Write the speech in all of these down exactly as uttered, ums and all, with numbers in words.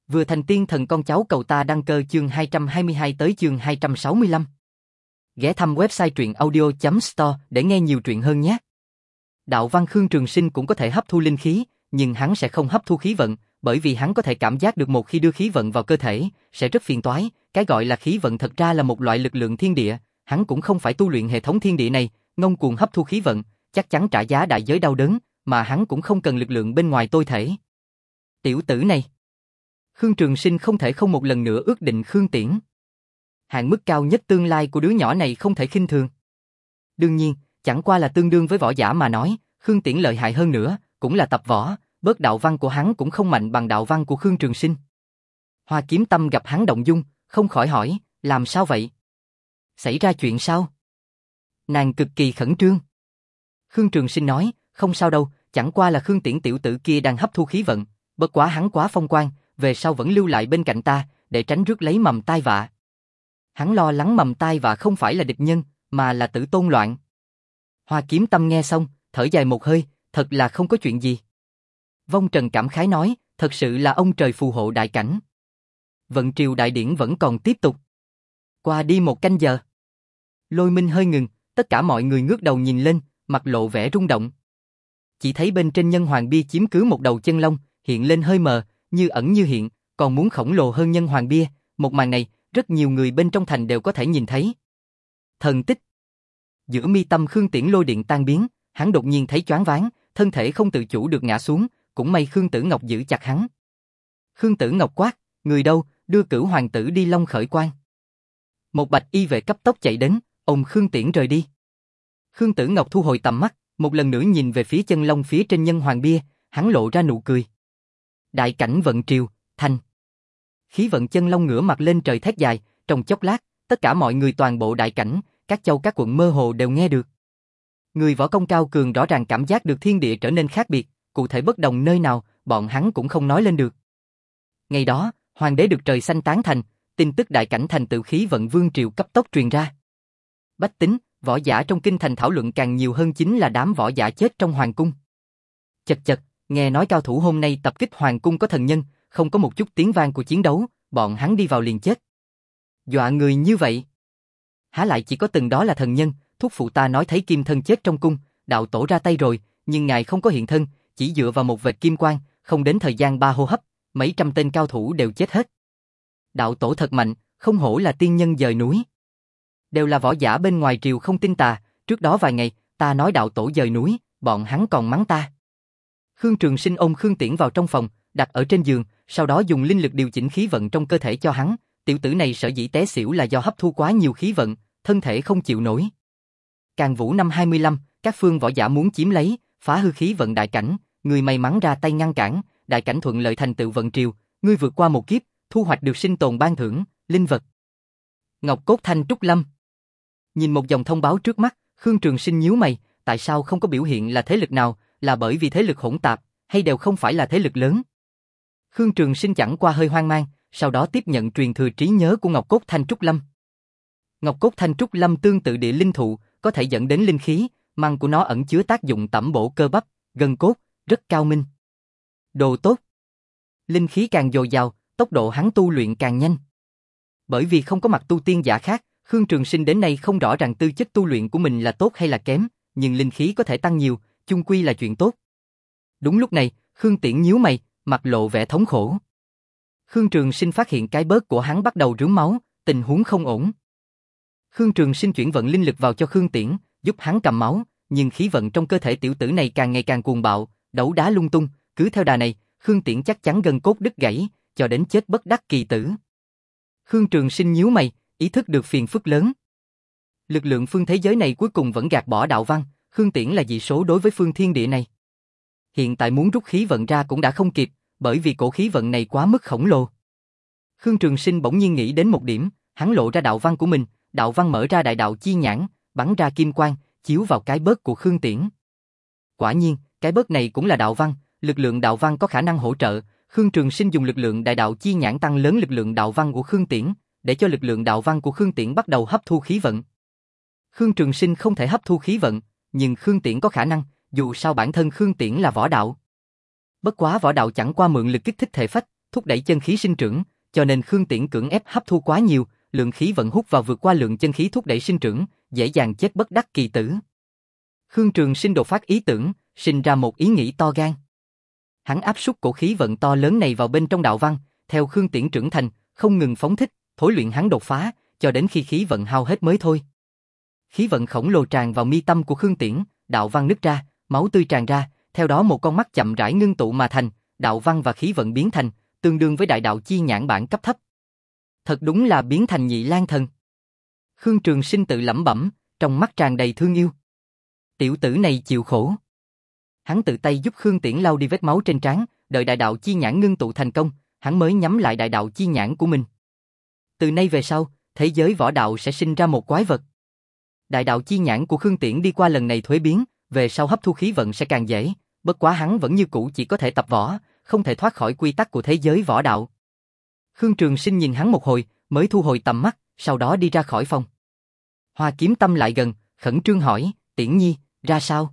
Vừa thành tiên thần con cháu cầu ta đăng cơ chương hai trăm hai mươi hai tới chương hai trăm sáu mươi lăm. Ghé thăm website truyện audio chấm store để nghe nhiều truyện hơn nhé. Đạo văn Khương Trường Sinh cũng có thể hấp thu linh khí, nhưng hắn sẽ không hấp thu khí vận, bởi vì hắn có thể cảm giác được một khi đưa khí vận vào cơ thể, sẽ rất phiền toái. Cái gọi là khí vận thật ra là một loại lực lượng thiên địa, hắn cũng không phải tu luyện hệ thống thiên địa này, ngông cuồng hấp thu khí vận, chắc chắn trả giá đại giới đau đớn, mà hắn cũng không cần lực lượng bên ngoài tôi thể. Tiểu tử này. Khương Trường Sinh không thể không một lần nữa ước định Khương Tiễn. Hạn mức cao nhất tương lai của đứa nhỏ này không thể khinh thường. Đương nhiên, chẳng qua là tương đương với võ giả mà nói, Khương Tiễn lợi hại hơn nữa, cũng là tập võ, bớt đạo văn của hắn cũng không mạnh bằng đạo văn của Khương Trường Sinh. Hoa Kiếm Tâm gặp hắn động dung, không khỏi hỏi, làm sao vậy? Xảy ra chuyện sao? Nàng cực kỳ khẩn trương. Khương Trường Sinh nói, không sao đâu, chẳng qua là Khương Tiễn tiểu tử kia đang hấp thu khí vận, bất quá hắn quá phong quang, về sau vẫn lưu lại bên cạnh ta, để tránh rước lấy mầm tai vạ. Hắn lo lắng mầm tai vạ không phải là địch nhân, mà là tử tôn loạn. Hoa Kiếm Tâm nghe xong, thở dài một hơi, thật là không có chuyện gì. Vong Trần cảm khái nói, thật sự là ông trời phù hộ đại cảnh. Vận triều đại điển vẫn còn tiếp tục. Qua đi một canh giờ. Lôi minh hơi ngừng, tất cả mọi người ngước đầu nhìn lên, mặt lộ vẻ rung động. Chỉ thấy bên trên nhân hoàng bia chiếm cứ một đầu chân long, hiện lên hơi mờ, như ẩn như hiện, còn muốn khổng lồ hơn nhân hoàng bia. Một màn này, rất nhiều người bên trong thành đều có thể nhìn thấy. Thần tích. Giữa mi tâm Khương Tiễn lôi điện tan biến, hắn đột nhiên thấy choáng váng, thân thể không tự chủ được ngã xuống, cũng may Khương Tử Ngọc giữ chặt hắn. Khương Tử Ngọc quát, người đâu, đưa Cửu hoàng tử đi Long Khởi Quan. Một bạch y vệ cấp tốc chạy đến, ôm Khương Tiễn rời đi. Khương Tử Ngọc thu hồi tầm mắt, một lần nữa nhìn về phía chân long phía trên nhân hoàng bia, hắn lộ ra nụ cười. Đại cảnh vận triều, thành. Khí vận chân long ngửa mặt lên trời thét dài, trong chốc lát, tất cả mọi người toàn bộ đại cảnh, các châu các quận mơ hồ đều nghe được. Người võ công cao cường rõ ràng cảm giác được thiên địa trở nên khác biệt, cụ thể bất đồng nơi nào, bọn hắn cũng không nói lên được. Ngày đó, hoàng đế được trời xanh tán thành, tin tức đại cảnh thành tựu khí vận vương triều cấp tốc truyền ra. Bách tính, võ giả trong kinh thành thảo luận càng nhiều hơn chính là đám võ giả chết trong hoàng cung. Chật chật, nghe nói cao thủ hôm nay tập kích hoàng cung có thần nhân, không có một chút tiếng vang của chiến đấu, bọn hắn đi vào liền chết. Dọa người như vậy. Há lại chỉ có từng đó là thần nhân, thúc phụ ta nói thấy kim thân chết trong cung, đạo tổ ra tay rồi, nhưng ngài không có hiện thân, chỉ dựa vào một vệt kim quang, không đến thời gian ba hô hấp, mấy trăm tên cao thủ đều chết hết. Đạo tổ thật mạnh, không hổ là tiên nhân dời núi. Đều là võ giả bên ngoài triều không tin tà, trước đó vài ngày, ta nói đạo tổ dời núi, bọn hắn còn mắng ta. Khương Trường Sinh ôm Khương Tiễn vào trong phòng, đặt ở trên giường, sau đó dùng linh lực điều chỉnh khí vận trong cơ thể cho hắn, tiểu tử này sở dĩ té xỉu là do hấp thu quá nhiều khí vận, thân thể không chịu nổi. Càn Vũ năm hai mươi lăm, các phương võ giả muốn chiếm lấy, phá hư khí vận đại cảnh, người may mắn ra tay ngăn cản, đại cảnh thuận lợi thành tựu vận triều, ngươi vượt qua một kiếp, thu hoạch được sinh tồn ban thưởng, linh vật. Ngọc Cốt Thanh Trúc Lâm. Nhìn một dòng thông báo trước mắt, Khương Trường Sinh nhíu mày, tại sao không có biểu hiện là thế lực nào, là bởi vì thế lực hỗn tạp, hay đều không phải là thế lực lớn? Khương Trường Sinh chẳng qua hơi hoang mang, sau đó tiếp nhận truyền thừa trí nhớ của Ngọc Cốt Thanh Trúc Lâm. Ngọc Cốt Thanh Trúc Lâm tương tự địa linh thụ, có thể dẫn đến linh khí, măng của nó ẩn chứa tác dụng tẩm bổ cơ bắp, gân cốt, rất cao minh. Đồ tốt. Linh khí càng dồi dào, tốc độ hắn tu luyện càng nhanh. Bởi vì không có mặt tu tiên giả khác, Khương Trường Sinh đến nay không rõ ràng tư chất tu luyện của mình là tốt hay là kém, nhưng linh khí có thể tăng nhiều, chung quy là chuyện tốt. Đúng lúc này, Khương Tiễn nhíu mày, mặt lộ vẻ thống khổ. Khương Trường Sinh phát hiện cái bớt của hắn bắt đầu rướm máu, tình huống không ổn. Khương Trường Sinh chuyển vận linh lực vào cho Khương Tiễn, giúp hắn cầm máu, nhưng khí vận trong cơ thể tiểu tử này càng ngày càng cuồng bạo, đấu đá lung tung, cứ theo đà này, Khương Tiễn chắc chắn gân cốt đứt gãy, cho đến chết bất đắc kỳ tử. Khương Trường Sinh nhíu mày, ý thức được phiền phức lớn. Lực lượng phương thế giới này cuối cùng vẫn gạt bỏ đạo văn, Khương Tiễn là dị số đối với phương thiên địa này. Hiện tại muốn rút khí vận ra cũng đã không kịp, bởi vì cổ khí vận này quá mức khổng lồ. Khương Trường Sinh bỗng nhiên nghĩ đến một điểm, hắn lộ ra đạo văn của mình, đạo văn mở ra đại đạo chi nhãn, bắn ra kim quang, chiếu vào cái bớt của Khương Tiễn. Quả nhiên, cái bớt này cũng là đạo văn, lực lượng đạo văn có khả năng hỗ trợ. Khương Trường Sinh dùng lực lượng đại đạo chi nhãn tăng lớn lực lượng đạo văn của Khương Tiễn, để cho lực lượng đạo văn của Khương Tiễn bắt đầu hấp thu khí vận. Khương Trường Sinh không thể hấp thu khí vận, nhưng Khương Tiễn có khả năng, dù sao bản thân Khương Tiễn là võ đạo. Bất quá võ đạo chẳng qua mượn lực kích thích thể phách, thúc đẩy chân khí sinh trưởng, cho nên Khương Tiễn cưỡng ép hấp thu quá nhiều, lượng khí vận hút vào vượt qua lượng chân khí thúc đẩy sinh trưởng, dễ dàng chết bất đắc kỳ tử. Khương Trường Sinh đột phát ý tưởng, sinh ra một ý nghĩ to gan. Hắn áp suất cổ khí vận to lớn này vào bên trong đạo văn, theo Khương Tiễn trưởng thành, không ngừng phóng thích, thối luyện hắn đột phá, cho đến khi khí vận hao hết mới thôi. Khí vận khổng lồ tràn vào mi tâm của Khương Tiễn, đạo văn nứt ra, máu tươi tràn ra, theo đó một con mắt chậm rãi ngưng tụ mà thành, đạo văn và khí vận biến thành, tương đương với đại đạo chi nhãn bản cấp thấp. Thật đúng là biến thành Nhị Lang Thần. Khương Trường Sinh tự lẩm bẩm, trong mắt tràn đầy thương yêu. Tiểu tử này chịu khổ. Hắn tự tay giúp Khương Tiễn lau đi vết máu trên trán, đợi đại đạo chi nhãn ngưng tụ thành công, hắn mới nhắm lại đại đạo chi nhãn của mình. Từ nay về sau, thế giới võ đạo sẽ sinh ra một quái vật. Đại đạo chi nhãn của Khương Tiễn đi qua lần này thuế biến, về sau hấp thu khí vận sẽ càng dễ, bất quá hắn vẫn như cũ chỉ có thể tập võ, không thể thoát khỏi quy tắc của thế giới võ đạo. Khương Trường Sinh nhìn hắn một hồi, mới thu hồi tầm mắt, sau đó đi ra khỏi phòng. Hoa Kiếm Tâm lại gần, khẩn trương hỏi, Tiễn Nhi, ra sao?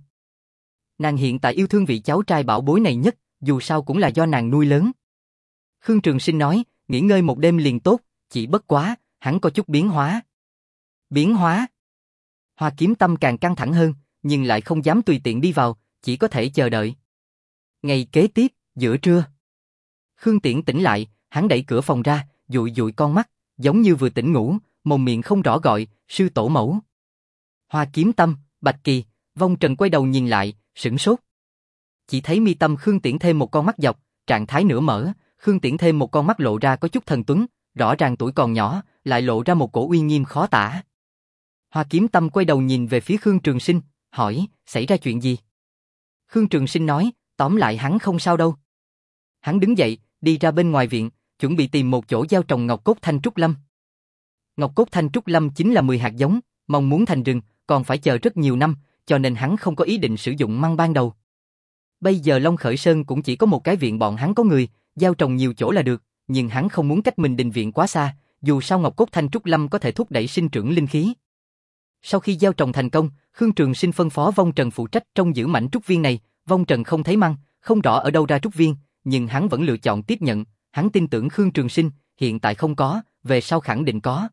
Nàng hiện tại yêu thương vị cháu trai bảo bối này nhất, dù sao cũng là do nàng nuôi lớn. Khương Trường Sinh nói, nghỉ ngơi một đêm liền tốt, chỉ bất quá, hắn có chút biến hóa. Biến hóa? Hoa Kiếm Tâm càng căng thẳng hơn, nhưng lại không dám tùy tiện đi vào, chỉ có thể chờ đợi. Ngày kế tiếp, giữa trưa. Khương Tiễn tỉnh lại, hắn đẩy cửa phòng ra, dụi dụi con mắt, giống như vừa tỉnh ngủ, mồm miệng không rõ gọi, sư tổ mẫu. Hoa Kiếm Tâm, Bạch Kỳ, Vong Trần quay đầu nhìn lại, sửng sốt. Chỉ thấy mi tâm Khương Tiễn thêm một con mắt dọc, trạng thái nửa mở, Khương Tiễn thêm một con mắt lộ ra có chút thần tuấn, rõ ràng tuổi còn nhỏ, lại lộ ra một cổ uy nghiêm khó tả. Hoa Kiếm Tâm quay đầu nhìn về phía Khương Trường Sinh, hỏi, xảy ra chuyện gì? Khương Trường Sinh nói, tóm lại hắn không sao đâu. Hắn đứng dậy, đi ra bên ngoài viện, chuẩn bị tìm một chỗ gieo trồng ngọc cốt thanh trúc lâm. Ngọc cốt thanh trúc lâm chính là mười hạt giống, mong muốn thành rừng, còn phải chờ rất nhiều năm, cho nên hắn không có ý định sử dụng măng ban đầu. Bây giờ Long Khởi Sơn cũng chỉ có một cái viện bọn hắn có người, gieo trồng nhiều chỗ là được, nhưng hắn không muốn cách mình đình viện quá xa, dù sao ngọc cốt thanh trúc lâm có thể thúc đẩy sinh trưởng linh khí. Sau khi gieo trồng thành công, Khương Trường Sinh phân phó Vong Trần phụ trách trông giữ mảnh trúc viên này. Vong Trần không thấy măng, không rõ ở đâu ra trúc viên, nhưng hắn vẫn lựa chọn tiếp nhận. Hắn tin tưởng Khương Trường Sinh, hiện tại không có, về sau khẳng định có.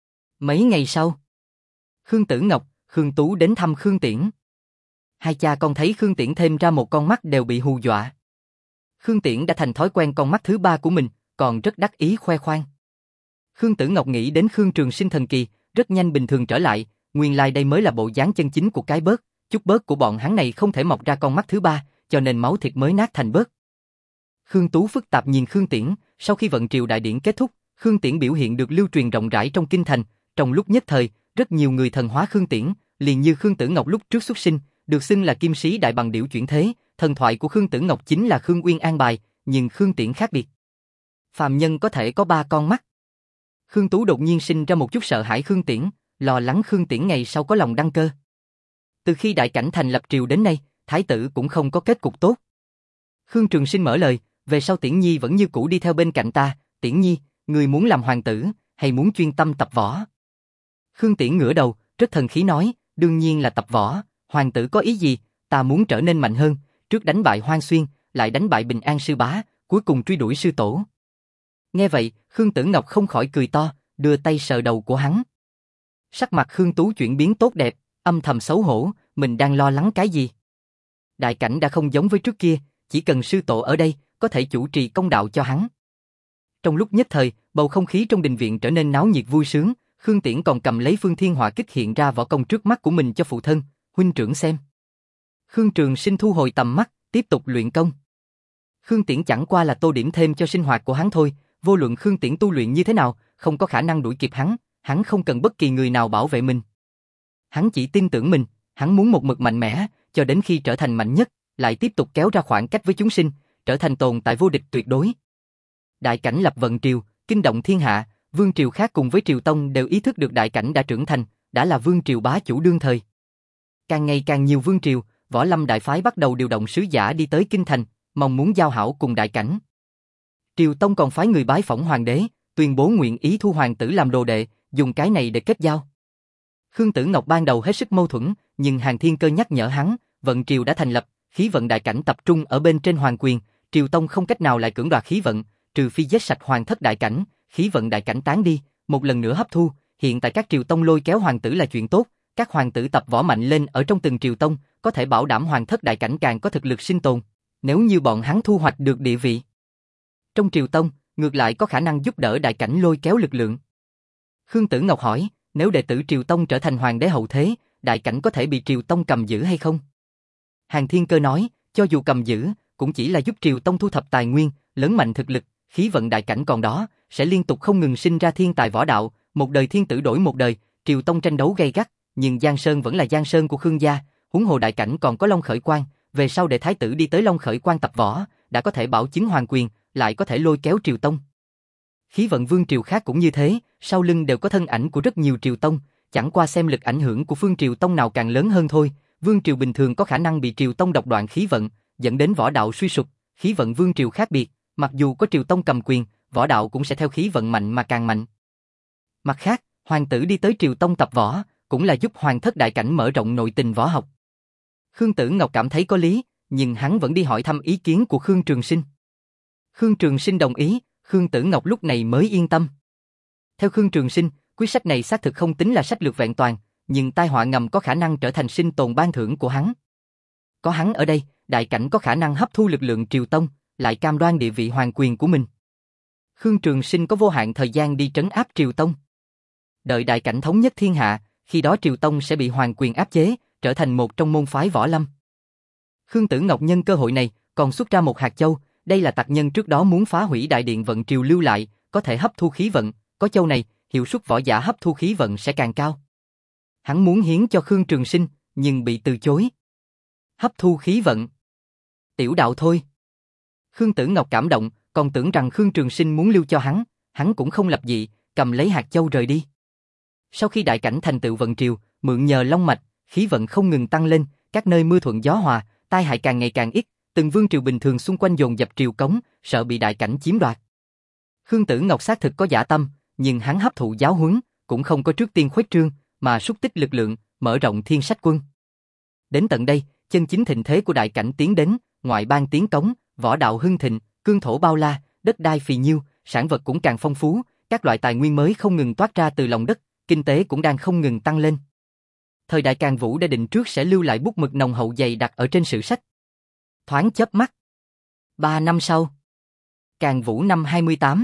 Mấy ngày sau, Khương Tử Ngọc, Khương Tú đến thăm Khương Tiễn. Hai cha con thấy Khương Tiễn thêm ra một con mắt đều bị hù dọa. Khương Tiễn đã thành thói quen con mắt thứ ba của mình, còn rất đắc ý khoe khoang. Khương Tử Ngọc nghĩ đến Khương Trường Sinh thần kỳ, rất nhanh bình thường trở lại. Nguyên lai đây mới là bộ dáng chân chính của cái bớt, chút bớt của bọn hắn này không thể mọc ra con mắt thứ ba, cho nên máu thịt mới nát thành bớt. Khương Tú phức tạp nhìn Khương Tiễn, sau khi vận triều đại điển kết thúc, Khương Tiễn biểu hiện được lưu truyền rộng rãi trong kinh thành, trong lúc nhất thời, rất nhiều người thần hóa Khương Tiễn, liền như Khương Tử Ngọc lúc trước xuất sinh, được xưng là kim sĩ đại bằng điểu chuyển thế, thần thoại của Khương Tử Ngọc chính là Khương Uyên an bài, nhưng Khương Tiễn khác biệt. Phàm nhân có thể có ba con mắt. Khương Tú đột nhiên sinh ra một chút sợ hãi Khương Tiễn, lo lắng Khương Tiễn ngày sau có lòng đăng cơ. Từ khi đại cảnh thành lập triều đến nay, thái tử cũng không có kết cục tốt. Khương Trường Sinh mở lời, về sau Tiễn Nhi vẫn như cũ đi theo bên cạnh ta. Tiễn Nhi, người muốn làm hoàng tử, hay muốn chuyên tâm tập võ? Khương Tiễn ngửa đầu, rất thần khí nói, đương nhiên là tập võ. Hoàng tử có ý gì? Ta muốn trở nên mạnh hơn, trước đánh bại Hoang Xuyên, lại đánh bại Bình An sư bá, cuối cùng truy đuổi sư tổ. Nghe vậy, Khương Tử Ngọc không khỏi cười to, đưa tay sờ đầu của hắn. Sắc mặt Khương Tú chuyển biến tốt đẹp, âm thầm xấu hổ, mình đang lo lắng cái gì? Đại cảnh đã không giống với trước kia, chỉ cần sư tổ ở đây, có thể chủ trì công đạo cho hắn. Trong lúc nhất thời, bầu không khí trong đình viện trở nên náo nhiệt vui sướng, Khương Tiễn còn cầm lấy Phương Thiên Hỏa Kích hiện ra võ công trước mắt của mình cho phụ thân, huynh trưởng xem. Khương Trường Sinh thu hồi tầm mắt, tiếp tục luyện công. Khương Tiễn chẳng qua là tô điểm thêm cho sinh hoạt của hắn thôi, vô luận Khương Tiễn tu luyện như thế nào, không có khả năng đuổi kịp hắn, hắn không cần bất kỳ người nào bảo vệ mình. Hắn chỉ tin tưởng mình, hắn muốn một mực mạnh mẽ, cho đến khi trở thành mạnh nhất, lại tiếp tục kéo ra khoảng cách với chúng sinh, trở thành tồn tại vô địch tuyệt đối. Đại cảnh lập vận triều, kinh động thiên hạ, vương triều khác cùng với triều tông đều ý thức được đại cảnh đã trưởng thành, đã là vương triều bá chủ đương thời. Càng ngày càng nhiều vương triều, võ lâm đại phái bắt đầu điều động sứ giả đi tới kinh thành, mong muốn giao hảo cùng đại cảnh. Triều tông còn phái người bái phỏng hoàng đế, tuyên bố nguyện ý thu hoàng tử làm đồ đệ, dùng cái này để kết giao. Khương Tử Ngọc ban đầu hết sức mâu thuẫn, nhưng Hàn Thiên Cơ nhắc nhở hắn, vận triều đã thành lập, khí vận đại cảnh tập trung ở bên trên hoàng quyền, triều tông không cách nào lại cưỡng đoạt khí vận, trừ phi giết sạch hoàng thất đại cảnh, khí vận đại cảnh tán đi, một lần nữa hấp thu, hiện tại các triều tông lôi kéo hoàng tử là chuyện tốt, các hoàng tử tập võ mạnh lên ở trong từng triều tông, có thể bảo đảm hoàng thất đại cảnh càng có thực lực sinh tồn, nếu như bọn hắn thu hoạch được địa vị. Trong triều tông, ngược lại có khả năng giúp đỡ đại cảnh lôi kéo lực lượng. Khương Tử Ngọc hỏi, nếu đệ tử triều tông trở thành hoàng đế hậu thế, đại cảnh có thể bị triều tông cầm giữ hay không? Hàn Thiên Cơ nói, cho dù cầm giữ, cũng chỉ là giúp triều tông thu thập tài nguyên, lớn mạnh thực lực, khí vận đại cảnh còn đó, sẽ liên tục không ngừng sinh ra thiên tài võ đạo, một đời thiên tử đổi một đời, triều tông tranh đấu gay gắt, nhưng Giang Sơn vẫn là Giang Sơn của Khương gia, huống hồ đại cảnh còn có Long Khởi Quan, về sau để thái tử đi tới Long Khởi Quan tập võ, đã có thể bảo chứng hoàng quyền, lại có thể lôi kéo triều tông. Khí vận vương triều khác cũng như thế, sau lưng đều có thân ảnh của rất nhiều triều tông, chẳng qua xem lực ảnh hưởng của phương triều tông nào càng lớn hơn thôi. Vương triều bình thường có khả năng bị triều tông độc đoạn khí vận, dẫn đến võ đạo suy sụp, khí vận vương triều khác biệt, mặc dù có triều tông cầm quyền, võ đạo cũng sẽ theo khí vận mạnh mà càng mạnh. Mặt khác, hoàng tử đi tới triều tông tập võ, cũng là giúp hoàng thất đại cảnh mở rộng nội tình võ học. Khương Tử Ngọc cảm thấy có lý, nhưng hắn vẫn đi hỏi thăm ý kiến của Khương Trường Sinh. Khương Trường Sinh đồng ý, Khương Tử Ngọc lúc này mới yên tâm. Theo Khương Trường Sinh, quyết sách này xác thực không tính là sách lược vẹn toàn, nhưng tai họa ngầm có khả năng trở thành sinh tồn ban thưởng của hắn. Có hắn ở đây, đại cảnh có khả năng hấp thu lực lượng triều tông, lại cam đoan địa vị hoàng quyền của mình. Khương Trường Sinh có vô hạn thời gian đi trấn áp triều tông. Đợi đại cảnh thống nhất thiên hạ, khi đó triều tông sẽ bị hoàng quyền áp chế, trở thành một trong môn phái võ lâm. Khương Tử Ngọc nhân cơ hội này, còn xuất ra một hạt châu, đây là tặc nhân trước đó muốn phá hủy đại điện vận triều lưu lại, có thể hấp thu khí vận, có châu này, hiệu suất võ giả hấp thu khí vận sẽ càng cao. Hắn muốn hiến cho Khương Trường Sinh, nhưng bị từ chối. Hấp thu khí vận. Tiểu đạo thôi. Khương Tử Ngọc cảm động, còn tưởng rằng Khương Trường Sinh muốn lưu cho hắn, hắn cũng không lập dị, cầm lấy hạt châu rời đi. Sau khi đại cảnh thành tựu vận triều, mượn nhờ long mạch, khí vận không ngừng tăng lên, các nơi mưa thuận gió hòa, tai hại càng ngày càng ít, từng vương triều bình thường xung quanh dồn dập triều cống, sợ bị đại cảnh chiếm đoạt. Khương Tử Ngọc xác thực có dạ tâm, nhưng hắn hấp thụ giáo huấn, cũng không có trước tiên khuếch trương, mà xúc tích lực lượng, mở rộng thiên sách quân. Đến tận đây, chân chính thịnh thế của đại cảnh tiến đến, ngoại bang tiến cống, võ đạo hưng thịnh, cương thổ bao la, đất đai phì nhiêu, sản vật cũng càng phong phú, các loại tài nguyên mới không ngừng toát ra từ lòng đất, kinh tế cũng đang không ngừng tăng lên. Thời đại Càn Vũ đã định trước sẽ lưu lại bút mực nồng hậu dày đặc ở trên sử sách. Thoáng chớp mắt. Ba năm sau. Càn Vũ năm hai mươi tám.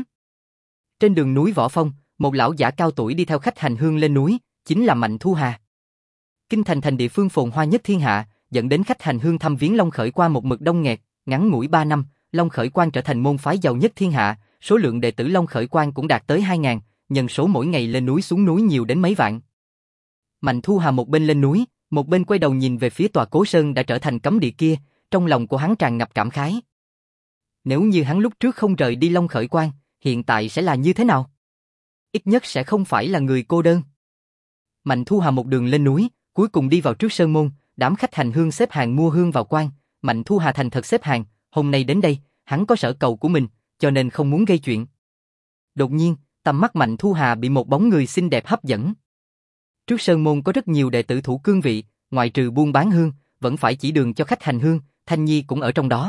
Trên đường núi Võ Phong, một lão giả cao tuổi đi theo khách hành hương lên núi, chính là Mạnh Thu Hà. Kinh thành thành địa phương phồn hoa nhất thiên hạ, dẫn đến khách hành hương thăm viếng Long Khởi Quan một mực đông nghẹt, ngắn ngủi ba năm, Long Khởi Quan trở thành môn phái giàu nhất thiên hạ, số lượng đệ tử Long Khởi Quan cũng đạt tới hai ngàn, nhân số mỗi ngày lên núi xuống núi nhiều đến mấy vạn. Mạnh Thu Hà một bên lên núi, một bên quay đầu nhìn về phía tòa Cố Sơn đã trở thành cấm địa kia, trong lòng của hắn tràn ngập cảm khái. Nếu như hắn lúc trước không rời đi Long Khởi Quan, hiện tại sẽ là như thế nào? Ít nhất sẽ không phải là người cô đơn. Mạnh Thu Hà một đường lên núi, cuối cùng đi vào trước sơn môn, đám khách hành hương xếp hàng mua hương vào quan. Mạnh Thu Hà thành thật xếp hàng, hôm nay đến đây, hắn có sở cầu của mình, cho nên không muốn gây chuyện. Đột nhiên, tầm mắt Mạnh Thu Hà bị một bóng người xinh đẹp hấp dẫn. Trước sơn môn có rất nhiều đệ tử thủ cương vị, ngoại trừ buôn bán hương, vẫn phải chỉ đường cho khách hành hương, Thanh Nhi cũng ở trong đó.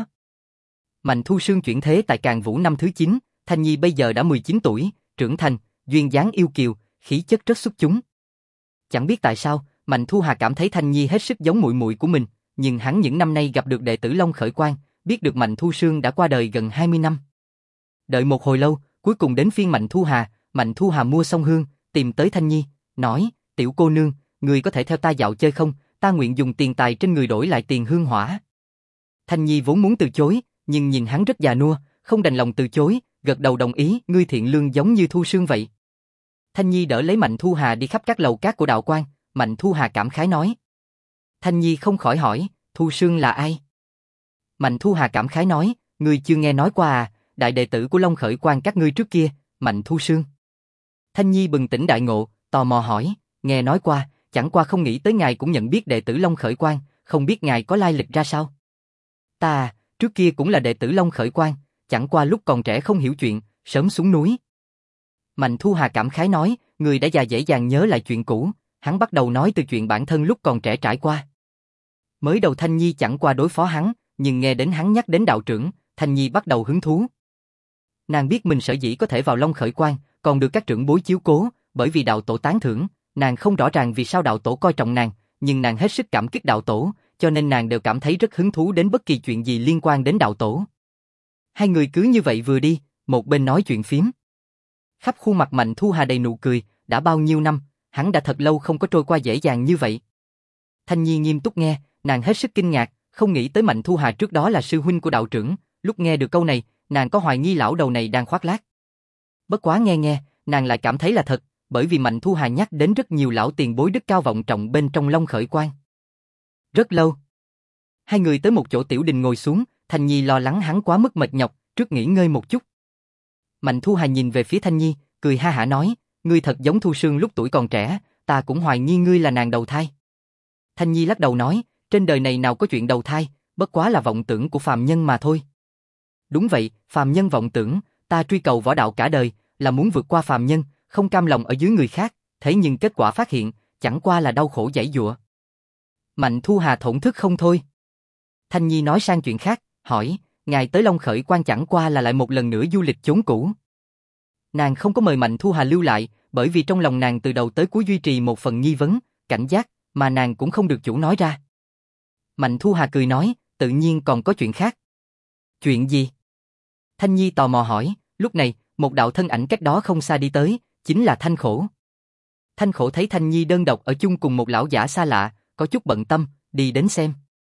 Mạnh Thu Sương chuyển thế tại Càn Vũ năm thứ chín, Thanh Nhi bây giờ đã mười chín tuổi, trưởng thành, duyên dáng yêu kiều, khí chất rất xuất chúng. Chẳng biết tại sao, Mạnh Thu Hà cảm thấy Thanh Nhi hết sức giống muội muội của mình, nhưng hắn những năm nay gặp được đệ tử Long Khởi Quan, biết được Mạnh Thu Sương đã qua đời gần hai mươi năm. Đợi một hồi lâu, cuối cùng đến phiên Mạnh Thu Hà, Mạnh Thu Hà mua xong hương, tìm tới Thanh Nhi, nói, tiểu cô nương, người có thể theo ta dạo chơi không, ta nguyện dùng tiền tài trên người đổi lại tiền hương hỏa. Thanh Nhi vốn muốn từ chối, nhưng nhìn hắn rất già nua, không đành lòng từ chối, gật đầu đồng ý, ngươi thiện lương giống như Thu Sương vậy. Thanh Nhi đỡ lấy Mạnh Thu Hà đi khắp các lầu cát của đạo quan, Mạnh Thu Hà cảm khái nói. Thanh Nhi không khỏi hỏi, Thu Sương là ai? Mạnh Thu Hà cảm khái nói, ngươi chưa nghe nói qua à, đại đệ tử của Long Khởi Quan các ngươi trước kia, Mạnh Thu Sương. Thanh Nhi bừng tỉnh đại ngộ, tò mò hỏi, nghe nói qua, chẳng qua không nghĩ tới ngài cũng nhận biết đệ tử Long Khởi Quan, không biết ngài có lai lịch ra sao? Ta, trước kia cũng là đệ tử Long Khởi Quan, chẳng qua lúc còn trẻ không hiểu chuyện, sớm xuống núi. Mạnh Thu Hà cảm khái nói, người đã già dễ dàng nhớ lại chuyện cũ, hắn bắt đầu nói từ chuyện bản thân lúc còn trẻ trải qua. Mới đầu Thanh Nhi chẳng qua đối phó hắn, nhưng nghe đến hắn nhắc đến đạo trưởng, Thanh Nhi bắt đầu hứng thú. Nàng biết mình sở dĩ có thể vào Long Khởi Quan, còn được các trưởng bối chiếu cố, bởi vì đạo tổ tán thưởng. Nàng không rõ ràng vì sao đạo tổ coi trọng nàng, nhưng nàng hết sức cảm kích đạo tổ, cho nên nàng đều cảm thấy rất hứng thú đến bất kỳ chuyện gì liên quan đến đạo tổ. Hai người cứ như vậy vừa đi, một bên nói chuyện phiếm. Khắp khuôn mặt Mạnh Thu Hà đầy nụ cười, đã bao nhiêu năm, hắn đã thật lâu không có trôi qua dễ dàng như vậy. Thanh Nhi nghiêm túc nghe, nàng hết sức kinh ngạc, không nghĩ tới Mạnh Thu Hà trước đó là sư huynh của đạo trưởng, lúc nghe được câu này, nàng có hoài nghi lão đầu này đang khoác lác. Bất quá nghe nghe, nàng lại cảm thấy là thật, bởi vì Mạnh Thu Hà nhắc đến rất nhiều lão tiền bối đức cao vọng trọng bên trong Long Khởi Quan. Rất lâu, hai người tới một chỗ tiểu đình ngồi xuống, Thanh Nhi lo lắng hắn quá mức mệt nhọc, trước nghỉ ngơi một chút. Mạnh Thu Hà nhìn về phía Thanh Nhi, cười ha hả nói, ngươi thật giống Thu Sương lúc tuổi còn trẻ, ta cũng hoài nghi ngươi là nàng đầu thai. Thanh Nhi lắc đầu nói, trên đời này nào có chuyện đầu thai, bất quá là vọng tưởng của phàm nhân mà thôi. Đúng vậy, phàm nhân vọng tưởng, ta truy cầu võ đạo cả đời, là muốn vượt qua phàm nhân, không cam lòng ở dưới người khác, thế nhưng kết quả phát hiện, chẳng qua là đau khổ giãy giụa. Mạnh Thu Hà thổn thức không thôi. Thanh Nhi nói sang chuyện khác, hỏi, ngài tới Long Khởi Quan chẳng qua là lại một lần nữa du lịch chốn cũ. Nàng không có mời Mạnh Thu Hà lưu lại, bởi vì trong lòng nàng từ đầu tới cuối duy trì một phần nghi vấn, cảnh giác, mà nàng cũng không được chủ nói ra. Mạnh Thu Hà cười nói, tự nhiên còn có chuyện khác. Chuyện gì? Thanh Nhi tò mò hỏi, lúc này, một đạo thân ảnh cách đó không xa đi tới, chính là Thanh Khổ. Thanh Khổ thấy Thanh Nhi đơn độc ở chung cùng một lão giả xa lạ, có chút bận tâm, đi đến xem.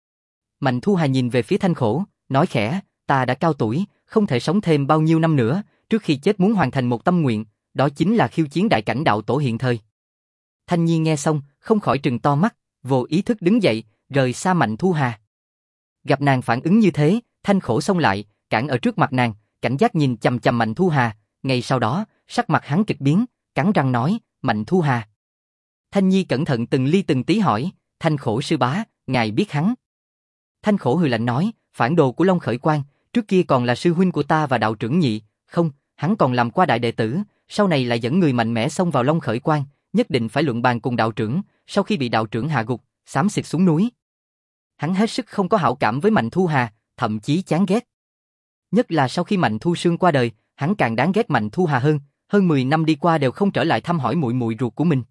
Mạnh Thu Hà nhìn về phía Thanh Khổ, nói khẽ, ta đã cao tuổi, không thể sống thêm bao nhiêu năm nữa, trước khi chết muốn hoàn thành một tâm nguyện, đó chính là khiêu chiến đại cảnh đạo tổ hiện thời. Thanh Nhi nghe xong, không khỏi trừng to mắt, vô ý thức đứng dậy, rời xa Mạnh Thu Hà. Gặp nàng phản ứng như thế, Thanh Khổ xông lại, cản ở trước mặt nàng, cảnh giác nhìn chằm chằm Mạnh Thu Hà, ngay sau đó, sắc mặt hắn kịch biến, cắn răng nói, Mạnh Thu Hà. Thanh Nhi cẩn thận từng ly từng tí hỏi, Thanh Khổ sư bá, ngài biết hắn? Thanh Khổ hừ lạnh nói, phản đồ của Long Khởi Quan, trước kia còn là sư huynh của ta và đạo trưởng Nhị, không, hắn còn làm qua đại đệ tử, sau này lại dẫn người mạnh mẽ xông vào Long Khởi Quan, nhất định phải luận bàn cùng đạo trưởng, sau khi bị đạo trưởng hạ gục, xám xịt xuống núi. Hắn hết sức không có hảo cảm với Mạnh Thu Hà, thậm chí chán ghét. Nhất là sau khi Mạnh Thu Sương qua đời, hắn càng đáng ghét Mạnh Thu Hà hơn, hơn mười năm đi qua đều không trở lại thăm hỏi muội muội ruột của mình.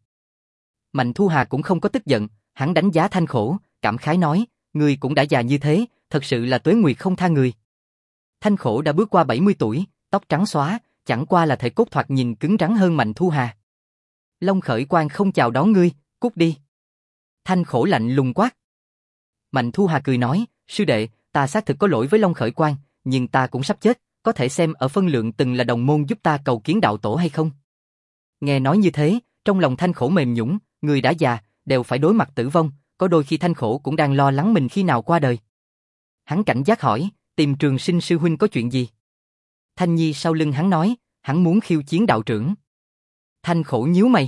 Mạnh Thu Hà cũng không có tức giận, hắn đánh giá Thanh Khổ, cảm khái nói, người cũng đã già như thế, thật sự là tuế nguyệt không tha người. Thanh Khổ đã bước qua bảy mươi tuổi, tóc trắng xóa, chẳng qua là thể cốt thoạt nhìn cứng rắn hơn Mạnh Thu Hà. Long Khởi Quan không chào đón ngươi, cút đi. Thanh Khổ lạnh lùng quát. Mạnh Thu Hà cười nói, sư đệ, ta xác thực có lỗi với Long Khởi Quan, nhưng ta cũng sắp chết, có thể xem ở phân lượng từng là đồng môn giúp ta cầu kiến đạo tổ hay không? Nghe nói như thế, trong lòng Thanh Khổ mềm nhũn, người đã già, đều phải đối mặt tử vong, có đôi khi Thanh Khổ cũng đang lo lắng mình khi nào qua đời. Hắn cảnh giác hỏi, tìm Trường Sinh sư huynh có chuyện gì? Thanh Nhi sau lưng hắn nói, hắn muốn khiêu chiến đạo trưởng. Thanh Khổ nhíu mày.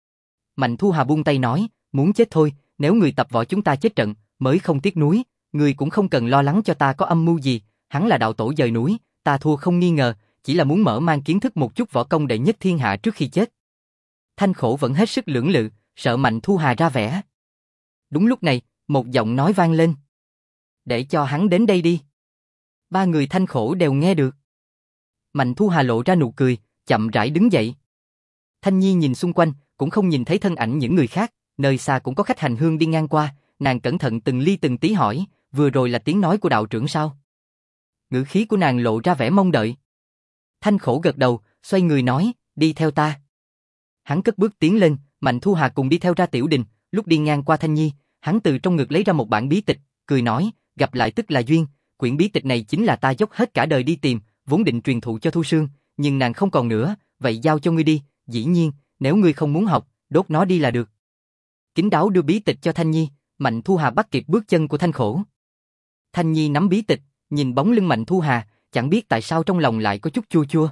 Mạnh Thu Hà buông tay nói, muốn chết thôi, nếu người tập võ chúng ta chết trận, mới không tiếc nuối, người cũng không cần lo lắng cho ta có âm mưu gì, hắn là đạo tổ dời núi, ta thua không nghi ngờ, chỉ là muốn mở mang kiến thức một chút võ công đệ nhất thiên hạ trước khi chết. Thanh Khổ vẫn hết sức lưỡng lự, sợ Mạnh Thu Hà ra vẻ. Đúng lúc này, một giọng nói vang lên. Để cho hắn đến đây đi. Ba người Thanh Khổ đều nghe được. Mạnh Thu Hà lộ ra nụ cười, chậm rãi đứng dậy. Thanh Nhi nhìn xung quanh, cũng không nhìn thấy thân ảnh những người khác, nơi xa cũng có khách hành hương đi ngang qua, nàng cẩn thận từng ly từng tí hỏi, vừa rồi là tiếng nói của đạo trưởng sao? Ngữ khí của nàng lộ ra vẻ mong đợi. Thanh Khổ gật đầu, xoay người nói, đi theo ta. Hắn cất bước tiến lên, Mạnh Thu Hà cùng đi theo ra tiểu đình, lúc đi ngang qua Thanh Nhi, hắn từ trong ngực lấy ra một bản bí tịch, cười nói, gặp lại tức là duyên, quyển bí tịch này chính là ta dốc hết cả đời đi tìm, vốn định truyền thụ cho Thu Sương, nhưng nàng không còn nữa, vậy giao cho ngươi đi, dĩ nhiên, nếu ngươi không muốn học, đốt nó đi là được. Kính đáo đưa bí tịch cho Thanh Nhi, Mạnh Thu Hà bắt kịp bước chân của Thanh Khổ. Thanh Nhi nắm bí tịch, nhìn bóng lưng Mạnh Thu Hà, chẳng biết tại sao trong lòng lại có chút chua chua.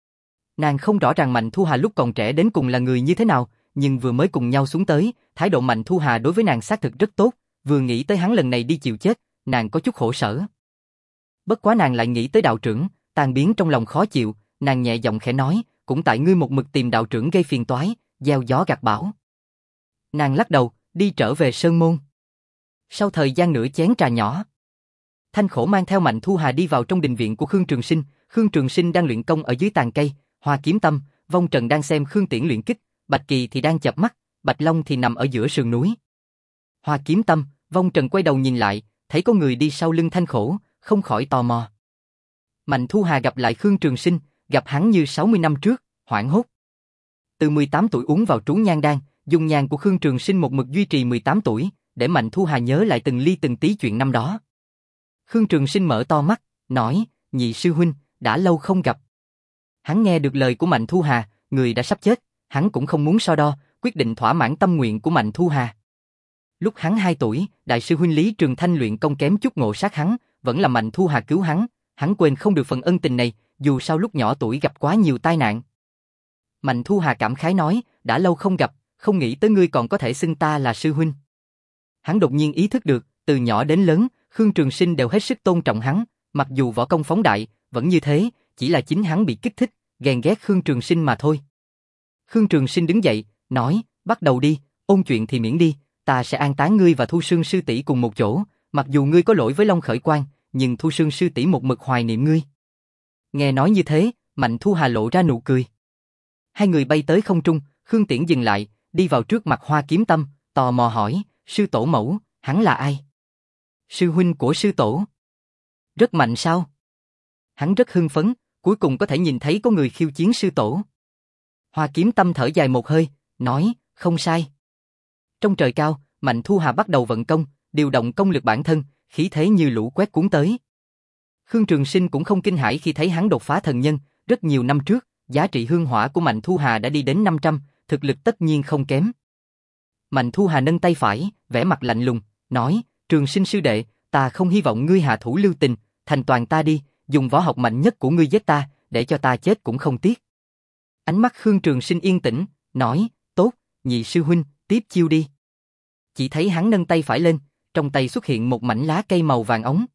Nàng không rõ ràng Mạnh Thu Hà lúc còn trẻ đến cùng là người như thế nào, nhưng vừa mới cùng nhau xuống tới, thái độ Mạnh Thu Hà đối với nàng xác thực rất tốt, vừa nghĩ tới hắn lần này đi chịu chết, nàng có chút khổ sở. Bất quá nàng lại nghĩ tới đạo trưởng, tan biến trong lòng khó chịu, nàng nhẹ giọng khẽ nói, cũng tại ngươi một mực tìm đạo trưởng gây phiền toái, gieo gió gặt bão. Nàng lắc đầu, đi trở về sơn môn. Sau thời gian nửa chén trà nhỏ, Thanh Khổ mang theo Mạnh Thu Hà đi vào trong đình viện của Khương Trường Sinh, Khương Trường Sinh đang luyện công ở dưới tàn cây, Hoa Kiếm Tâm, Vong Trần đang xem Khương Tiễn luyện kích, Bạch Kỳ thì đang chợp mắt, Bạch Long thì nằm ở giữa sườn núi. Hoa Kiếm Tâm, Vong Trần quay đầu nhìn lại, thấy có người đi sau lưng Thanh Khổ, không khỏi tò mò. Mạnh Thu Hà gặp lại Khương Trường Sinh, gặp hắn như sáu mươi năm trước, hoảng hốt. Từ mười tám tuổi uống vào trú nhan đan, dung nhan của Khương Trường Sinh một mực duy trì mười tám tuổi, để Mạnh Thu Hà nhớ lại từng ly từng tí chuyện năm đó. Khương Trường Sinh mở to mắt, nói, nhị sư huynh, đã lâu không gặp. Hắn nghe được lời của Mạnh Thu Hà, người đã sắp chết, hắn cũng không muốn so đo, quyết định thỏa mãn tâm nguyện của Mạnh Thu Hà. Lúc hắn hai tuổi, đại sư huynh Lý Trường Thanh luyện công kém chút ngộ sát hắn, vẫn là Mạnh Thu Hà cứu hắn, hắn quên không được phần ân tình này, dù sao lúc nhỏ tuổi gặp quá nhiều tai nạn. Mạnh Thu Hà cảm khái nói, đã lâu không gặp, không nghĩ tới ngươi còn có thể xưng ta là sư huynh. Hắn đột nhiên ý thức được, từ nhỏ đến lớn, Khương Trường Sinh đều hết sức tôn trọng hắn, mặc dù võ công phóng đại, vẫn như thế, chỉ là chính hắn bị kích thích, ghen ghét Khương Trường Sinh mà thôi. Khương Trường Sinh đứng dậy, nói, bắt đầu đi, ôn chuyện thì miễn đi, ta sẽ an táng ngươi và Thu Sương sư tỷ cùng một chỗ, mặc dù ngươi có lỗi với Long Khởi Quang, nhưng Thu Sương sư tỷ một mực hoài niệm ngươi. Nghe nói như thế, Mạnh Thu Hà lộ ra nụ cười. Hai người bay tới không trung, Khương Tiễn dừng lại, đi vào trước mặt Hoa Kiếm Tâm, tò mò hỏi, sư tổ mẫu, hắn là ai? Sư huynh của sư tổ. Rất mạnh sao? Hắn rất hưng phấn, cuối cùng có thể nhìn thấy có người khiêu chiến sư tổ. Hoa Kiếm Tâm thở dài một hơi, nói, không sai. Trong trời cao, Mạnh Thu Hà bắt đầu vận công, điều động công lực bản thân, khí thế như lũ quét cuốn tới. Khương Trường Sinh cũng không kinh hãi khi thấy hắn đột phá thần nhân, rất nhiều năm trước, giá trị hương hỏa của Mạnh Thu Hà đã đi đến năm trăm, thực lực tất nhiên không kém. Mạnh Thu Hà nâng tay phải, vẻ mặt lạnh lùng, nói, Trường Sinh sư đệ, ta không hy vọng ngươi hạ thủ lưu tình, thành toàn ta đi, dùng võ học mạnh nhất của ngươi giết ta, để cho ta chết cũng không tiếc. Ánh mắt Khương Trường Sinh yên tĩnh, nói, tốt, nhị sư huynh, tiếp chiêu đi. Chỉ thấy hắn nâng tay phải lên, trong tay xuất hiện một mảnh lá cây màu vàng óng.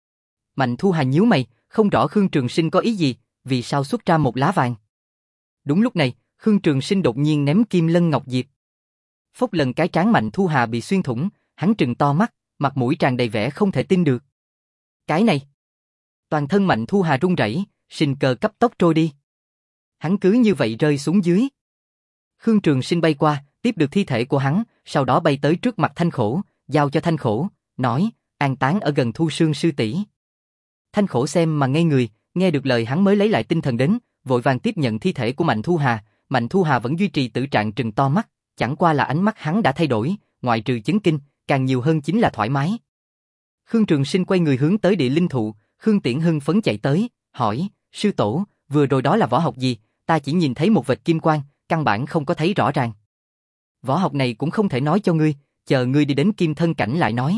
Mạnh Thu Hà nhíu mày, không rõ Khương Trường Sinh có ý gì, vì sao xuất ra một lá vàng. Đúng lúc này, Khương Trường Sinh đột nhiên ném Kim Lân Ngọc Diệp. Phốc lần cái trán Mạnh Thu Hà bị xuyên thủng, hắn trừng to mắt, mặt mũi tràn đầy vẻ không thể tin được. Cái này, toàn thân Mạnh Thu Hà run rẩy, sinh cơ cấp tốc trôi đi. Hắn cứ như vậy rơi xuống dưới. Khương Trường Sinh bay qua, tiếp được thi thể của hắn, sau đó bay tới trước mặt Thanh Khổ, giao cho Thanh Khổ, nói, an táng ở gần Thu Sương sư tỷ. Thanh Khổ xem mà ngây người, nghe được lời hắn mới lấy lại tinh thần đến, vội vàng tiếp nhận thi thể của Mạnh Thu Hà. Mạnh Thu Hà vẫn duy trì tử trạng trừng to mắt, chẳng qua là ánh mắt hắn đã thay đổi, ngoại trừ chấn kinh, càng nhiều hơn chính là thoải mái. Khương Trường Sinh quay người hướng tới địa linh thụ, Khương Tiễn hưng phấn chạy tới, hỏi, sư tổ, vừa rồi đó là võ học gì, ta chỉ nhìn thấy một vệt kim quang, căn bản không có thấy rõ ràng. Võ học này cũng không thể nói cho ngươi, chờ ngươi đi đến kim thân cảnh lại nói.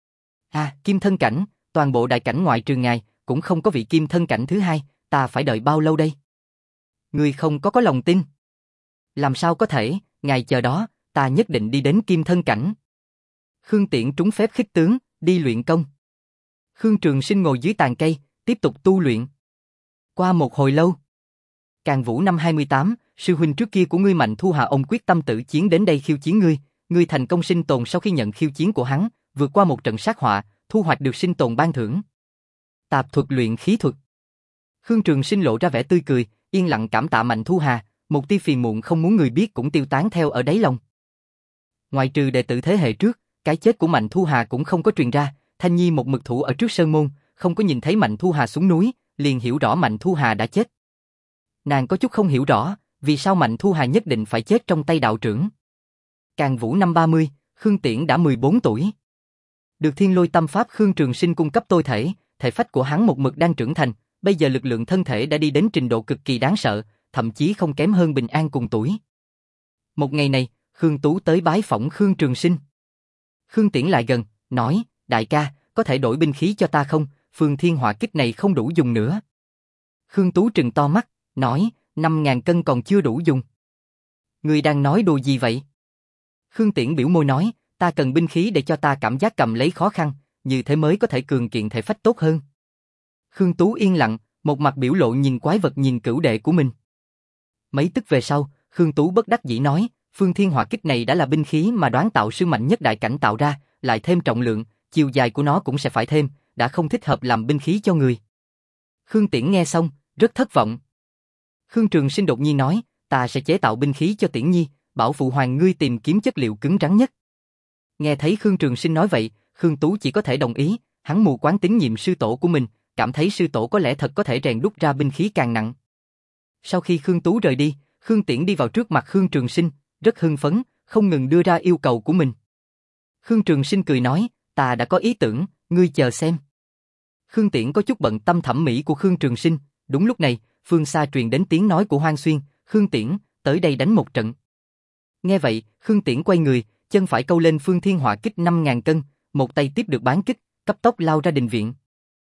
À, kim thân cảnh, toàn bộ đại cảnh ngoại trừ ngài, cũng không có vị kim thân cảnh thứ hai, ta phải đợi bao lâu đây? Ngươi không có có lòng tin. Làm sao có thể, ngài chờ đó, ta nhất định đi đến kim thân cảnh. Khương Tiễn trúng phép khích tướng, đi luyện công. Khương Trường Sinh ngồi dưới tàn cây, tiếp tục tu luyện. Qua một hồi lâu, Càn Vũ năm hai mươi tám, sư huynh trước kia của ngươi Mạnh Thu Hà ông quyết tâm tự chiến đến đây khiêu chiến ngươi, ngươi thành công sinh tồn sau khi nhận khiêu chiến của hắn, vượt qua một trận sát họa, thu hoạch được sinh tồn ban thưởng. Tạp thuật luyện khí thuật. Khương Trường Sinh lộ ra vẻ tươi cười, yên lặng cảm tạ Mạnh Thu Hà, một tia phiền muộn không muốn người biết cũng tiêu tán theo ở đáy lòng. Ngoài trừ đệ tử thế hệ trước, cái chết của Mạnh Thu Hà cũng không có truyền ra, Thanh Nhi một mực thủ ở trước sơn môn, không có nhìn thấy Mạnh Thu Hà xuống núi, liền hiểu rõ Mạnh Thu Hà đã chết. Nàng có chút không hiểu rõ, vì sao Mạnh Thu Hà nhất định phải chết trong tay đạo trưởng. Càn Vũ năm ba mươi, Khương Tiễn đã mười bốn tuổi. Được Thiên Lôi Tâm Pháp Khương Trường Sinh cung cấp tôi thể, thể phách của hắn một mực đang trưởng thành, bây giờ lực lượng thân thể đã đi đến trình độ cực kỳ đáng sợ, thậm chí không kém hơn Bình An cùng tuổi. Một ngày này, Khương Tú tới bái phỏng Khương Trường Sinh. Khương Tiễn lại gần, nói, đại ca, có thể đổi binh khí cho ta không, Phương Thiên Hỏa Kích này không đủ dùng nữa. Khương Tú trừng to mắt, nói, năm ngàn cân còn chưa đủ dùng. Ngươi đang nói đùa gì vậy? Khương Tiễn biểu môi nói, ta cần binh khí để cho ta cảm giác cầm lấy khó khăn, như thế mới có thể cường kiện thể phách tốt hơn. Khương Tú yên lặng, một mặt biểu lộ nhìn quái vật nhìn cửu đệ của mình. Mấy tức về sau, Khương Tú bất đắc dĩ nói, Phương Thiên Hỏa Kích này đã là binh khí mà đoán tạo sư mạnh nhất đại cảnh tạo ra, lại thêm trọng lượng, chiều dài của nó cũng sẽ phải thêm, đã không thích hợp làm binh khí cho người. Khương Tiễn nghe xong, rất thất vọng. Khương Trường Sinh đột nhiên nói, ta sẽ chế tạo binh khí cho Tiễn Nhi, bảo phụ hoàng ngươi tìm kiếm chất liệu cứng rắn nhất. Nghe thấy Khương Trường Sinh nói vậy, Khương Tú chỉ có thể đồng ý, hắn mù quáng tín nhiệm sư tổ của mình, cảm thấy sư tổ có lẽ thật có thể rèn đúc ra binh khí càng nặng. Sau khi Khương Tú rời đi, Khương Tiễn đi vào trước mặt Khương Trường Sinh, rất hưng phấn, không ngừng đưa ra yêu cầu của mình. Khương Trường Sinh cười nói, ta đã có ý tưởng, ngươi chờ xem. Khương Tiễn có chút bận tâm thẩm mỹ của Khương Trường Sinh, đúng lúc này, phương xa truyền đến tiếng nói của Hoang Xuyên, Khương Tiễn, tới đây đánh một trận. Nghe vậy, Khương Tiễn quay người, chân phải câu lên phương thiên hỏa kích năm ngàn cân, một tay tiếp được bán kích, cấp tốc lao ra đình viện.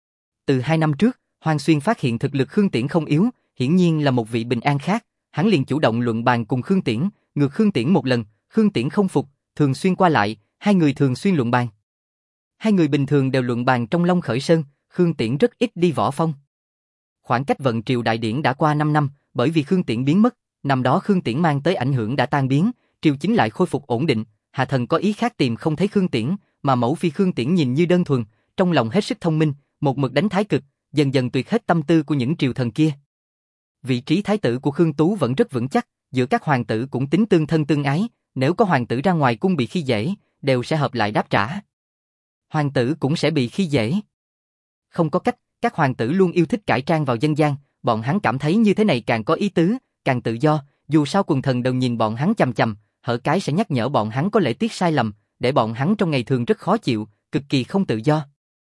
Từ hai năm trước, Hoang Xuyên phát hiện thực lực Khương Tiễn không yếu, hiển nhiên là một vị bình an khác, hắn liền chủ động luận bàn cùng Khương Tiễn, ngược Khương Tiễn một lần, Khương Tiễn không phục, thường xuyên qua lại, hai người thường xuyên luận bàn. Hai người bình thường đều luận bàn trong Long Khởi Sơn, Khương Tiễn rất ít đi võ phong. Khoảng cách vận triều đại điển đã qua năm năm, bởi vì Khương Tiễn biến mất, năm đó Khương Tiễn mang tới ảnh hưởng đã tan biến, triều chính lại khôi phục ổn định, Hạ Thần có ý khác tìm không thấy Khương Tiễn, mà mẫu phi Khương Tiễn nhìn như đơn thuần, trong lòng hết sức thông minh, một mực đánh thái cực, dần dần tuyệt hết tâm tư của những triều thần kia. Vị trí thái tử của Khương Tú vẫn rất vững chắc, giữa các hoàng tử cũng tính tương thân tương ái, nếu có hoàng tử ra ngoài cung bị khi dễ, đều sẽ hợp lại đáp trả. Hoàng tử cũng sẽ bị khi dễ. Không có cách, các hoàng tử luôn yêu thích cải trang vào dân gian, bọn hắn cảm thấy như thế này càng có ý tứ, càng tự do, dù sao quần thần đều nhìn bọn hắn chằm chằm, hở cái sẽ nhắc nhở bọn hắn có lễ tiết sai lầm, để bọn hắn trong ngày thường rất khó chịu, cực kỳ không tự do.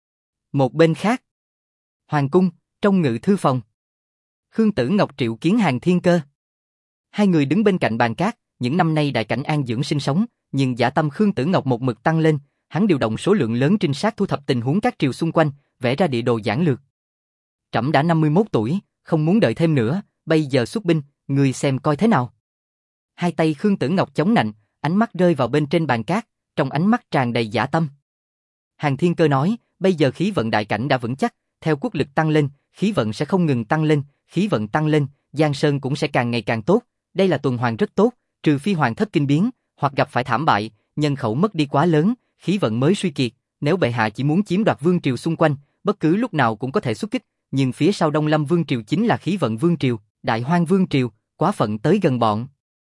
Một bên khác, hoàng cung, trong ngự thư phòng, Khương Tử Ngọc triệu kiến Hàn Thiên Cơ. Hai người đứng bên cạnh bàn cát, những năm nay đại cảnh an dưỡng sinh sống, nhưng dã tâm Khương Tử Ngọc một mực tăng lên, hắn điều động số lượng lớn trinh sát thu thập tình huống các triều xung quanh, vẽ ra địa đồ giản lược. Trẫm đã năm mươi mốt tuổi, không muốn đợi thêm nữa, bây giờ xuất binh, ngươi xem coi thế nào. Hai tay Khương Tử Ngọc chống nạnh, ánh mắt rơi vào bên trên bàn cát, trong ánh mắt tràn đầy dã tâm. Hàn Thiên Cơ nói, bây giờ khí vận đại cảnh đã vững chắc, theo quốc lực tăng lên, khí vận sẽ không ngừng tăng lên, khí vận tăng lên, Giang Sơn cũng sẽ càng ngày càng tốt, đây là tuần hoàn rất tốt, trừ phi hoàng thất kinh biến, hoặc gặp phải thảm bại, nhân khẩu mất đi quá lớn, khí vận mới suy kiệt, nếu bệ hạ chỉ muốn chiếm đoạt vương triều xung quanh, bất cứ lúc nào cũng có thể xuất kích, nhưng phía sau Đông Lâm vương triều chính là khí vận vương triều, Đại Hoang vương triều, quá phận tới gần bọn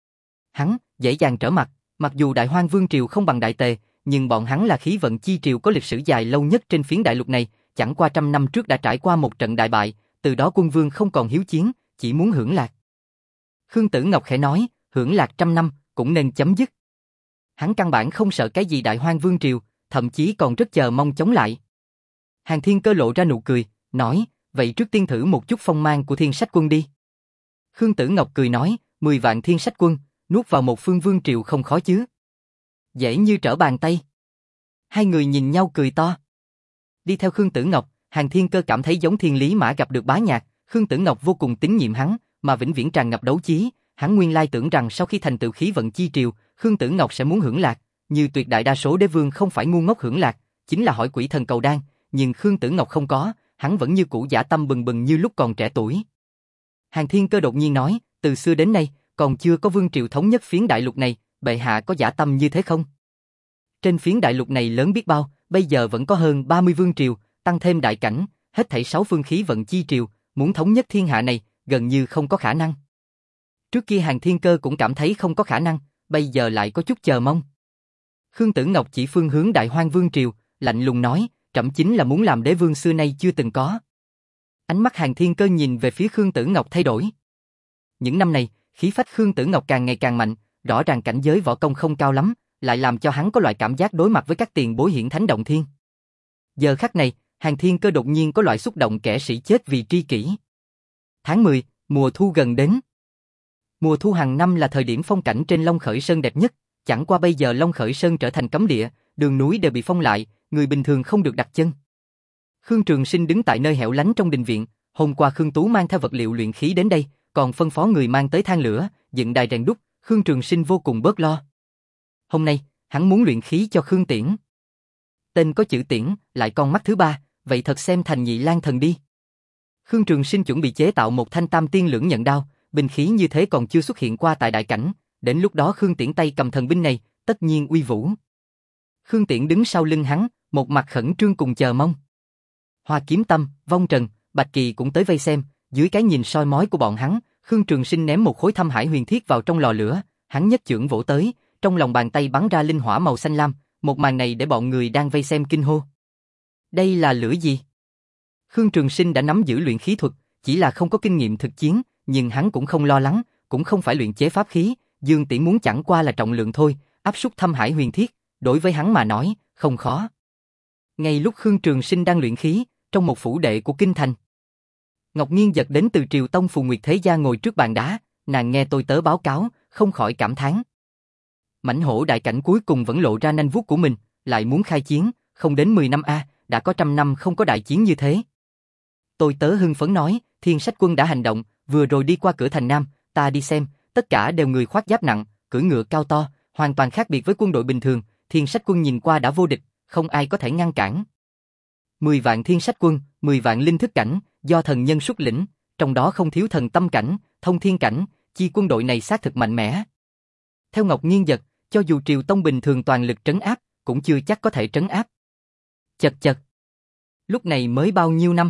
hắn, dễ dàng trở mặt, mặc dù Đại Hoang vương triều không bằng Đại Tề, nhưng bọn hắn là khí vận chi triều có lịch sử dài lâu nhất trên phiến đại lục này, chẳng qua trăm năm trước đã trải qua một trận đại bại, từ đó quân vương không còn hiếu chiến, chỉ muốn hưởng lạc. Khương Tử Ngọc khẽ nói, hưởng lạc trăm năm, cũng nên chấm dứt. Hắn căn bản không sợ cái gì Đại Hoang vương triều, thậm chí còn rất chờ mong chống lại. Hàn Thiên Cơ lộ ra nụ cười, nói, vậy trước tiên thử một chút phong mang của Thiên Sách Quân đi. Khương Tử Ngọc cười nói, mười vạn Thiên Sách Quân, nuốt vào một phương vương triều không khó chứ. Dễ như trở bàn tay. Hai người nhìn nhau cười to. Đi theo Khương Tử Ngọc, Hàn Thiên Cơ cảm thấy giống Thiên Lý Mã gặp được bá nhạc, Khương Tử Ngọc vô cùng tín nhiệm hắn, mà vĩnh viễn tràn ngập đấu chí, hắn nguyên lai tưởng rằng sau khi thành tựu khí vận chi triều, Khương Tử Ngọc sẽ muốn hưởng lạc, như tuyệt đại đa số đế vương không phải ngu ngốc hưởng lạc, chính là hỏi quỷ thần cầu đan, nhưng Khương Tử Ngọc không có, hắn vẫn như cũ dã tâm bừng bừng như lúc còn trẻ tuổi. Hàn Thiên Cơ đột nhiên nói, từ xưa đến nay, còn chưa có vương triều thống nhất phiến đại lục này, bệ hạ có dã tâm như thế không? Trên phiến đại lục này lớn biết bao, bây giờ vẫn có hơn ba mươi vương triều, tăng thêm đại cảnh, hết thảy sáu phương khí vận chi triều, muốn thống nhất thiên hạ này, gần như không có khả năng. Trước kia Hàn Thiên Cơ cũng cảm thấy không có khả năng, bây giờ lại có chút chờ mong. Khương Tử Ngọc chỉ phương hướng Đại Hoang vương triều, lạnh lùng nói, trẫm chính là muốn làm đế vương xưa nay chưa từng có. Ánh mắt Hàn Thiên Cơ nhìn về phía Khương Tử Ngọc thay đổi. Những năm này, khí phách Khương Tử Ngọc càng ngày càng mạnh, rõ ràng cảnh giới võ công không cao lắm, lại làm cho hắn có loại cảm giác đối mặt với các tiền bối hiển thánh động thiên. Giờ khắc này, Hàn Thiên Cơ đột nhiên có loại xúc động kẻ sĩ chết vì tri kỷ. Tháng mười, mùa thu gần đến. Mùa thu hàng năm là thời điểm phong cảnh trên Long Khởi Sơn đẹp nhất, chẳng qua bây giờ Long Khởi Sơn trở thành cấm địa, đường núi đều bị phong lại, người bình thường không được đặt chân. Khương Trường Sinh đứng tại nơi hẻo lánh trong đình viện, hôm qua Khương Tú mang theo vật liệu luyện khí đến đây, còn phân phó người mang tới than lửa, dựng đài rèn đúc, Khương Trường Sinh vô cùng bớt lo. Hôm nay, hắn muốn luyện khí cho Khương Tiễn. Tên có chữ Tiễn, lại con mắt thứ ba, vậy thật xem thành Nhị Lang Thần đi. Khương Trường Sinh chuẩn bị chế tạo một thanh tam tiên lưỡng nhận đao, binh khí như thế còn chưa xuất hiện qua tại đại cảnh, đến lúc đó Khương Tiễn tay cầm thần binh này, tất nhiên uy vũ. Khương Tiễn đứng sau lưng hắn, một mặt khẩn trương cùng chờ mong. Hoa Kiếm Tâm, Vong Trần, Bạch Kỳ cũng tới vây xem, dưới cái nhìn soi mói của bọn hắn, Khương Trường Sinh ném một khối thâm hải huyền thiết vào trong lò lửa, hắn nhất chưởng vỗ tới, trong lòng bàn tay bắn ra linh hỏa màu xanh lam, một màn này để bọn người đang vây xem kinh hô. Đây là lửa gì? Khương Trường Sinh đã nắm giữ luyện khí thuật, chỉ là không có kinh nghiệm thực chiến, nhưng hắn cũng không lo lắng, cũng không phải luyện chế pháp khí, Dương tỷ muốn chẳng qua là trọng lượng thôi, áp suất thâm hải huyền thiết, đối với hắn mà nói, không khó. Ngay lúc Khương Trường Sinh đang luyện khí, trong một phủ đệ của kinh thành, Ngọc Nghiên giật đến từ Triều Tông Phù Nguyệt Thế Gia ngồi trước bàn đá, nàng nghe tôi tớ báo cáo, không khỏi cảm thán. Mãnh hổ đại cảnh cuối cùng vẫn lộ ra nanh vuốt của mình, lại muốn khai chiến, không đến mười năm a, đã có trăm năm không có đại chiến như thế. Tôi tớ hưng phấn nói, Thiên Sách Quân đã hành động, vừa rồi đi qua cửa thành Nam, ta đi xem, tất cả đều người khoác giáp nặng, cưỡi ngựa cao to, hoàn toàn khác biệt với quân đội bình thường, Thiên Sách Quân nhìn qua đã vô địch, không ai có thể ngăn cản. Mười vạn Thiên Sách Quân, mười vạn linh thức cảnh, do thần nhân xuất lĩnh, trong đó không thiếu thần tâm cảnh, thông thiên cảnh, chi quân đội này xác thực mạnh mẽ. Theo Ngọc Nghiên giật, cho dù Triều Tông bình thường toàn lực trấn áp, cũng chưa chắc có thể trấn áp. Chật chật. Lúc này mới bao nhiêu năm?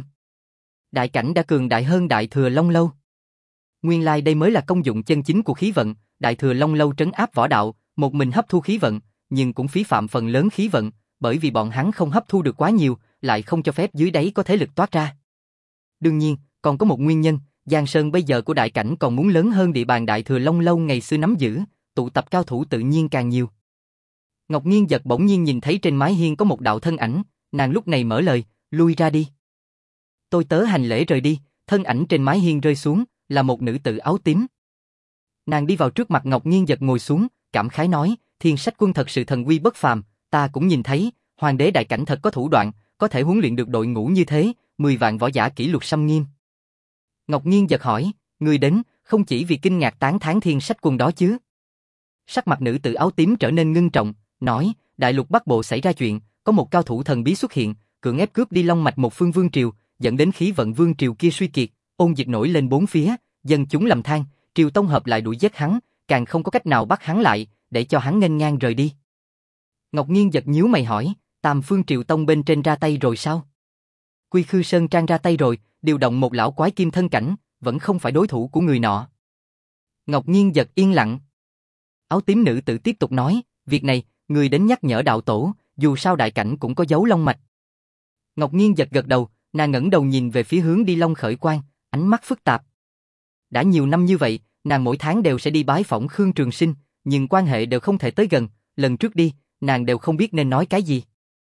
Đại cảnh đã cường đại hơn Đại Thừa Long Lâu. Nguyên lai đây mới là công dụng chân chính của khí vận, Đại Thừa Long Lâu trấn áp võ đạo, một mình hấp thu khí vận, nhưng cũng phí phạm phần lớn khí vận, bởi vì bọn hắn không hấp thu được quá nhiều, lại không cho phép dưới đáy có thế lực toát ra. Đương nhiên, còn có một nguyên nhân, Giang Sơn bây giờ của đại cảnh còn muốn lớn hơn địa bàn Đại Thừa Long Lâu ngày xưa nắm giữ, tụ tập cao thủ tự nhiên càng nhiều. Ngọc Nghiên giật bỗng nhiên nhìn thấy trên mái hiên có một đạo thân ảnh, nàng lúc này mở lời, lui ra đi. Tôi tớ hành lễ rời đi, thân ảnh trên mái hiên rơi xuống, là một nữ tử áo tím. Nàng đi vào trước mặt Ngọc Nghiên giật ngồi xuống, cảm khái nói, Thiên Sách Quân thật sự thần uy bất phàm, ta cũng nhìn thấy, hoàng đế đại cảnh thật có thủ đoạn, có thể huấn luyện được đội ngũ như thế, mười vạn võ giả kỷ luật xâm nghiêm. Ngọc Nghiên giật hỏi, người đến, không chỉ vì kinh ngạc tán thán Thiên Sách Quân đó chứ? Sắc mặt nữ tử áo tím trở nên ngưng trọng, nói, đại lục Bắc Bộ xảy ra chuyện, có một cao thủ thần bí xuất hiện, cưỡng ép cướp đi long mạch một phương vương triều, dẫn đến khí vận vương triều kia suy kiệt, ôn dịch nổi lên bốn phía, dân chúng lầm than, Triều Tông hợp lại đuổi giết hắn, càng không có cách nào bắt hắn lại, để cho hắn nghênh ngang rời đi. Ngọc Nghiên giật nhíu mày hỏi, Tam Phương Triều Tông bên trên ra tay rồi sao? Quy Khư Sơn Trang ra tay rồi, điều động một lão quái kim thân cảnh, vẫn không phải đối thủ của người nọ. Ngọc Nghiên giật yên lặng. Áo tím nữ tử tiếp tục nói, việc này, người đến nhắc nhở đạo tổ, dù sao đại cảnh cũng có dấu long mạch. Ngọc Nghiên giật gật đầu, nàng ngẩng đầu nhìn về phía hướng đi Long Khởi Quang, ánh mắt phức tạp. Đã nhiều năm như vậy, nàng mỗi tháng đều sẽ đi bái phỏng Khương Trường Sinh, nhưng quan hệ đều không thể tới gần, lần trước đi, nàng đều không biết nên nói cái gì.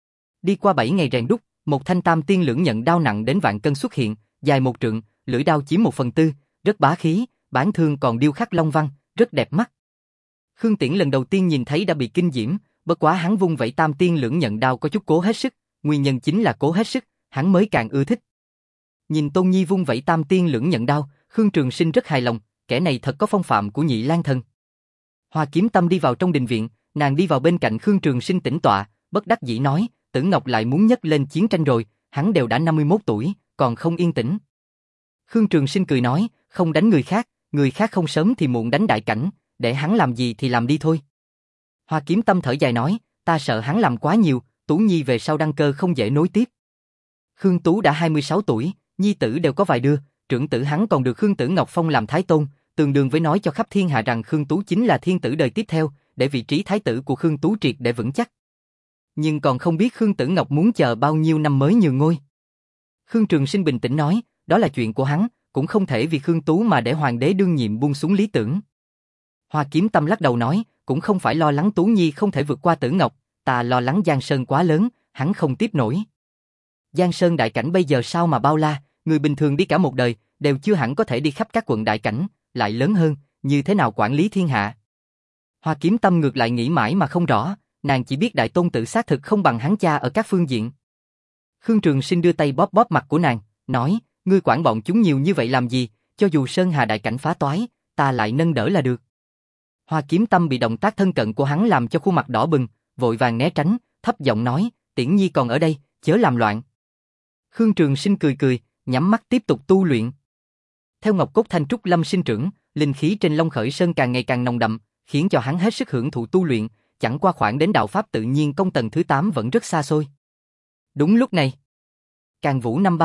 Đi qua bảy ngày rèn đúc, một thanh tam tiên lưỡng nhận đao nặng đến vạn cân xuất hiện, dài một trượng, lưỡi đao chiếm một phần tư, rất bá khí, bản thương còn điêu khắc long văn, rất đẹp mắt. Khương Tiễn lần đầu tiên nhìn thấy đã bị kinh diễm, bất quá hắn vung vẩy tam tiên lưỡng nhận đao có chút cố hết sức, nguyên nhân chính là cố hết sức, hắn mới càng ưa thích. Nhìn Tôn Nhi vung vẩy tam tiên lưỡng nhận đao, Khương Trường Sinh rất hài lòng, kẻ này thật có phong phạm của Nhị Lang Thần. Hoa Kiếm Tâm đi vào trong đình viện, nàng đi vào bên cạnh Khương Trường Sinh tĩnh tọa, bất đắc dĩ nói, Tử Ngọc lại muốn nhấc lên chiến tranh rồi, hắn đều đã năm mươi mốt tuổi, còn không yên tĩnh. Khương Trường Sinh cười nói, không đánh người khác, người khác không sớm thì muộn đánh đại cảnh, để hắn làm gì thì làm đi thôi. Hoa Kiếm Tâm thở dài nói, ta sợ hắn làm quá nhiều, Tú Nhi về sau đăng cơ không dễ nối tiếp. Khương Tú đã hai mươi sáu tuổi, nhi tử đều có vài đứa, trưởng tử hắn còn được Khương Tử Ngọc phong làm thái tôn, tương đương với nói cho khắp thiên hạ rằng Khương Tú chính là thiên tử đời tiếp theo, để vị trí thái tử của Khương Tú triệt để vững chắc. Nhưng còn không biết Khương Tử Ngọc muốn chờ bao nhiêu năm mới nhường ngôi. Khương Trường Sinh bình tĩnh nói, đó là chuyện của hắn, cũng không thể vì Khương Tú mà để hoàng đế đương nhiệm buông xuống lý tưởng. Hoa Kiếm Tâm lắc đầu nói, cũng không phải lo lắng Tú Nhi không thể vượt qua Tử Ngọc, ta lo lắng Giang Sơn quá lớn, hắn không tiếp nổi. Giang Sơn đại cảnh bây giờ sao mà bao la, người bình thường đi cả một đời, đều chưa hẳn có thể đi khắp các quận đại cảnh, lại lớn hơn, như thế nào quản lý thiên hạ. Hoa Kiếm Tâm ngược lại nghĩ mãi mà không rõ, nàng chỉ biết đại tôn tử xác thực không bằng hắn cha ở các phương diện. Khương Trường Sinh đưa tay bóp bóp mặt của nàng, nói, ngươi quản bọn chúng nhiều như vậy làm gì, cho dù Sơn Hà đại cảnh phá toái, ta lại nâng đỡ là được. Hoa Kiếm Tâm bị động tác thân cận của hắn làm cho khuôn mặt đỏ bừng, vội vàng né tránh, thấp giọng nói, Tiễn Nhi còn ở đây, chớ làm loạn. Khương Trường Sinh cười cười, nhắm mắt tiếp tục tu luyện. Theo Ngọc Cốt Thanh Trúc Lâm sinh trưởng, linh khí trên Long Khởi Sơn càng ngày càng nồng đậm, khiến cho hắn hết sức hưởng thụ tu luyện, chẳng qua khoảng đến đạo pháp tự nhiên công tầng thứ tám vẫn rất xa xôi. Đúng lúc này, Càn Vũ năm ba mươi,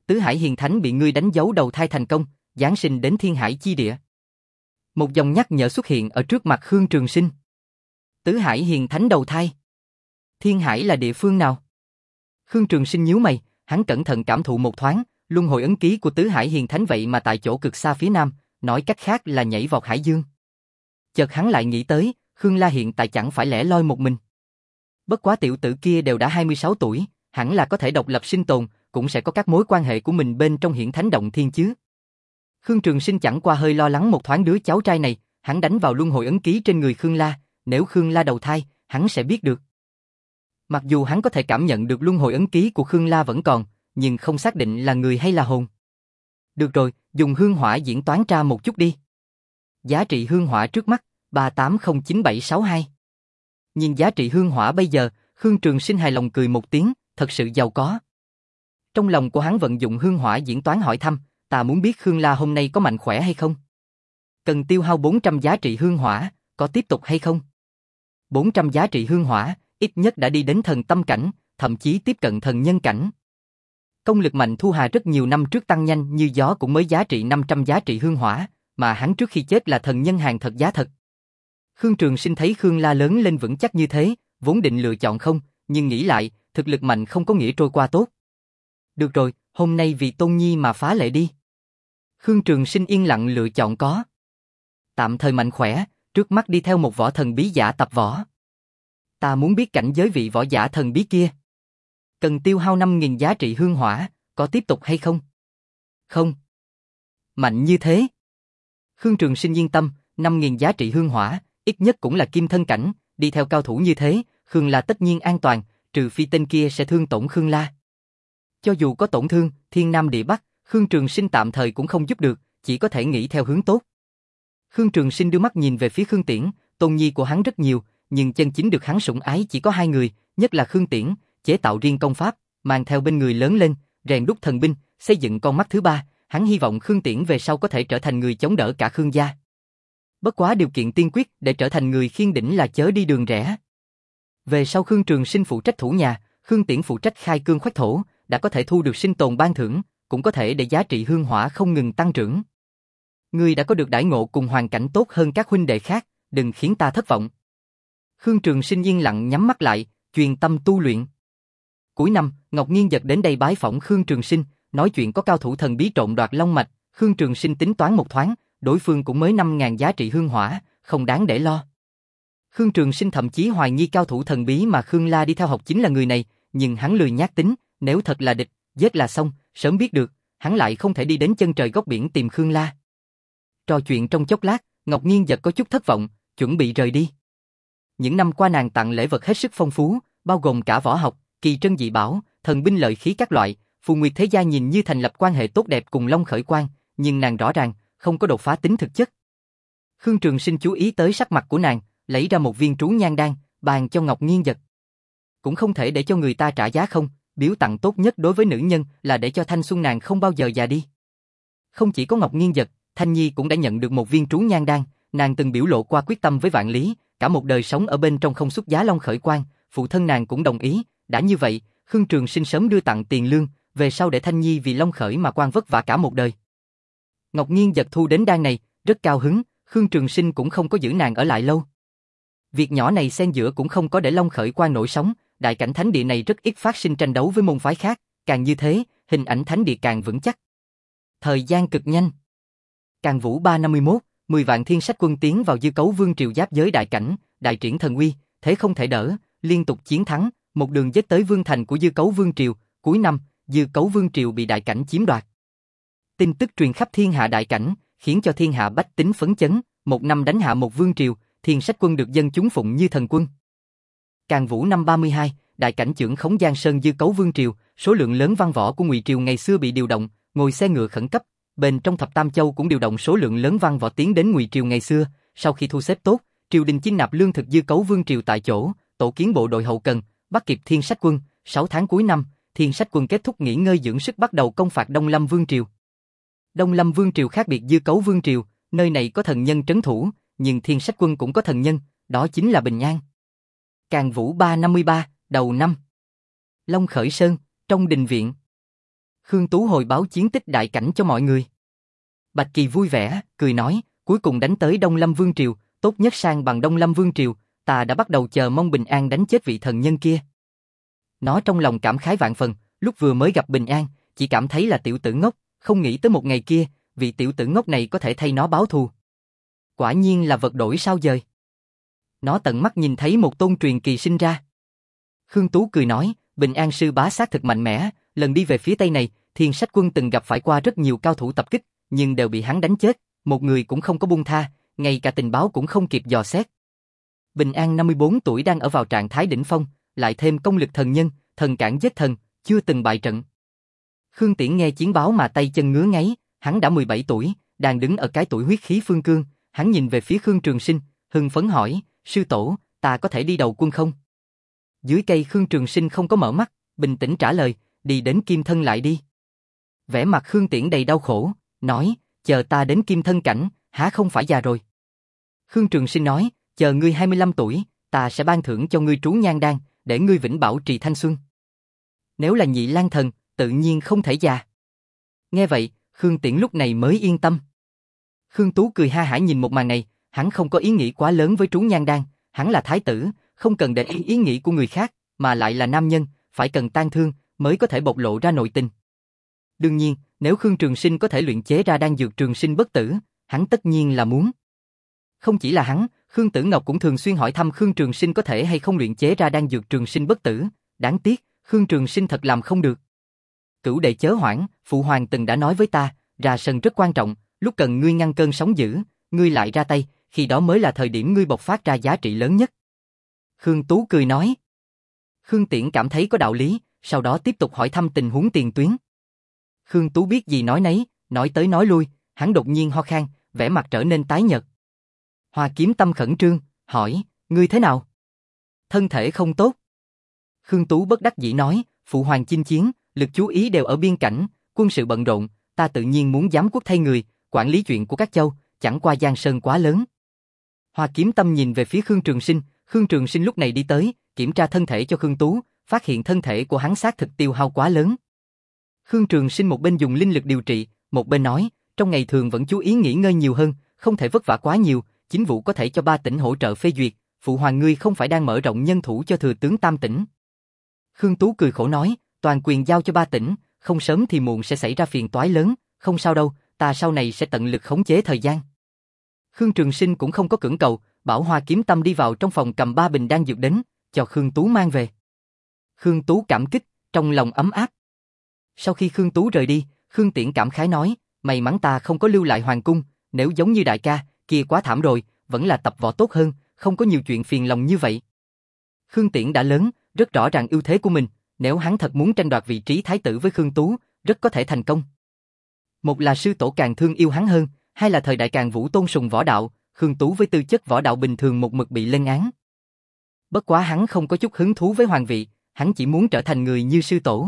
Tứ Hải Hiền Thánh bị ngươi đánh dấu đầu thai thành công, giáng sinh đến Thiên Hải chi địa. Một dòng nhắc nhở xuất hiện ở trước mặt Khương Trường Sinh. Tứ Hải Hiền Thánh đầu thai. Thiên Hải là địa phương nào? Khương Trường Sinh nhíu mày, hắn cẩn thận cảm thụ một thoáng, luân hồi ấn ký của Tứ Hải Hiền Thánh vậy mà tại chỗ cực xa phía nam, nói cách khác là nhảy vọt hải dương. Chợt hắn lại nghĩ tới, Khương La hiện tại chẳng phải lẻ loi một mình. Bất quá tiểu tử kia đều đã hai mươi sáu tuổi, hẳn là có thể độc lập sinh tồn, cũng sẽ có các mối quan hệ của mình bên trong Hiển Thánh Động Thiên chứ. Khương Trường Sinh chẳng qua hơi lo lắng một thoáng đứa cháu trai này, hắn đánh vào luân hồi ấn ký trên người Khương La, nếu Khương La đầu thai, hắn sẽ biết được. Mặc dù hắn có thể cảm nhận được luân hồi ấn ký của Khương La vẫn còn, nhưng không xác định là người hay là hồn. Được rồi, dùng hương hỏa diễn toán tra một chút đi. Giá trị hương hỏa trước mắt, ba tám không chín bảy sáu hai. Nhìn giá trị hương hỏa bây giờ, Khương Trường Sinh hài lòng cười một tiếng, thật sự giàu có. Trong lòng của hắn vận dụng hương hỏa diễn toán hỏi thăm, ta muốn biết Khương La hôm nay có mạnh khỏe hay không? Cần tiêu hao bốn trăm giá trị hương hỏa, có tiếp tục hay không? bốn trăm giá trị hương hỏa, ít nhất đã đi đến thần tâm cảnh, thậm chí tiếp cận thần nhân cảnh. Công lực mạnh Thu Hà rất nhiều năm trước tăng nhanh như gió cũng mới giá trị năm trăm giá trị hương hỏa, mà hắn trước khi chết là thần nhân hàng thật giá thật. Khương Trường Sinh thấy Khương La lớn lên vững chắc như thế, vốn định lựa chọn không, nhưng nghĩ lại, thực lực mạnh không có nghĩa trôi qua tốt. Được rồi, hôm nay vì Tôn Nhi mà phá lệ đi. Khương Trường Sinh yên lặng lựa chọn có. Tạm thời mạnh khỏe, trước mắt đi theo một võ thần bí giả tập võ. Ta muốn biết cảnh giới vị võ giả thần bí kia. Cần tiêu hao năm nghìn giá trị hương hỏa, có tiếp tục hay không? Không. Mạnh như thế. Khương Trường Sinh yên tâm, năm nghìn giá trị hương hỏa, ít nhất cũng là kim thân cảnh, đi theo cao thủ như thế, Khương La tất nhiên an toàn, trừ phi tên kia sẽ thương tổn Khương La. Cho dù có tổn thương, thiên nam địa bắc, Khương Trường Sinh tạm thời cũng không giúp được, chỉ có thể nghĩ theo hướng tốt. Khương Trường Sinh đưa mắt nhìn về phía Khương Tiễn, tôn nhi của hắn rất nhiều, nhưng chân chính được hắn sủng ái chỉ có hai người, nhất là Khương Tiễn, chế tạo riêng công pháp, mang theo bên người lớn lên, rèn đúc thần binh, xây dựng con mắt thứ ba, hắn hy vọng Khương Tiễn về sau có thể trở thành người chống đỡ cả Khương gia. Bất quá điều kiện tiên quyết để trở thành người khiên đỉnh là chớ đi đường rẽ. Về sau Khương Trường Sinh phụ trách thủ nhà, Khương Tiễn phụ trách khai cương khoách thổ, đã có thể thu được sinh tồn ban thưởng, cũng có thể để giá trị hương hỏa không ngừng tăng trưởng. Ngươi đã có được đãi ngộ cùng hoàn cảnh tốt hơn các huynh đệ khác, đừng khiến ta thất vọng. Khương Trường Sinh yên lặng nhắm mắt lại, chuyên tâm tu luyện. Cuối năm, Ngọc Nghiên Dật đến đây bái phỏng Khương Trường Sinh, nói chuyện có cao thủ thần bí trộn đoạt long mạch, Khương Trường Sinh tính toán một thoáng, đối phương cũng mới năm nghìn giá trị hương hỏa, không đáng để lo. Khương Trường Sinh thậm chí hoài nghi cao thủ thần bí mà Khương La đi theo học chính là người này, nhưng hắn lười nhác tính, nếu thật là địch, giết là xong, sớm biết được, hắn lại không thể đi đến chân trời góc biển tìm Khương La. Trò chuyện trong chốc lát, Ngọc Nghiên Dật có chút thất vọng, chuẩn bị rời đi. Những năm qua nàng tặng lễ vật hết sức phong phú, bao gồm cả võ học, kỳ trân dị bảo, thần binh lợi khí các loại, Phù Nguyệt Thế Gia nhìn như thành lập quan hệ tốt đẹp cùng Long Khởi Quang, nhưng nàng rõ ràng không có đột phá tính thực chất. Khương Trường Sinh chú ý tới sắc mặt của nàng, lấy ra một viên trú nhan đan, bàn cho Ngọc Nghiên Dật. Cũng không thể để cho người ta trả giá không, biếu tặng tốt nhất đối với nữ nhân là để cho thanh xuân nàng không bao giờ già đi. Không chỉ có Ngọc Nghiên Dật, Thanh Nhi cũng đã nhận được một viên trú nhan đan, nàng từng biểu lộ qua quyết tâm với vạn lý, cả một đời sống ở bên trong không xuất giá Long Khởi Quang, phụ thân nàng cũng đồng ý, đã như vậy, Khương Trường Sinh sớm đưa tặng tiền lương, về sau để Thanh Nhi vì Long Khởi mà quan vất vả cả một đời. Ngọc Nghiên Dật thu đến đan này, rất cao hứng, Khương Trường Sinh cũng không có giữ nàng ở lại lâu. Việc nhỏ này xen giữa cũng không có để Long Khởi Quang nổi sóng, đại cảnh thánh địa này rất ít phát sinh tranh đấu với môn phái khác, càng như thế, hình ảnh thánh địa càng vững chắc. Thời gian cực nhanh. Càn Vũ ba năm mươi mốt, mười vạn thiên sách quân tiến vào Dư Cấu Vương triều giáp giới đại cảnh, đại triển thần uy, thế không thể đỡ, liên tục chiến thắng, một đường giết tới vương thành của Dư Cấu Vương triều, cuối năm, Dư Cấu Vương triều bị đại cảnh chiếm đoạt. Tin tức truyền khắp thiên hạ đại cảnh, khiến cho thiên hạ bách tính phấn chấn, một năm đánh hạ một vương triều, thiên sách quân được dân chúng phụng như thần quân. Càn Vũ năm ba mươi hai, đại cảnh trưởng khống Giang Sơn Dư Cấu Vương triều, số lượng lớn văn võ của Ngụy triều ngày xưa bị điều động, ngồi xe ngựa khẩn cấp, bên trong Thập Tam Châu cũng điều động số lượng lớn văn võ tiến đến Ngụy triều ngày xưa, sau khi thu xếp tốt, triều đình chinh nạp lương thực Dư Cấu Vương triều tại chỗ, tổ kiến bộ đội hậu cần, bắt kịp thiên sách quân, sáu tháng cuối năm, thiên sách quân kết thúc nghỉ ngơi dưỡng sức bắt đầu công phạt Đông Lâm Vương triều. Đông Lâm Vương triều khác biệt Dư Cấu Vương triều, nơi này có thần nhân trấn thủ, nhưng thiên sách quân cũng có thần nhân, đó chính là Bình An. Càn Vũ ba năm mươi ba, đầu năm. Long Khởi Sơn, trong đình viện. Khương Tú hồi báo chiến tích đại cảnh cho mọi người. Bạch Kỳ vui vẻ, cười nói, cuối cùng đánh tới Đông Lâm Vương Triều, tốt nhất sang bằng Đông Lâm Vương Triều, ta đã bắt đầu chờ mong Bình An đánh chết vị thần nhân kia. Nó trong lòng cảm khái vạn phần, lúc vừa mới gặp Bình An, chỉ cảm thấy là tiểu tử ngốc, không nghĩ tới một ngày kia, vị tiểu tử ngốc này có thể thay nó báo thù. Quả nhiên là vật đổi sao dời. Nó tận mắt nhìn thấy một tôn truyền kỳ sinh ra. Khương Tú cười nói, Bình An sư bá xác thực mạnh mẽ, lần đi về phía tây này, Thiên Sách Quân từng gặp phải qua rất nhiều cao thủ tập kích, nhưng đều bị hắn đánh chết, một người cũng không có buông tha, ngay cả tình báo cũng không kịp dò xét. Bình An năm mươi bốn tuổi đang ở vào trạng thái đỉnh phong, lại thêm công lực thần nhân, thần cản giết thần, chưa từng bại trận. Khương Tiễn nghe chiến báo mà tay chân ngứa ngáy, hắn đã mười bảy tuổi, đang đứng ở cái tuổi huyết khí phương cương, hắn nhìn về phía Khương Trường Sinh, hưng phấn hỏi, sư tổ, ta có thể đi đầu quân không? Dưới cây Khương Trường Sinh không có mở mắt, bình tĩnh trả lời, đi đến Kim Thân lại đi. Vẻ mặt Khương Tiễn đầy đau khổ, nói, chờ ta đến Kim Thân cảnh, há không phải già rồi. Khương Trường Sinh nói, chờ ngươi hai mươi lăm tuổi, ta sẽ ban thưởng cho ngươi trú nhan đan, để ngươi vĩnh bảo trì thanh xuân. Nếu là Nhị Lang Thần, tự nhiên không thể già. Nghe vậy, Khương Tiễn lúc này mới yên tâm. Khương Tú cười ha hả nhìn một màn này, hắn không có ý nghĩ quá lớn với trú nhan đan, hắn là thái tử, không cần để ý ý nghĩ của người khác, mà lại là nam nhân, phải cần tang thương mới có thể bộc lộ ra nội tình. Đương nhiên, nếu Khương Trường Sinh có thể luyện chế ra đan dược trường sinh bất tử, hắn tất nhiên là muốn. Không chỉ là hắn, Khương Tử Ngọc cũng thường xuyên hỏi thăm Khương Trường Sinh có thể hay không luyện chế ra đan dược trường sinh bất tử, đáng tiếc, Khương Trường Sinh thật làm không được. Cửu đệ chớ hoảng, phụ hoàng từng đã nói với ta, ra sân rất quan trọng, lúc cần ngươi ngăn cơn sóng dữ, ngươi lại ra tay, khi đó mới là thời điểm ngươi bộc phát ra giá trị lớn nhất. Khương Tú cười nói. Khương Tiễn cảm thấy có đạo lý, sau đó tiếp tục hỏi thăm tình huống tiền tuyến. Khương Tú biết gì nói nấy, nói tới nói lui, hắn đột nhiên ho khan, vẻ mặt trở nên tái nhợt. Hoa Kiếm Tâm khẩn trương, hỏi, ngươi thế nào? Thân thể không tốt. Khương Tú bất đắc dĩ nói, phụ hoàng chinh chiến, lực chú ý đều ở biên cảnh, quân sự bận rộn, ta tự nhiên muốn giám quốc thay người, quản lý chuyện của các châu, chẳng qua giang sơn quá lớn. Hoa Kiếm Tâm nhìn về phía Khương Trường Sinh, Khương Trường Sinh lúc này đi tới, kiểm tra thân thể cho Khương Tú, phát hiện thân thể của hắn xác thực tiêu hao quá lớn. Khương Trường Sinh một bên dùng linh lực điều trị, một bên nói, trong ngày thường vẫn chú ý nghỉ ngơi nhiều hơn, không thể vất vả quá nhiều, chính vụ có thể cho ba tỉnh hỗ trợ phê duyệt, phụ hoàng ngươi không phải đang mở rộng nhân thủ cho thừa tướng Tam tỉnh. Khương Tú cười khổ nói, toàn quyền giao cho ba tỉnh, không sớm thì muộn sẽ xảy ra phiền toái lớn, không sao đâu, ta sau này sẽ tận lực khống chế thời gian. Khương Trường Sinh cũng không có cưỡng cầu, bảo Hoa Kiếm Tâm đi vào trong phòng cầm ba bình đan dược đến, cho Khương Tú mang về. Khương Tú cảm kích, trong lòng ấm áp. Sau khi Khương Tú rời đi, Khương Tiễn cảm khái nói, may mắn ta không có lưu lại hoàng cung, nếu giống như đại ca, kia quá thảm rồi, vẫn là tập võ tốt hơn, không có nhiều chuyện phiền lòng như vậy. Khương Tiễn đã lớn, rất rõ ràng ưu thế của mình, nếu hắn thật muốn tranh đoạt vị trí thái tử với Khương Tú, rất có thể thành công. Một là sư tổ càng thương yêu hắn hơn, hai là thời đại càng vũ tôn sùng võ đạo, Khương Tú với tư chất võ đạo bình thường một mực bị lên án. Bất quá hắn không có chút hứng thú với hoàng vị, hắn chỉ muốn trở thành người như sư tổ.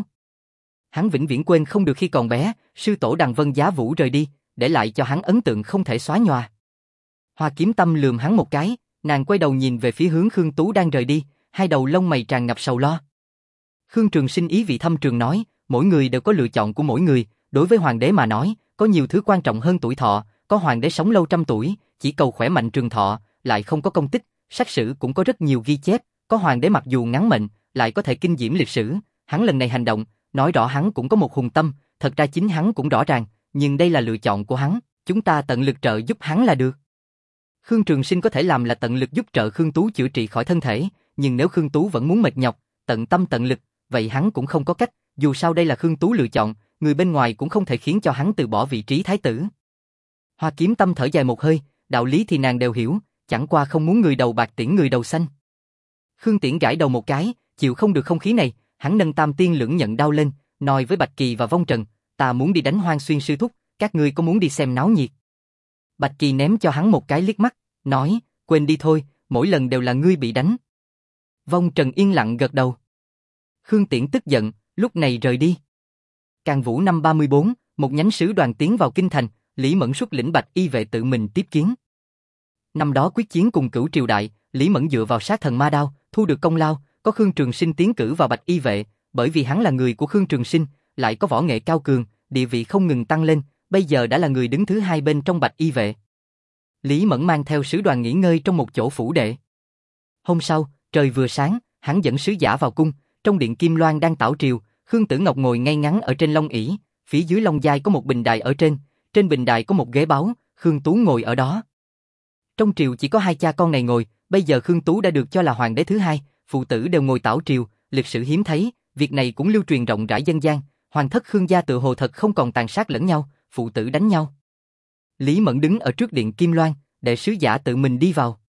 Hắn vĩnh viễn quên không được khi còn bé, sư tổ Đằng Vân Giá Vũ rời đi, để lại cho hắn ấn tượng không thể xóa nhòa. Hoa Kiếm Tâm lườm hắn một cái, nàng quay đầu nhìn về phía hướng Khương Tú đang rời đi, hai đầu lông mày tràn ngập sầu lo. Khương Trường Sinh ý vị thâm trường nói, mỗi người đều có lựa chọn của mỗi người, đối với hoàng đế mà nói, có nhiều thứ quan trọng hơn tuổi thọ, có hoàng đế sống lâu trăm tuổi, chỉ cầu khỏe mạnh trường thọ, lại không có công tích, sách sử cũng có rất nhiều ghi chép, có hoàng đế mặc dù ngắn mệnh, lại có thể kinh diễm lịch sử, hắn lần này hành động, nói rõ hắn cũng có một hùng tâm, thật ra chính hắn cũng rõ ràng, nhưng đây là lựa chọn của hắn, chúng ta tận lực trợ giúp hắn là được. Khương Trường Sinh có thể làm là tận lực giúp trợ Khương Tú chữa trị khỏi thân thể, nhưng nếu Khương Tú vẫn muốn mệt nhọc, tận tâm tận lực, vậy hắn cũng không có cách, dù sao đây là Khương Tú lựa chọn, người bên ngoài cũng không thể khiến cho hắn từ bỏ vị trí thái tử. Hoa Kiếm Tâm thở dài một hơi, đạo lý thì nàng đều hiểu, chẳng qua không muốn người đầu bạc tiễn người đầu xanh. Khương Tiễn gãi đầu một cái, chịu không được không khí này, hắn nâng tam tiên lưỡng nhận đao lên, nói với Bạch Kỳ và Vong Trần, ta muốn đi đánh Hoang Xuyên sư thúc, các ngươi có muốn đi xem náo nhiệt? Bạch Kỳ ném cho hắn một cái liếc mắt, nói, quên đi thôi, mỗi lần đều là ngươi bị đánh. Vong Trần yên lặng gật đầu. Khương Tiễn tức giận, lúc này rời đi. Càn Vũ năm ba mươi bốn, một nhánh sứ đoàn tiến vào kinh thành, Lý Mẫn xuất lĩnh Bạch Y vệ tự mình tiếp kiến. Năm đó quyết chiến cùng Cửu triều đại, Lý Mẫn dựa vào sát thần ma đao, thu được công lao, có Khương Trường Sinh tiến cử vào Bạch Y vệ, bởi vì hắn là người của Khương Trường Sinh, lại có võ nghệ cao cường, địa vị không ngừng tăng lên, bây giờ đã là người đứng thứ hai bên trong Bạch Y vệ. Lý Mẫn mang theo sứ đoàn nghỉ ngơi trong một chỗ phủ đệ. Hôm sau, trời vừa sáng, hắn dẫn sứ giả vào cung, trong điện Kim Loan đang tảo triều, Khương Tử Ngọc ngồi ngay ngắn ở trên long ỷ, phía dưới long giai có một bình đài ở trên, trên bình đài có một ghế báu, Khương Tú ngồi ở đó. Trong triều chỉ có hai cha con này ngồi, bây giờ Khương Tú đã được cho là hoàng đế thứ hai, phụ tử đều ngồi tảo triều, lịch sử hiếm thấy, việc này cũng lưu truyền rộng rãi dân gian, hoàng thất Khương gia tự hồ thật không còn tàn sát lẫn nhau, phụ tử đánh nhau. Lý Mẫn đứng ở trước điện Kim Loan, để sứ giả tự mình đi vào.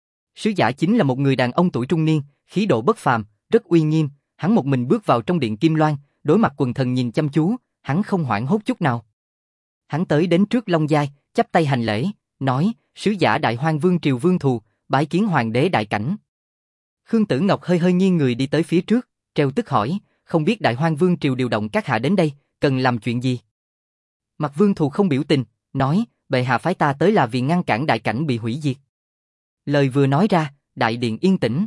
Sứ giả chính là một người đàn ông tuổi trung niên, khí độ bất phàm, rất uy nghiêm, hắn một mình bước vào trong điện Kim Loan, đối mặt quần thần nhìn chăm chú, hắn không hoảng hốt chút nào. Hắn tới đến trước long giai, chắp tay hành lễ, nói: "Sứ giả Đại Hoang Vương triều Vương Thù, bái kiến hoàng đế đại cảnh." Khương Tử Ngọc hơi hơi nghiêng người đi tới phía trước, treo tức hỏi: "Không biết Đại Hoang Vương triều điều động các hạ đến đây, cần làm chuyện gì?" Mặt Vương Thù không biểu tình, nói: "Bệ hạ phái ta tới là vì ngăn cản đại cảnh bị hủy diệt." Lời vừa nói ra, đại điện yên tĩnh.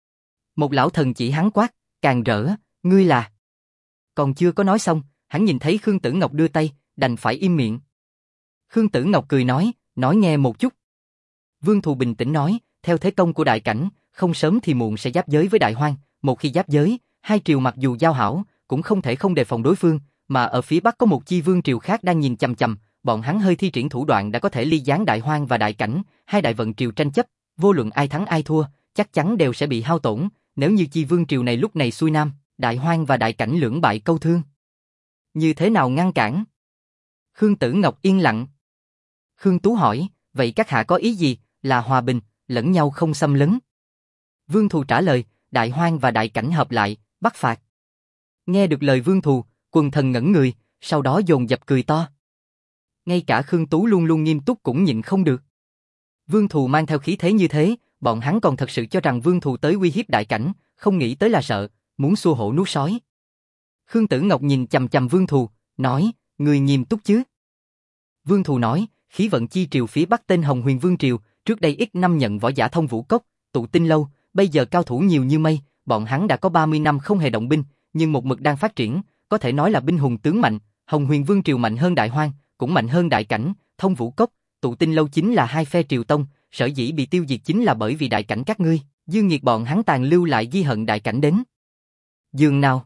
Một lão thần chỉ hắn quát: "Càng rỡ, ngươi là..." Còn chưa có nói xong, hắn nhìn thấy Khương Tử Ngọc đưa tay, đành phải im miệng. Khương Tử Ngọc cười nói: "Nói nghe một chút." Vương Thù bình tĩnh nói: "Theo thế công của đại cảnh, không sớm thì muộn sẽ giáp giới với Đại Hoang, một khi giáp giới, hai triều mặc dù giao hảo, cũng không thể không đề phòng đối phương, mà ở phía bắc có một chi vương triều khác đang nhìn chằm chằm, bọn hắn hơi thi triển thủ đoạn đã có thể ly gián Đại Hoang và đại cảnh, hai đại vận triều tranh chấp, vô luận ai thắng ai thua, chắc chắn đều sẽ bị hao tổn, nếu như chi vương triều này lúc này xuôi nam, Đại Hoang và đại cảnh lưỡng bại câu thương. Như thế nào ngăn cản?" Khương Tử Ngọc yên lặng. Khương Tú hỏi: "Vậy các hạ có ý gì, là hòa bình, lẫn nhau không xâm lấn?" Vương Thù trả lời: "Đại Hoang và đại cảnh hợp lại, bắt phạt." Nghe được lời Vương Thù, quần thần ngẩn người, sau đó dồn dập cười to. Ngay cả Khương Tú luôn luôn nghiêm túc cũng nhịn không được. Vương Thù mang theo khí thế như thế, bọn hắn còn thật sự cho rằng Vương Thù tới uy hiếp đại cảnh, không nghĩ tới là sợ, muốn xua hổ nuốt sói. Khương Tử Ngọc nhìn chằm chằm Vương Thù, nói: "Người nghiêm túc chứ?" Vương Thù nói: "Khí vận chi triều phía bắc tên Hồng Huyền Vương triều, trước đây ít năm nhận võ giả thông vũ cốc, tụ tinh lâu, bây giờ cao thủ nhiều như mây, bọn hắn đã có ba mươi năm không hề động binh, nhưng một mực đang phát triển, có thể nói là binh hùng tướng mạnh, Hồng Huyền Vương triều mạnh hơn Đại Hoang, cũng mạnh hơn đại cảnh, thông vũ cốc, tụ tinh lâu chính là hai phe triều tông, sở dĩ bị tiêu diệt chính là bởi vì đại cảnh các ngươi, dương nghiệt bọn hắn tàn lưu lại ghi hận đại cảnh đến. Dường nào?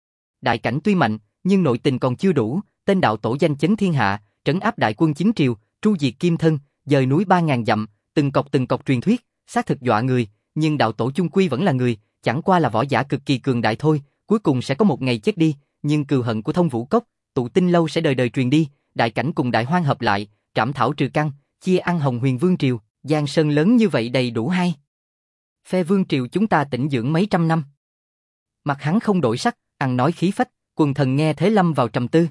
Đại cảnh tuy mạnh, nhưng nội tình còn chưa đủ, tên đạo tổ danh chấn thiên hạ, trấn áp đại quân chính triều, tru diệt kim thân, dời núi ba ngàn dặm, từng cọc từng cọc truyền thuyết, xác thực dọa người, nhưng đạo tổ chung quy vẫn là người, chẳng qua là võ giả cực kỳ cường đại thôi, cuối cùng sẽ có một ngày chết đi, nhưng cừu hận của thông vũ cốc, tụ tinh lâu sẽ đời đời truyền đi, đại cảnh cùng đại hoang hợp lại, trảm thảo trừ căn, chia ăn Hồng Huyền Vương triều, giang sơn lớn như vậy đầy đủ hay. Phe vương triều chúng ta tĩnh dưỡng mấy trăm năm." Mặt hắn không đổi sắc, ăn nói khí phách, quần thần nghe thế lâm vào trầm tư.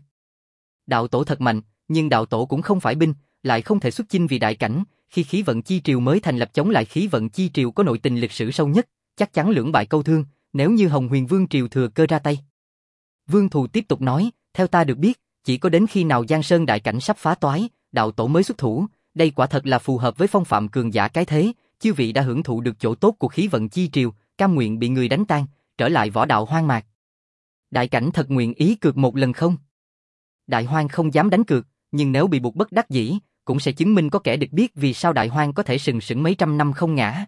Đạo tổ thật mạnh, nhưng đạo tổ cũng không phải binh, lại không thể xuất chinh vì đại cảnh, khi khí vận chi triều mới thành lập chống lại khí vận chi triều có nội tình lịch sử sâu nhất, chắc chắn lưỡng bại câu thương, nếu như Hồng Huyền Vương triều thừa cơ ra tay. Vương Thù tiếp tục nói: "Theo ta được biết, chỉ có đến khi nào Giang Sơn đại cảnh sắp phá toái, đạo tổ mới xuất thủ, đây quả thật là phù hợp với phong phạm cường giả cái thế, chư vị đã hưởng thụ được chỗ tốt của khí vận chi triều, cam nguyện bị người đánh tan, trở lại võ đạo hoang mạc. Đại cảnh thật nguyện ý cược một lần không?" Đại Hoang không dám đánh cược, nhưng nếu bị buộc bất đắc dĩ, cũng sẽ chứng minh có kẻ địch biết vì sao Đại Hoang có thể sừng sững mấy trăm năm không ngã.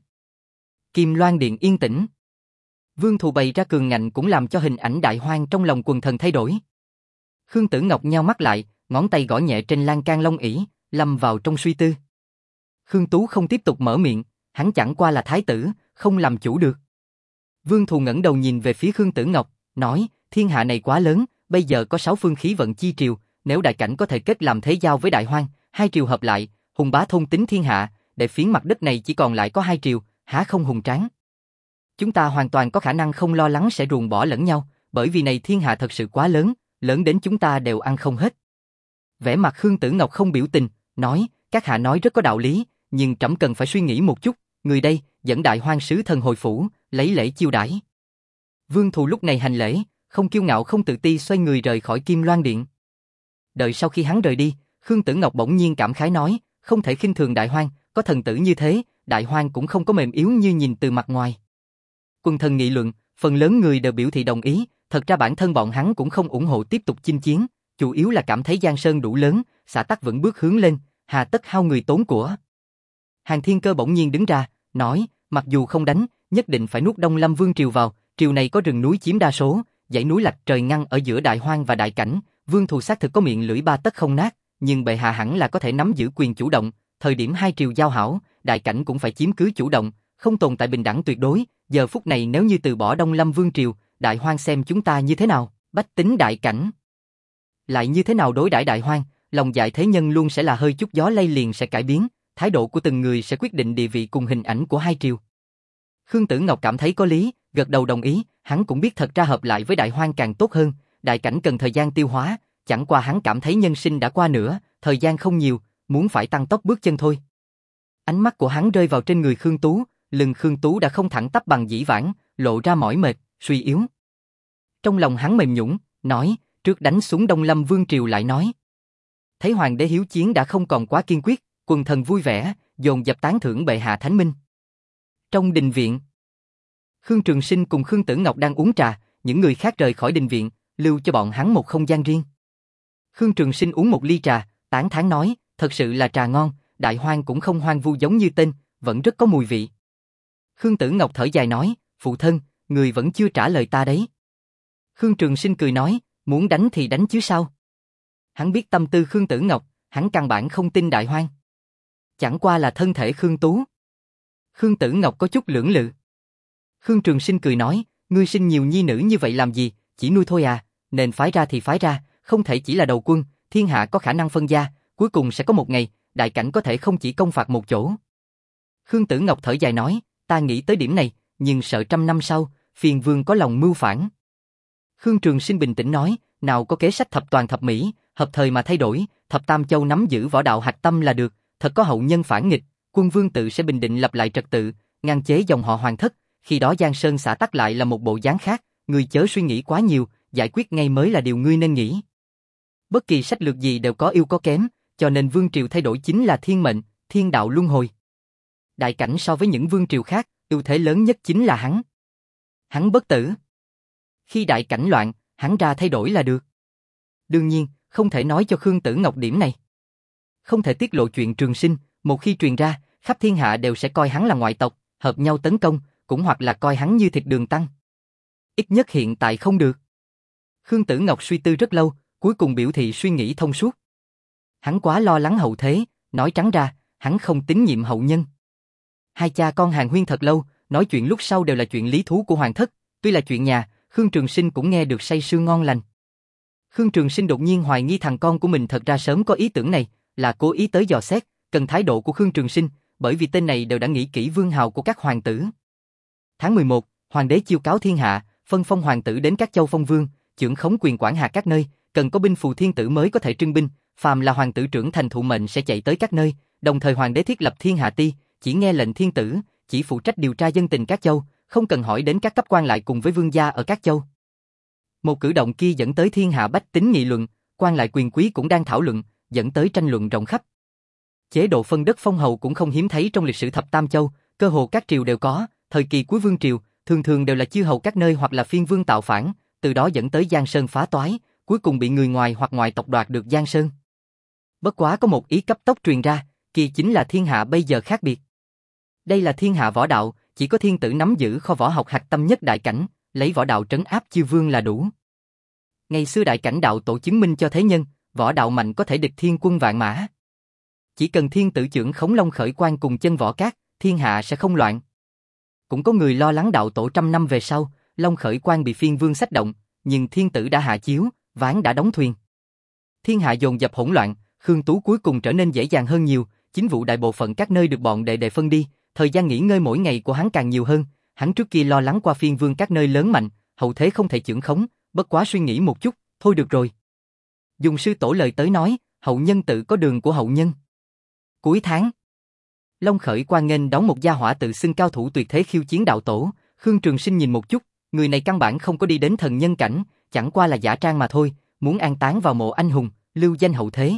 Kim Loan Điện yên tĩnh. Vương Thù bày ra cường ngạnh cũng làm cho hình ảnh Đại Hoang trong lòng quần thần thay đổi. Khương Tử Ngọc nheo mắt lại, ngón tay gõ nhẹ trên lan can long ỷ, lâm vào trong suy tư. Khương Tú không tiếp tục mở miệng, hắn chẳng qua là thái tử, không làm chủ được. Vương Thù ngẩng đầu nhìn về phía Khương Tử Ngọc, nói: "Thiên hạ này quá lớn, bây giờ có sáu phương khí vận chi triều, nếu đại cảnh có thể kết làm thế giao với Đại Hoang, hai triều hợp lại, hùng bá thôn tính thiên hạ, để phiến mặt đất này chỉ còn lại có hai triều, há không hùng tráng? Chúng ta hoàn toàn có khả năng không lo lắng sẽ ruồng bỏ lẫn nhau, bởi vì này thiên hạ thật sự quá lớn, lớn đến chúng ta đều ăn không hết." Vẻ mặt Khương Tử Ngọc không biểu tình, nói: "Các hạ nói rất có đạo lý, nhưng trẫm cần phải suy nghĩ một chút, người đây, dẫn Đại Hoang sứ thần hồi phủ, lấy lễ chiêu đãi." Vương Thù lúc này hành lễ, không kiêu ngạo không tự ti xoay người rời khỏi Kim Loan Điện. Đợi sau khi hắn rời đi, Khương Tử Ngọc bỗng nhiên cảm khái nói: "Không thể khinh thường Đại Hoang, có thần tử như thế, Đại Hoang cũng không có mềm yếu như nhìn từ mặt ngoài." Quần thần nghị luận, phần lớn người đều biểu thị đồng ý, thật ra bản thân bọn hắn cũng không ủng hộ tiếp tục chinh chiến, chủ yếu là cảm thấy Giang Sơn đủ lớn, xã tắc vẫn bước hướng lên, hà tất hao người tốn của. Hàng Thiên Cơ bỗng nhiên đứng ra, nói, mặc dù không đánh, nhất định phải nuốt Đông Lâm Vương triều vào, triều này có rừng núi chiếm đa số, dãy núi lạch trời ngăn ở giữa Đại Hoang và Đại Cảnh, vương thù xác thực có miệng lưỡi ba tấc không nát, nhưng bệ hạ hẳn là có thể nắm giữ quyền chủ động, thời điểm hai triều giao hảo, Đại Cảnh cũng phải chiếm cứ chủ động, không tồn tại bình đẳng tuyệt đối, giờ phút này nếu như từ bỏ Đông Lâm Vương triều, Đại Hoang xem chúng ta như thế nào, bách tính Đại Cảnh lại như thế nào đối đãi Đại Hoang, lòng dạ thế nhân luôn sẽ là hơi chút gió lay liền sẽ cải biến, thái độ của từng người sẽ quyết định địa vị cùng hình ảnh của hai triều. Khương Tử Ngọc cảm thấy có lý, gật đầu đồng ý, hắn cũng biết thật ra hợp lại với Đại Hoang càng tốt hơn, Đại Cảnh cần thời gian tiêu hóa, chẳng qua hắn cảm thấy nhân sinh đã qua nữa, thời gian không nhiều, muốn phải tăng tốc bước chân thôi. Ánh mắt của hắn rơi vào trên người Khương Tú, lưng Khương Tú đã không thẳng tắp bằng dĩ vãng, lộ ra mỏi mệt, suy yếu. Trong lòng hắn mềm nhũn, nói, trước đánh xuống Đông Lâm Vương triều lại nói. Thấy hoàng đế hiếu chiến đã không còn quá kiên quyết, quần thần vui vẻ, dồn dập tán thưởng bệ hạ thánh minh. Trong đình viện, Khương Trường Sinh cùng Khương Tử Ngọc đang uống trà, những người khác rời khỏi đình viện, lưu cho bọn hắn một không gian riêng. Khương Trường Sinh uống một ly trà, tán thán nói, thật sự là trà ngon, Đại Hoang cũng không hoang vu giống như tên, vẫn rất có mùi vị. Khương Tử Ngọc thở dài nói, phụ thân, người vẫn chưa trả lời ta đấy. Khương Trường Sinh cười nói, muốn đánh thì đánh chứ sao. Hắn biết tâm tư Khương Tử Ngọc, hắn căn bản không tin Đại Hoang. Chẳng qua là thân thể Khương Tú. Khương Tử Ngọc có chút lưỡng lự. Khương Trường Sinh cười nói, ngươi sinh nhiều nhi nữ như vậy làm gì, chỉ nuôi thôi à, nên phái ra thì phái ra, không thể chỉ là đầu quân, thiên hạ có khả năng phân gia, cuối cùng sẽ có một ngày, Đại Cảnh có thể không chỉ công phạt một chỗ. Khương Tử Ngọc thở dài nói, ta nghĩ tới điểm này, nhưng sợ trăm năm sau, phiền vương có lòng mưu phản. Khương Trường Sinh bình tĩnh nói, nào có kế sách thập toàn thập mỹ, hợp thời mà thay đổi, thập tam châu nắm giữ võ đạo hạch tâm là được, thật có hậu nhân phản nghịch, quân vương tự sẽ bình định lập lại trật tự, ngăn chế dòng họ hoàng thất, khi đó Giang Sơn xã tắc lại là một bộ dáng khác, ngươi chớ suy nghĩ quá nhiều, giải quyết ngay mới là điều ngươi nên nghĩ. Bất kỳ sách lược gì đều có ưu có kém, cho nên vương triều thay đổi chính là thiên mệnh, thiên đạo luân hồi. Đại Cảnh so với những vương triều khác, ưu thế lớn nhất chính là hắn. Hắn bất tử. Khi Đại Cảnh loạn, hắn ra thay đổi là được. Đương nhiên, không thể nói cho Khương Tử Ngọc điểm này. Không thể tiết lộ chuyện Trường Sinh, một khi truyền ra, khắp thiên hạ đều sẽ coi hắn là ngoại tộc, hợp nhau tấn công, cũng hoặc là coi hắn như thịt đường tăng. Ít nhất hiện tại không được. Khương Tử Ngọc suy tư rất lâu, cuối cùng biểu thị suy nghĩ thông suốt. Hắn quá lo lắng hậu thế, nói trắng ra, hắn không tín nhiệm hậu nhân. Hai cha con hàn huyên thật lâu, nói chuyện lúc sau đều là chuyện lý thú của hoàng thất, tuy là chuyện nhà, Khương Trường Sinh cũng nghe được say sưa ngon lành. Khương Trường Sinh đột nhiên hoài nghi thằng con của mình thật ra sớm có ý tưởng này, là cố ý tới dò xét, cần thái độ của Khương Trường Sinh, bởi vì tên này đều đã nghĩ kỹ vương hào của các hoàng tử. Tháng mười một, hoàng đế chiêu cáo thiên hạ, phân phong hoàng tử đến các châu phong vương, trưởng khống quyền quản hạt các nơi, cần có binh phù thiên tử mới có thể trưng binh, phàm là hoàng tử trưởng thành thụ mệnh sẽ chạy tới các nơi, đồng thời hoàng đế thiết lập thiên hạ ti, chỉ nghe lệnh thiên tử, chỉ phụ trách điều tra dân tình các châu, không cần hỏi đến các cấp quan lại cùng với vương gia ở các châu. Một cử động kia dẫn tới thiên hạ bách tính nghị luận, quan lại quyền quý cũng đang thảo luận, dẫn tới tranh luận rộng khắp. Chế độ phân đất phong hầu cũng không hiếm thấy trong lịch sử thập tam châu, cơ hồ các triều đều có, thời kỳ cuối vương triều, thường thường đều là chư hầu các nơi hoặc là phiên vương tạo phản, từ đó dẫn tới Giang Sơn phá toái, cuối cùng bị người ngoài hoặc ngoại tộc đoạt được Giang Sơn. Bất quá có một ý cấp tốc truyền ra, kia chính là thiên hạ bây giờ khác biệt. Đây là thiên hạ võ đạo, chỉ có thiên tử nắm giữ kho võ học hạch tâm nhất Đại Cảnh, lấy võ đạo trấn áp chư vương là đủ. Ngày xưa Đại Cảnh đạo tổ chứng minh cho thế nhân, võ đạo mạnh có thể địch thiên quân vạn mã. Chỉ cần thiên tử trưởng khống Long Khởi Quan cùng Chân Võ Cát, thiên hạ sẽ không loạn. Cũng có người lo lắng đạo tổ trăm năm về sau, Long Khởi Quan bị phiên vương xách động, nhưng thiên tử đã hạ chiếu, ván đã đóng thuyền. Thiên hạ dồn dập hỗn loạn, Khương Tú cuối cùng trở nên dễ dàng hơn nhiều, chính vụ đại bộ phận các nơi được bọn đệ đệ phân đi, thời gian nghỉ ngơi mỗi ngày của hắn càng nhiều hơn, hắn trước kia lo lắng qua phiên vương các nơi lớn mạnh, hậu thế không thể trưởng khống, bất quá suy nghĩ một chút, thôi được rồi. Dùng sư tổ lời tới nói, hậu nhân tự có đường của hậu nhân. Cuối tháng, Long Khởi Quan nghênh đón một gia hỏa tự xưng cao thủ tuyệt thế khiêu chiến đạo tổ, Khương Trường Sinh nhìn một chút, người này căn bản không có đi đến thần nhân cảnh, chẳng qua là giả trang mà thôi, muốn an táng vào mộ anh hùng, lưu danh hậu thế.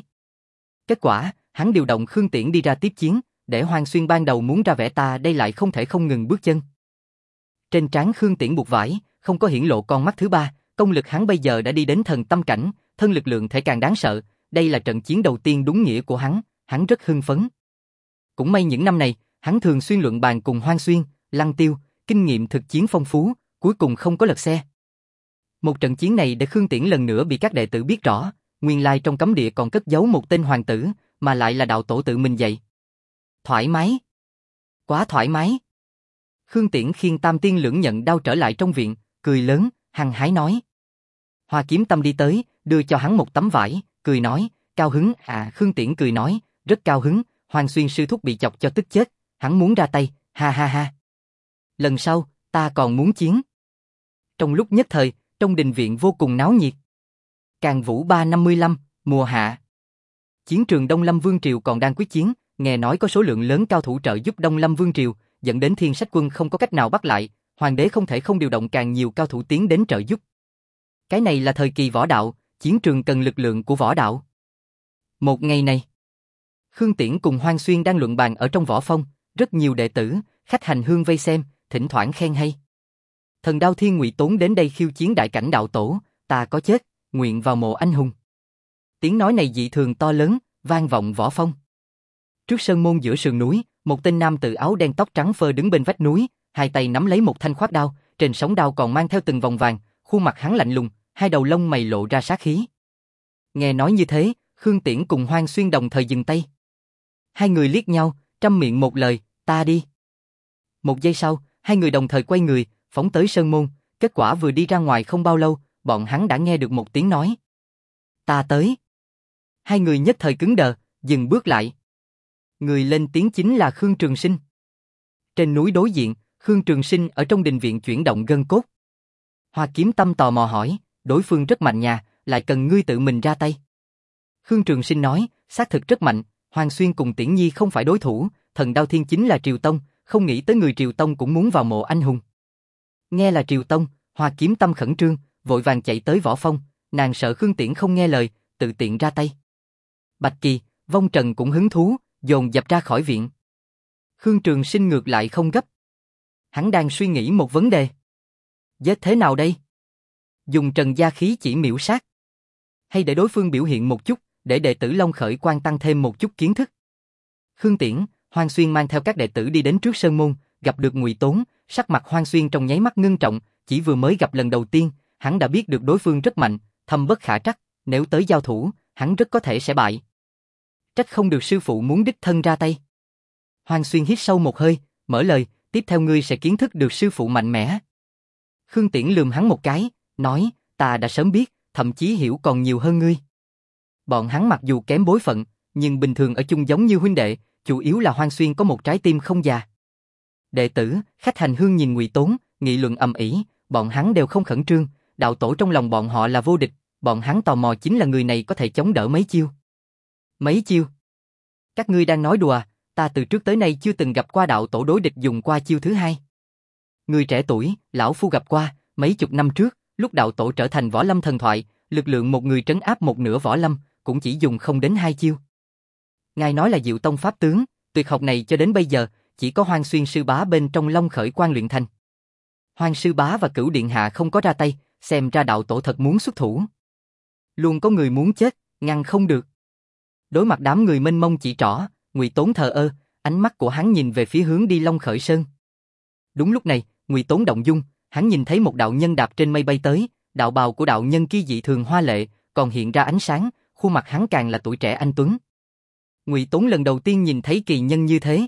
Kết quả, hắn điều động Khương Tiễn đi ra tiếp chiến, để Hoàng Xuyên ban đầu muốn ra vẻ ta đây lại không thể không ngừng bước chân. Trên trán Khương Tiễn buộc vải, không có hiển lộ con mắt thứ ba, Công lực hắn bây giờ đã đi đến thần tâm cảnh, thân lực lượng thể càng đáng sợ, đây là trận chiến đầu tiên đúng nghĩa của hắn, hắn rất hưng phấn. Cũng may những năm này, hắn thường xuyên luận bàn cùng Hoang Xuyên, Lăng Tiêu, kinh nghiệm thực chiến phong phú, cuối cùng không có lật xe. Một trận chiến này để Khương Tiễn lần nữa bị các đệ tử biết rõ, nguyên lai trong cấm địa còn cất giấu một tên hoàng tử, mà lại là đạo tổ tự mình dạy. Thoải mái. Quá thoải mái. Khương Tiễn khiêng Tam Tiên Lưỡng Nhận đao trở lại trong viện, cười lớn, hăng hái nói. Hoa Kiếm Tâm đi tới, đưa cho hắn một tấm vải, cười nói, cao hứng à. Khương Tiễn cười nói, rất cao hứng, Hoàng Xuyên sư thúc bị chọc cho tức chết, hắn muốn ra tay, ha ha ha. Lần sau, ta còn muốn chiến. Trong lúc nhất thời, trong đình viện vô cùng náo nhiệt. Càn Vũ ba năm mươi lăm, mùa hạ. Chiến trường Đông Lâm Vương Triều còn đang quyết chiến, nghe nói có số lượng lớn cao thủ trợ giúp Đông Lâm Vương Triều, dẫn đến Thiên Sách Quân không có cách nào bắt lại, hoàng đế không thể không điều động càng nhiều cao thủ tiến đến trợ giúp. Cái này là thời kỳ võ đạo, chiến trường cần lực lượng của võ đạo. Một ngày này, Khương Tiễn cùng Hoang Xuyên đang luận bàn ở trong võ phong, rất nhiều đệ tử, khách hành hương vây xem, thỉnh thoảng khen hay. Thần Đao Thiên Ngụy Tốn đến đây khiêu chiến đại cảnh đạo tổ, ta có chết, nguyện vào mộ anh hùng. Tiếng nói này dị thường to lớn, vang vọng võ phong. Trước sơn môn giữa sườn núi, một tên nam tử áo đen tóc trắng phơ đứng bên vách núi, hai tay nắm lấy một thanh khoát đao, trên sóng đao còn mang theo từng vòng vàng, khuôn mặt hắn lạnh lùng, hai đầu lông mày lộ ra sát khí. Nghe nói như thế, Khương Tiễn cùng Hoang Xuyên đồng thời dừng tay. Hai người liếc nhau, trăm miệng một lời, ta đi. Một giây sau, hai người đồng thời quay người, phóng tới sơn môn, kết quả vừa đi ra ngoài không bao lâu, bọn hắn đã nghe được một tiếng nói. Ta tới. Hai người nhất thời cứng đờ, dừng bước lại. Người lên tiếng chính là Khương Trường Sinh. Trên núi đối diện, Khương Trường Sinh ở trong đình viện chuyển động gân cốt. Hoa Kiếm Tâm tò mò hỏi, đối phương rất mạnh nha, lại cần ngươi tự mình ra tay. Khương Trường Sinh nói, xác thực rất mạnh, Hoàng Xuyên cùng Tiễn Nhi không phải đối thủ, Thần Đao Thiên chính là Triều Tông, không nghĩ tới người Triều Tông cũng muốn vào mộ anh hùng. Nghe là Triều Tông, Hoa Kiếm Tâm khẩn trương, vội vàng chạy tới võ phong, nàng sợ Khương Tiễn không nghe lời, tự tiện ra tay. Bạch Kỳ, Vong Trần cũng hứng thú, dồn dập ra khỏi viện. Khương Trường Sinh ngược lại không gấp. Hắn đang suy nghĩ một vấn đề. Giết thế nào đây? Dùng trần gia khí chỉ miễu sát? Hay để đối phương biểu hiện một chút, để đệ tử Long Khởi Quan tăng thêm một chút kiến thức? Khương Tiễn, Hoang Xuyên mang theo các đệ tử đi đến trước sơn môn, gặp được Ngụy Tốn, sắc mặt Hoang Xuyên trong nháy mắt ngưng trọng, chỉ vừa mới gặp lần đầu tiên, hắn đã biết được đối phương rất mạnh, thâm bất khả trắc, nếu tới giao thủ, hắn rất có thể sẽ bại. Trách không được sư phụ muốn đích thân ra tay. Hoang Xuyên hít sâu một hơi, mở lời, tiếp theo ngươi sẽ kiến thức được sư phụ mạnh mẽ. Khương Tiễn lườm hắn một cái, nói, ta đã sớm biết, thậm chí hiểu còn nhiều hơn ngươi. Bọn hắn mặc dù kém bối phận, nhưng bình thường ở chung giống như huynh đệ, chủ yếu là Hoang Xuyên có một trái tim không già. Đệ tử, khách hành hương nhìn Ngụy Tốn, nghị luận ầm ĩ, bọn hắn đều không khẩn trương, đạo tổ trong lòng bọn họ là vô địch, bọn hắn tò mò chính là người này có thể chống đỡ mấy chiêu. Mấy chiêu? Các ngươi đang nói đùa, ta từ trước tới nay chưa từng gặp qua đạo tổ đối địch dùng qua chiêu thứ hai. Người trẻ tuổi, lão phu gặp qua, mấy chục năm trước, lúc đạo tổ trở thành võ lâm thần thoại, lực lượng một người trấn áp một nửa võ lâm, cũng chỉ dùng không đến hai chiêu. Ngài nói là Diệu Tông pháp tướng, tuyệt học này cho đến bây giờ, chỉ có Hoang Xuyên sư bá bên trong Long Khởi Quan luyện thành. Hoang sư bá và Cửu điện hạ không có ra tay, xem ra đạo tổ thật muốn xuất thủ. Luôn có người muốn chết, ngăn không được. Đối mặt đám người mênh mông chỉ trỏ, Ngụy Tốn thờ ơ, ánh mắt của hắn nhìn về phía hướng đi Long Khởi Sơn. Đúng lúc này, Ngụy Tốn động dung, hắn nhìn thấy một đạo nhân đạp trên mây bay tới, đạo bào của đạo nhân kia dị thường hoa lệ, còn hiện ra ánh sáng, khuôn mặt hắn càng là tuổi trẻ anh tuấn. Ngụy Tốn lần đầu tiên nhìn thấy kỳ nhân như thế.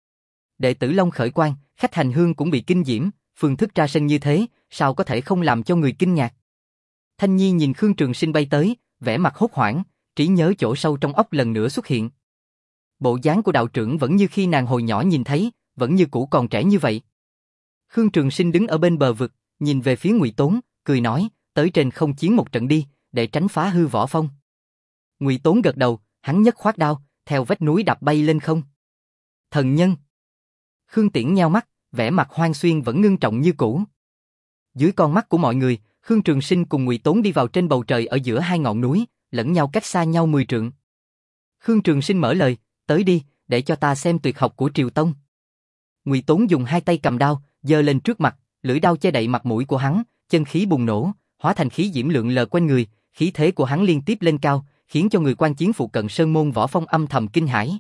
Đệ tử Long Khởi Quan, khách hành hương cũng bị kinh diễm, phương thức ra sân như thế, sao có thể không làm cho người kinh ngạc. Thanh Nhi nhìn Khương Trường Sinh bay tới, vẻ mặt hốt hoảng, trí nhớ chỗ sâu trong óc lần nữa xuất hiện. Bộ dáng của đạo trưởng vẫn như khi nàng hồi nhỏ nhìn thấy, vẫn như cũ còn trẻ như vậy. Khương Trường Sinh đứng ở bên bờ vực, nhìn về phía Ngụy Tốn, cười nói, tới trên không chiến một trận đi, để tránh phá hư võ phong. Ngụy Tốn gật đầu, hắn nhấc khoát đao, theo vách núi đạp bay lên không. Thần nhân. Khương Tiễn nheo mắt, vẻ mặt Hoang Xuyên vẫn ngưng trọng như cũ. Dưới con mắt của mọi người, Khương Trường Sinh cùng Ngụy Tốn đi vào trên bầu trời ở giữa hai ngọn núi, lẫn nhau cách xa nhau mười trượng. Khương Trường Sinh mở lời, tới đi, để cho ta xem tuyệt học của Triều Tông. Ngụy Tốn dùng hai tay cầm đao, giơ lên trước mặt, lưỡi đao che đậy mặt mũi của hắn, chân khí bùng nổ, hóa thành khí diễm lượng lờ quanh người, khí thế của hắn liên tiếp lên cao, khiến cho người quan chiến phụ cận sơn môn võ phong âm thầm kinh hãi.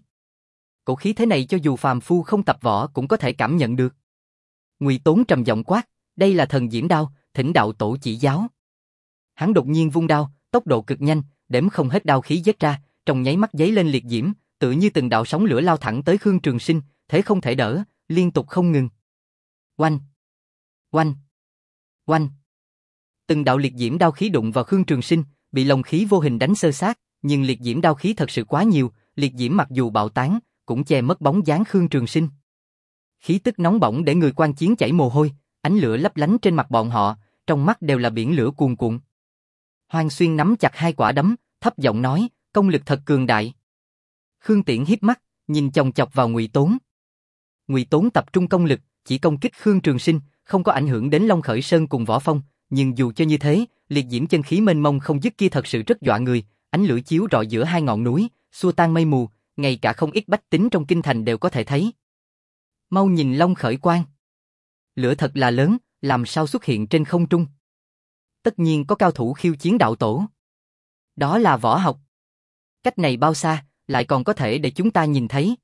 Cổ khí thế này cho dù phàm phu không tập võ cũng có thể cảm nhận được. Ngụy Tốn trầm giọng quát, đây là thần diễm đao, thỉnh đạo tổ chỉ giáo. Hắn đột nhiên vung đao, tốc độ cực nhanh, đếm không hết đao khí giết ra, trong nháy mắt giấy lên liệt diễm, tự như từng đạo sóng lửa lao thẳng tới Khương Trường Sinh, thế không thể đỡ, liên tục không ngừng. Oanh, oanh, oanh. Từng đạo liệt diễm đao khí đụng vào Khương Trường Sinh, bị lồng khí vô hình đánh xơ xác, nhưng liệt diễm đao khí thật sự quá nhiều, liệt diễm mặc dù bạo tán, cũng che mất bóng dáng Khương Trường Sinh. Khí tức nóng bỏng để người quan chiến chảy mồ hôi, ánh lửa lấp lánh trên mặt bọn họ, trong mắt đều là biển lửa cuồn cuộn. Hoang Xuyên nắm chặt hai quả đấm, thấp giọng nói, công lực thật cường đại. Khương Tiễn híp mắt, nhìn chòng chọc vào Ngụy Tốn. Ngụy Tốn tập trung công lực, chỉ công kích Khương Trường Sinh, không có ảnh hưởng đến Long Khởi Sơn cùng Võ Phong, nhưng dù cho như thế, liệt diễm chân khí mênh mông không dứt kia thật sự rất dọa người, ánh lửa chiếu rọi giữa hai ngọn núi, xua tan mây mù, ngay cả không ít bách tính trong kinh thành đều có thể thấy. Mau nhìn Long Khởi Quang. Lửa thật là lớn, làm sao xuất hiện trên không trung? Tất nhiên có cao thủ khiêu chiến đạo tổ. Đó là võ học. Cách này bao xa, lại còn có thể để chúng ta nhìn thấy.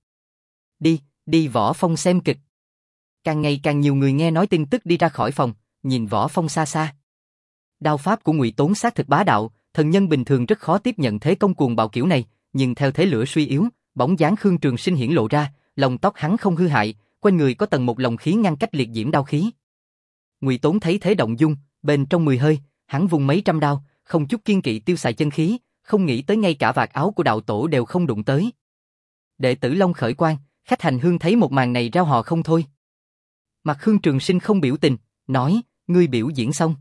Đi, đi Võ Phong xem kịch. Càng ngày càng nhiều người nghe nói tin tức đi ra khỏi phòng, nhìn Võ Phong xa xa. Đao pháp của Ngụy Tốn xác thực bá đạo, thần nhân bình thường rất khó tiếp nhận thế công cuồng bạo kiểu này, nhưng theo thế lửa suy yếu, bóng dáng Khương Trường Sinh hiển lộ ra, lông tóc hắn không hư hại, quanh người có tầng một lồng khí ngăn cách liệt diễm đao khí. Ngụy Tốn thấy thế động dung, bên trong mười hơi, hắn vùng mấy trăm đao, không chút kiên kỵ tiêu xài chân khí, không nghĩ tới ngay cả vạt áo của đạo tổ đều không đụng tới. Đệ tử Long Khởi Quang, khách hành hương thấy một màn này rao hò không thôi. Mặt Khương Trường Sinh không biểu tình, nói, ngươi biểu diễn xong.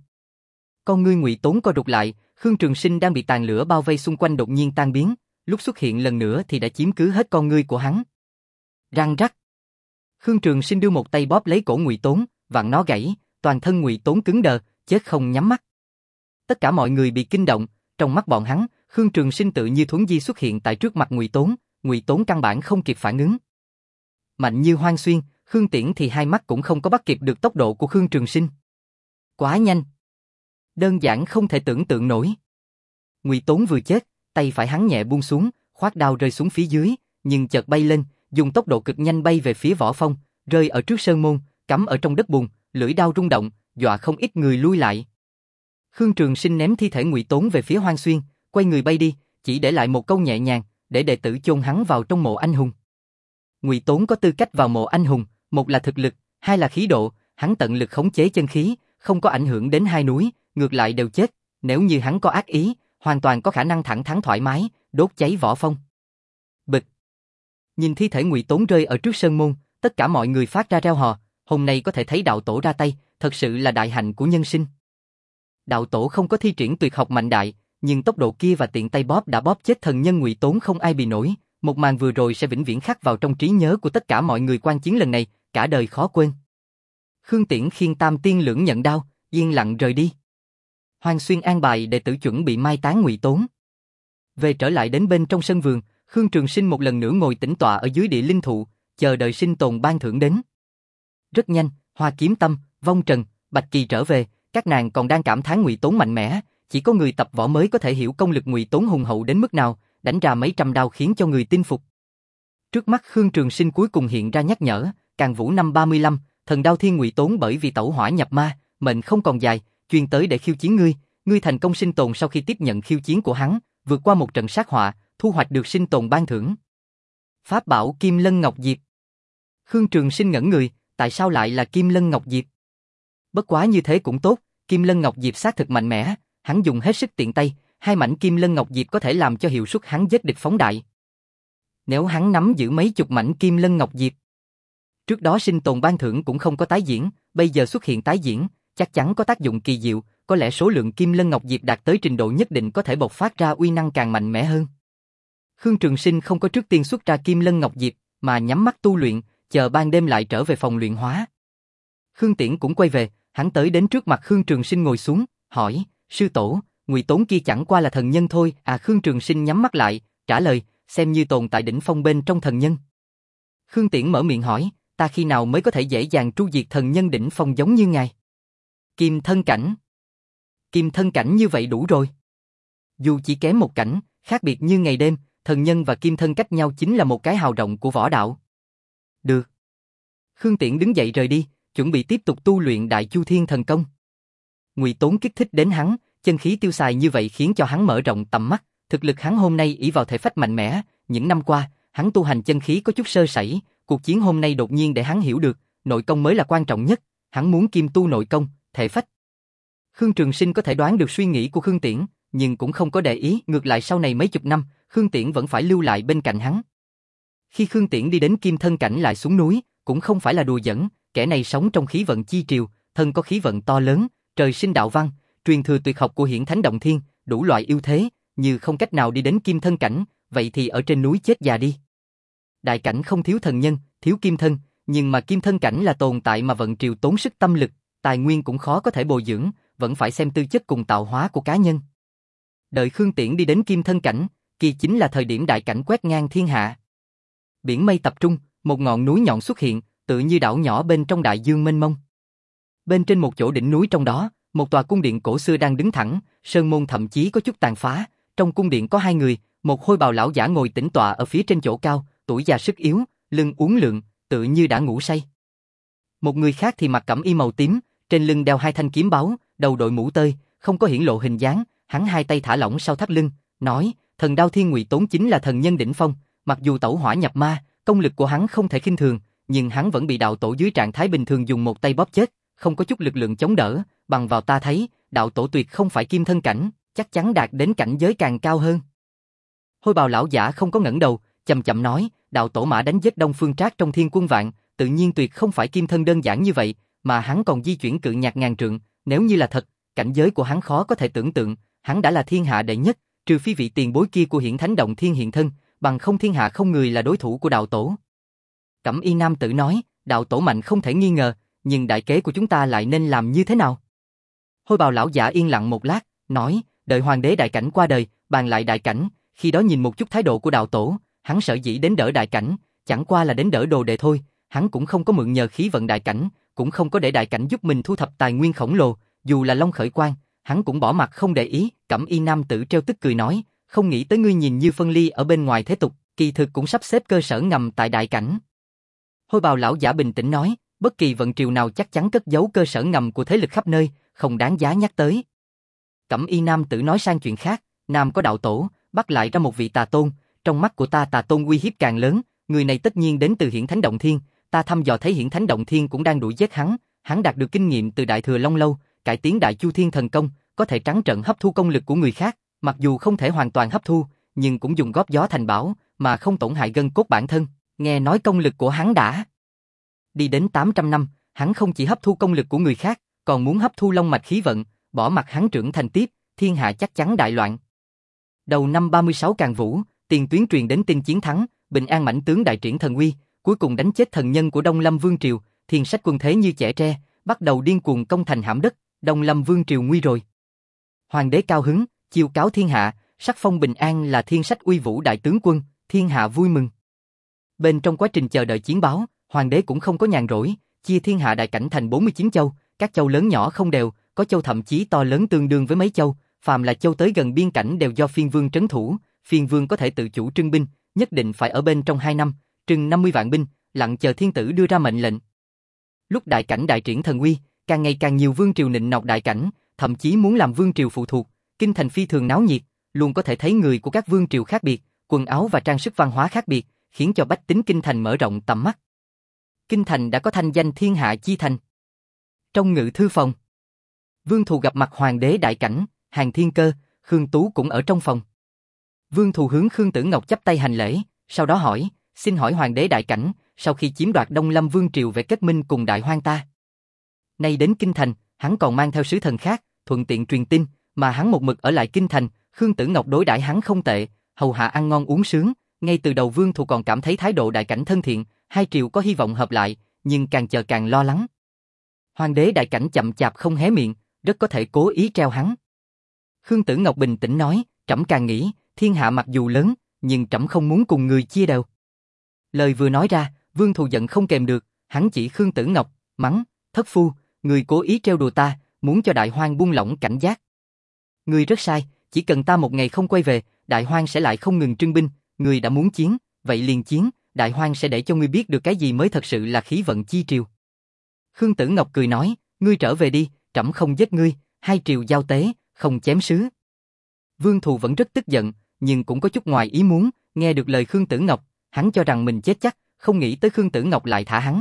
Con ngươi Ngụy Tốn co rụt lại, Khương Trường Sinh đang bị tàn lửa bao vây xung quanh đột nhiên tan biến, lúc xuất hiện lần nữa thì đã chiếm cứ hết con ngươi của hắn. Răng rắc. Khương Trường Sinh đưa một tay bóp lấy cổ Ngụy Tốn, vặn nó gãy, toàn thân Ngụy Tốn cứng đờ, chết không nhắm mắt. Tất cả mọi người bị kinh động, trong mắt bọn hắn, Khương Trường Sinh tự như thuấn di xuất hiện tại trước mặt Ngụy Tốn, Ngụy Tốn căn bản không kịp phản ứng. Mạnh như Hoang Xuyên, Khương Tiễn thì hai mắt cũng không có bắt kịp được tốc độ của Khương Trường Sinh. Quá nhanh. Đơn giản không thể tưởng tượng nổi. Ngụy Tốn vừa chết, tay phải hắn nhẹ buông xuống, khoát đao rơi xuống phía dưới, nhưng chợt bay lên, dùng tốc độ cực nhanh bay về phía Võ Phong, rơi ở trước sơn môn, cắm ở trong đất bùn, lưỡi đao rung động, dọa không ít người lui lại. Khương Trường Sinh ném thi thể Ngụy Tốn về phía Hoang Xuyên, quay người bay đi, chỉ để lại một câu nhẹ nhàng, để đệ tử chôn hắn vào trong mộ anh hùng. Ngụy Tốn có tư cách vào mộ anh hùng, một là thực lực, hai là khí độ, hắn tận lực khống chế chân khí, không có ảnh hưởng đến hai núi, ngược lại đều chết, nếu như hắn có ác ý, hoàn toàn có khả năng thẳng thắn thoải mái, đốt cháy Võ Phong. Bịch. Nhìn thi thể Ngụy Tốn rơi ở trước sơn môn, tất cả mọi người phát ra reo hò, hôm nay có thể thấy đạo tổ ra tay, thật sự là đại hạnh của nhân sinh. Đạo tổ không có thi triển tuyệt học mạnh đại, nhưng tốc độ kia và tiện tay bóp đã bóp chết thần nhân Ngụy Tốn không ai bị nổi, một màn vừa rồi sẽ vĩnh viễn khắc vào trong trí nhớ của tất cả mọi người quan chiến lần này, cả đời khó quên. Khương Tiễn khiêng Tam Tiên Lưỡng nhận đao, yên lặng rời đi. Hoang Xuyên an bài đệ tử chuẩn bị mai táng Ngụy Tốn. Về trở lại đến bên trong sân vườn, Khương Trường Sinh một lần nữa ngồi tĩnh tọa ở dưới địa linh thụ, chờ đợi sinh tồn ban thưởng đến. Rất nhanh, Hoa Kiếm Tâm, Vong Trần, Bạch Kỳ trở về, các nàng còn đang cảm thán Ngụy Tốn mạnh mẽ, chỉ có người tập võ mới có thể hiểu công lực Ngụy Tốn hùng hậu đến mức nào, đánh ra mấy trăm đao khiến cho người tin phục. Trước mắt Khương Trường Sinh cuối cùng hiện ra nhắc nhở, Càn Vũ năm ba mươi lăm, thần đao thiên Ngụy Tốn bởi vì tẩu hỏa nhập ma, mệnh không còn dài, chuyên tới để khiêu chiến ngươi, ngươi thành công sinh tồn sau khi tiếp nhận khiêu chiến của hắn, vượt qua một trận sát họa, thu hoạch được sinh tồn ban thưởng. Pháp bảo Kim Lân Ngọc Diệp. Khương Trường Sinh ngẩn người, tại sao lại là Kim Lân Ngọc Diệp? Bất quá như thế cũng tốt, Kim Lân Ngọc Diệp xác thực mạnh mẽ, hắn dùng hết sức tiện tay, hai mảnh Kim Lân Ngọc Diệp có thể làm cho hiệu suất hắn giết địch phóng đại. Nếu hắn nắm giữ mấy chục mảnh Kim Lân Ngọc Diệp, trước đó sinh tồn ban thưởng cũng không có tái diễn, bây giờ xuất hiện tái diễn, chắc chắn có tác dụng kỳ diệu, có lẽ số lượng Kim Lân Ngọc Diệp đạt tới trình độ nhất định có thể bộc phát ra uy năng càng mạnh mẽ hơn. Khương Trường Sinh không có trước tiên xuất ra Kim Lân Ngọc Diệp, mà nhắm mắt tu luyện, chờ ban đêm lại trở về phòng luyện hóa. Khương Tiễn cũng quay về, hắn tới đến trước mặt Khương Trường Sinh ngồi xuống, hỏi, sư tổ, Ngụy Tốn kia chẳng qua là thần nhân thôi, à? Khương Trường Sinh nhắm mắt lại, trả lời, xem như tồn tại đỉnh phong bên trong thần nhân. Khương Tiễn mở miệng hỏi, ta khi nào mới có thể dễ dàng tru diệt thần nhân đỉnh phong giống như ngài? Kim thân cảnh. Kim thân cảnh như vậy đủ rồi. Dù chỉ kém một cảnh, khác biệt như ngày đêm, thần nhân và kim thân cách nhau chính là một cái hào rộng của võ đạo. Được. Khương Tiễn đứng dậy rời đi, chuẩn bị tiếp tục tu luyện Đại Chu Thiên Thần Công. Ngụy Tốn kích thích đến hắn, chân khí tiêu xài như vậy khiến cho hắn mở rộng tầm mắt, thực lực hắn hôm nay ỷ vào thể phách mạnh mẽ, những năm qua, hắn tu hành chân khí có chút sơ sẩy, cuộc chiến hôm nay đột nhiên để hắn hiểu được, nội công mới là quan trọng nhất, hắn muốn kiêm tu nội công, thể phách. Khương Trường Sinh có thể đoán được suy nghĩ của Khương Tiễn, nhưng cũng không có để ý, ngược lại sau này mấy chục năm, Khương Tiễn vẫn phải lưu lại bên cạnh hắn. Khi Khương Tiễn đi đến kim thân cảnh lại xuống núi, cũng không phải là đùa giỡn, kẻ này sống trong khí vận chi triều, thân có khí vận to lớn, trời sinh đạo văn, truyền thừa tuyệt học của Hiển Thánh Động Thiên, đủ loại ưu thế, như không cách nào đi đến kim thân cảnh, vậy thì ở trên núi chết già đi. Đại cảnh không thiếu thần nhân, thiếu kim thân, nhưng mà kim thân cảnh là tồn tại mà vận triều tốn sức tâm lực, tài nguyên cũng khó có thể bồi dưỡng, vẫn phải xem tư chất cùng tạo hóa của cá nhân. Đợi Khương Tiễn đi đến kim thân cảnh, kia chính là thời điểm đại cảnh quét ngang thiên hạ. Biển mây tập trung, một ngọn núi nhọn xuất hiện, tự như đảo nhỏ bên trong đại dương mênh mông. Bên trên một chỗ đỉnh núi trong đó, một tòa cung điện cổ xưa đang đứng thẳng, sơn môn thậm chí có chút tàn phá, trong cung điện có hai người, một hôi bào lão giả ngồi tĩnh tọa ở phía trên chỗ cao, tuổi già sức yếu, lưng uốn lượn, tự như đã ngủ say. Một người khác thì mặc cẩm y màu tím, trên lưng đeo hai thanh kiếm báu, đầu đội mũ tơi, không có hiển lộ hình dáng, hắn hai tay thả lỏng sau thắt lưng, nói, thần đao thiên Ngụy Tốn chính là thần nhân đỉnh phong, mặc dù tẩu hỏa nhập ma, công lực của hắn không thể khinh thường, nhưng hắn vẫn bị đạo tổ dưới trạng thái bình thường dùng một tay bóp chết, không có chút lực lượng chống đỡ, bằng vào ta thấy, đạo tổ tuyệt không phải kim thân cảnh, chắc chắn đạt đến cảnh giới càng cao hơn. Hôi bào lão giả không có ngẩng đầu, chậm chậm nói, đạo tổ mã đánh giết Đông Phương Trác trong Thiên Quân Vạn, tự nhiên tuyệt không phải kim thân đơn giản như vậy, mà hắn còn di chuyển cự nhạc ngàn trượng, nếu như là thật, cảnh giới của hắn khó có thể tưởng tượng, hắn đã là thiên hạ đệ nhất, trừ phi vị tiền bối kia của Hiển Thánh Động Thiên hiện thân, bằng không thiên hạ không người là đối thủ của đạo tổ. Cẩm y nam tử nói, đạo tổ mạnh không thể nghi ngờ, nhưng đại kế của chúng ta lại nên làm như thế nào? Hôi bào lão giả yên lặng một lát, nói, đợi hoàng đế đại cảnh qua đời, bàn lại đại cảnh, khi đó nhìn một chút thái độ của đạo tổ, hắn sợ dĩ đến đỡ đại cảnh, chẳng qua là đến đỡ đồ đệ thôi, hắn cũng không có mượn nhờ khí vận đại cảnh, cũng không có để đại cảnh giúp mình thu thập tài nguyên khổng lồ, dù là Long Khởi Quang, hắn cũng bỏ mặt không để ý. Cẩm y nam tử treo tức cười nói, không nghĩ tới ngươi nhìn như phân ly ở bên ngoài thế tục, kỳ thực cũng sắp xếp cơ sở ngầm tại đại cảnh. Hôi bào lão giả bình tĩnh nói, bất kỳ vận triều nào chắc chắn cất giấu cơ sở ngầm của thế lực khắp nơi, không đáng giá nhắc tới. Cẩm y nam tử nói sang chuyện khác, nam có đạo tổ, bắt lại ra một vị tà tôn, trong mắt của ta tà tôn uy hiếp càng lớn, người này tất nhiên đến từ Hiển Thánh Động Thiên, ta thăm dò thấy Hiển Thánh Động Thiên cũng đang đuổi giết hắn, hắn đạt được kinh nghiệm từ Đại Thừa Long Lâu, cải tiến Đại Chu Thiên Thần Công, có thể trắng trợn hấp thu công lực của người khác, mặc dù không thể hoàn toàn hấp thu, nhưng cũng dùng góp gió thành bão, mà không tổn hại gân cốt bản thân. Nghe nói công lực của hắn đã đi đến tám trăm năm, hắn không chỉ hấp thu công lực của người khác, còn muốn hấp thu long mạch khí vận, bỏ mặc hắn trưởng thành tiếp, thiên hạ chắc chắn đại loạn. Đầu năm ba mươi sáu Càn Vũ, tiền tuyến truyền đến tin chiến thắng, Bình An mãnh tướng đại triển thần uy, cuối cùng đánh chết thần nhân của Đông Lâm Vương triều, thiên sách quân thế như chẻ tre, bắt đầu điên cuồng công thành hãm đất, Đông Lâm Vương triều nguy rồi. Hoàng đế cao hứng, chiêu cáo thiên hạ, sắc phong Bình An là thiên sách uy vũ đại tướng quân, thiên hạ vui mừng. Bên trong quá trình chờ đợi chiến báo, hoàng đế cũng không có nhàn rỗi, chia thiên hạ đại cảnh thành bốn mươi chín châu, các châu lớn nhỏ không đều, có châu thậm chí to lớn tương đương với mấy châu, phàm là châu tới gần biên cảnh đều do phiên vương trấn thủ, phiên vương có thể tự chủ trưng binh, nhất định phải ở bên trong hai năm, trưng năm mươi vạn binh, lặng chờ thiên tử đưa ra mệnh lệnh. Lúc đại cảnh đại triển thần uy, càng ngày càng nhiều vương triều nịnh nọt đại cảnh, thậm chí muốn làm vương triều phụ thuộc, kinh thành phi thường náo nhiệt, luôn có thể thấy người của các vương triều khác biệt, quần áo và trang sức văn hóa khác biệt, khiến cho bách tính kinh thành mở rộng tầm mắt. Kinh thành đã có thanh danh thiên hạ chi thành. Trong ngự thư phòng, Vương Thù gặp mặt hoàng đế đại cảnh, Hàn Thiên Cơ, Khương Tú cũng ở trong phòng. Vương Thù hướng Khương Tử Ngọc chắp tay hành lễ, sau đó hỏi, xin hỏi hoàng đế đại cảnh, sau khi chiếm đoạt Đông Lâm Vương triều về kết minh cùng Đại Hoang ta, nay đến kinh thành, hắn còn mang theo sứ thần khác, thuận tiện truyền tin, mà hắn một mực ở lại kinh thành, Khương Tử Ngọc đối đãi hắn không tệ, hầu hạ ăn ngon uống sướng, ngay từ đầu Vương Thù còn cảm thấy thái độ đại cảnh thân thiện, hai triều có hy vọng hợp lại, nhưng càng chờ càng lo lắng. Hoàng đế đại cảnh chậm chạp không hé miệng, rất có thể cố ý treo hắn. Khương Tử Ngọc bình tĩnh nói, trẫm càng nghĩ, thiên hạ mặc dù lớn, nhưng trẫm không muốn cùng người chia đều. Lời vừa nói ra, Vương Thù giận không kềm được, hắn chỉ Khương Tử Ngọc, mắng, thất phu, người cố ý treo đùa ta, muốn cho Đại Hoang buông lỏng cảnh giác, Ngươi rất sai, chỉ cần ta một ngày không quay về, Đại Hoang sẽ lại không ngừng trưng binh, ngươi đã muốn chiến, vậy liền chiến, Đại Hoang sẽ để cho ngươi biết được cái gì mới thật sự là khí vận chi triều. Khương Tử Ngọc cười nói, ngươi trở về đi, trẫm không giết ngươi, hai triều giao tế, không chém sứ. Vương Thù vẫn rất tức giận, nhưng cũng có chút ngoài ý muốn, nghe được lời Khương Tử Ngọc, hắn cho rằng mình chết chắc, không nghĩ tới Khương Tử Ngọc lại thả hắn.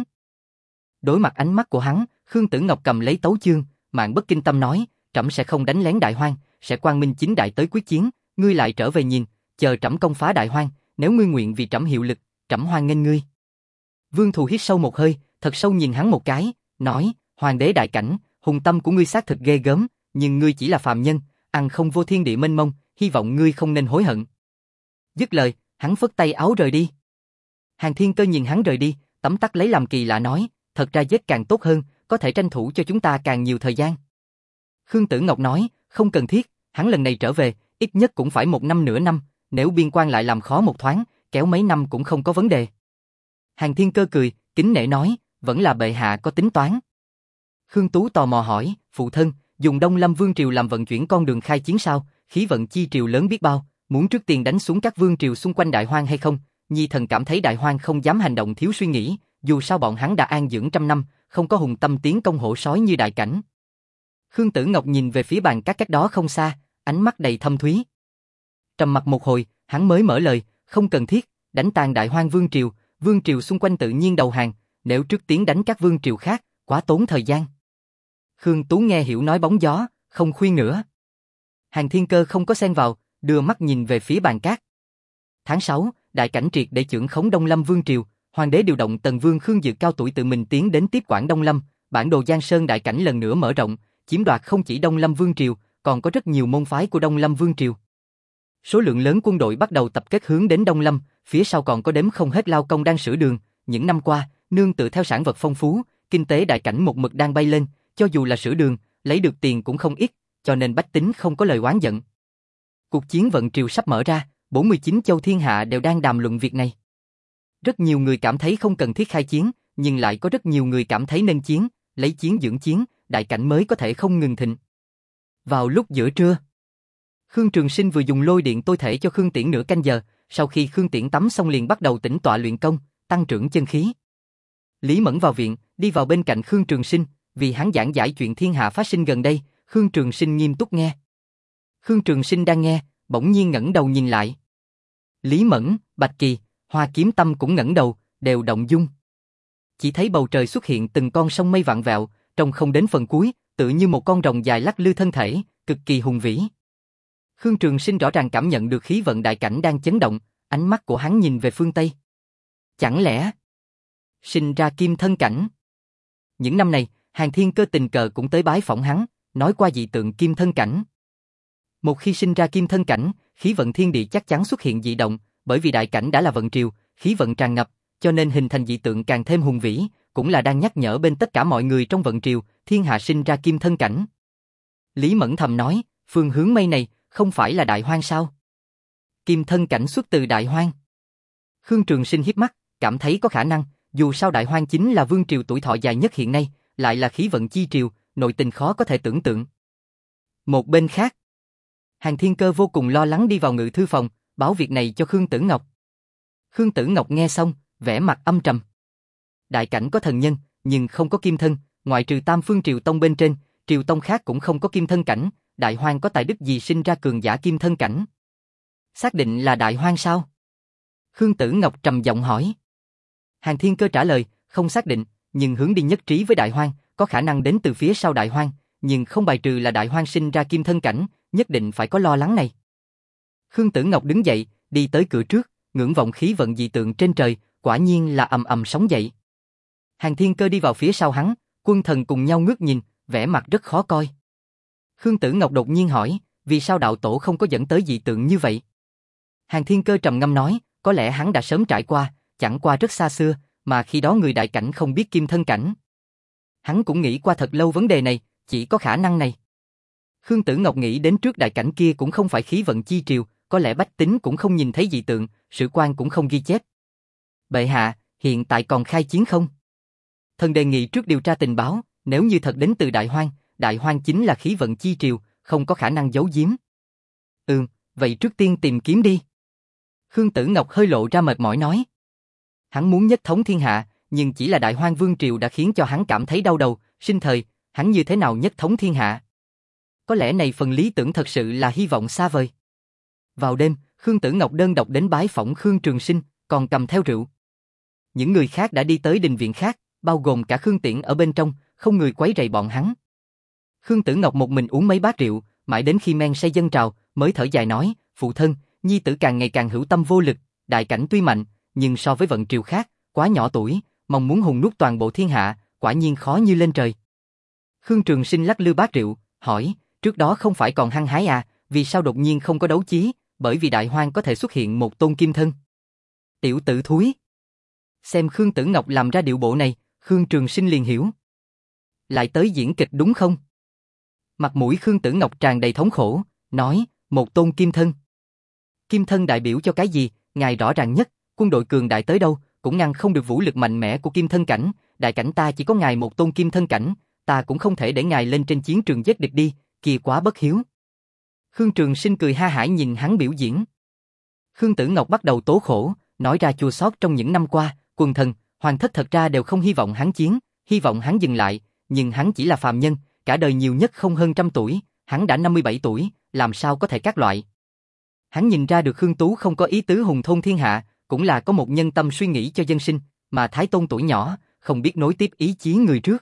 Đối mặt ánh mắt của hắn, Khương Tử Ngọc cầm lấy tấu chương, Mạn Bất Kinh Tâm nói, trẫm sẽ không đánh lén Đại Hoang, sẽ quang minh chính đại tới quyết chiến, ngươi lại trở về nhìn, chờ trẫm công phá Đại Hoang, nếu ngươi nguyện vì trẫm hiệu lực, trẫm hoan nghênh ngươi. Vương Thù hít sâu một hơi, thật sâu nhìn hắn một cái, nói, Hoàng đế đại cảnh, hùng tâm của ngươi xác thực ghê gớm, nhưng ngươi chỉ là phàm nhân, ăn không vô thiên địa mênh mông, hy vọng ngươi không nên hối hận. Dứt lời, hắn phất tay áo rời đi. Hàn Thiên Cơ nhìn hắn rời đi, tấm tắc lấy làm kỳ lạ nói, thật ra giết càng tốt hơn, có thể tranh thủ cho chúng ta càng nhiều thời gian. Khương Tử Ngọc nói, không cần thiết, hắn lần này trở về, ít nhất cũng phải một năm nửa năm, nếu biên quan lại làm khó một thoáng, kéo mấy năm cũng không có vấn đề. Hàn Thiên Cơ cười, kính nể nói, vẫn là bệ hạ có tính toán. Khương Tú tò mò hỏi, phụ thân, dùng Đông Lâm Vương Triều làm vận chuyển con đường khai chiến sao, khí vận chi triều lớn biết bao, muốn trước tiên đánh xuống các vương triều xung quanh Đại Hoang hay không? Nhi thần cảm thấy Đại Hoang không dám hành động thiếu suy nghĩ, dù sao bọn hắn đã an dưỡng trăm năm, không có hùng tâm tiến công hổ sói như Đại Cảnh. Khương Tử Ngọc nhìn về phía bàn cát cách đó không xa, ánh mắt đầy thâm thúy. Trầm mặc một hồi, hắn mới mở lời, không cần thiết, đánh tan Đại Hoang Vương Triều, Vương Triều xung quanh tự nhiên đầu hàng, nếu trước tiến đánh các Vương Triều khác, quá tốn thời gian. Khương Tú nghe hiểu nói bóng gió, không khuyên nữa. Hàn Thiên Cơ không có xen vào, đưa mắt nhìn về phía bàn cát. Tháng sáu, Đại Cảnh triệt để trưởng khống Đông Lâm Vương Triều, Hoàng đế điều động Tần Vương Khương Dự cao tuổi tự mình tiến đến tiếp quản Đông Lâm, bản đồ Giang Sơn Đại Cảnh lần nữa mở rộng, chiếm đoạt không chỉ Đông Lâm Vương Triều, còn có rất nhiều môn phái của Đông Lâm Vương Triều. Số lượng lớn quân đội bắt đầu tập kết hướng đến Đông Lâm, phía sau còn có đếm không hết lao công đang sửa đường. Những năm qua, nương tựa theo sản vật phong phú, kinh tế Đại Cảnh một mực đang bay lên, cho dù là sửa đường, lấy được tiền cũng không ít, cho nên bách tính không có lời oán giận. Cuộc chiến vận triều sắp mở ra, bốn mươi chín châu thiên hạ đều đang đàm luận việc này. Rất nhiều người cảm thấy không cần thiết khai chiến, nhưng lại có rất nhiều người cảm thấy nên chiến, lấy chiến dưỡng chiến, Đại Cảnh mới có thể không ngừng thịnh. Vào lúc giữa trưa, Khương Trường Sinh vừa dùng lôi điện tôi thể cho Khương Tiễn nửa canh giờ, sau khi Khương Tiễn tắm xong liền bắt đầu tĩnh tọa luyện công, tăng trưởng chân khí. Lý Mẫn vào viện, đi vào bên cạnh Khương Trường Sinh, vì hắn giảng giải chuyện thiên hạ phát sinh gần đây, Khương Trường Sinh nghiêm túc nghe. Khương Trường Sinh đang nghe, bỗng nhiên ngẩng đầu nhìn lại. Lý Mẫn, Bạch Kỳ, Hoa Kiếm Tâm cũng ngẩng đầu, đều động dung. Chỉ thấy bầu trời xuất hiện từng con sông mây vạn vẹo, trông không đến phần cuối, tự như một con rồng dài lắc lư thân thể, cực kỳ hùng vĩ. Khương Trường Sinh rõ ràng cảm nhận được khí vận Đại Cảnh đang chấn động, ánh mắt của hắn nhìn về phương Tây. Chẳng lẽ sinh ra kim thân cảnh? Những năm này, Hàn Thiên Cơ tình cờ cũng tới bái phỏng hắn, nói qua dị tượng kim thân cảnh. Một khi sinh ra kim thân cảnh, khí vận thiên địa chắc chắn xuất hiện dị động, bởi vì Đại Cảnh đã là vận triều, khí vận tràn ngập, cho nên hình thành dị tượng càng thêm hùng vĩ, cũng là đang nhắc nhở bên tất cả mọi người trong vận triều, thiên hạ sinh ra kim thân cảnh. Lý Mẫn thầm nói, phương hướng mây này, không phải là Đại Hoang sao? Kim thân cảnh xuất từ Đại Hoang. Khương Trường Sinh híp mắt, cảm thấy có khả năng, dù sao Đại Hoang chính là vương triều tuổi thọ dài nhất hiện nay, lại là khí vận chi triều, nội tình khó có thể tưởng tượng. Một bên khác, Hàn Thiên Cơ vô cùng lo lắng đi vào ngự thư phòng, báo việc này cho Khương Tử Ngọc. Khương Tử Ngọc nghe xong, vẻ mặt âm trầm. Đại Cảnh có thần nhân, nhưng không có kim thân, ngoại trừ Tam Phương Triều Tông bên trên, triều tông khác cũng không có kim thân cảnh, Đại Hoang có tài đức gì sinh ra cường giả kim thân cảnh? Xác định là Đại Hoang sao? Khương Tử Ngọc trầm giọng hỏi. Hàn Thiên Cơ trả lời, không xác định, nhưng hướng đi nhất trí với Đại Hoang, có khả năng đến từ phía sau Đại Hoang, nhưng không bài trừ là Đại Hoang sinh ra kim thân cảnh, nhất định phải có lo lắng này. Khương Tử Ngọc đứng dậy, đi tới cửa trước, ngưỡng vọng khí vận dị tượng trên trời, quả nhiên là ầm ầm sóng dậy. Hàn Thiên Cơ đi vào phía sau hắn, quân thần cùng nhau ngước nhìn, vẻ mặt rất khó coi. Khương Tử Ngọc đột nhiên hỏi, vì sao đạo tổ không có dẫn tới dị tượng như vậy? Hàn Thiên Cơ trầm ngâm nói, có lẽ hắn đã sớm trải qua, chẳng qua rất xa xưa, mà khi đó người Đại Cảnh không biết kim thân cảnh. Hắn cũng nghĩ qua thật lâu vấn đề này, chỉ có khả năng này. Khương Tử Ngọc nghĩ đến trước Đại Cảnh kia cũng không phải khí vận chi triều, có lẽ bách tính cũng không nhìn thấy dị tượng, sử quan cũng không ghi chép. Bệ hạ, hiện tại còn khai chiến không? Thần đề nghị trước điều tra tình báo, nếu như thật đến từ Đại Hoang, Đại Hoang chính là khí vận chi triều, không có khả năng giấu giếm. Ừm, vậy trước tiên tìm kiếm đi. Khương Tử Ngọc hơi lộ ra mệt mỏi nói. Hắn muốn nhất thống thiên hạ, nhưng chỉ là Đại Hoang Vương Triều đã khiến cho hắn cảm thấy đau đầu, sinh thời, hắn như thế nào nhất thống thiên hạ. Có lẽ này phần lý tưởng thật sự là hy vọng xa vời. Vào đêm, Khương Tử Ngọc đơn độc đến bái phỏng Khương Trường Sinh, còn cầm theo rượu. Những người khác đã đi tới đình viện khác, bao gồm cả Khương Tiễn ở bên trong, không người quấy rầy bọn hắn. Khương Tử Ngọc một mình uống mấy bát rượu, mãi đến khi men say dâng trào, mới thở dài nói, phụ thân, nhi tử càng ngày càng hữu tâm vô lực, đại cảnh tuy mạnh, nhưng so với vận triều khác, quá nhỏ tuổi, mong muốn hùng nuốt toàn bộ thiên hạ, quả nhiên khó như lên trời. Khương Trường Sinh lắc lư bát rượu, hỏi, trước đó không phải còn hăng hái à, vì sao đột nhiên không có đấu chí, bởi vì Đại Hoang có thể xuất hiện một tôn kim thân. Tiểu tử thúi. Xem Khương Tử Ngọc làm ra điệu bộ này, Khương Trường Sinh liền hiểu. Lại tới diễn kịch đúng không? Mặt mũi Khương Tử Ngọc tràn đầy thống khổ, nói, một tôn kim thân. Kim thân đại biểu cho cái gì, ngài rõ ràng nhất, quân đội cường đại tới đâu, cũng ngăn không được vũ lực mạnh mẽ của kim thân cảnh, đại cảnh ta chỉ có ngài một tôn kim thân cảnh, ta cũng không thể để ngài lên trên chiến trường giết địch đi, kia quá bất hiếu. Khương Trường Sinh cười ha hả nhìn hắn biểu diễn. Khương Tử Ngọc bắt đầu tố khổ, nói ra chua xót trong những năm qua, quần thần, hoàng thất thật ra đều không hy vọng hắn chiến, hy vọng hắn dừng lại, nhưng hắn chỉ là phàm nhân, cả đời nhiều nhất không hơn trăm tuổi, hắn đã năm mươi bảy tuổi, làm sao có thể các loại. Hắn nhìn ra được Khương Tú không có ý tứ hùng thôn thiên hạ, cũng là có một nhân tâm suy nghĩ cho dân sinh, mà Thái Tôn tuổi nhỏ, không biết nối tiếp ý chí người trước.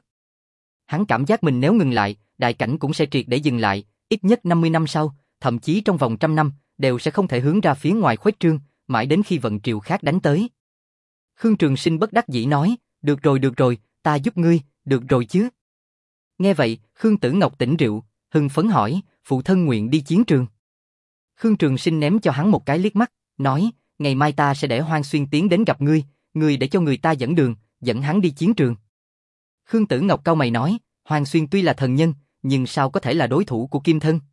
Hắn cảm giác mình nếu ngừng lại, đại cảnh cũng sẽ triệt để dừng lại, ít nhất năm mươi năm sau, thậm chí trong vòng trăm năm, đều sẽ không thể hướng ra phía ngoài khuếch trương, mãi đến khi vận triều khác đánh tới. Khương Trường Sinh bất đắc dĩ nói, được rồi được rồi, ta giúp ngươi, được rồi chứ. Nghe vậy, Khương Tử Ngọc tỉnh rượu, hưng phấn hỏi, phụ thân nguyện đi chiến trường. Khương Trường Sinh ném cho hắn một cái liếc mắt, nói, ngày mai ta sẽ để Hoang Xuyên tiến đến gặp ngươi, ngươi để cho người ta dẫn đường, dẫn hắn đi chiến trường. Khương Tử Ngọc cau mày nói, Hoang Xuyên tuy là thần nhân, nhưng sao có thể là đối thủ của Kim Thân?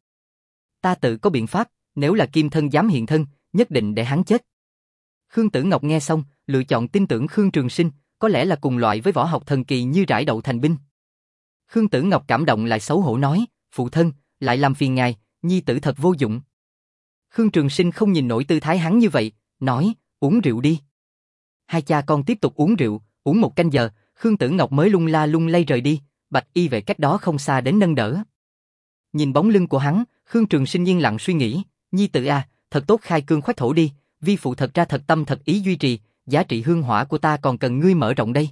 Ta tự có biện pháp, nếu là Kim Thân dám hiện thân, nhất định để hắn chết. Khương Tử Ngọc nghe xong, lựa chọn tin tưởng Khương Trường Sinh, có lẽ là cùng loại với võ học thần kỳ như rải đậu thành binh. Khương Tử Ngọc cảm động lại xấu hổ nói, phụ thân, lại làm phiền ngài, nhi tử thật vô dụng. Khương Trường Sinh không nhìn nổi tư thái hắn như vậy, nói, uống rượu đi. Hai cha con tiếp tục uống rượu, uống một canh giờ, Khương Tử Ngọc mới lung la lung lay rời đi, Bạch Y Vệ cách đó không xa đến nâng đỡ. Nhìn bóng lưng của hắn, Khương Trường Sinh yên lặng suy nghĩ, nhi tử à, thật tốt khai cương khoách thổ đi, vi phụ thật ra thật tâm thật ý duy trì, giá trị hương hỏa của ta còn cần ngươi mở rộng đây.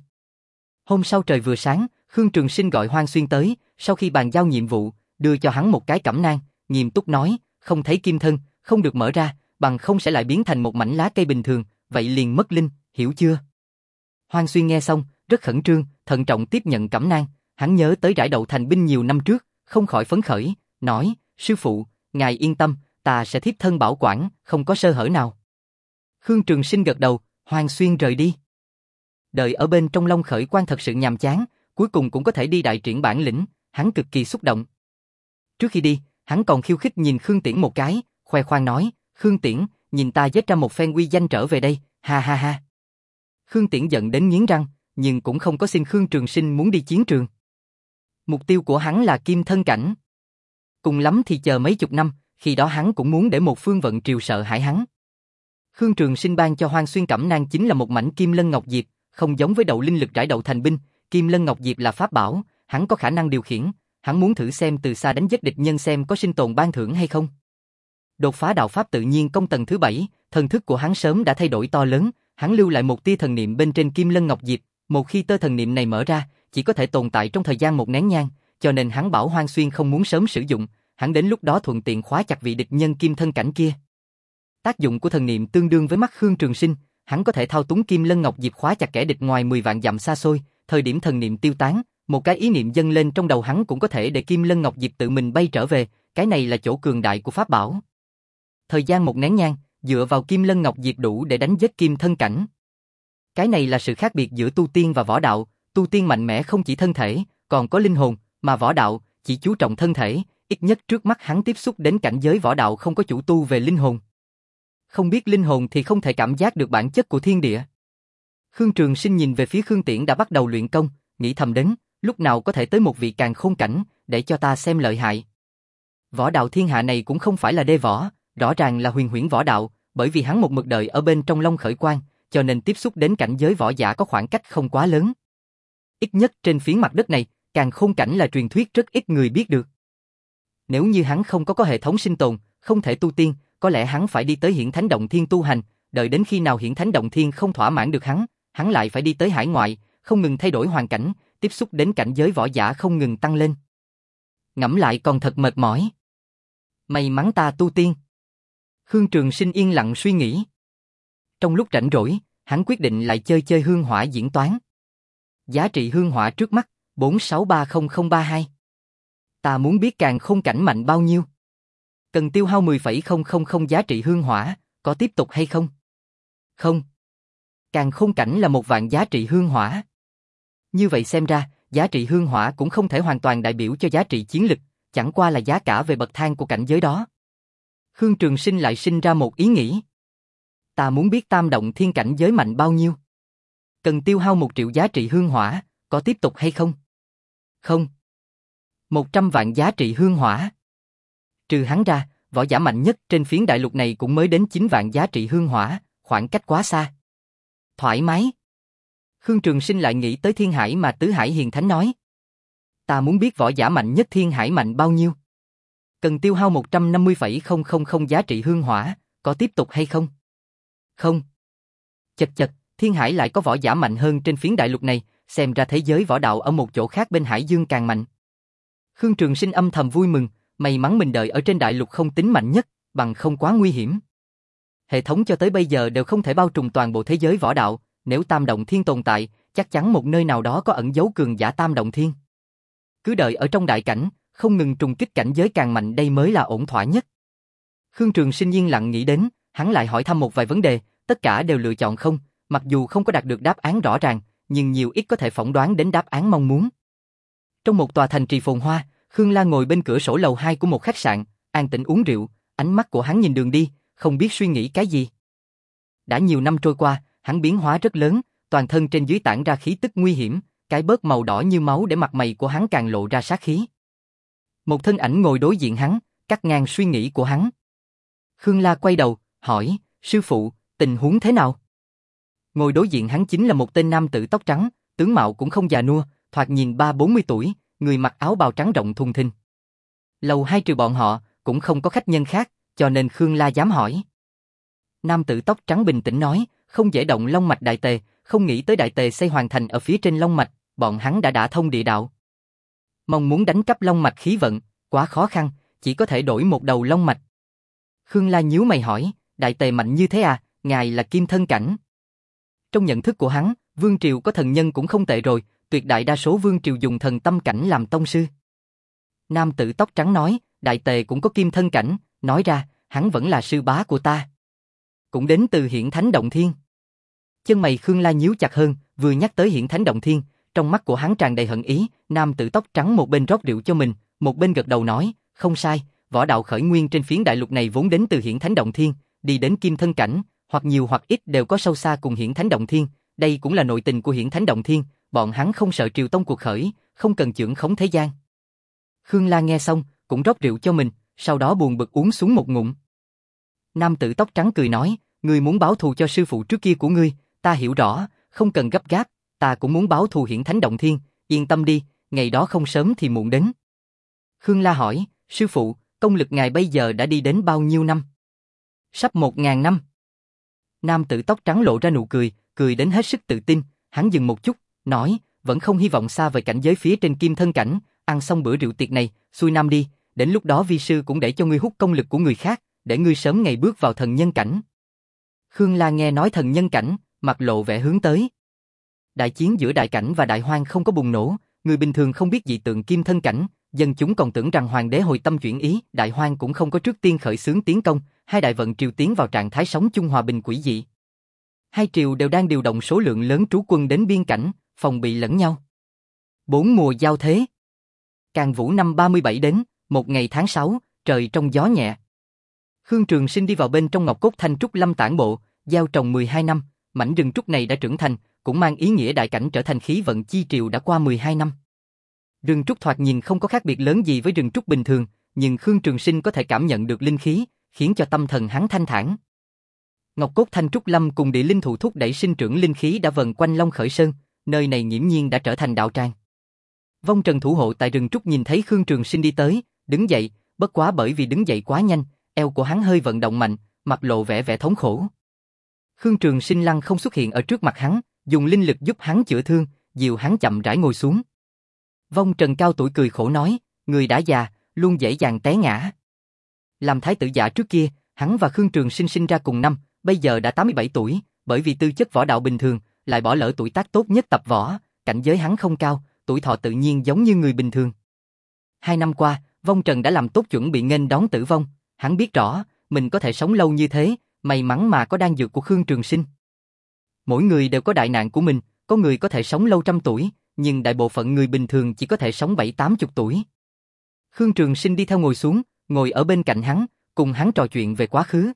Hôm sau trời vừa sáng, Khương Trường Sinh gọi Hoang Xuyên tới, sau khi bàn giao nhiệm vụ, đưa cho hắn một cái cẩm nang, nghiêm túc nói, không thấy kim thân, không được mở ra, bằng không sẽ lại biến thành một mảnh lá cây bình thường, vậy liền mất linh, hiểu chưa? Hoang Xuyên nghe xong, rất khẩn trương, thận trọng tiếp nhận cẩm nang, hắn nhớ tới rải đậu thành binh nhiều năm trước, không khỏi phấn khởi, nói, sư phụ, ngài yên tâm, ta sẽ thiếp thân bảo quản, không có sơ hở nào. Khương Trường Sinh gật đầu, Hoang Xuyên rời đi. Đợi ở bên trong Long Khởi Quan thật sự nhàm chán, cuối cùng cũng có thể đi đại triển bản lĩnh, hắn cực kỳ xúc động. Trước khi đi, hắn còn khiêu khích nhìn Khương Tiễn một cái, khoe khoang nói, Khương Tiễn, nhìn ta giết ra một phen uy danh trở về đây, ha ha ha. Khương Tiễn giận đến nghiến răng, nhưng cũng không có xin Khương Trường Sinh muốn đi chiến trường. Mục tiêu của hắn là kim thân cảnh. Cùng lắm thì chờ mấy chục năm, khi đó hắn cũng muốn để một phương vận triều sợ hãi hắn. Khương Trường Sinh ban cho Hoang Xuyên cẩm nang chính là một mảnh kim lân ngọc diệp, không giống với đậu linh lực rải đậu thành binh, kim lân ngọc diệp là pháp bảo, hắn có khả năng điều khiển, hắn muốn thử xem từ xa đánh giết địch nhân xem có sinh tồn ban thưởng hay không. Đột phá đạo pháp tự nhiên công tầng thứ bảy, thần thức của hắn sớm đã thay đổi to lớn, hắn lưu lại một tia thần niệm bên trên kim lân ngọc diệp, một khi tơ thần niệm này mở ra, chỉ có thể tồn tại trong thời gian một nén nhang, cho nên hắn bảo Hoang Xuyên không muốn sớm sử dụng, hắn đến lúc đó thuận tiện khóa chặt vị địch nhân kim thân cảnh kia. Tác dụng của thần niệm tương đương với mắt Khương Trường Sinh, hắn có thể thao túng kim lân ngọc diệp khóa chặt kẻ địch ngoài mười vạn dặm xa xôi, thời điểm thần niệm tiêu tán, một cái ý niệm dâng lên trong đầu hắn cũng có thể để kim lân ngọc diệp tự mình bay trở về, cái này là chỗ cường đại của pháp bảo. Thời gian một nén nhang, dựa vào kim lân ngọc diệp đủ để đánh giết kim thân cảnh. Cái này là sự khác biệt giữa tu tiên và võ đạo, tu tiên mạnh mẽ không chỉ thân thể, còn có linh hồn, mà võ đạo chỉ chú trọng thân thể, ít nhất trước mắt hắn tiếp xúc đến cảnh giới võ đạo không có chủ tu về linh hồn. Không biết linh hồn thì không thể cảm giác được bản chất của thiên địa. Khương Trường Sinh nhìn về phía Khương Tiễn đã bắt đầu luyện công, nghĩ thầm đến, lúc nào có thể tới một vị càn khôn cảnh, để cho ta xem lợi hại. Võ đạo thiên hạ này cũng không phải là đê võ, rõ ràng là huyền huyễn võ đạo, bởi vì hắn một mực đời ở bên trong Long Khởi Quan, cho nên tiếp xúc đến cảnh giới võ giả có khoảng cách không quá lớn. Ít nhất trên phiến mặt đất này, Càn Khôn cảnh là truyền thuyết rất ít người biết được. Nếu như hắn không có có hệ thống sinh tồn, không thể tu tiên, có lẽ hắn phải đi tới Hiển Thánh Động Thiên tu hành, đợi đến khi nào Hiển Thánh Động Thiên không thỏa mãn được hắn, hắn lại phải đi tới hải ngoại, không ngừng thay đổi hoàn cảnh, tiếp xúc đến cảnh giới võ giả không ngừng tăng lên. Ngẫm lại còn thật mệt mỏi. May mắn ta tu tiên. Khương Trường Sinh yên lặng suy nghĩ. Trong lúc rảnh rỗi, hắn quyết định lại chơi chơi hương hỏa diễn toán. Giá trị hương hỏa trước mắt, bốn sáu ba không không ba hai. Ta muốn biết Càn Khôn cảnh mạnh bao nhiêu. Cần tiêu hao mười phẩy không không không giá trị hương hỏa, có tiếp tục hay không? Không. Càn Khôn cảnh là một vạn giá trị hương hỏa. Như vậy xem ra, giá trị hương hỏa cũng không thể hoàn toàn đại biểu cho giá trị chiến lực, chẳng qua là giá cả về bậc thang của cảnh giới đó. Khương Trường Sinh lại sinh ra một ý nghĩ. Ta muốn biết Tam Động Thiên cảnh giới mạnh bao nhiêu. Cần tiêu hao một triệu giá trị hương hỏa, có tiếp tục hay không? Không. Một trăm vạn giá trị hương hỏa. Trừ hắn ra, võ giả mạnh nhất trên phiến đại lục này cũng mới đến chín vạn giá trị hương hỏa, khoảng cách quá xa. Thoải mái. Khương Trường Sinh lại nghĩ tới Thiên Hải mà Tứ Hải Hiền Thánh nói. Ta muốn biết võ giả mạnh nhất Thiên Hải mạnh bao nhiêu. Cần tiêu hao một trăm năm mươi phẩy không không không giá trị hương hỏa, có tiếp tục hay không? Không. Chật chật, Thiên Hải lại có võ giả mạnh hơn trên phiến đại lục này, xem ra thế giới võ đạo ở một chỗ khác bên Hải Dương càng mạnh. Khương Trường Sinh âm thầm vui mừng, may mắn mình đợi ở trên đại lục không tính mạnh nhất, bằng không quá nguy hiểm. Hệ thống cho tới bây giờ đều không thể bao trùm toàn bộ thế giới võ đạo, nếu Tam Động Thiên tồn tại, chắc chắn một nơi nào đó có ẩn dấu cường giả Tam Động Thiên. Cứ đợi ở trong đại cảnh, không ngừng trùng kích cảnh giới càng mạnh đây mới là ổn thỏa nhất. Khương Trường Sinh yên lặng nghĩ đến, hắn lại hỏi thăm một vài vấn đề, tất cả đều lựa chọn không, mặc dù không có đạt được đáp án rõ ràng, nhưng nhiều ít có thể phỏng đoán đến đáp án mong muốn. Trong một tòa thành trì phồn hoa, Khương La ngồi bên cửa sổ lầu hai của một khách sạn, an tĩnh uống rượu, ánh mắt của hắn nhìn đường đi, không biết suy nghĩ cái gì. Đã nhiều năm trôi qua, hắn biến hóa rất lớn, toàn thân trên dưới tản ra khí tức nguy hiểm, cái bớt màu đỏ như máu để mặt mày của hắn càng lộ ra sát khí. Một thân ảnh ngồi đối diện hắn, cắt ngang suy nghĩ của hắn. Khương La quay đầu, hỏi, sư phụ, tình huống thế nào? Ngồi đối diện hắn chính là một tên nam tử tóc trắng, tướng mạo cũng không già nua, thoạt nhìn ba bốn mươi tuổi, người mặc áo bào trắng rộng thùng thình. Lầu hai trừ bọn họ, cũng không có khách nhân khác, cho nên Khương La dám hỏi. Nam tử tóc trắng bình tĩnh nói, không dễ động long mạch đại tề, không nghĩ tới đại tề xây hoàn thành ở phía trên long mạch, bọn hắn đã đả thông địa đạo. Mong muốn đánh cắp long mạch khí vận, quá khó khăn, chỉ có thể đổi một đầu long mạch. Khương La nhíu mày hỏi, đại tề mạnh như thế à, ngài là kim thân cảnh. Trong nhận thức của hắn, vương triều có thần nhân cũng không tệ rồi, tuyệt đại đa số vương triều dùng thần tâm cảnh làm tông sư. Nam tử tóc trắng nói, đại tề cũng có kim thân cảnh, nói ra, hắn vẫn là sư bá của ta. Cũng đến từ Hiển Thánh Động Thiên. Chân mày Khương La nhíu chặt hơn, vừa nhắc tới Hiển Thánh Động Thiên, trong mắt của hắn tràn đầy hận ý, nam tử tóc trắng một bên rót rượu cho mình, một bên gật đầu nói, không sai, võ đạo khởi nguyên trên phiến đại lục này vốn đến từ Hiển Thánh Động Thiên, đi đến kim thân cảnh, hoặc nhiều hoặc ít đều có sâu xa cùng Hiển Thánh Động Thiên, đây cũng là nội tình của Hiển Thánh Động Thiên, bọn hắn không sợ triều tông cuộc khởi, không cần chưởng khống thế gian. Khương La nghe xong, cũng rót rượu cho mình, sau đó buồn bực uống xuống một ngụm. Nam tử tóc trắng cười nói, ngươi muốn báo thù cho sư phụ trước kia của ngươi, ta hiểu rõ, không cần gấp gáp, ta cũng muốn báo thù Hiển Thánh Động Thiên, yên tâm đi, ngày đó không sớm thì muộn đến. Khương La hỏi, sư phụ, công lực ngài bây giờ đã đi đến bao nhiêu năm? Sắp một ngàn năm. Nam tử tóc trắng lộ ra nụ cười, cười đến hết sức tự tin, hắn dừng một chút, nói, vẫn không hy vọng xa vời cảnh giới phía trên kim thân cảnh, ăn xong bữa rượu tiệc này, xuôi nam đi, đến lúc đó vi sư cũng để cho ngươi hút công lực của người khác, để ngươi sớm ngày bước vào thần nhân cảnh. Khương La nghe nói thần nhân cảnh, mặt lộ vẻ hướng tới. Đại chiến giữa đại cảnh và đại hoang không có bùng nổ, người bình thường không biết dị tượng kim thân cảnh, dân chúng còn tưởng rằng hoàng đế hồi tâm chuyển ý, đại hoang cũng không có trước tiên khởi xướng tiến công, hai đại vận triều tiến vào trạng thái sống chung hòa bình quỷ dị. Hai triều đều đang điều động số lượng lớn trú quân đến biên cảnh, phòng bị lẫn nhau. Bốn mùa giao thế. Càn Vũ năm ba mươi bảy đến, một ngày tháng sáu, trời trong gió nhẹ. Khương Trường Sinh đi vào bên trong Ngọc Cốt Thanh Trúc Lâm Tản Bộ, gieo trồng mười hai năm, mảnh rừng trúc này đã trưởng thành, cũng mang ý nghĩa đại cảnh trở thành khí vận chi triều đã qua mười hai năm. Rừng trúc thoạt nhìn không có khác biệt lớn gì với rừng trúc bình thường, nhưng Khương Trường Sinh có thể cảm nhận được linh khí, khiến cho tâm thần hắn thanh thản. Ngọc cốt thanh trúc lâm cùng địa linh thụ thúc đẩy sinh trưởng linh khí đã vần quanh Long Khởi Sơn, nơi này nghiễm nhiên đã trở thành đạo tràng. Vong Trần thủ hộ tại rừng trúc nhìn thấy Khương Trường Sinh đi tới, đứng dậy, bất quá bởi vì đứng dậy quá nhanh, eo của hắn hơi vận động mạnh, mặt lộ vẻ vẻ thống khổ. Khương Trường Sinh lăng không xuất hiện ở trước mặt hắn, dùng linh lực giúp hắn chữa thương, dìu hắn chậm rãi ngồi xuống. Vong Trần cao tuổi cười khổ nói, người đã già, luôn dễ dàng té ngã. Làm thái tử giả trước kia, hắn và Khương Trường Sinh sinh ra cùng năm, bây giờ đã tám mươi bảy tuổi, bởi vì tư chất võ đạo bình thường, lại bỏ lỡ tuổi tác tốt nhất tập võ, cảnh giới hắn không cao, tuổi thọ tự nhiên giống như người bình thường. Hai năm qua, Vong Trần đã làm tốt chuẩn bị nghênh đón tử vong, hắn biết rõ, mình có thể sống lâu như thế, may mắn mà có đan dược của Khương Trường Sinh. Mỗi người đều có đại nạn của mình, có người có thể sống lâu trăm tuổi, nhưng đại bộ phận người bình thường chỉ có thể sống bảy tám chục tuổi. Khương Trường Sinh đi theo ngồi xuống, ngồi ở bên cạnh hắn, cùng hắn trò chuyện về quá khứ.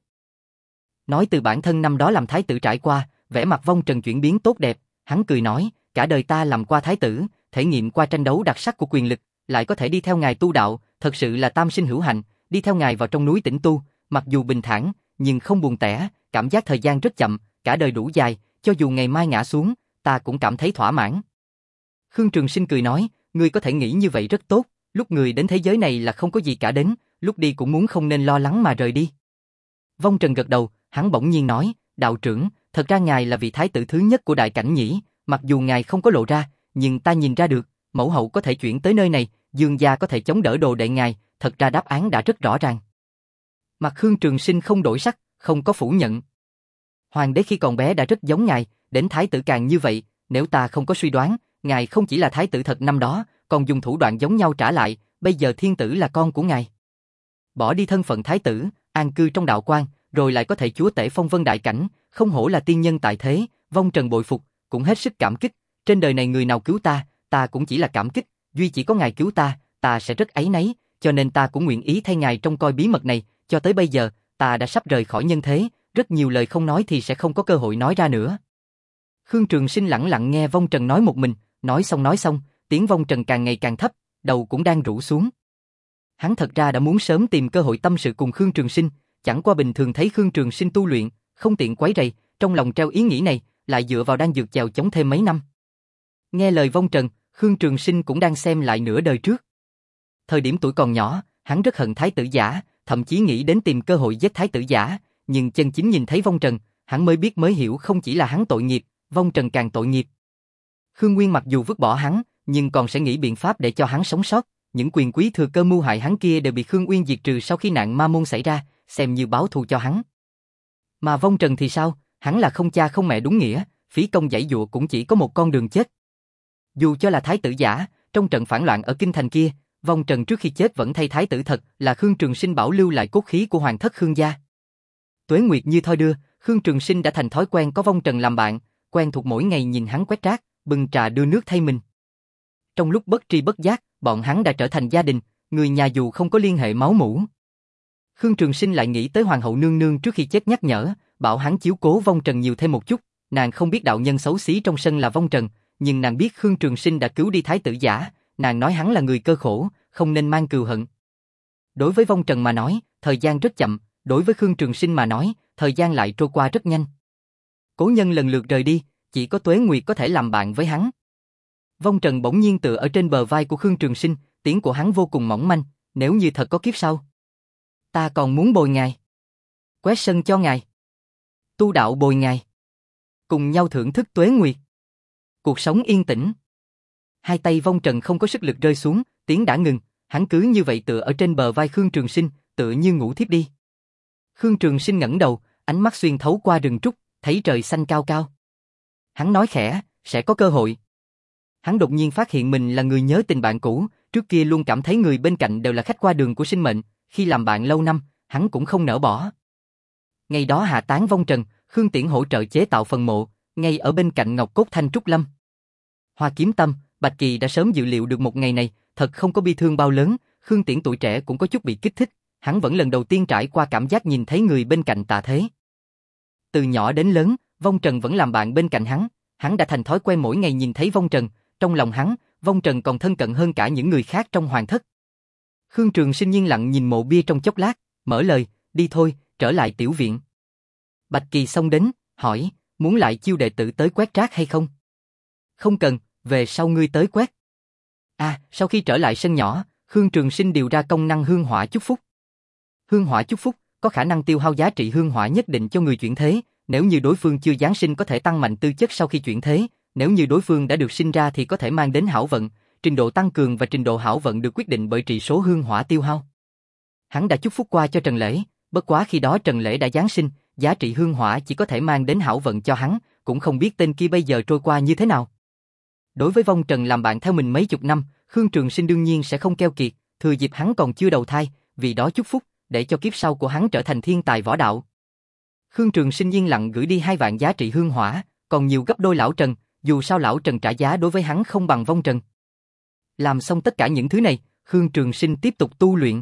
Nói từ bản thân năm đó làm thái tử trải qua, vẻ mặt Vong Trần chuyển biến tốt đẹp, hắn cười nói, cả đời ta làm qua thái tử, thể nghiệm qua tranh đấu đặc sắc của quyền lực, lại có thể đi theo ngài tu đạo, thật sự là tam sinh hữu hạnh, đi theo ngài vào trong núi tĩnh tu, mặc dù bình thản, nhưng không buồn tẻ, cảm giác thời gian rất chậm, cả đời đủ dài, cho dù ngày mai ngã xuống, ta cũng cảm thấy thỏa mãn. Khương Trường Sinh cười nói, ngươi có thể nghĩ như vậy rất tốt, lúc người đến thế giới này là không có gì cả đến, lúc đi cũng muốn không nên lo lắng mà rời đi. Vong Trần gật đầu, hắn bỗng nhiên nói, đạo trưởng, thật ra ngài là vị thái tử thứ nhất của đại cảnh nhĩ, mặc dù ngài không có lộ ra, nhưng ta nhìn ra được, mẫu hậu có thể chuyển tới nơi này, Dương gia có thể chống đỡ đồ đệ ngài, thật ra đáp án đã rất rõ ràng. Mặt Khương Trường Sinh không đổi sắc, không có phủ nhận. Hoàng đế khi còn bé đã rất giống ngài, đến thái tử càng như vậy, nếu ta không có suy đoán, ngài không chỉ là thái tử thật năm đó, còn dùng thủ đoạn giống nhau trả lại, bây giờ thiên tử là con của ngài. Bỏ đi thân phận thái tử, an cư trong đạo quan, rồi lại có thể chúa tể phong vân đại cảnh, không hổ là tiên nhân tại thế, Vong Trần bội phục, cũng hết sức cảm kích, trên đời này người nào cứu ta, ta cũng chỉ là cảm kích, duy chỉ có ngài cứu ta, ta sẽ rất áy náy, cho nên ta cũng nguyện ý thay ngài trông coi bí mật này, cho tới bây giờ, ta đã sắp rời khỏi nhân thế, rất nhiều lời không nói thì sẽ không có cơ hội nói ra nữa. Khương Trường Sinh lặng lặng nghe Vong Trần nói một mình, nói xong nói xong, tiếng Vong Trần càng ngày càng thấp, đầu cũng đang rũ xuống. Hắn thật ra đã muốn sớm tìm cơ hội tâm sự cùng Khương Trường Sinh, chẳng qua bình thường thấy Khương Trường Sinh tu luyện, không tiện quấy rầy, trong lòng treo ý nghĩ này, lại dựa vào đan dược chèo chống thêm mấy năm. Nghe lời Vong Trần, Khương Trường Sinh cũng đang xem lại nửa đời trước. Thời điểm tuổi còn nhỏ, hắn rất hận thái tử giả, thậm chí nghĩ đến tìm cơ hội giết thái tử giả, nhưng chân chính nhìn thấy Vong Trần, hắn mới biết mới hiểu không chỉ là hắn tội nghiệp, Vong Trần càng tội nghiệp. Khương Nguyên mặc dù vứt bỏ hắn, nhưng còn sẽ nghĩ biện pháp để cho hắn sống sót, những quyền quý thừa cơ mưu hại hắn kia đều bị Khương Nguyên diệt trừ sau khi nạn ma môn xảy ra, xem như báo thù cho hắn. Mà Vong Trần thì sao, hắn là không cha không mẹ đúng nghĩa, phí công giãy giụa cũng chỉ có một con đường chết. Dù cho là thái tử giả, trong trận phản loạn ở kinh thành kia, Vong Trần trước khi chết vẫn thay thái tử thật, là Khương Trường Sinh bảo lưu lại cốt khí của hoàng thất Khương gia. Tuế nguyệt như thoi đưa, Khương Trường Sinh đã thành thói quen có Vong Trần làm bạn, quen thuộc mỗi ngày nhìn hắn quét rác, bưng trà đưa nước thay mình. Trong lúc bất tri bất giác, bọn hắn đã trở thành gia đình, người nhà dù không có liên hệ máu mủ. Khương Trường Sinh lại nghĩ tới hoàng hậu nương nương trước khi chết nhắc nhở, bảo hắn chiếu cố Vong Trần nhiều thêm một chút, nàng không biết đạo nhân xấu xí trong sân là Vong Trần, nhưng nàng biết Khương Trường Sinh đã cứu đi thái tử giả, nàng nói hắn là người cơ khổ, không nên mang cừu hận. Đối với Vong Trần mà nói, thời gian rất chậm, đối với Khương Trường Sinh mà nói, thời gian lại trôi qua rất nhanh. Cố nhân lần lượt rời đi, chỉ có Tuế Nguyệt có thể làm bạn với hắn. Vong Trần bỗng nhiên tựa ở trên bờ vai của Khương Trường Sinh, tiếng của hắn vô cùng mỏng manh, nếu như thật có kiếp sau, ta còn muốn bồi ngài, quét sân cho ngài, tu đạo bồi ngài, cùng nhau thưởng thức Tuế Nguyệt, cuộc sống yên tĩnh. Hai tay Vong Trần không có sức lực rơi xuống, tiếng đã ngừng, hắn cứ như vậy tựa ở trên bờ vai Khương Trường Sinh, tựa như ngủ thiếp đi. Khương Trường Sinh ngẩng đầu, ánh mắt xuyên thấu qua rừng trúc, thấy trời xanh cao cao. Hắn nói khẽ, sẽ có cơ hội. Hắn đột nhiên phát hiện mình là người nhớ tình bạn cũ, trước kia luôn cảm thấy người bên cạnh đều là khách qua đường của sinh mệnh, khi làm bạn lâu năm, hắn cũng không nỡ bỏ. Ngày đó hạ táng Vong Trần, Khương Tiễn hỗ trợ chế tạo phần mộ, ngay ở bên cạnh Ngọc Cốt Thanh Trúc Lâm. Hoa Kiếm Tâm, Bạch Kỳ đã sớm dự liệu được một ngày này, thật không có bi thương bao lớn, Khương Tiễn tuổi trẻ cũng có chút bị kích thích, hắn vẫn lần đầu tiên trải qua cảm giác nhìn thấy người bên cạnh tạ thế. Từ nhỏ đến lớn, Vong Trần vẫn làm bạn bên cạnh hắn, hắn đã thành thói quen mỗi ngày nhìn thấy Vong Trần, trong lòng hắn, Vong Trần còn thân cận hơn cả những người khác trong hoàng thất. Khương Trường Sinh yên lặng nhìn mộ bia trong chốc lát, mở lời, đi thôi, trở lại tiểu viện. Bạch Kỳ xông đến, hỏi, muốn lại chiêu đệ tử tới quét rác hay không? Không cần, về sau ngươi tới quét. À, sau khi trở lại sân nhỏ, Khương Trường Sinh điều ra công năng hương hỏa chúc phúc. Hương hỏa chúc phúc có khả năng tiêu hao giá trị hương hỏa nhất định cho người chuyển thế, nếu như đối phương chưa giáng sinh có thể tăng mạnh tư chất sau khi chuyển thế, nếu như đối phương đã được sinh ra thì có thể mang đến hảo vận, trình độ tăng cường và trình độ hảo vận được quyết định bởi trị số hương hỏa tiêu hao. Hắn đã chúc phúc qua cho Trần Lễ, bất quá khi đó Trần Lễ đã giáng sinh, giá trị hương hỏa chỉ có thể mang đến hảo vận cho hắn, cũng không biết tên kia bây giờ trôi qua như thế nào. Đối với Vong Trần làm bạn theo mình mấy chục năm, Khương Trường Sinh đương nhiên sẽ không keo kiệt, thừa dịp hắn còn chưa đầu thai, vì đó chúc phúc, để cho kiếp sau của hắn trở thành thiên tài võ đạo. Khương Trường Sinh yên lặng gửi đi hai vạn giá trị hương hỏa, còn nhiều gấp đôi lão Trần, dù sao lão Trần trả giá đối với hắn không bằng Vong Trần. Làm xong tất cả những thứ này, Khương Trường Sinh tiếp tục tu luyện.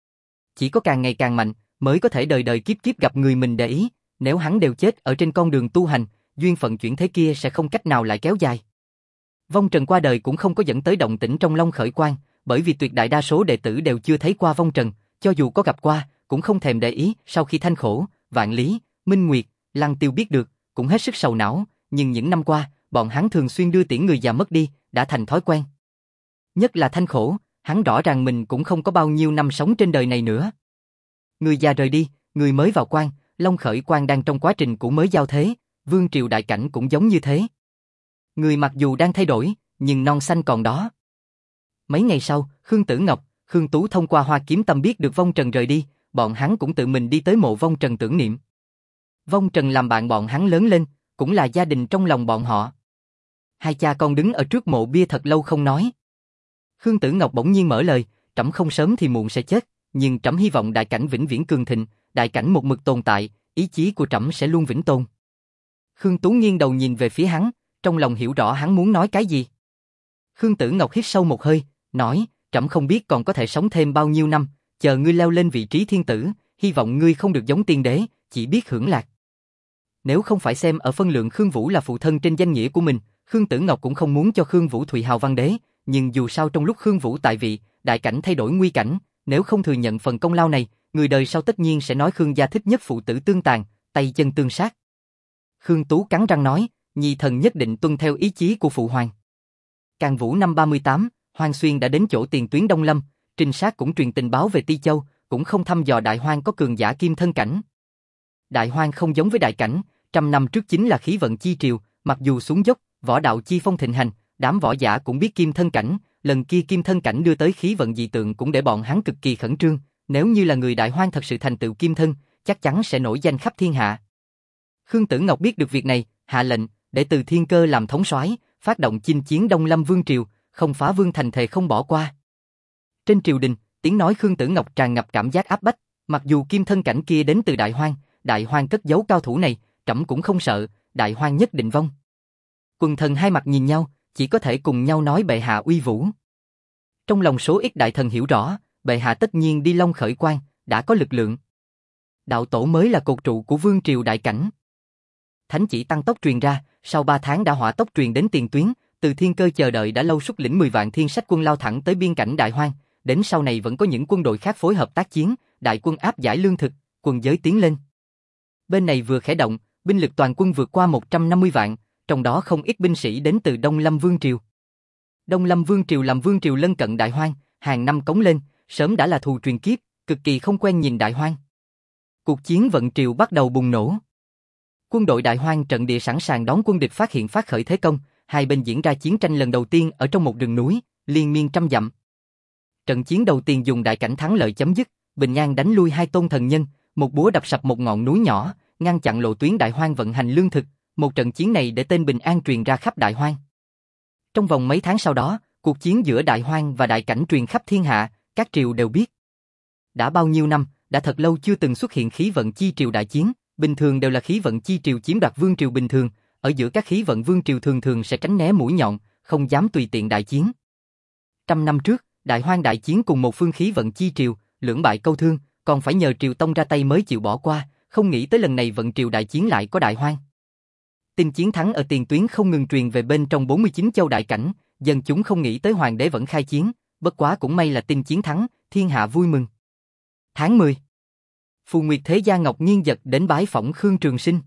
Chỉ có càng ngày càng mạnh, mới có thể đời đời kiếp kiếp gặp người mình để ý, nếu hắn đều chết ở trên con đường tu hành, duyên phận chuyển thế kia sẽ không cách nào lại kéo dài. Vong Trần qua đời cũng không có dẫn tới động tĩnh trong Long Khởi Quan, bởi vì tuyệt đại đa số đệ tử đều chưa thấy qua Vong Trần, cho dù có gặp qua, cũng không thèm để ý. Sau khi Thanh Khổ, Vạn Lý, Minh Nguyệt, Lăng Tiêu biết được, cũng hết sức sầu não, nhưng những năm qua, bọn hắn thường xuyên đưa tiễn người già mất đi, đã thành thói quen. Nhất là Thanh Khổ, hắn rõ ràng mình cũng không có bao nhiêu năm sống trên đời này nữa. Người già rời đi, người mới vào quan, Long Khởi Quan đang trong quá trình cũ mới giao thế, vương triều đại cảnh cũng giống như thế. Người mặc dù đang thay đổi, nhưng non xanh còn đó. Mấy ngày sau, Khương Tử Ngọc, Khương Tú thông qua Hoa Kiếm Tâm biết được Vong Trần rời đi, bọn hắn cũng tự mình đi tới mộ Vong Trần tưởng niệm. Vong Trần làm bạn bọn hắn lớn lên, cũng là gia đình trong lòng bọn họ. Hai cha con đứng ở trước mộ bia thật lâu không nói. Khương Tử Ngọc bỗng nhiên mở lời, trẫm không sớm thì muộn sẽ chết, nhưng trẫm hy vọng đại cảnh vĩnh viễn cường thịnh, đại cảnh một mực tồn tại, ý chí của trẫm sẽ luôn vĩnh tồn. Khương Tú nghiêng đầu nhìn về phía hắn, trong lòng hiểu rõ hắn muốn nói cái gì. Khương Tử Ngọc hít sâu một hơi, nói, trẫm không biết còn có thể sống thêm bao nhiêu năm, chờ ngươi leo lên vị trí thiên tử, hy vọng ngươi không được giống tiên đế, chỉ biết hưởng lạc. Nếu không phải xem ở phân lượng Khương Vũ là phụ thân trên danh nghĩa của mình, Khương Tử Ngọc cũng không muốn cho Khương Vũ Thụy hào văn đế, nhưng dù sao trong lúc Khương Vũ tại vị, đại cảnh thay đổi nguy cảnh, nếu không thừa nhận phần công lao này, người đời sau tất nhiên sẽ nói Khương gia thích nhất phụ tử tương tàn, tay chân tương sát. Khương Tú cắn răng nói, nhi thần nhất định tuân theo ý chí của phụ hoàng. Càn Vũ năm ba mươi tám, Hoang Xuyên đã đến chỗ tiền tuyến Đông Lâm, trinh sát cũng truyền tình báo về Ti Châu, cũng không thăm dò Đại Hoang có cường giả kim thân cảnh. Đại Hoang không giống với đại cảnh, trăm năm trước chính là khí vận chi triều, mặc dù xuống dốc, võ đạo chi phong thịnh hành, đám võ giả cũng biết kim thân cảnh, lần kia kim thân cảnh đưa tới khí vận dị tượng cũng để bọn hắn cực kỳ khẩn trương, nếu như là người Đại Hoang thật sự thành tựu kim thân, chắc chắn sẽ nổi danh khắp thiên hạ. Khương Tử Ngọc biết được việc này, hạ lệnh để Từ Thiên Cơ làm thống soái, phát động chinh chiến Đông Lâm Vương triều, không phá vương thành thề không bỏ qua. Trên triều đình, tiếng nói Khương Tử Ngọc tràn ngập cảm giác áp bách, mặc dù kim thân cảnh kia đến từ Đại Hoang, Đại Hoang cất giấu cao thủ này, trẫm cũng không sợ, Đại Hoang nhất định vong. Quần thần hai mặt nhìn nhau, chỉ có thể cùng nhau nói bệ hạ uy vũ. Trong lòng số ít đại thần hiểu rõ, bệ hạ tất nhiên đi Long Khởi Quan, đã có lực lượng. Đạo tổ mới là cột trụ của vương triều đại cảnh. Thánh chỉ tăng tốc truyền ra, sau ba tháng đã hỏa tốc truyền đến tiền tuyến, Từ Thiên Cơ chờ đợi đã lâu xuất lĩnh mười vạn thiên sách quân lao thẳng tới biên cảnh Đại Hoang, đến sau này vẫn có những quân đội khác phối hợp tác chiến, đại quân áp giải lương thực, quân giới tiến lên. Bên này vừa khởi động, binh lực toàn quân vượt qua một trăm năm mươi vạn, trong đó không ít binh sĩ đến từ Đông Lâm Vương triều. Đông Lâm Vương triều làm vương triều lân cận Đại Hoang, hàng năm cống lên, sớm đã là thù truyền kiếp, cực kỳ không quen nhìn Đại Hoang. Cuộc chiến vận triều bắt đầu bùng nổ. Quân đội Đại Hoang trận địa sẵn sàng đón quân địch phát hiện phát khởi thế công, hai bên diễn ra chiến tranh lần đầu tiên ở trong một rừng núi, liên miên trăm dặm. Trận chiến đầu tiên dùng đại cảnh thắng lợi chấm dứt, bình an đánh lui hai tôn thần nhân, một búa đập sập một ngọn núi nhỏ, ngăn chặn lộ tuyến Đại Hoang vận hành lương thực, một trận chiến này để tên bình an truyền ra khắp Đại Hoang. Trong vòng mấy tháng sau đó, cuộc chiến giữa Đại Hoang và đại cảnh truyền khắp thiên hạ, các triều đều biết. Đã bao nhiêu năm, đã thật lâu chưa từng xuất hiện khí vận chi triều đại chiến, bình thường đều là khí vận chi triều chiếm đoạt vương triều bình thường, ở giữa các khí vận vương triều thường thường sẽ tránh né mũi nhọn, không dám tùy tiện đại chiến. Trăm năm trước, Đại Hoang đại chiến cùng một phương khí vận chi triều, lưỡng bại câu thương, còn phải nhờ triều tông ra tay mới chịu bỏ qua, không nghĩ tới lần này vận triều đại chiến lại có Đại Hoang. Tin chiến thắng ở tiền tuyến không ngừng truyền về bên trong bốn mươi chín châu đại cảnh, dân chúng không nghĩ tới hoàng đế vẫn khai chiến, bất quá cũng may là tin chiến thắng, thiên hạ vui mừng. Tháng mười, Phù Nguyệt Thế Gia Ngọc Nghiên Dật đến bái phỏng Khương Trường Sinh.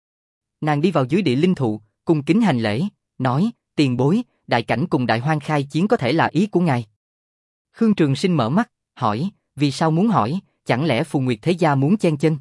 Nàng đi vào dưới địa linh thụ, cung kính hành lễ, nói, tiền bối, đại cảnh cùng đại hoang khai chiến có thể là ý của ngài. Khương Trường Sinh mở mắt, hỏi, vì sao muốn hỏi, chẳng lẽ Phù Nguyệt Thế Gia muốn chen chân?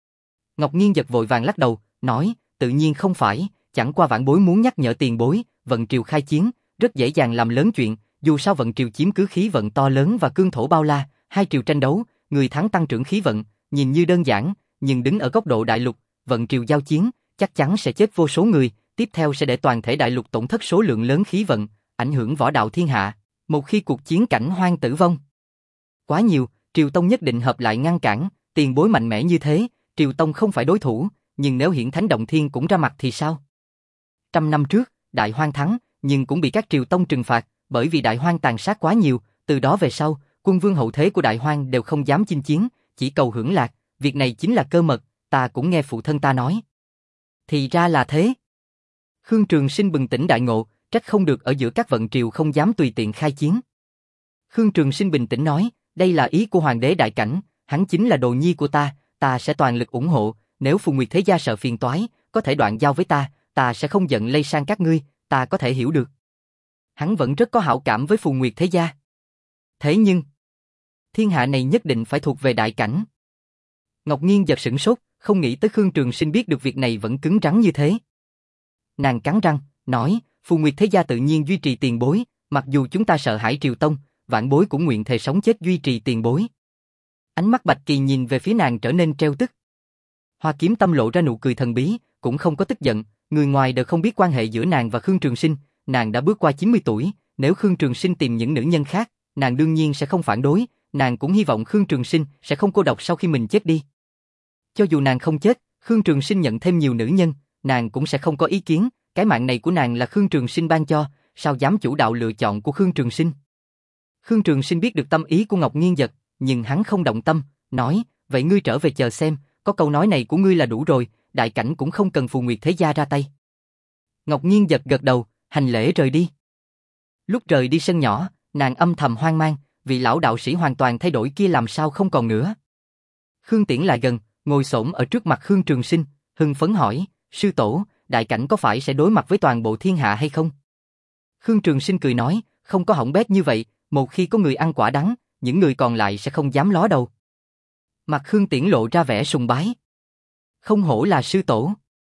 Ngọc Nghiên Dật vội vàng lắc đầu, nói, tự nhiên không phải, chẳng qua vãn bối muốn nhắc nhở tiền bối, vận triều khai chiến, rất dễ dàng làm lớn chuyện, dù sao vận triều chiếm cứ khí vận to lớn và cương thổ bao la, hai triều tranh đấu, người thắng tăng trưởng khí vận, nhìn như đơn giản, nhưng đứng ở góc độ đại lục, vận triều giao chiến, chắc chắn sẽ chết vô số người, tiếp theo sẽ để toàn thể đại lục tổn thất số lượng lớn khí vận, ảnh hưởng võ đạo thiên hạ, một khi cuộc chiến cảnh hoang tử vong quá nhiều, Triều Tông nhất định hợp lại ngăn cản, tiền bối mạnh mẽ như thế, Triều Tông không phải đối thủ, nhưng nếu Hiển Thánh Động Thiên cũng ra mặt thì sao? Trăm năm trước, Đại Hoang thắng, nhưng cũng bị các Triều Tông trừng phạt, bởi vì Đại Hoang tàn sát quá nhiều, từ đó về sau, quân vương hậu thế của Đại Hoang đều không dám chinh chiến, chỉ cầu hưởng lạc, việc này chính là cơ mật, ta cũng nghe phụ thân ta nói. Thì ra là thế. Khương Trường Sinh bừng tỉnh đại ngộ, trách không được ở giữa các vận triều không dám tùy tiện khai chiến. Khương Trường Sinh bình tĩnh nói, đây là ý của Hoàng đế Đại Cảnh, hắn chính là đồ nhi của ta, ta sẽ toàn lực ủng hộ, nếu Phù Nguyệt Thế Gia sợ phiền toái, có thể đoạn giao với ta, ta sẽ không giận lây sang các ngươi, ta có thể hiểu được. Hắn vẫn rất có hảo cảm với Phù Nguyệt Thế Gia. Thế nhưng, thiên hạ này nhất định phải thuộc về Đại Cảnh. Ngọc Nghiên giật sửng sốt, không nghĩ tới Khương Trường Sinh biết được việc này vẫn cứng rắn như thế. Nàng cắn răng, nói, Phù Nguyệt Thế Gia tự nhiên duy trì tiền bối, mặc dù chúng ta sợ hãi Triều Tông, vãn bối cũng nguyện thề sống chết duy trì tiền bối. Ánh mắt Bạch Kỳ nhìn về phía nàng trở nên treo tức. Hoa Kiếm Tâm lộ ra nụ cười thần bí, cũng không có tức giận, người ngoài đều không biết quan hệ giữa nàng và Khương Trường Sinh, nàng đã bước qua chín mươi tuổi, nếu Khương Trường Sinh tìm những nữ nhân khác, nàng đương nhiên sẽ không phản đối, nàng cũng hy vọng Khương Trường Sinh sẽ không cô độc sau khi mình chết đi. Cho dù nàng không chết, Khương Trường Sinh nhận thêm nhiều nữ nhân, nàng cũng sẽ không có ý kiến, cái mạng này của nàng là Khương Trường Sinh ban cho, sao dám chủ đạo lựa chọn của Khương Trường Sinh. Khương Trường Sinh biết được tâm ý của Ngọc Nghiên Dật, nhưng hắn không động tâm, nói, vậy ngươi trở về chờ xem, có câu nói này của ngươi là đủ rồi, Đại Cảnh cũng không cần Phù Nguyệt Thế Gia ra tay. Ngọc Nghiên Dật gật đầu, hành lễ rời đi. Lúc rời đi sân nhỏ, nàng âm thầm hoang mang, vị lão đạo sĩ hoàn toàn thay đổi kia làm sao không còn nữa. Khương Tiễn lại gần, ngồi xổm ở trước mặt Khương Trường Sinh, hưng phấn hỏi, sư tổ, Đại Cảnh có phải sẽ đối mặt với toàn bộ thiên hạ hay không? Khương Trường Sinh cười nói, không có hỏng bét như vậy, một khi có người ăn quả đắng, những người còn lại sẽ không dám ló đầu. Mặt Khương Tiễn lộ ra vẻ sùng bái. Không hổ là sư tổ.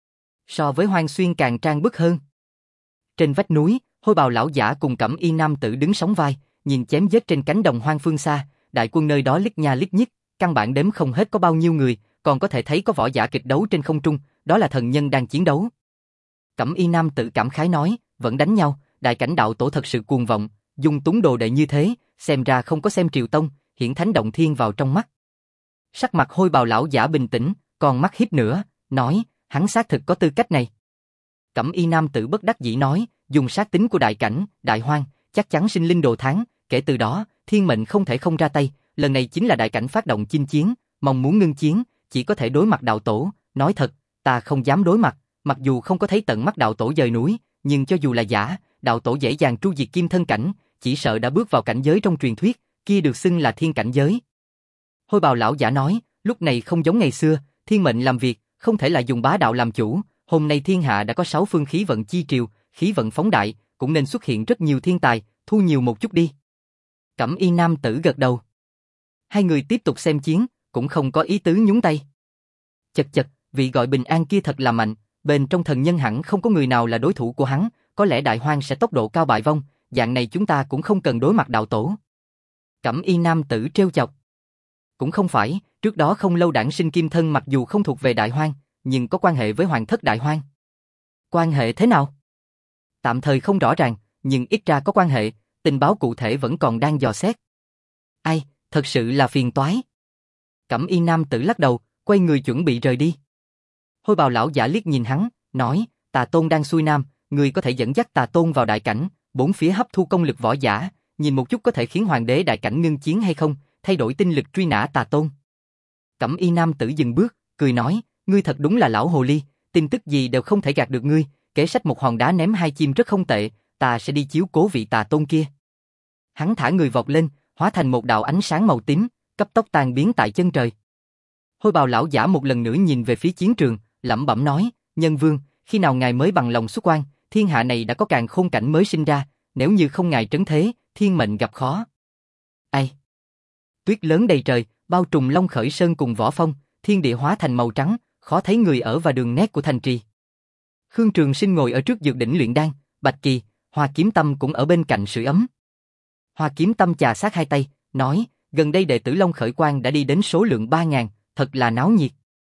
So với Hoang Xuyên càng trang bức hơn. Trên vách núi, Hôi Bào lão giả cùng Cẩm Y nam tử đứng sóng vai, nhìn chém giết trên cánh đồng hoang phương xa, đại quân nơi đó lít nha lít nhít, căn bản đếm không hết có bao nhiêu người, còn có thể thấy có võ giả kịch đấu trên không trung, đó là thần nhân đang chiến đấu. Cẩm Y nam tử cảm khái nói, vẫn đánh nhau, Đại Cảnh đạo tổ thật sự cuồng vọng, dung túng đồ đệ như thế, xem ra không có xem Triều Tông, Hiển Thánh Động Thiên vào trong mắt. Sắc mặt Hôi Bào lão giả bình tĩnh, còn mắt híp nữa, nói, hắn xác thực có tư cách này. Cẩm Y nam tử bất đắc dĩ nói, dùng sát tính của Đại Cảnh, Đại Hoang, chắc chắn sinh linh đồ tháng, kể từ đó, thiên mệnh không thể không ra tay, lần này chính là Đại Cảnh phát động chinh chiến, mong muốn ngưng chiến, chỉ có thể đối mặt đạo tổ, nói thật, ta không dám đối mặt, mặc dù không có thấy tận mắt đạo tổ dời núi, nhưng cho dù là giả, đạo tổ dễ dàng tru diệt kim thân cảnh, chỉ sợ đã bước vào cảnh giới trong truyền thuyết, kia được xưng là thiên cảnh giới. Hôi Bào lão giả nói, lúc này không giống ngày xưa, thiên mệnh làm việc, không thể là dùng bá đạo làm chủ, hôm nay thiên hạ đã có sáu phương khí vận chi triều, khí vận phóng đại, cũng nên xuất hiện rất nhiều thiên tài, thu nhiều một chút đi. Cẩm Y nam tử gật đầu. Hai người tiếp tục xem chiến, cũng không có ý tứ nhúng tay. Chật chật, vị gọi bình an kia thật là mạnh, bên trong thần nhân hẳn không có người nào là đối thủ của hắn, có lẽ Đại Hoang sẽ tốc độ cao bại vong, dạng này chúng ta cũng không cần đối mặt đạo tổ. Cẩm Y nam tử trêu chọc. Cũng không phải, trước đó không lâu đản sinh kim thân mặc dù không thuộc về Đại Hoang, nhưng có quan hệ với Hoàng thất Đại Hoang. Quan hệ thế nào? Tạm thời không rõ ràng, nhưng ít ra có quan hệ, tình báo cụ thể vẫn còn đang dò xét. Ai, thật sự là phiền toái. Cẩm Y nam tử lắc đầu, quay người chuẩn bị rời đi. Hôi Bào lão giả liếc nhìn hắn, nói, Tà Tôn đang xuôi nam, người có thể dẫn dắt Tà Tôn vào Đại Cảnh, bốn phía hấp thu công lực võ giả, nhìn một chút có thể khiến Hoàng đế Đại Cảnh ngưng chiến hay không, thay đổi tinh lực truy nã Tà Tôn. Cẩm Y nam tử dừng bước, cười nói, ngươi thật đúng là lão hồ ly, tin tức gì đều không thể gạt được ngươi, kế sách một hòn đá ném hai chim rất không tệ, ta sẽ đi chiếu cố vị Tà Tôn kia. Hắn thả người vọt lên, hóa thành một đạo ánh sáng màu tím, cấp tốc tan biến tại chân trời. Hôi bào lão giả một lần nữa nhìn về phía chiến trường, lẩm bẩm nói, Nhân Vương, khi nào ngài mới bằng lòng xuất quan, thiên hạ này đã có càn khôn cảnh mới sinh ra, nếu như không ngài trấn thế, thiên mệnh gặp khó. Ai? Tuyết lớn đầy trời, bao trùm Long Khởi Sơn cùng Võ Phong, thiên địa hóa thành màu trắng, khó thấy người ở và đường nét của thành trì. Khương Trường Sinh ngồi ở trước dược đỉnh luyện đan, Bạch Kỳ, Hoa Kiếm Tâm cũng ở bên cạnh sưởi ấm. Hoa Kiếm Tâm chà sát hai tay, nói, gần đây đệ tử Long Khởi Quan đã đi đến số lượng ba ngàn, thật là náo nhiệt.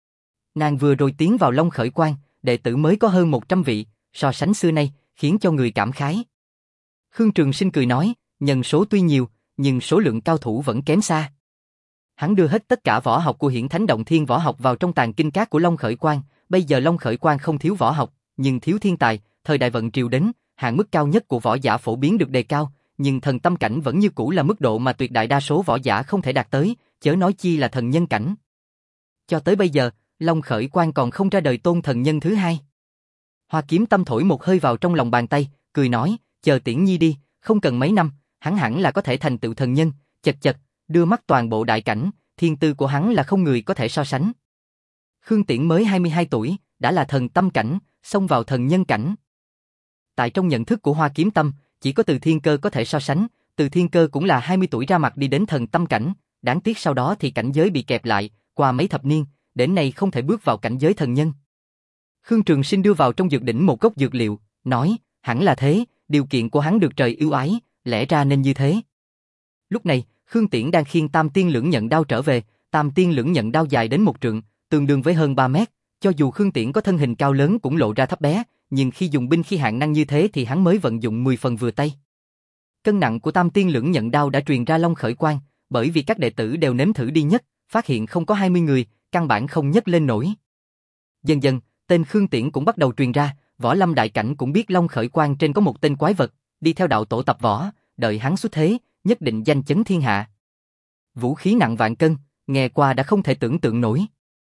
Nàng vừa rồi tiến vào Long Khởi Quan, đệ tử mới có hơn một trăm vị, so sánh xưa nay, khiến cho người cảm khái. Khương Trường Sinh cười nói, nhân số tuy nhiều, nhưng số lượng cao thủ vẫn kém xa. Hắn đưa hết tất cả võ học của Hiển Thánh Động Thiên võ học vào trong tàng kinh cát của Long Khởi Quan, bây giờ Long Khởi Quan không thiếu võ học, nhưng thiếu thiên tài, thời đại vận triều đến, hạn mức cao nhất của võ giả phổ biến được đề cao, nhưng thần tâm cảnh vẫn như cũ là mức độ mà tuyệt đại đa số võ giả không thể đạt tới, chớ nói chi là thần nhân cảnh. Cho tới bây giờ, Long Khởi Quan còn không ra đời tôn thần nhân thứ hai. Hoa Kiếm Tâm thổi một hơi vào trong lòng bàn tay, cười nói, chờ Tiễn Nhi đi, không cần mấy năm, hắn hẳn là có thể thành tựu thần nhân, chật chật, đưa mắt toàn bộ đại cảnh, thiên tư của hắn là không người có thể so sánh. Khương Tiễn mới hai mươi hai tuổi, đã là thần tâm cảnh, xông vào thần nhân cảnh. Tại trong nhận thức của Hoa Kiếm Tâm, chỉ có Từ Thiên Cơ có thể so sánh, Từ Thiên Cơ cũng là hai mươi tuổi ra mặt đi đến thần tâm cảnh, đáng tiếc sau đó thì cảnh giới bị kẹp lại, qua mấy thập niên, đến nay không thể bước vào cảnh giới thần nhân. Khương Trường Sinh đưa vào trong dược đỉnh một gốc dược liệu, nói, hẳn là thế, điều kiện của hắn được trời ưu ái, lẽ ra nên như thế. Lúc này, Khương Tiễn đang khiêng Tam Tiên Lưỡng Nhận Đao trở về, Tam Tiên Lưỡng Nhận Đao dài đến một trượng, tương đương với hơn ba mét, cho dù Khương Tiễn có thân hình cao lớn cũng lộ ra thấp bé, nhưng khi dùng binh khí hạng năng như thế thì hắn mới vận dụng mười phần vừa tay. Cân nặng của Tam Tiên Lưỡng Nhận Đao đã truyền ra Long Khởi Quan, bởi vì các đệ tử đều nếm thử đi nhất, phát hiện không có hai mươi người, căn bản không nhấc lên nổi. Dần dần, tên Khương Tiễn cũng bắt đầu truyền ra, Võ Lâm đại cảnh cũng biết Long Khởi Quan trên có một tên quái vật, đi theo đạo tổ tập võ, đợi hắn xuất thế, nhất định danh chấn thiên hạ. Vũ khí nặng vạn cân, nghe qua đã không thể tưởng tượng nổi.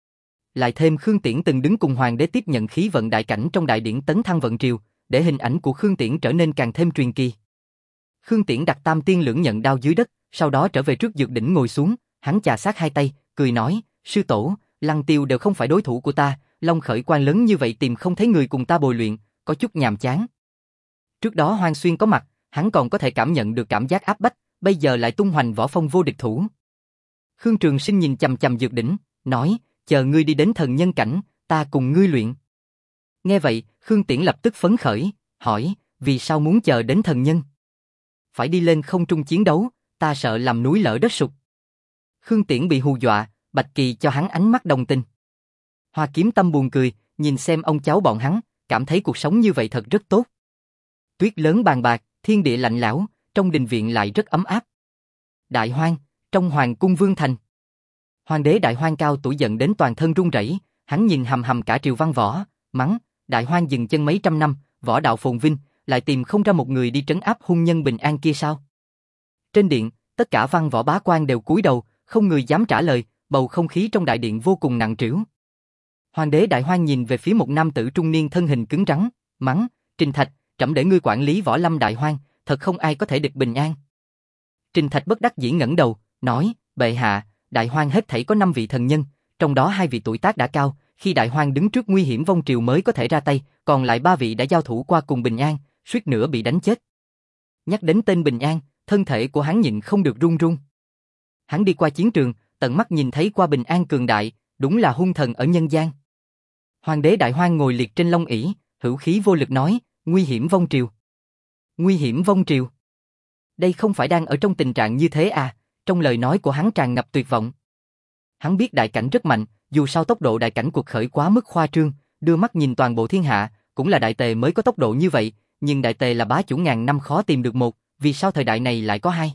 Lại thêm Khương Tiễn từng đứng cùng hoàng đế tiếp nhận khí vận đại cảnh trong đại điển tấn thăng vận triều, để hình ảnh của Khương Tiễn trở nên càng thêm truyền kỳ. Khương Tiễn đặt Tam Tiên Lưỡng Nhận Đao dưới đất, sau đó trở về trước dược đỉnh ngồi xuống, hắn chà sát hai tay, cười nói, sư tổ, Lăng Tiêu đều không phải đối thủ của ta, Long Khởi Quan lớn như vậy tìm không thấy người cùng ta bồi luyện, có chút nhàm chán. Trước đó Hoang Xuyên có mặt, hắn còn có thể cảm nhận được cảm giác áp bách, bây giờ lại tung hoành võ phong vô địch thủ. Khương Trường Sinh nhìn chằm chằm dược đỉnh, nói, chờ ngươi đi đến thần nhân cảnh, ta cùng ngươi luyện. Nghe vậy, Khương Tiễn lập tức phấn khởi, hỏi, vì sao muốn chờ đến thần nhân? Phải đi lên không trung chiến đấu, ta sợ làm núi lở đất sụp. Khương Tiễn bị hù dọa, Bạch Kỳ cho hắn ánh mắt đồng tình. Hoa Kiếm Tâm buồn cười, nhìn xem ông cháu bọn hắn, cảm thấy cuộc sống như vậy thật rất tốt. Tuyết lớn bàn bạc, thiên địa lạnh lẽo, trong đình viện lại rất ấm áp. Đại Hoang, trong hoàng cung Vương Thành. Hoàng đế Đại Hoang cao tuổi giận đến toàn thân run rẩy, hắn nhìn hầm hầm cả triều văn võ, mắng, Đại Hoang dừng chân mấy trăm năm, võ đạo phồn vinh, lại tìm không ra một người đi trấn áp hung nhân bình an kia sao? Trên điện, tất cả văn võ bá quan đều cúi đầu, không người dám trả lời, bầu không khí trong đại điện vô cùng nặng trĩu. Hoàng đế Đại Hoang nhìn về phía một nam tử trung niên thân hình cứng rắn, mắng, Trình Thạch, trẫm để ngươi quản lý võ lâm Đại Hoang, thật không ai có thể địch bình an. Trình Thạch bất đắc dĩ ngẩng đầu, nói, bệ hạ, Đại Hoang hết thảy có năm vị thần nhân, trong đó hai vị tuổi tác đã cao, khi Đại Hoang đứng trước nguy hiểm vong triều mới có thể ra tay, còn lại ba vị đã giao thủ qua cùng Bình An, suýt nữa bị đánh chết. Nhắc đến tên Bình An, thân thể của hắn nhịn không được run run. Hắn đi qua chiến trường, tận mắt nhìn thấy qua Bình An cường đại, đúng là hung thần ở nhân gian. Hoàng đế Đại Hoang ngồi liệt trên long ỷ, hữu khí vô lực nói, nguy hiểm vong triều. Nguy hiểm vong triều. Đây không phải đang ở trong tình trạng như thế à? Trong lời nói của hắn tràn ngập tuyệt vọng. Hắn biết đại cảnh rất mạnh, dù sao tốc độ đại cảnh cuộc khởi quá mức khoa trương, đưa mắt nhìn toàn bộ thiên hạ, cũng là đại tề mới có tốc độ như vậy, nhưng đại tề là bá chủ ngàn năm khó tìm được một, vì sao thời đại này lại có hai?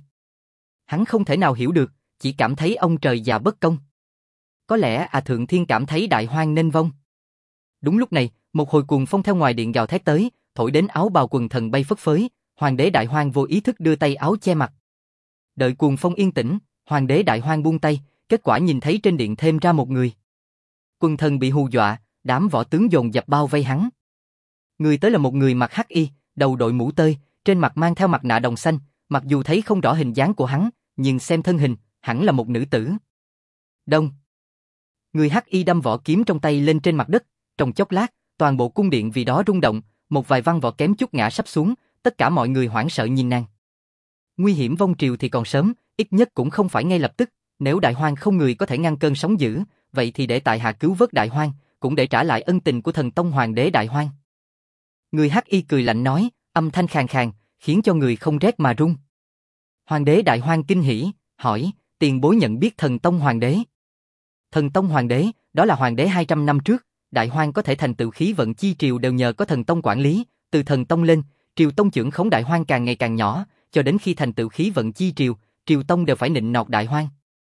Hắn không thể nào hiểu được, chỉ cảm thấy ông trời già bất công. Có lẽ à thượng thiên cảm thấy Đại Hoang nên vong. Đúng lúc này, một hồi cuồng phong theo ngoài điện gào thét tới, thổi đến áo bào quần thần bay phất phới, hoàng đế Đại Hoang vô ý thức đưa tay áo che mặt. Đợi cuồng phong yên tĩnh, hoàng đế Đại Hoang buông tay, kết quả nhìn thấy trên điện thêm ra một người. Quần thần bị hù dọa, đám võ tướng dồn dập bao vây hắn. Người tới là một người mặc hắc y, đầu đội mũ tơi, trên mặt mang theo mặt nạ đồng xanh, mặc dù thấy không rõ hình dáng của hắn, nhưng xem thân hình, hẳn là một nữ tử. Đông. Người hắc y đâm vỏ kiếm trong tay lên trên mặt đất, trong chốc lát, toàn bộ cung điện vì đó rung động, một vài văn võ kém chút ngã sắp xuống, tất cả mọi người hoảng sợ nhìn nàng. Nguy hiểm vong triều thì còn sớm, ít nhất cũng không phải ngay lập tức, nếu Đại Hoang không người có thể ngăn cơn sóng dữ, vậy thì để tại hạ cứu vớt Đại Hoang, cũng để trả lại ân tình của thần tông hoàng đế Đại Hoang. Người hắc y cười lạnh nói, âm thanh khàn khàn, khiến cho người không rét mà run. Hoàng đế Đại Hoang kinh hỉ, hỏi, tiền bối nhận biết thần tông hoàng đế. Thần tông hoàng đế, đó là hoàng đế hai trăm năm trước, Đại Hoang có thể thành tựu khí vận chi triều đều nhờ có thần tông quản lý, từ thần tông lên, triều tông trưởng khống Đại Hoang càng ngày càng nhỏ, cho đến khi thành tựu khí vận chi triều, triều tông đều phải nịnh nọt Đại Hoang.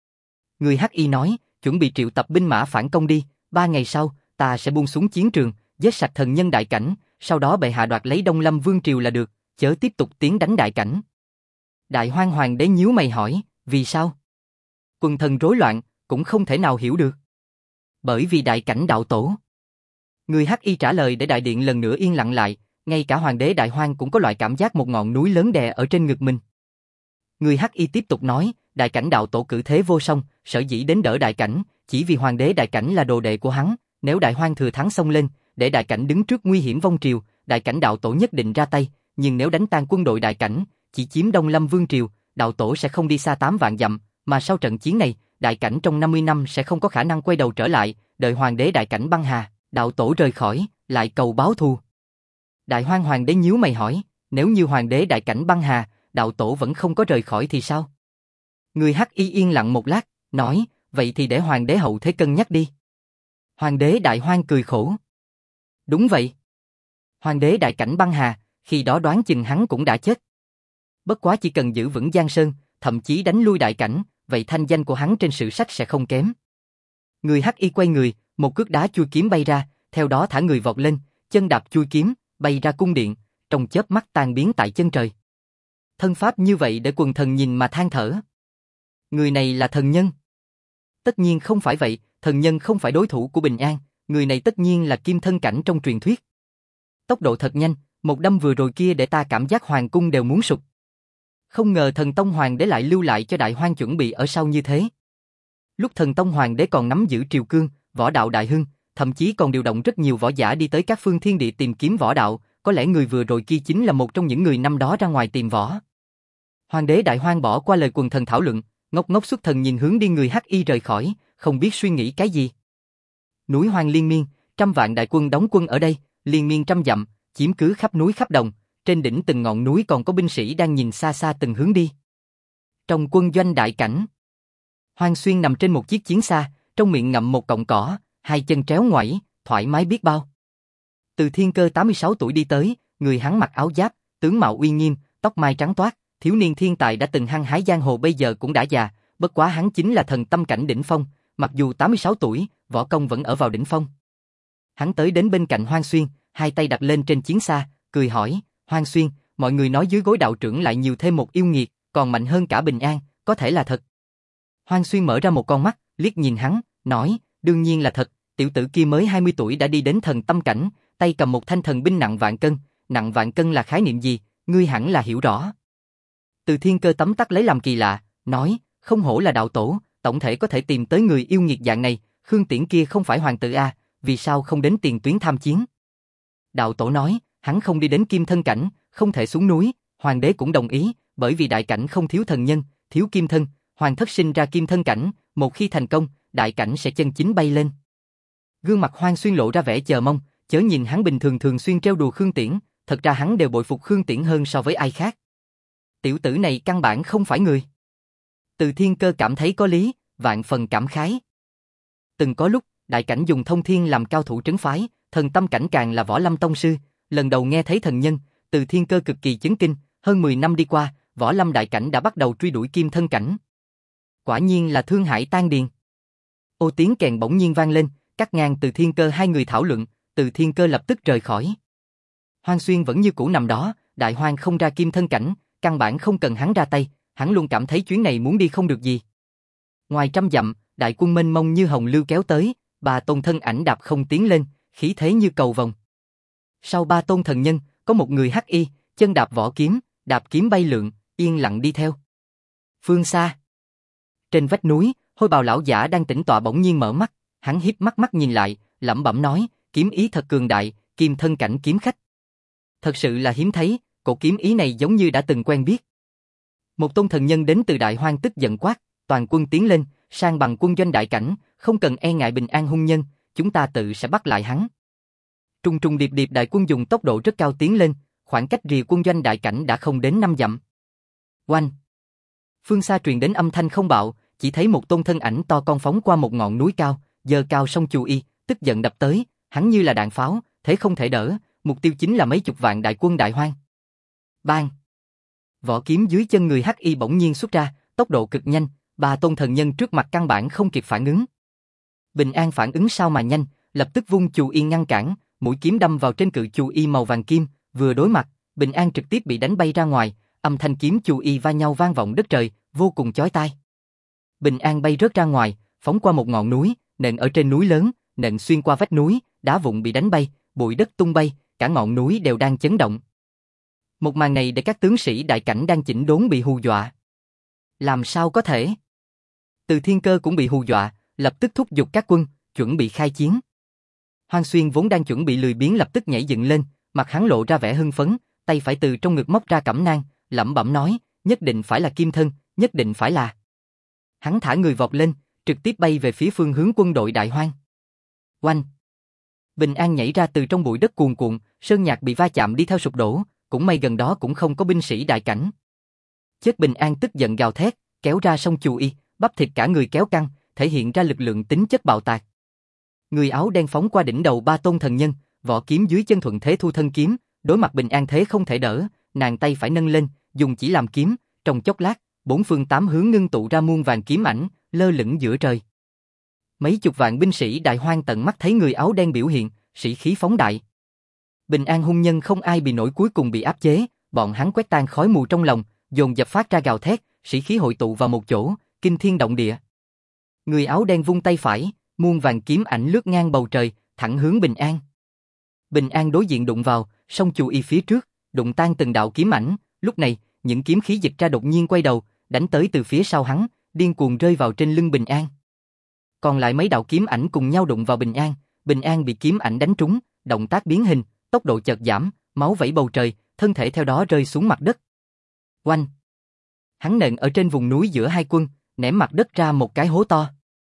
Người hắc y nói, chuẩn bị triệu tập binh mã phản công đi, ba ngày sau, ta sẽ buông xuống chiến trường, giết sạch thần nhân đại cảnh, sau đó bệ hạ đoạt lấy Đông Lâm vương triều là được, chớ tiếp tục tiến đánh đại cảnh. Đại Hoang hoàng đế nhíu mày hỏi, vì sao? Quần thần rối loạn, cũng không thể nào hiểu được. Bởi vì đại cảnh đạo tổ. Người hắc y trả lời để đại điện lần nữa yên lặng lại, ngay cả hoàng đế Đại Hoang cũng có loại cảm giác một ngọn núi lớn đè ở trên ngực mình. Người hắc y tiếp tục nói, đại cảnh đạo tổ cử thế vô song, sở dĩ đến đỡ đại cảnh, chỉ vì hoàng đế đại cảnh là đồ đệ của hắn, nếu Đại Hoang thừa thắng xông lên, để đại cảnh đứng trước nguy hiểm vong triều, đại cảnh đạo tổ nhất định ra tay, nhưng nếu đánh tan quân đội đại cảnh, chỉ chiếm Đông Lâm vương triều, đạo tổ sẽ không đi xa tám vạn dặm, mà sau trận chiến này, đại cảnh trong năm mươi năm sẽ không có khả năng quay đầu trở lại, đợi hoàng đế đại cảnh băng hà, đạo tổ rời khỏi, lại cầu báo thù. Đại Hoang hoàng đế nhíu mày hỏi, nếu như hoàng đế đại cảnh băng hà, đạo tổ vẫn không có rời khỏi thì sao? Người hắc y yên lặng một lát, nói, vậy thì để hoàng đế hậu thế cân nhắc đi. Hoàng đế Đại Hoang cười khổ. Đúng vậy. Hoàng đế đại cảnh băng hà, khi đó đoán chừng hắn cũng đã chết. Bất quá chỉ cần giữ vững Giang Sơn, thậm chí đánh lui đại cảnh, vậy thanh danh của hắn trên sử sách sẽ không kém. Người hắc y quay người, một cước đá chui kiếm bay ra, theo đó thả người vọt lên, chân đạp chui kiếm, bay ra cung điện, trong chớp mắt tan biến tại chân trời. Thân pháp như vậy để quần thần nhìn mà than thở. Người này là thần nhân. Tất nhiên không phải vậy, thần nhân không phải đối thủ của Bình An, người này tất nhiên là kim thân cảnh trong truyền thuyết. Tốc độ thật nhanh, một đâm vừa rồi kia để ta cảm giác hoàng cung đều muốn sụp. Không ngờ thần tông hoàng đế lại lưu lại cho Đại Hoang chuẩn bị ở sau như thế. Lúc thần tông hoàng đế còn nắm giữ triều cương, võ đạo đại hưng, thậm chí còn điều động rất nhiều võ giả đi tới các phương thiên địa tìm kiếm võ đạo, có lẽ người vừa rồi kia chính là một trong những người năm đó ra ngoài tìm võ. Hoàng đế Đại Hoang bỏ qua lời quần thần thảo luận, ngốc ngốc xuất thần nhìn hướng đi người hắc y rời khỏi, không biết suy nghĩ cái gì. Núi hoang liên miên, trăm vạn đại quân đóng quân ở đây, liên miên trăm dặm, chiếm cứ khắp núi khắp đồng, trên đỉnh từng ngọn núi còn có binh sĩ đang nhìn xa xa từng hướng đi. Trong quân doanh đại cảnh, Hoang Xuyên nằm trên một chiếc chiến xa, trong miệng ngậm một cọng cỏ, hai chân tréo ngoảy, thoải mái biết bao. Từ Thiên Cơ tám mươi sáu tuổi đi tới, người hắn mặc áo giáp, tướng mạo uy nghiêm, tóc mai trắng toát, thiếu niên thiên tài đã từng hăng hái giang hồ bây giờ cũng đã già, bất quá hắn chính là thần tâm cảnh đỉnh phong, mặc dù tám mươi sáu tuổi, võ công vẫn ở vào đỉnh phong. Hắn tới đến bên cạnh Hoang Xuyên, hai tay đặt lên trên chiến xa, cười hỏi, Hoang Xuyên, mọi người nói dưới gối đạo trưởng lại nhiều thêm một yêu nghiệt, còn mạnh hơn cả Bình An, có thể là thật? Hoang Xuyên mở ra một con mắt, liếc nhìn hắn, nói, đương nhiên là thật, tiểu tử kia mới hai mươi tuổi đã đi đến thần tâm cảnh, tay cầm một thanh thần binh nặng vạn cân, nặng vạn cân là khái niệm gì, ngươi hẳn là hiểu rõ. Từ Thiên Cơ tấm tắc lấy làm kỳ lạ, nói, không hổ là đạo tổ, tổng thể có thể tìm tới người yêu nghiệt dạng này, Khương Tiễn kia không phải hoàng tử a, vì sao không đến tiền tuyến tham chiến? Đạo tổ nói, hắn không đi đến kim thân cảnh, không thể xuống núi, hoàng đế cũng đồng ý, bởi vì đại cảnh không thiếu thần nhân, thiếu kim thân, hoàng thất sinh ra kim thân cảnh, một khi thành công, đại cảnh sẽ chân chính bay lên. Gương mặt Hoang Xuyên lộ ra vẻ chờ mong, chớ nhìn hắn bình thường thường xuyên trêu đùa Khương Tiễn, thật ra hắn đều bội phục Khương Tiễn hơn so với ai khác. Tiểu tử này căn bản không phải người. Từ Thiên Cơ cảm thấy có lý, vạn phần cảm khái. Từng có lúc, đại cảnh dùng thông thiên làm cao thủ trấn phái, thần tâm cảnh càng là võ lâm tông sư, lần đầu nghe thấy thần nhân, Từ Thiên Cơ cực kỳ chấn kinh, hơn mười năm đi qua, võ lâm đại cảnh đã bắt đầu truy đuổi kim thân cảnh. Quả nhiên là thương hải tan điền. Ô tiếng kèn bỗng nhiên vang lên, cắt ngang Từ Thiên Cơ hai người thảo luận, Từ Thiên Cơ lập tức rời khỏi. Hoang Xuyên vẫn như cũ nằm đó, Đại Hoang không ra kim thân cảnh, căn bản không cần hắn ra tay, hắn luôn cảm thấy chuyến này muốn đi không được gì. Ngoài trăm dặm, đại quân mênh mông như hồng lưu kéo tới, ba tôn thân ảnh đạp không tiến lên, khí thế như cầu vồng. Sau ba tôn thần nhân, có một người hắc y, chân đạp vỏ kiếm, đạp kiếm bay lượn, yên lặng đi theo. Phương xa. Trên vách núi, Hôi Bào lão giả đang tĩnh tọa bỗng nhiên mở mắt, hắn híp mắt mắt nhìn lại, lẩm bẩm nói, kiếm ý thật cường đại, kim thân cảnh kiếm khách. Thật sự là hiếm thấy, cổ kiếm ý này giống như đã từng quen biết. Một tôn thần nhân đến từ Đại Hoang tức giận quát, toàn quân tiến lên, sang bằng quân doanh đại cảnh, không cần e ngại Bình An hung nhân, chúng ta tự sẽ bắt lại hắn. Trùng trùng điệp điệp đại quân dùng tốc độ rất cao tiến lên, khoảng cách rìa quân doanh đại cảnh đã không đến năm dặm. Oanh! Phương xa truyền đến âm thanh không bạo, chỉ thấy một tôn thân ảnh to con phóng qua một ngọn núi cao, giơ cao song chu y, tức giận đập tới, hắn như là đạn pháo, thế không thể đỡ, mục tiêu chính là mấy chục vạn đại quân Đại Hoang. Bang! Vỏ kiếm dưới chân người hắc y bỗng nhiên xuất ra, tốc độ cực nhanh, ba tôn thần nhân trước mặt căn bản không kịp phản ứng. Bình An phản ứng sao mà nhanh, lập tức vung chu y ngăn cản, mũi kiếm đâm vào trên cự chu y màu vàng kim, vừa đối mặt, Bình An trực tiếp bị đánh bay ra ngoài, âm thanh kiếm chu y va nhau vang vọng đất trời, vô cùng chói tai. Bình An bay rớt ra ngoài, phóng qua một ngọn núi, nện ở trên núi lớn, nện xuyên qua vách núi, đá vụn bị đánh bay, bụi đất tung bay, cả ngọn núi đều đang chấn động. Một màn này để các tướng sĩ đại cảnh đang chỉnh đốn bị hù dọa. Làm sao có thể? Từ Thiên Cơ cũng bị hù dọa, lập tức thúc giục các quân, chuẩn bị khai chiến. Hoang Xuyên vốn đang chuẩn bị lười biếng lập tức nhảy dựng lên, mặt hắn lộ ra vẻ hưng phấn, tay phải từ trong ngực móc ra cẩm nang, lẩm bẩm nói, nhất định phải là kim thân, nhất định phải là. Hắn thả người vọt lên, trực tiếp bay về phía phương hướng quân đội Đại Hoang. Oanh! Bình An nhảy ra từ trong bụi đất cuồn cuộn, sơn nhạc bị va chạm đi theo sụp đổ, cũng may gần đó cũng không có binh sĩ đại cảnh. Chết Bình An tức giận gào thét, kéo ra song chu y, bắp thịt cả người kéo căng, thể hiện ra lực lượng tính chất bạo tạc. Người áo đen phóng qua đỉnh đầu ba tôn thần nhân, vỏ kiếm dưới chân thuận thế thu thân kiếm, đối mặt Bình An thế không thể đỡ, nàng tay phải nâng lên, dùng chỉ làm kiếm, trong chốc lát, bốn phương tám hướng ngưng tụ ra muôn vàng kiếm ảnh, lơ lửng giữa trời. Mấy chục vạn binh sĩ Đại Hoang tận mắt thấy người áo đen biểu hiện, sĩ khí phóng đại. Bình An hung nhân không ai bị nổi cuối cùng bị áp chế, bọn hắn quét tan khói mù trong lòng, dồn dập phát ra gào thét, sĩ khí hội tụ vào một chỗ, kinh thiên động địa. Người áo đen vung tay phải, muôn vàng kiếm ảnh lướt ngang bầu trời, thẳng hướng Bình An. Bình An đối diện đụng vào, song chu y phía trước, đụng tan từng đạo kiếm ảnh, lúc này, những kiếm khí dịch ra đột nhiên quay đầu, đánh tới từ phía sau hắn, điên cuồng rơi vào trên lưng Bình An. Còn lại mấy đạo kiếm ảnh cùng nhau đụng vào Bình An, Bình An bị kiếm ảnh đánh trúng, động tác biến hình, tốc độ chợt giảm, máu vẩy bầu trời, thân thể theo đó rơi xuống mặt đất. Oanh! Hắn nện ở trên vùng núi giữa hai quân, ném mặt đất ra một cái hố to.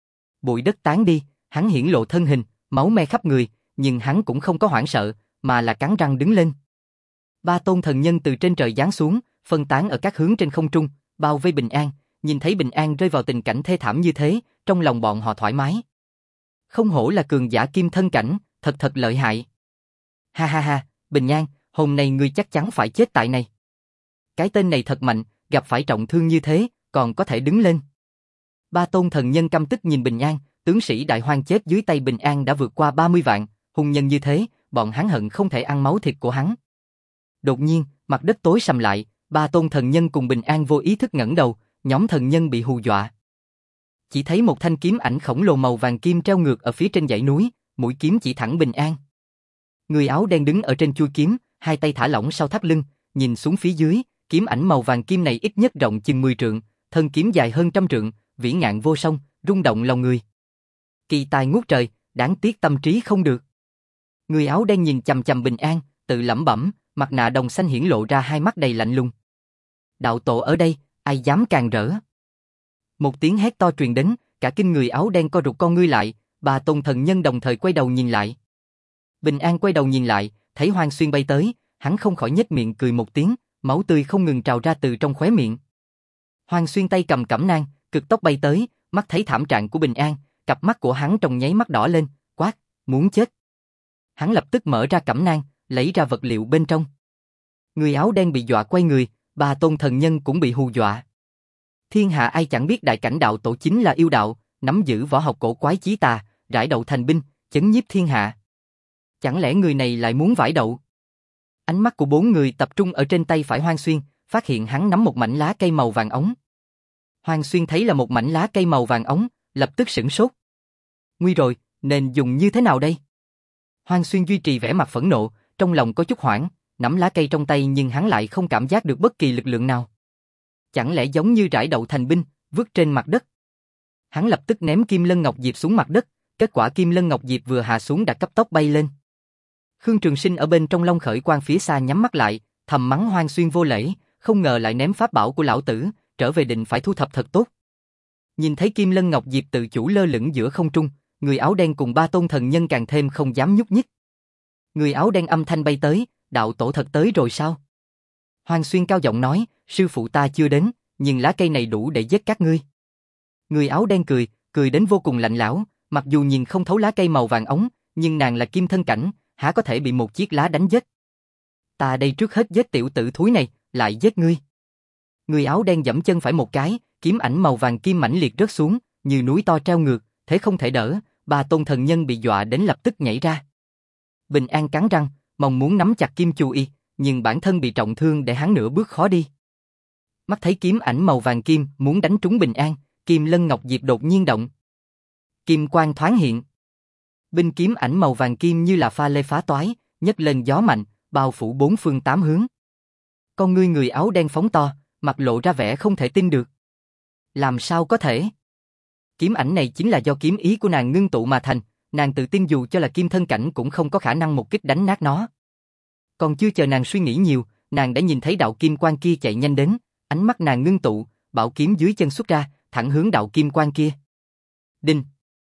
Bụi đất tán đi, hắn hiển lộ thân hình, máu me khắp người, nhưng hắn cũng không có hoảng sợ, mà là cắn răng đứng lên. Ba tôn thần nhân từ trên trời giáng xuống, phân tán ở các hướng trên không trung, bao vây Bình An, nhìn thấy Bình An rơi vào tình cảnh thê thảm như thế, trong lòng bọn họ thoải mái. Không hổ là cường giả kim thân cảnh, thật thật lợi hại. Ha ha ha, Bình An, hôm nay ngươi chắc chắn phải chết tại này. Cái tên này thật mạnh, gặp phải trọng thương như thế, còn có thể đứng lên. Ba tôn thần nhân căm tức nhìn Bình An, tướng sĩ Đại Hoang chết dưới tay Bình An đã vượt qua ba mươi vạn, hung nhân như thế, bọn hắn hận không thể ăn máu thịt của hắn. Đột nhiên, mặt đất tối sầm lại, ba tôn thần nhân cùng Bình An vô ý thức ngẩng đầu, nhóm thần nhân bị hù dọa. Chỉ thấy một thanh kiếm ảnh khổng lồ màu vàng kim treo ngược ở phía trên dãy núi, mũi kiếm chỉ thẳng Bình An. Người áo đen đứng ở trên chuôi kiếm, hai tay thả lỏng sau thắt lưng, nhìn xuống phía dưới, kiếm ảnh màu vàng kim này ít nhất rộng chừng mười trượng, thân kiếm dài hơn trăm trượng, vĩ ngạn vô song, rung động lòng người. Kỳ tài ngút trời, đáng tiếc tâm trí không được. Người áo đen nhìn chằm chằm Bình An, tự lẩm bẩm, mặt nạ đồng xanh hiển lộ ra hai mắt đầy lạnh lùng. Đạo tổ ở đây, ai dám càng rỡ? Một tiếng hét to truyền đến, cả kinh người áo đen co rụt con ngươi lại, ba tôn thần nhân đồng thời quay đầu nhìn lại. Bình An quay đầu nhìn lại, thấy Hoang Xuyên bay tới, hắn không khỏi nhếch miệng cười một tiếng, máu tươi không ngừng trào ra từ trong khóe miệng. Hoang Xuyên tay cầm cẩm nang, cực tốc bay tới, mắt thấy thảm trạng của Bình An, cặp mắt của hắn trong nháy mắt đỏ lên, quát, muốn chết. Hắn lập tức mở ra cẩm nang, lấy ra vật liệu bên trong. Người áo đen bị dọa quay người, ba tôn thần nhân cũng bị hù dọa. Thiên hạ ai chẳng biết đại cảnh đạo tổ chính là yêu đạo, nắm giữ võ học cổ quái chí tà, rải đậu thành binh, chấn nhiếp thiên hạ. Chẳng lẽ người này lại muốn vải đậu? Ánh mắt của bốn người tập trung ở trên tay phải Hoang Xuyên, phát hiện hắn nắm một mảnh lá cây màu vàng ống. Hoang Xuyên thấy là một mảnh lá cây màu vàng ống, lập tức sửng sốt. Nguy rồi, nên dùng như thế nào đây? Hoang Xuyên duy trì vẻ mặt phẫn nộ, trong lòng có chút hoảng, nắm lá cây trong tay nhưng hắn lại không cảm giác được bất kỳ lực lượng nào. chẳng lẽ giống như rải đậu thành binh, vứt trên mặt đất. Hắn lập tức ném Kim Lân Ngọc Diệp xuống mặt đất, kết quả Kim Lân Ngọc Diệp vừa hạ xuống đã cấp tốc bay lên. Khương Trường Sinh ở bên trong Long Khởi Quang phía xa nhắm mắt lại, thầm mắng Hoang Xuyên vô lễ, không ngờ lại ném pháp bảo của lão tử, trở về định phải thu thập thật tốt. Nhìn thấy Kim Lân Ngọc Diệp tự chủ lơ lửng giữa không trung, người áo đen cùng ba tôn thần nhân càng thêm không dám nhúc nhích. Người áo đen âm thanh bay tới, đạo tổ thật tới rồi sao? Hoang Xuyên cao giọng nói, sư phụ ta chưa đến, nhưng lá cây này đủ để giết các ngươi. Người áo đen cười, cười đến vô cùng lạnh lẽo, mặc dù nhìn không thấu lá cây màu vàng ống, nhưng nàng là kim thân cảnh, há có thể bị một chiếc lá đánh chết. Ta đây trước hết giết tiểu tử thúi này, lại giết ngươi. Người áo đen giẫm chân phải một cái, kiếm ảnh màu vàng kim mãnh liệt rớt xuống, như núi to treo ngược, thế không thể đỡ, ba tôn thần nhân bị dọa đến lập tức nhảy ra. Bình An cắn răng, mong muốn nắm chặt Kim Chu Y, nhưng bản thân bị trọng thương để hắn nửa bước khó đi. Mắt thấy kiếm ảnh màu vàng kim muốn đánh trúng Bình An, Kim Lân Ngọc Diệp đột nhiên động. Kim quang thoáng hiện. Binh kiếm ảnh màu vàng kim như là pha lê phá toái, nhấc lên gió mạnh, bao phủ bốn phương tám hướng. Con ngươi người áo đen phóng to, mặt lộ ra vẻ không thể tin được. Làm sao có thể? Kiếm ảnh này chính là do kiếm ý của nàng ngưng tụ mà thành, nàng tự tin dù cho là kim thân cảnh cũng không có khả năng một kích đánh nát nó. Còn chưa chờ nàng suy nghĩ nhiều, nàng đã nhìn thấy đạo kim quang kia chạy nhanh đến, ánh mắt nàng ngưng tụ, bảo kiếm dưới chân xuất ra, thẳng hướng đạo kim quang kia. Đinh!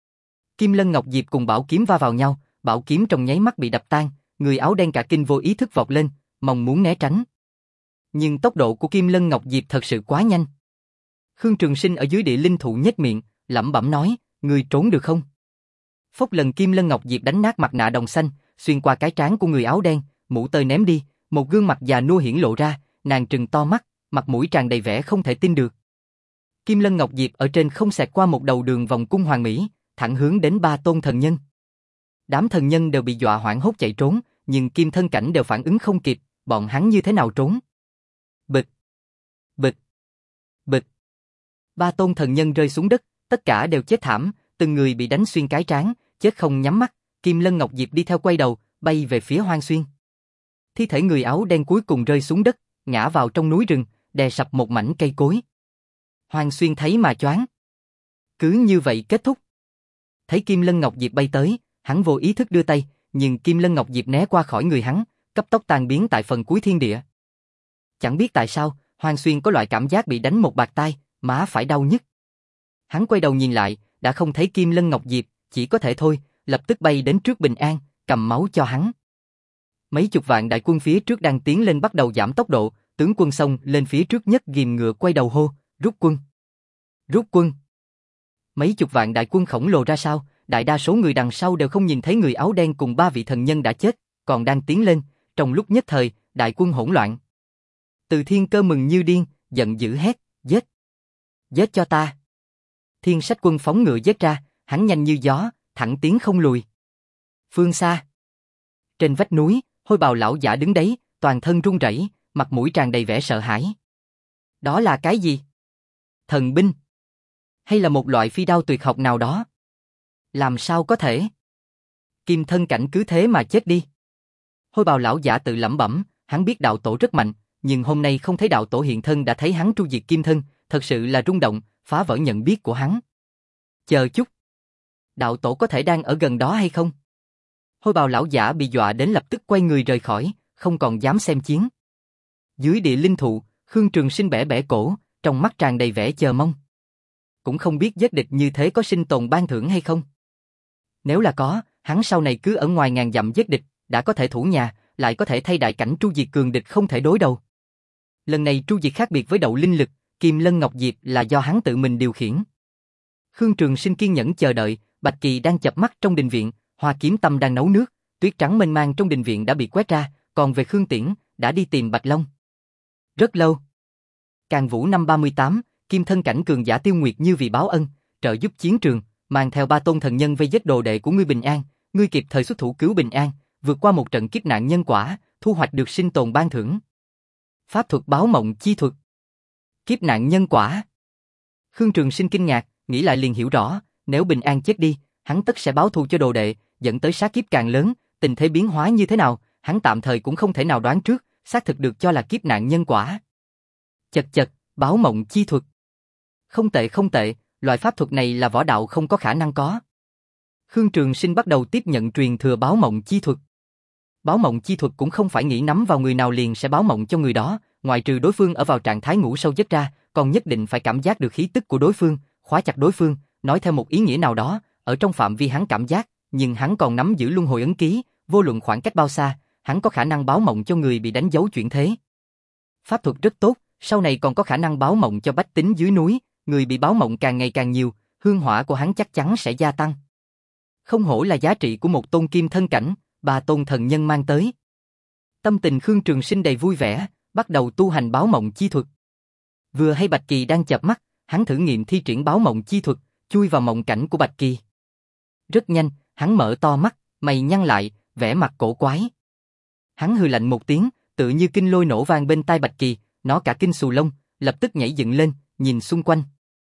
Kim Lân Ngọc Diệp cùng bảo kiếm va vào nhau, bảo kiếm trong nháy mắt bị đập tan, người áo đen cả kinh vô ý thức vọt lên, mong muốn né tránh. Nhưng tốc độ của Kim Lân Ngọc Diệp thật sự quá nhanh. Khương Trường Sinh ở dưới địa linh thụ nhếch miệng, lẩm bẩm nói, ngươi trốn được không? Phốc lần Kim Lân Ngọc Diệp đánh nát mặt nạ đồng xanh, xuyên qua cái trán của người áo đen, mũ tơi ném đi, một gương mặt già nua hiển lộ ra, nàng trừng to mắt, mặt mũi tràn đầy vẻ không thể tin được. Kim Lân Ngọc Diệp ở trên không xẹt qua một đầu đường vòng cung hoàng mỹ, thẳng hướng đến ba tôn thần nhân. Đám thần nhân đều bị dọa hoảng hốt chạy trốn, nhưng kim thân cảnh đều phản ứng không kịp, bọn hắn như thế nào trốn? Bịch, bịch, bịch. Ba tôn thần nhân rơi xuống đất, tất cả đều chết thảm, từng người bị đánh xuyên cái trán, chết không nhắm mắt. Kim Lân Ngọc Diệp đi theo quay đầu, bay về phía Hoang Xuyên. Thi thể người áo đen cuối cùng rơi xuống đất, ngã vào trong núi rừng, đè sập một mảnh cây cối. Hoang Xuyên thấy mà choáng. Cứ như vậy kết thúc. Thấy Kim Lân Ngọc Diệp bay tới, hắn vô ý thức đưa tay, nhưng Kim Lân Ngọc Diệp né qua khỏi người hắn, cấp tốc tan biến tại phần cuối thiên địa. Chẳng biết tại sao, Hoang Xuyên có loại cảm giác bị đánh một bạt tai, má phải đau nhức. Hắn quay đầu nhìn lại, đã không thấy Kim Lân Ngọc Diệp, chỉ có thể thôi, lập tức bay đến trước Bình An, cầm máu cho hắn. Mấy chục vạn đại quân phía trước đang tiến lên bắt đầu giảm tốc độ, tướng quân xông lên phía trước nhất ghìm ngựa quay đầu hô, rút quân. Rút quân. Mấy chục vạn đại quân khổng lồ ra sao, đại đa số người đằng sau đều không nhìn thấy người áo đen cùng ba vị thần nhân đã chết, còn đang tiến lên, trong lúc nhất thời, đại quân hỗn loạn. Từ Thiên Cơ mừng như điên, giận dữ hét, giết. Giết cho ta. Thiên Sách Quân phóng ngựa giết ra, hắn nhanh như gió, thẳng tiến không lùi. Phương xa. Trên vách núi, Hôi Bào lão giả đứng đấy, toàn thân run rẩy, mặt mũi tràn đầy vẻ sợ hãi. Đó là cái gì? Thần binh? Hay là một loại phi đao tuyệt học nào đó? Làm sao có thể? Kim thân cảnh cứ thế mà chết đi. Hôi Bào lão giả tự lẩm bẩm, hắn biết đạo tổ rất mạnh, nhưng hôm nay không thấy đạo tổ hiện thân đã thấy hắn tru diệt kim thân, thật sự là rung động, phá vỡ nhận biết của hắn. Chờ chút. Đạo tổ có thể đang ở gần đó hay không? Hôi Bào lão giả bị dọa đến lập tức quay người rời khỏi, không còn dám xem chiến. Dưới địa linh thụ, Khương Trường Sinh bẻ bẻ cổ, trong mắt tràn đầy vẻ chờ mong. Cũng không biết giết địch như thế có sinh tồn ban thưởng hay không. Nếu là có, hắn sau này cứ ở ngoài ngàn dặm giết địch, đã có thể thủ nhà, lại có thể thay đại cảnh tru diệt cường địch không thể đối đầu. Lần này tru diệt khác biệt với đậu linh lực, Kim Lân Ngọc Diệp là do hắn tự mình điều khiển. Khương Trường Sinh kiên nhẫn chờ đợi, Bạch Kỳ đang chập mắt trong đình viện, Hoa Kiếm Tâm đang nấu nước, tuyết trắng mênh mang trong đình viện đã bị quét ra, còn về Khương Tiễn, đã đi tìm Bạch Long. Rất lâu. Càn Vũ năm ba mươi tám, Kim thân cảnh cường giả Tiêu Nguyệt như vì báo ân, trợ giúp chiến trường, mang theo ba tôn thần nhân vây giết đồ đệ của ngươi Bình An, ngươi kịp thời xuất thủ cứu Bình An, vượt qua một trận kiếp nạn nhân quả, thu hoạch được sinh tồn ban thưởng. Pháp thuật báo mộng chi thuật. Kiếp nạn nhân quả. Khương Trường Sinh kinh ngạc, nghĩ lại liền hiểu rõ, nếu Bình An chết đi, hắn tất sẽ báo thù cho đồ đệ, dẫn tới sát kiếp càng lớn, tình thế biến hóa như thế nào, hắn tạm thời cũng không thể nào đoán trước, xác thực được cho là kiếp nạn nhân quả. Chật chật, Báo mộng chi thuật. Không tệ không tệ, loại pháp thuật này là võ đạo không có khả năng có. Khương Trường Sinh bắt đầu tiếp nhận truyền thừa báo mộng chi thuật. Báo mộng chi thuật cũng không phải nghĩ nắm vào người nào liền sẽ báo mộng cho người đó, ngoại trừ đối phương ở vào trạng thái ngủ sâu giấc ra, còn nhất định phải cảm giác được khí tức của đối phương, khóa chặt đối phương, nói theo một ý nghĩa nào đó, ở trong phạm vi hắn cảm giác, nhưng hắn còn nắm giữ luân hồi ấn ký, vô luận khoảng cách bao xa, hắn có khả năng báo mộng cho người bị đánh dấu chuyển thế. Pháp thuật rất tốt, sau này còn có khả năng báo mộng cho bách tính dưới núi, người bị báo mộng càng ngày càng nhiều, hương hỏa của hắn chắc chắn sẽ gia tăng. Không hổ là giá trị của một tôn kim thân cảnh, ba tôn thần nhân mang tới. Tâm tình Khương Trường Sinh đầy vui vẻ, bắt đầu tu hành báo mộng chi thuật. Vừa hay Bạch Kỳ đang chợp mắt, hắn thử nghiệm thi triển báo mộng chi thuật, chui vào mộng cảnh của Bạch Kỳ. Rất nhanh, hắn mở to mắt, mày nhăn lại, vẻ mặt cổ quái. Hắn hừ lạnh một tiếng, tự như kinh lôi nổ vang bên tai Bạch Kỳ, nó cả kinh xù lông, lập tức nhảy dựng lên, nhìn xung quanh.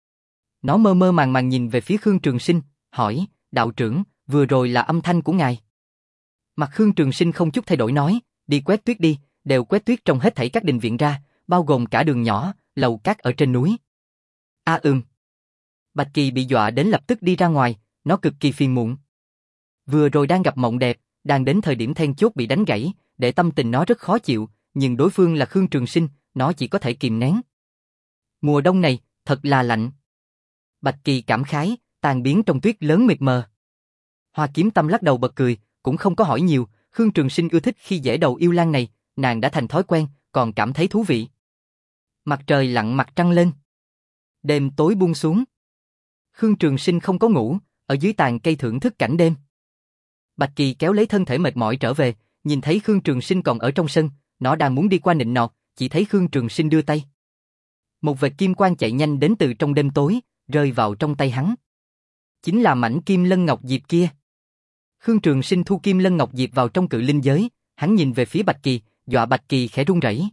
Nó mơ mơ màng màng nhìn về phía Khương Trường Sinh, hỏi, đạo trưởng, vừa rồi là âm thanh của ngài. Mặt Khương Trường Sinh không chút thay đổi nói, đi quét tuyết đi, đều quét tuyết trong hết thảy các đình viện ra, bao gồm cả đường nhỏ, lầu cát ở trên núi. A à, ừm. Bạch Kỳ bị dọa đến lập tức đi ra ngoài, nó cực kỳ phiền muộn. Vừa rồi đang gặp mộng đẹp, đang đến thời điểm then chốt bị đánh gãy, để tâm tình nó rất khó chịu, nhưng đối phương là Khương Trường Sinh, nó chỉ có thể kìm nén. Mùa đông này, thật là lạnh. Bạch Kỳ cảm khái, tan biến trong tuyết lớn mịt mờ. Hoa Kiếm Tâm lắc đầu bật cười, cũng không có hỏi nhiều, Khương Trường Sinh ưa thích khi dễ đầu yêu lang này, nàng đã thành thói quen, còn cảm thấy thú vị. Mặt trời lặn mặt trăng lên. Đêm tối buông xuống. Khương Trường Sinh không có ngủ, ở dưới tàn cây thưởng thức cảnh đêm. Bạch Kỳ kéo lấy thân thể mệt mỏi trở về, nhìn thấy Khương Trường Sinh còn ở trong sân, nó đang muốn đi qua nịnh nọt, chỉ thấy Khương Trường Sinh đưa tay. Một vệt kim quang chạy nhanh đến từ trong đêm tối, rơi vào trong tay hắn. Chính là mảnh kim lân ngọc diệp kia. Khương Trường Sinh thu kim lân ngọc diệp vào trong cự linh giới, hắn nhìn về phía Bạch Kỳ, dọa Bạch Kỳ khẽ run rẩy.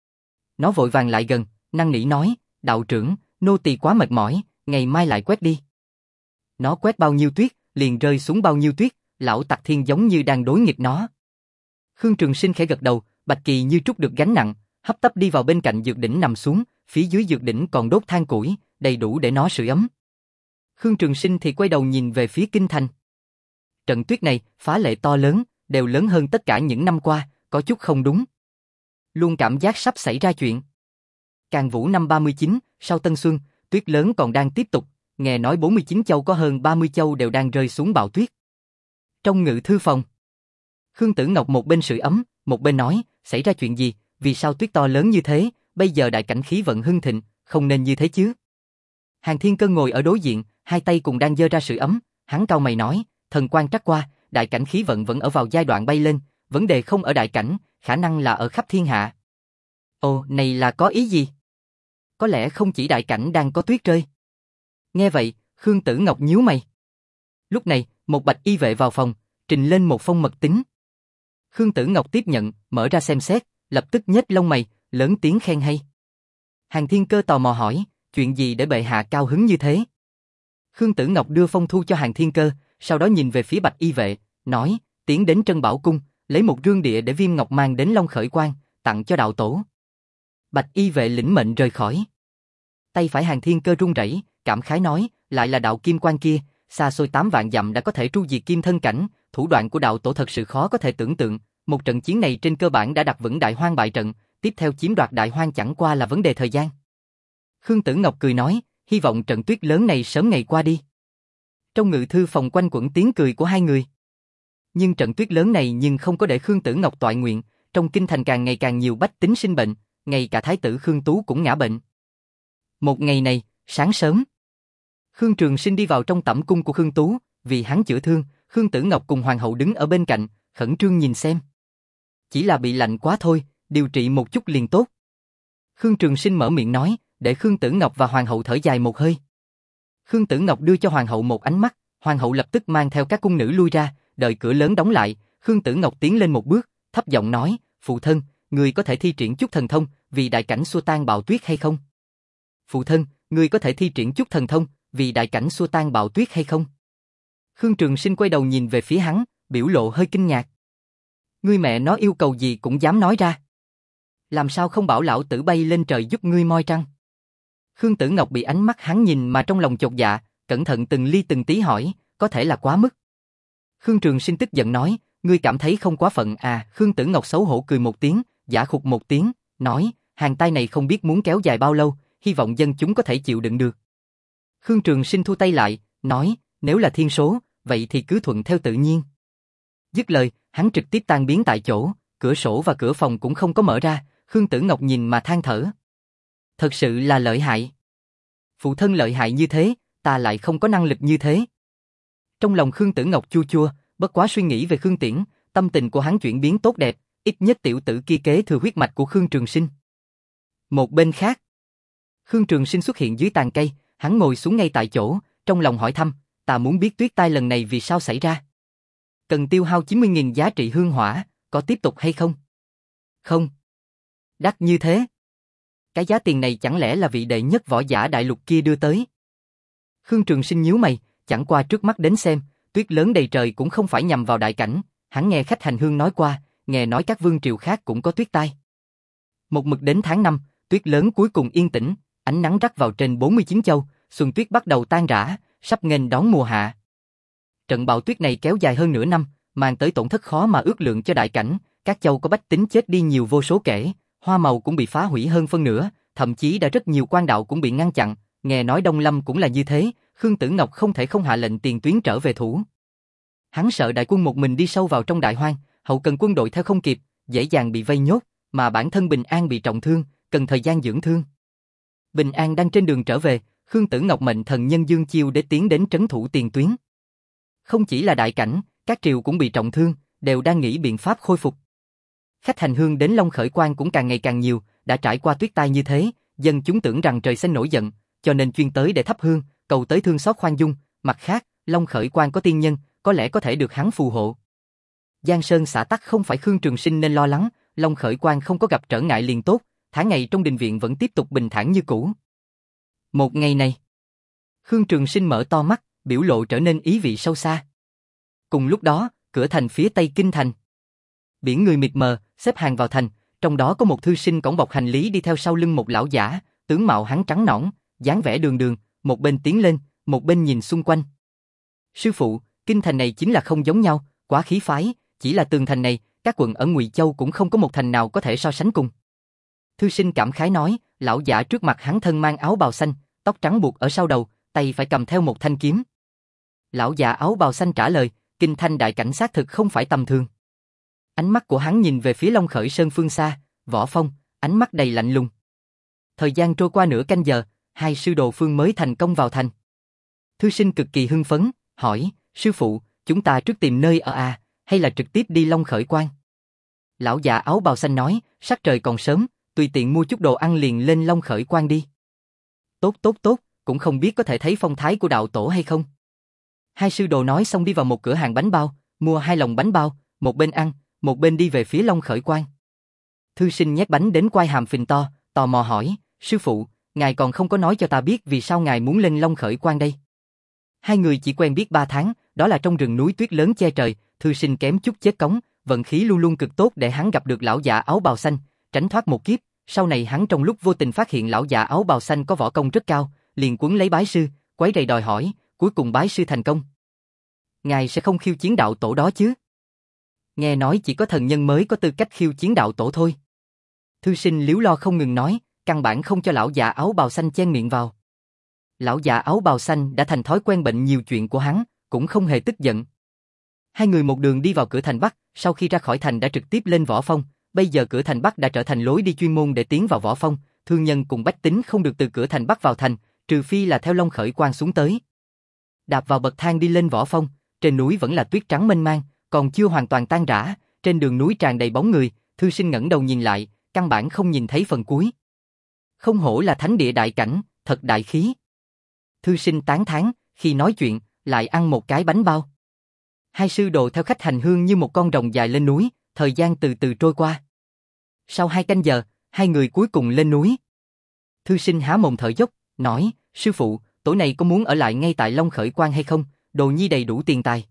Nó vội vàng lại gần, năn nỉ nói, đạo trưởng, nô tỳ quá mệt mỏi, ngày mai lại quét đi. Nó quét bao nhiêu tuyết, liền rơi xuống bao nhiêu tuyết, lão Tặc Thiên giống như đang đối nghịch nó. Khương Trường Sinh khẽ gật đầu, Bạch Kỳ như trút được gánh nặng, hấp tấp đi vào bên cạnh dược đỉnh nằm xuống, phía dưới dược đỉnh còn đốt than củi, đầy đủ để nó sưởi ấm. Khương Trường Sinh thì quay đầu nhìn về phía kinh thành. Trận tuyết này, phá lệ to lớn, đều lớn hơn tất cả những năm qua, có chút không đúng. Luôn cảm giác sắp xảy ra chuyện. Càn Vũ năm ba mươi chín, sau Tân Xuân, tuyết lớn còn đang tiếp tục, nghe nói bốn mươi chín châu có hơn ba mươi châu đều đang rơi xuống bão tuyết. Trong ngự thư phòng, Khương Tử Ngọc một bên sưởi ấm, một bên nói, xảy ra chuyện gì, vì sao tuyết to lớn như thế, bây giờ đại cảnh khí vận hưng thịnh, không nên như thế chứ. Hàn Thiên Cơ ngồi ở đối diện, hai tay cùng đang giơ ra sưởi ấm, hắn cau mày nói, thần quan trắc qua, đại cảnh khí vận vẫn ở vào giai đoạn bay lên, vấn đề không ở đại cảnh, khả năng là ở khắp thiên hạ. Ồ, này là có ý gì? Có lẽ không chỉ đại cảnh đang có tuyết rơi. Nghe vậy, Khương Tử Ngọc nhíu mày. Lúc này, một bạch y vệ vào phòng, trình lên một phong mật tín. Khương Tử Ngọc tiếp nhận, mở ra xem xét, lập tức nhếch lông mày, lớn tiếng khen hay. Hàn Thiên Cơ tò mò hỏi, chuyện gì để bệ hạ cao hứng như thế? Khương Tử Ngọc đưa phong thư cho Hàn Thiên Cơ, sau đó nhìn về phía bạch y vệ, nói, tiến đến Trân Bảo Cung, lấy một rương địa để Viêm Ngọc mang đến Long Khởi Quang, tặng cho đạo tổ. Bạch y vệ lĩnh mệnh rời khỏi. Tay phải Hàn Thiên Cơ run rẩy, cảm khái nói, lại là đạo kim quan kia, xa xôi tám vạn dặm đã có thể tru diệt kim thân cảnh, thủ đoạn của đạo tổ thật sự khó có thể tưởng tượng. Một trận chiến này trên cơ bản đã đặt vững Đại Hoang bại trận, tiếp theo chiếm đoạt Đại Hoang chẳng qua là vấn đề thời gian. Khương Tử Ngọc cười nói, hy vọng trận tuyết lớn này sớm ngày qua đi. Trong ngự thư phòng quanh quẩn tiếng cười của hai người. Nhưng trận tuyết lớn này nhưng không có để Khương Tử Ngọc toại nguyện, trong kinh thành càng ngày càng nhiều bách tính sinh bệnh, ngay cả thái tử Khương Tú cũng ngã bệnh. Một ngày này, sáng sớm, Khương Trường Sinh đi vào trong tẩm cung của Khương Tú, vì hắn chữa thương, Khương Tử Ngọc cùng hoàng hậu đứng ở bên cạnh, khẩn trương nhìn xem. Chỉ là bị lạnh quá thôi, điều trị một chút liền tốt. Khương Trường Sinh mở miệng nói, để Khương Tử Ngọc và hoàng hậu thở dài một hơi. Khương Tử Ngọc đưa cho hoàng hậu một ánh mắt, hoàng hậu lập tức mang theo các cung nữ lui ra, đợi cửa lớn đóng lại, Khương Tử Ngọc tiến lên một bước, thấp giọng nói, phụ thân, người có thể thi triển chút thần thông, vì đại cảnh xua tan bão tuyết hay không? Phụ thân, người có thể thi triển chút thần thông, vì đại cảnh xua tan bão tuyết hay không? Khương Trường Sinh quay đầu nhìn về phía hắn, biểu lộ hơi kinh ngạc. Ngươi mẹ nó yêu cầu gì cũng dám nói ra. Làm sao không bảo lão tử bay lên trời giúp ngươi moi trăng? Khương Tử Ngọc bị ánh mắt hắn nhìn mà trong lòng chột dạ, cẩn thận từng ly từng tí hỏi, có thể là quá mức. Khương Trường Sinh tức giận nói, ngươi cảm thấy không quá phận à? Khương Tử Ngọc xấu hổ cười một tiếng, giả khục một tiếng, nói, hàng tai này không biết muốn kéo dài bao lâu, hy vọng dân chúng có thể chịu đựng được. Khương Trường Sinh thu tay lại, nói, nếu là thiên số, vậy thì cứ thuận theo tự nhiên. Dứt lời, hắn trực tiếp tan biến tại chỗ, cửa sổ và cửa phòng cũng không có mở ra. Khương Tử Ngọc nhìn mà than thở. Thật sự là lợi hại. Phụ thân lợi hại như thế, ta lại không có năng lực như thế. Trong lòng Khương Tử Ngọc chua chua, bất quá suy nghĩ về Khương Tiễn, tâm tình của hắn chuyển biến tốt đẹp, ít nhất tiểu tử kia kế thừa huyết mạch của Khương Trường Sinh. Một bên khác, Khương Trường Sinh xuất hiện dưới tàn cây, hắn ngồi xuống ngay tại chỗ, trong lòng hỏi thăm, ta muốn biết tuyết tai lần này vì sao xảy ra. Cần tiêu hao chín mươi nghìn giá trị hương hỏa, có tiếp tục hay không? Không. Đắt như thế. Cái giá tiền này chẳng lẽ là vị đệ nhất võ giả đại lục kia đưa tới? Khương Trường Sinh nhíu mày, chẳng qua trước mắt đến xem, tuyết lớn đầy trời cũng không phải nhằm vào đại cảnh, hắn nghe khách hành hương nói qua, nghe nói các vương triều khác cũng có tuyết tai. Một mực đến tháng năm, tuyết lớn cuối cùng yên tĩnh, ánh nắng rắc vào trên bốn mươi chín châu, xuân tuyết bắt đầu tan rã, sắp nghênh đón mùa hạ. Trận bão tuyết này kéo dài hơn nửa năm, mang tới tổn thất khó mà ước lượng cho đại cảnh, các châu có bách tính chết đi nhiều vô số kể, hoa màu cũng bị phá hủy hơn phân nửa, thậm chí đã rất nhiều quan đạo cũng bị ngăn chặn, nghe nói Đông Lâm cũng là như thế, Khương Tử Ngọc không thể không hạ lệnh tiền tuyến trở về thủ. Hắn sợ đại quân một mình đi sâu vào trong đại hoang, hậu cần quân đội theo không kịp, dễ dàng bị vây nhốt, mà bản thân Bình An bị trọng thương, cần thời gian dưỡng thương. Bình An đang trên đường trở về, Khương Tử Ngọc mệnh thần nhân Dương Chiêu để tiến đến trấn thủ tiền tuyến. Không chỉ là đại cảnh, các triều cũng bị trọng thương, đều đang nghĩ biện pháp khôi phục. Khách hành hương đến Long Khởi Quan cũng càng ngày càng nhiều, đã trải qua tuyết tai như thế, dân chúng tưởng rằng trời sẽ nổi giận, cho nên chuyên tới để thắp hương, cầu tới thương xót khoan dung. Mặt khác, Long Khởi Quan có tiên nhân, có lẽ có thể được hắn phù hộ. Giang Sơn xã tắc không phải Khương Trường Sinh nên lo lắng, Long Khởi Quan không có gặp trở ngại liền tốt, tháng ngày trong đình viện vẫn tiếp tục bình thản như cũ. Một ngày này, Khương Trường Sinh mở to mắt, biểu lộ trở nên ý vị sâu xa. Cùng lúc đó, cửa thành phía tây kinh thành, biển người mịt mờ xếp hàng vào thành, trong đó có một thư sinh cõng bọc hành lý đi theo sau lưng một lão giả, tướng mạo hắn trắng nõn, dáng vẻ đường đường, một bên tiến lên, một bên nhìn xung quanh. Sư phụ, kinh thành này chính là không giống nhau, quá khí phái, chỉ là tường thành này, các quận ở Ngụy Châu cũng không có một thành nào có thể so sánh cùng. Thư sinh cảm khái nói, lão giả trước mặt hắn thân mang áo bào xanh, tóc trắng buộc ở sau đầu, tay phải cầm theo một thanh kiếm. Lão già áo bào xanh trả lời, kinh thành đại cảnh sát thực không phải tầm thường. Ánh mắt của hắn nhìn về phía Long Khởi Sơn phương xa, Võ Phong, ánh mắt đầy lạnh lùng. Thời gian trôi qua nửa canh giờ, hai sư đồ phương mới thành công vào thành. Thư sinh cực kỳ hưng phấn, hỏi, sư phụ, chúng ta trước tìm nơi ở à, hay là trực tiếp đi Long Khởi Quan? Lão già áo bào xanh nói, sắc trời còn sớm, tùy tiện mua chút đồ ăn liền lên Long Khởi Quan đi. Tốt tốt tốt, cũng không biết có thể thấy phong thái của đạo tổ hay không. Hai sư đồ nói xong đi vào một cửa hàng bánh bao, mua hai lồng bánh bao, một bên ăn, một bên đi về phía Long Khởi Quan. Thư sinh nhét bánh đến quai hàm phình to, tò mò hỏi, sư phụ, ngài còn không có nói cho ta biết vì sao ngài muốn lên Long Khởi Quan đây. Hai người chỉ quen biết ba tháng, đó là trong rừng núi tuyết lớn che trời, thư sinh kém chút chết cống, vận khí luôn luôn cực tốt để hắn gặp được lão già áo bào xanh, tránh thoát một kiếp. Sau này hắn trong lúc vô tình phát hiện lão già áo bào xanh có võ công rất cao, liền quấn lấy bái sư, quấy rầy đòi hỏi, cuối cùng bái sư thành công. Ngài sẽ không khiêu chiến đạo tổ đó chứ? Nghe nói chỉ có thần nhân mới có tư cách khiêu chiến đạo tổ thôi. Thư sinh liếu lo không ngừng nói, căn bản không cho lão già áo bào xanh chen miệng vào. Lão già áo bào xanh đã thành thói quen bệnh nhiều chuyện của hắn, cũng không hề tức giận. Hai người một đường đi vào cửa thành Bắc, sau khi ra khỏi thành đã trực tiếp lên Võ Phong, bây giờ cửa thành Bắc đã trở thành lối đi chuyên môn để tiến vào Võ Phong, thương nhân cùng bách tính không được từ cửa thành Bắc vào thành, trừ phi là theo Long Khởi Quan xuống tới. Đạp vào bậc thang đi lên Võ Phong, trên núi vẫn là tuyết trắng mênh mang, còn chưa hoàn toàn tan rã, trên đường núi tràn đầy bóng người, thư sinh ngẩng đầu nhìn lại, căn bản không nhìn thấy phần cuối. Không hổ là thánh địa đại cảnh, thật đại khí. Thư sinh tán thán, khi nói chuyện, lại ăn một cái bánh bao. Hai sư đồ theo khách hành hương như một con rồng dài lên núi, thời gian từ từ trôi qua. Sau hai canh giờ, hai người cuối cùng lên núi. Thư sinh há mồm thở dốc, nói, sư phụ, tối nay có muốn ở lại ngay tại Long Khởi Quan hay không, đồ nhi đầy đủ tiền tài.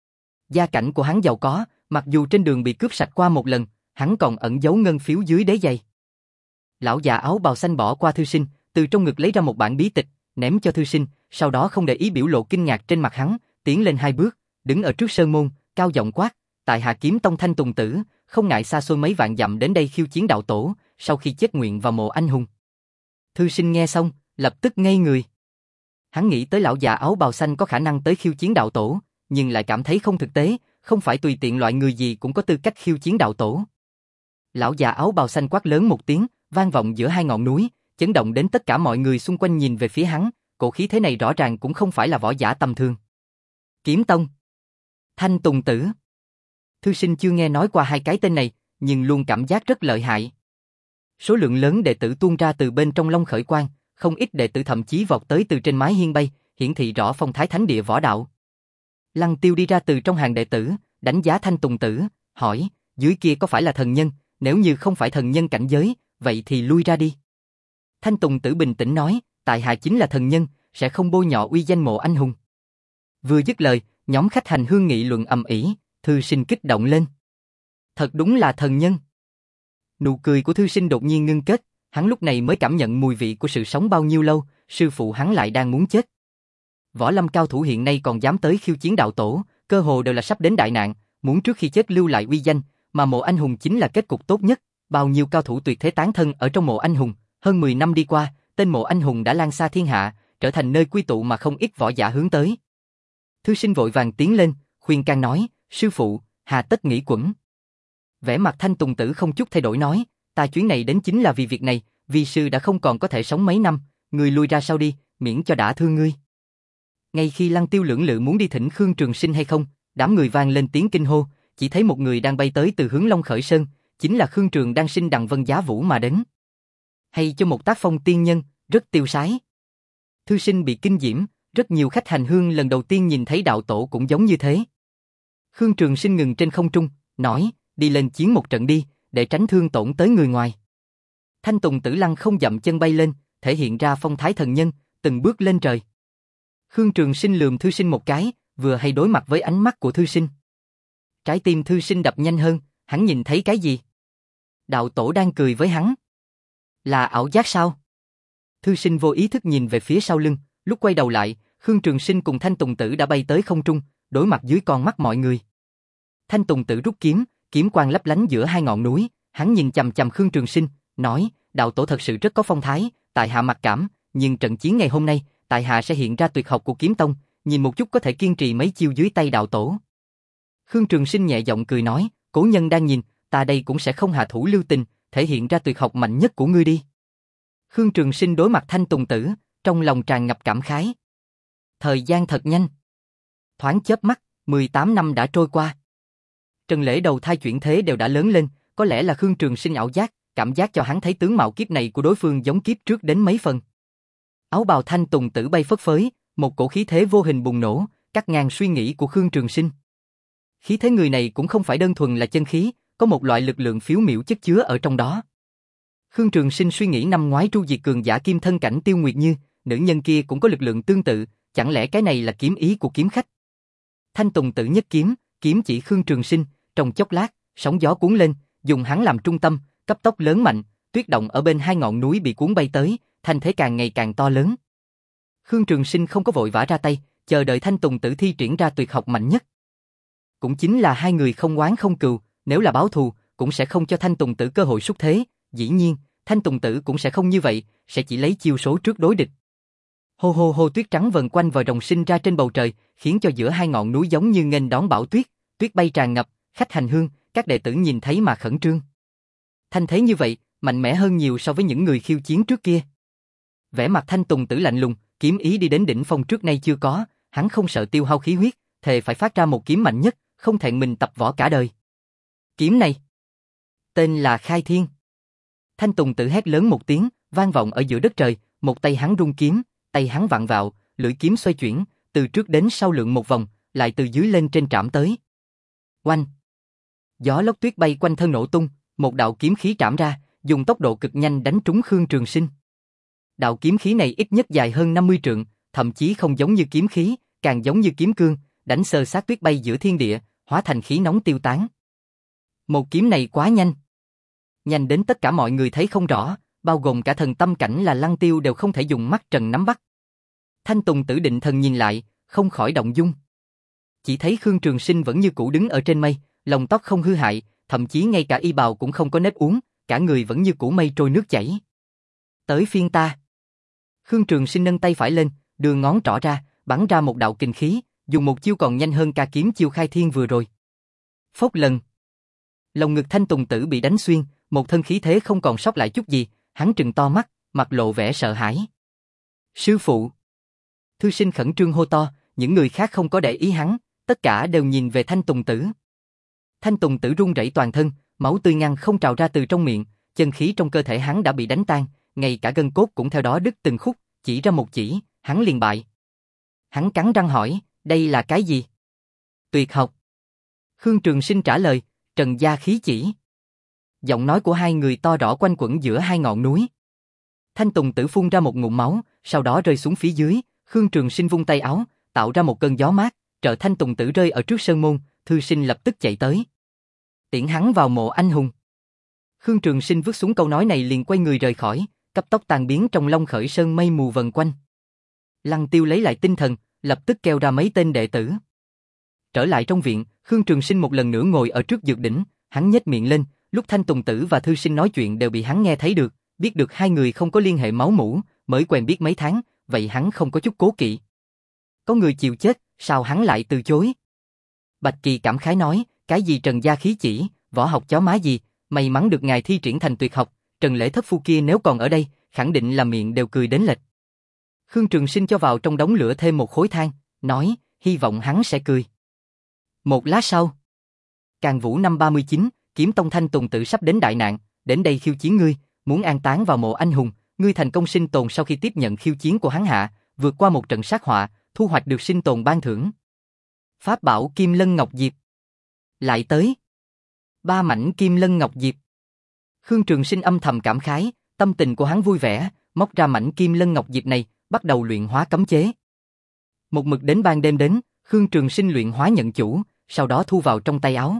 Gia cảnh của hắn giàu có, mặc dù trên đường bị cướp sạch qua một lần, hắn còn ẩn giấu ngân phiếu dưới đế giày. Lão già áo bào xanh bỏ qua thư sinh, từ trong ngực lấy ra một bản bí tịch, ném cho thư sinh, sau đó không để ý biểu lộ kinh ngạc trên mặt hắn, tiến lên hai bước, đứng ở trước sơn môn, cao giọng quát, tại hạ Kiếm Tông Thanh Tùng Tử, không ngại xa xôi mấy vạn dặm đến đây khiêu chiến đạo tổ, sau khi chết nguyện vào mộ anh hùng. Thư sinh nghe xong, lập tức ngây người. Hắn nghĩ tới lão già áo bào xanh có khả năng tới khiêu chiến đạo tổ, nhưng lại cảm thấy không thực tế, không phải tùy tiện loại người gì cũng có tư cách khiêu chiến đạo tổ. Lão già áo bào xanh quát lớn một tiếng, vang vọng giữa hai ngọn núi, chấn động đến tất cả mọi người xung quanh nhìn về phía hắn, cổ khí thế này rõ ràng cũng không phải là võ giả tầm thường. Kiếm Tông, Thanh Tùng Tử. Thư sinh chưa nghe nói qua hai cái tên này, nhưng luôn cảm giác rất lợi hại. Số lượng lớn đệ tử tuôn ra từ bên trong Long Khởi Quan, không ít đệ tử thậm chí vọt tới từ trên mái hiên bay, hiển thị rõ phong thái thánh địa võ đạo. Lăng Tiêu đi ra từ trong hàng đệ tử, đánh giá Thanh Tùng Tử, hỏi, dưới kia có phải là thần nhân, nếu như không phải thần nhân cảnh giới, vậy thì lui ra đi. Thanh Tùng Tử bình tĩnh nói, tại hạ chính là thần nhân, sẽ không bôi nhọ uy danh mộ anh hùng. Vừa dứt lời, nhóm khách hành hương nghị luận ầm ĩ, thư sinh kích động lên. Thật đúng là thần nhân. Nụ cười của thư sinh đột nhiên ngưng kết, hắn lúc này mới cảm nhận mùi vị của sự sống bao nhiêu lâu, sư phụ hắn lại đang muốn chết. Võ lâm cao thủ hiện nay còn dám tới khiêu chiến đạo tổ, cơ hồ đều là sắp đến đại nạn, muốn trước khi chết lưu lại uy danh, mà mộ anh hùng chính là kết cục tốt nhất, bao nhiêu cao thủ tuyệt thế tán thân ở trong mộ anh hùng, hơn mười năm đi qua, tên mộ anh hùng đã lan xa thiên hạ, trở thành nơi quy tụ mà không ít võ giả hướng tới. Thư sinh vội vàng tiến lên, khuyên can nói, sư phụ, hà tất nghĩ quẩn. Vẻ mặt Thanh Tùng Tử không chút thay đổi nói, ta chuyến này đến chính là vì việc này, vi sư đã không còn có thể sống mấy năm, ngươi lui ra sau đi, miễn cho đã thương ngươi. Ngay khi Lăng Tiêu lưỡng lự muốn đi thỉnh Khương Trường Sinh hay không, đám người vang lên tiếng kinh hô, chỉ thấy một người đang bay tới từ hướng Long Khởi Sơn, chính là Khương Trường đang sinh đằng Vân Giá Vũ mà đến. Hay cho một tác phong tiên nhân, rất tiêu sái. Thư sinh bị kinh diễm, rất nhiều khách hành hương lần đầu tiên nhìn thấy đạo tổ cũng giống như thế. Khương Trường Sinh ngừng trên không trung, nói, đi lên chiến một trận đi, để tránh thương tổn tới người ngoài. Thanh Tùng Tử lăng không dậm chân bay lên, thể hiện ra phong thái thần nhân, từng bước lên trời. Khương Trường Sinh lườm thư sinh một cái, vừa hay đối mặt với ánh mắt của thư sinh. Trái tim thư sinh đập nhanh hơn, hắn nhìn thấy cái gì? Đạo tổ đang cười với hắn. Là ảo giác sao? Thư sinh vô ý thức nhìn về phía sau lưng, lúc quay đầu lại, Khương Trường Sinh cùng Thanh Tùng Tử đã bay tới không trung, đối mặt dưới con mắt mọi người. Thanh Tùng Tử rút kiếm, kiếm quang lấp lánh giữa hai ngọn núi, hắn nhìn chằm chằm Khương Trường Sinh, nói, đạo tổ thật sự rất có phong thái, tại hạ mặc cảm, nhưng trận chiến ngày hôm nay, tại hạ sẽ hiện ra tuyệt học của kiếm tông, nhìn một chút có thể kiên trì mấy chiêu dưới tay đạo tổ. Khương Trường Sinh nhẹ giọng cười nói, cố nhân đang nhìn, ta đây cũng sẽ không hạ thủ lưu tình, thể hiện ra tuyệt học mạnh nhất của ngươi đi. Khương Trường Sinh đối mặt Thanh Tùng Tử, trong lòng tràn ngập cảm khái. Thời gian thật nhanh. Thoáng chớp mắt, mười tám năm đã trôi qua. Trần Lễ đầu thai chuyển thế đều đã lớn lên, có lẽ là Khương Trường Sinh ảo giác, cảm giác cho hắn thấy tướng mạo kiếp này của đối phương giống kiếp trước đến mấy phần. Áo bào Thanh Tùng Tử bay phất phới, một cổ khí thế vô hình bùng nổ, cắt ngang suy nghĩ của Khương Trường Sinh. Khí thế người này cũng không phải đơn thuần là chân khí, có một loại lực lượng phiếu miểu chất chứa ở trong đó. Khương Trường Sinh suy nghĩ năm ngoái tru diệt cường giả kim thân cảnh Tiêu Nguyệt Như, nữ nhân kia cũng có lực lượng tương tự, chẳng lẽ cái này là kiếm ý của kiếm khách? Thanh Tùng Tử nhất kiếm, kiếm chỉ Khương Trường Sinh, trong chốc lát, sóng gió cuốn lên, dùng hắn làm trung tâm, cấp tốc lớn mạnh, tuyết động ở bên hai ngọn núi bị cuốn bay tới, thanh thế càng ngày càng to lớn. Khương Trường Sinh không có vội vã ra tay, chờ đợi Thanh Tùng Tử thi triển ra tuyệt học mạnh nhất. Cũng chính là hai người không oán không cừu, nếu là báo thù, cũng sẽ không cho Thanh Tùng Tử cơ hội xuất thế, dĩ nhiên, Thanh Tùng Tử cũng sẽ không như vậy, sẽ chỉ lấy chiêu số trước đối địch. Hô hô hô, tuyết trắng vần quanh vòi rồng sinh ra trên bầu trời, khiến cho giữa hai ngọn núi giống như nghênh đón bão tuyết, tuyết bay tràn ngập, khách hành hương, các đệ tử nhìn thấy mà khẩn trương. Thanh thế như vậy, mạnh mẽ hơn nhiều so với những người khiêu chiến trước kia. Vẻ mặt Thanh Tùng Tử lạnh lùng, kiếm ý đi đến đỉnh phong trước nay chưa có, hắn không sợ tiêu hao khí huyết, thề phải phát ra một kiếm mạnh nhất, không thẹn mình tập võ cả đời. Kiếm này tên là Khai Thiên. Thanh Tùng Tử hét lớn một tiếng, vang vọng ở giữa đất trời, một tay hắn rung kiếm, tay hắn vặn vạo, lưỡi kiếm xoay chuyển, từ trước đến sau lượn một vòng, lại từ dưới lên trên trảm tới. Oanh! Gió lốc tuyết bay quanh thân nổ tung, một đạo kiếm khí trảm ra, dùng tốc độ cực nhanh đánh trúng Khương Trường Sinh. Đạo kiếm khí này ít nhất dài hơn năm mươi trượng, thậm chí không giống như kiếm khí, càng giống như kiếm cương, đánh sơ sát tuyết bay giữa thiên địa, hóa thành khí nóng tiêu tán. Một kiếm này quá nhanh. Nhanh đến tất cả mọi người thấy không rõ, bao gồm cả thần tâm cảnh là Lăng Tiêu đều không thể dùng mắt trần nắm bắt. Thanh Tùng Tử định thần nhìn lại, không khỏi động dung. Chỉ thấy Khương Trường Sinh vẫn như cũ đứng ở trên mây, lông tóc không hư hại, thậm chí ngay cả y bào cũng không có nếp uốn, cả người vẫn như cũ mây trôi nước chảy. Tới phiên ta. Khương Trường Sinh nâng tay phải lên, đưa ngón trỏ ra, bắn ra một đạo kình khí, dùng một chiêu còn nhanh hơn ca kiếm chiêu khai thiên vừa rồi. Phốc lần. Lồng ngực Thanh Tùng Tử bị đánh xuyên, một thân khí thế không còn sót lại chút gì, hắn trừng to mắt, mặt lộ vẻ sợ hãi. Sư phụ. Thư Sinh khẩn trương hô to, những người khác không có để ý hắn, tất cả đều nhìn về Thanh Tùng Tử. Thanh Tùng Tử run rẩy toàn thân, máu tươi ngăn không trào ra từ trong miệng, chân khí trong cơ thể hắn đã bị đánh tan, ngay cả gân cốt cũng theo đó đứt từng khúc, chỉ ra một chỉ, hắn liền bại. Hắn cắn răng hỏi, đây là cái gì? Tuyệt học. Khương Trường Sinh trả lời, Trần gia khí chỉ. Giọng nói của hai người to rõ quanh quẩn giữa hai ngọn núi. Thanh Tùng Tử phun ra một ngụm máu, sau đó rơi xuống phía dưới, Khương Trường Sinh vung tay áo, tạo ra một cơn gió mát, trợ Thanh Tùng Tử rơi ở trước sơn môn, Thư Sinh lập tức chạy tới. Tiễn hắn vào mộ anh hùng. Khương Trường Sinh vứt xuống câu nói này liền quay người rời khỏi, cấp tốc tan biến trong Long Khởi Sơn mây mù vần quanh. Lăng Tiêu lấy lại tinh thần, lập tức kêu ra mấy tên đệ tử. Trở lại trong viện, Khương Trường Sinh một lần nữa ngồi ở trước dược đỉnh, hắn nhếch miệng lên, lúc Thanh Tùng Tử và Thư Sinh nói chuyện đều bị hắn nghe thấy được, biết được hai người không có liên hệ máu mủ, mới quen biết mấy tháng, vậy hắn không có chút cố kỵ. Có người chịu chết, sao hắn lại từ chối? Bạch Kỳ cảm khái nói, cái gì Trần gia khí chỉ, võ học chó má gì, may mắn được ngài thi triển thành tuyệt học, Trần Lễ thất phu kia nếu còn ở đây, khẳng định là miệng đều cười đến lệch. Khương Trường Sinh cho vào trong đống lửa thêm một khối than, nói, hy vọng hắn sẽ cười. Một lát sau, Càn Vũ năm ba mươi chín, Kiếm Tông Thanh Tùng Tử sắp đến đại nạn, đến đây khiêu chiến ngươi, muốn an táng vào mộ anh hùng, ngươi thành công sinh tồn sau khi tiếp nhận khiêu chiến của hắn hạ, vượt qua một trận sát họa, thu hoạch được sinh tồn ban thưởng. Pháp bảo Kim Lân Ngọc Diệp. Lại tới. Ba mảnh Kim Lân Ngọc Diệp. Khương Trường Sinh âm thầm cảm khái, tâm tình của hắn vui vẻ, móc ra mảnh Kim Lân Ngọc Diệp này, bắt đầu luyện hóa cấm chế. Một mực đến ban đêm đến, Khương Trường Sinh luyện hóa nhận chủ, sau đó thu vào trong tay áo.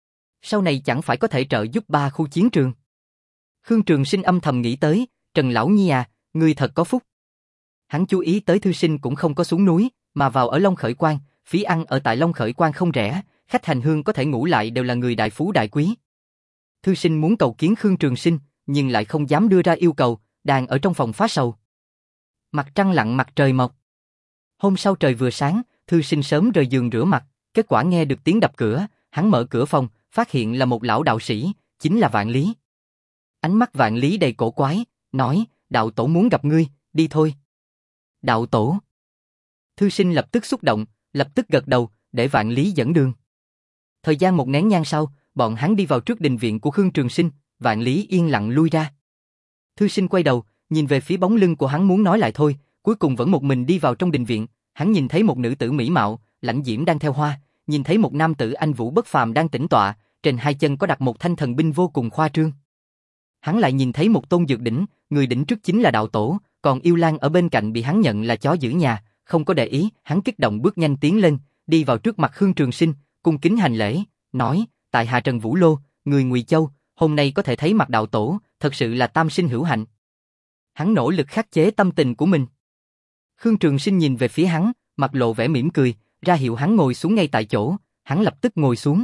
Sau này chẳng phải có thể trợ giúp ba khu chiến trường. Khương Trường Sinh âm thầm nghĩ tới, Trần Lão Nhi à, ngươi thật có phúc. Hắn chú ý tới Thư Sinh cũng không có xuống núi, mà vào ở Long Khởi Quan, phí ăn ở tại Long Khởi Quan không rẻ, khách hành hương có thể ngủ lại đều là người đại phú đại quý. Thư Sinh muốn cầu kiến Khương Trường Sinh, nhưng lại không dám đưa ra yêu cầu, đang ở trong phòng phá sầu. Mặt trăng lặn mặt trời mọc. Hôm sau trời vừa sáng, Thư Sinh sớm rời giường rửa mặt, kết quả nghe được tiếng đập cửa, hắn mở cửa phòng, phát hiện là một lão đạo sĩ, chính là Vạn Lý. Ánh mắt Vạn Lý đầy cổ quái, nói, đạo tổ muốn gặp ngươi, đi thôi. Đạo tổ. Thư Sinh lập tức xúc động, lập tức gật đầu, để Vạn Lý dẫn đường. Thời gian một nén nhang sau, bọn hắn đi vào trước đình viện của Khương Trường Sinh, Vạn Lý yên lặng lui ra. Thư Sinh quay đầu, nhìn về phía bóng lưng của hắn muốn nói lại thôi, cuối cùng vẫn một mình đi vào trong đình viện. Hắn nhìn thấy một nữ tử mỹ mạo, lãnh diễm đang theo hoa, nhìn thấy một nam tử anh vũ bất phàm đang tĩnh tọa, trên hai chân có đặt một thanh thần binh vô cùng khoa trương. Hắn lại nhìn thấy một tôn dược đỉnh, người đỉnh trước chính là đạo tổ, còn Yêu Lang ở bên cạnh bị hắn nhận là chó giữ nhà, không có để ý, hắn kích động bước nhanh tiến lên, đi vào trước mặt Khương Trường Sinh, cung kính hành lễ, nói, tại hạ Trần Vũ Lô, người Ngụy Châu, hôm nay có thể thấy mặt đạo tổ, thật sự là tam sinh hữu hạnh. Hắn nỗ lực khắc chế tâm tình của mình. Khương Trường Sinh nhìn về phía hắn, mặt lộ vẻ mỉm cười, ra hiệu hắn ngồi xuống ngay tại chỗ, hắn lập tức ngồi xuống.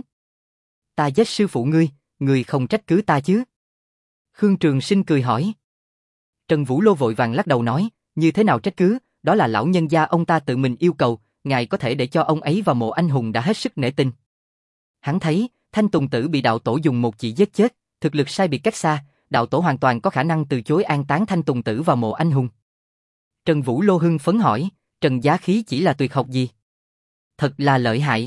Ta giết sư phụ ngươi, ngươi không trách cứ ta chứ? Khương Trường Sinh cười hỏi. Trần Vũ Lô vội vàng lắc đầu nói, như thế nào trách cứ, đó là lão nhân gia ông ta tự mình yêu cầu, ngài có thể để cho ông ấy vào mộ anh hùng đã hết sức nể tình. Hắn thấy, Thanh Tùng Tử bị đạo tổ dùng một chỉ giết chết, thực lực sai biệt cách xa, đạo tổ hoàn toàn có khả năng từ chối an táng Thanh Tùng Tử vào mộ anh hùng. Trần Vũ Lô hưng phấn hỏi, Trần giá khí chỉ là tuyệt học gì? Thật là lợi hại.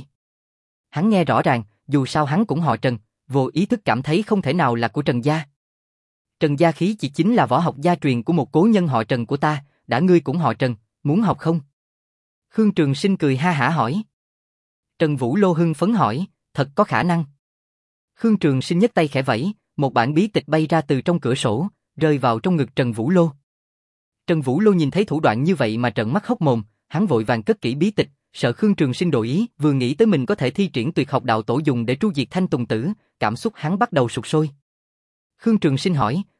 Hắn nghe rõ ràng, dù sao hắn cũng họ Trần, vô ý thức cảm thấy không thể nào là của Trần gia. Trần gia khí chỉ chính là võ học gia truyền của một cố nhân họ Trần của ta, đã ngươi cũng họ Trần, muốn học không? Khương Trường Sinh cười ha hả hỏi. Trần Vũ Lô hưng phấn hỏi, thật có khả năng. Khương Trường Sinh nhấc tay khẽ vẫy, một bản bí tịch bay ra từ trong cửa sổ, rơi vào trong ngực Trần Vũ Lô. Trần Vũ Lô nhìn thấy thủ đoạn như vậy mà trợn mắt hốc mồm, hắn vội vàng cất kỹ bí tịch, sợ Khương Trường Sinh đổi ý, vừa nghĩ tới mình có thể thi triển tuyệt học đạo tổ dùng để tru diệt Thanh Tùng Tử, cảm xúc hắn bắt đầu sụt sôi. Khương Trường Sinh hỏi,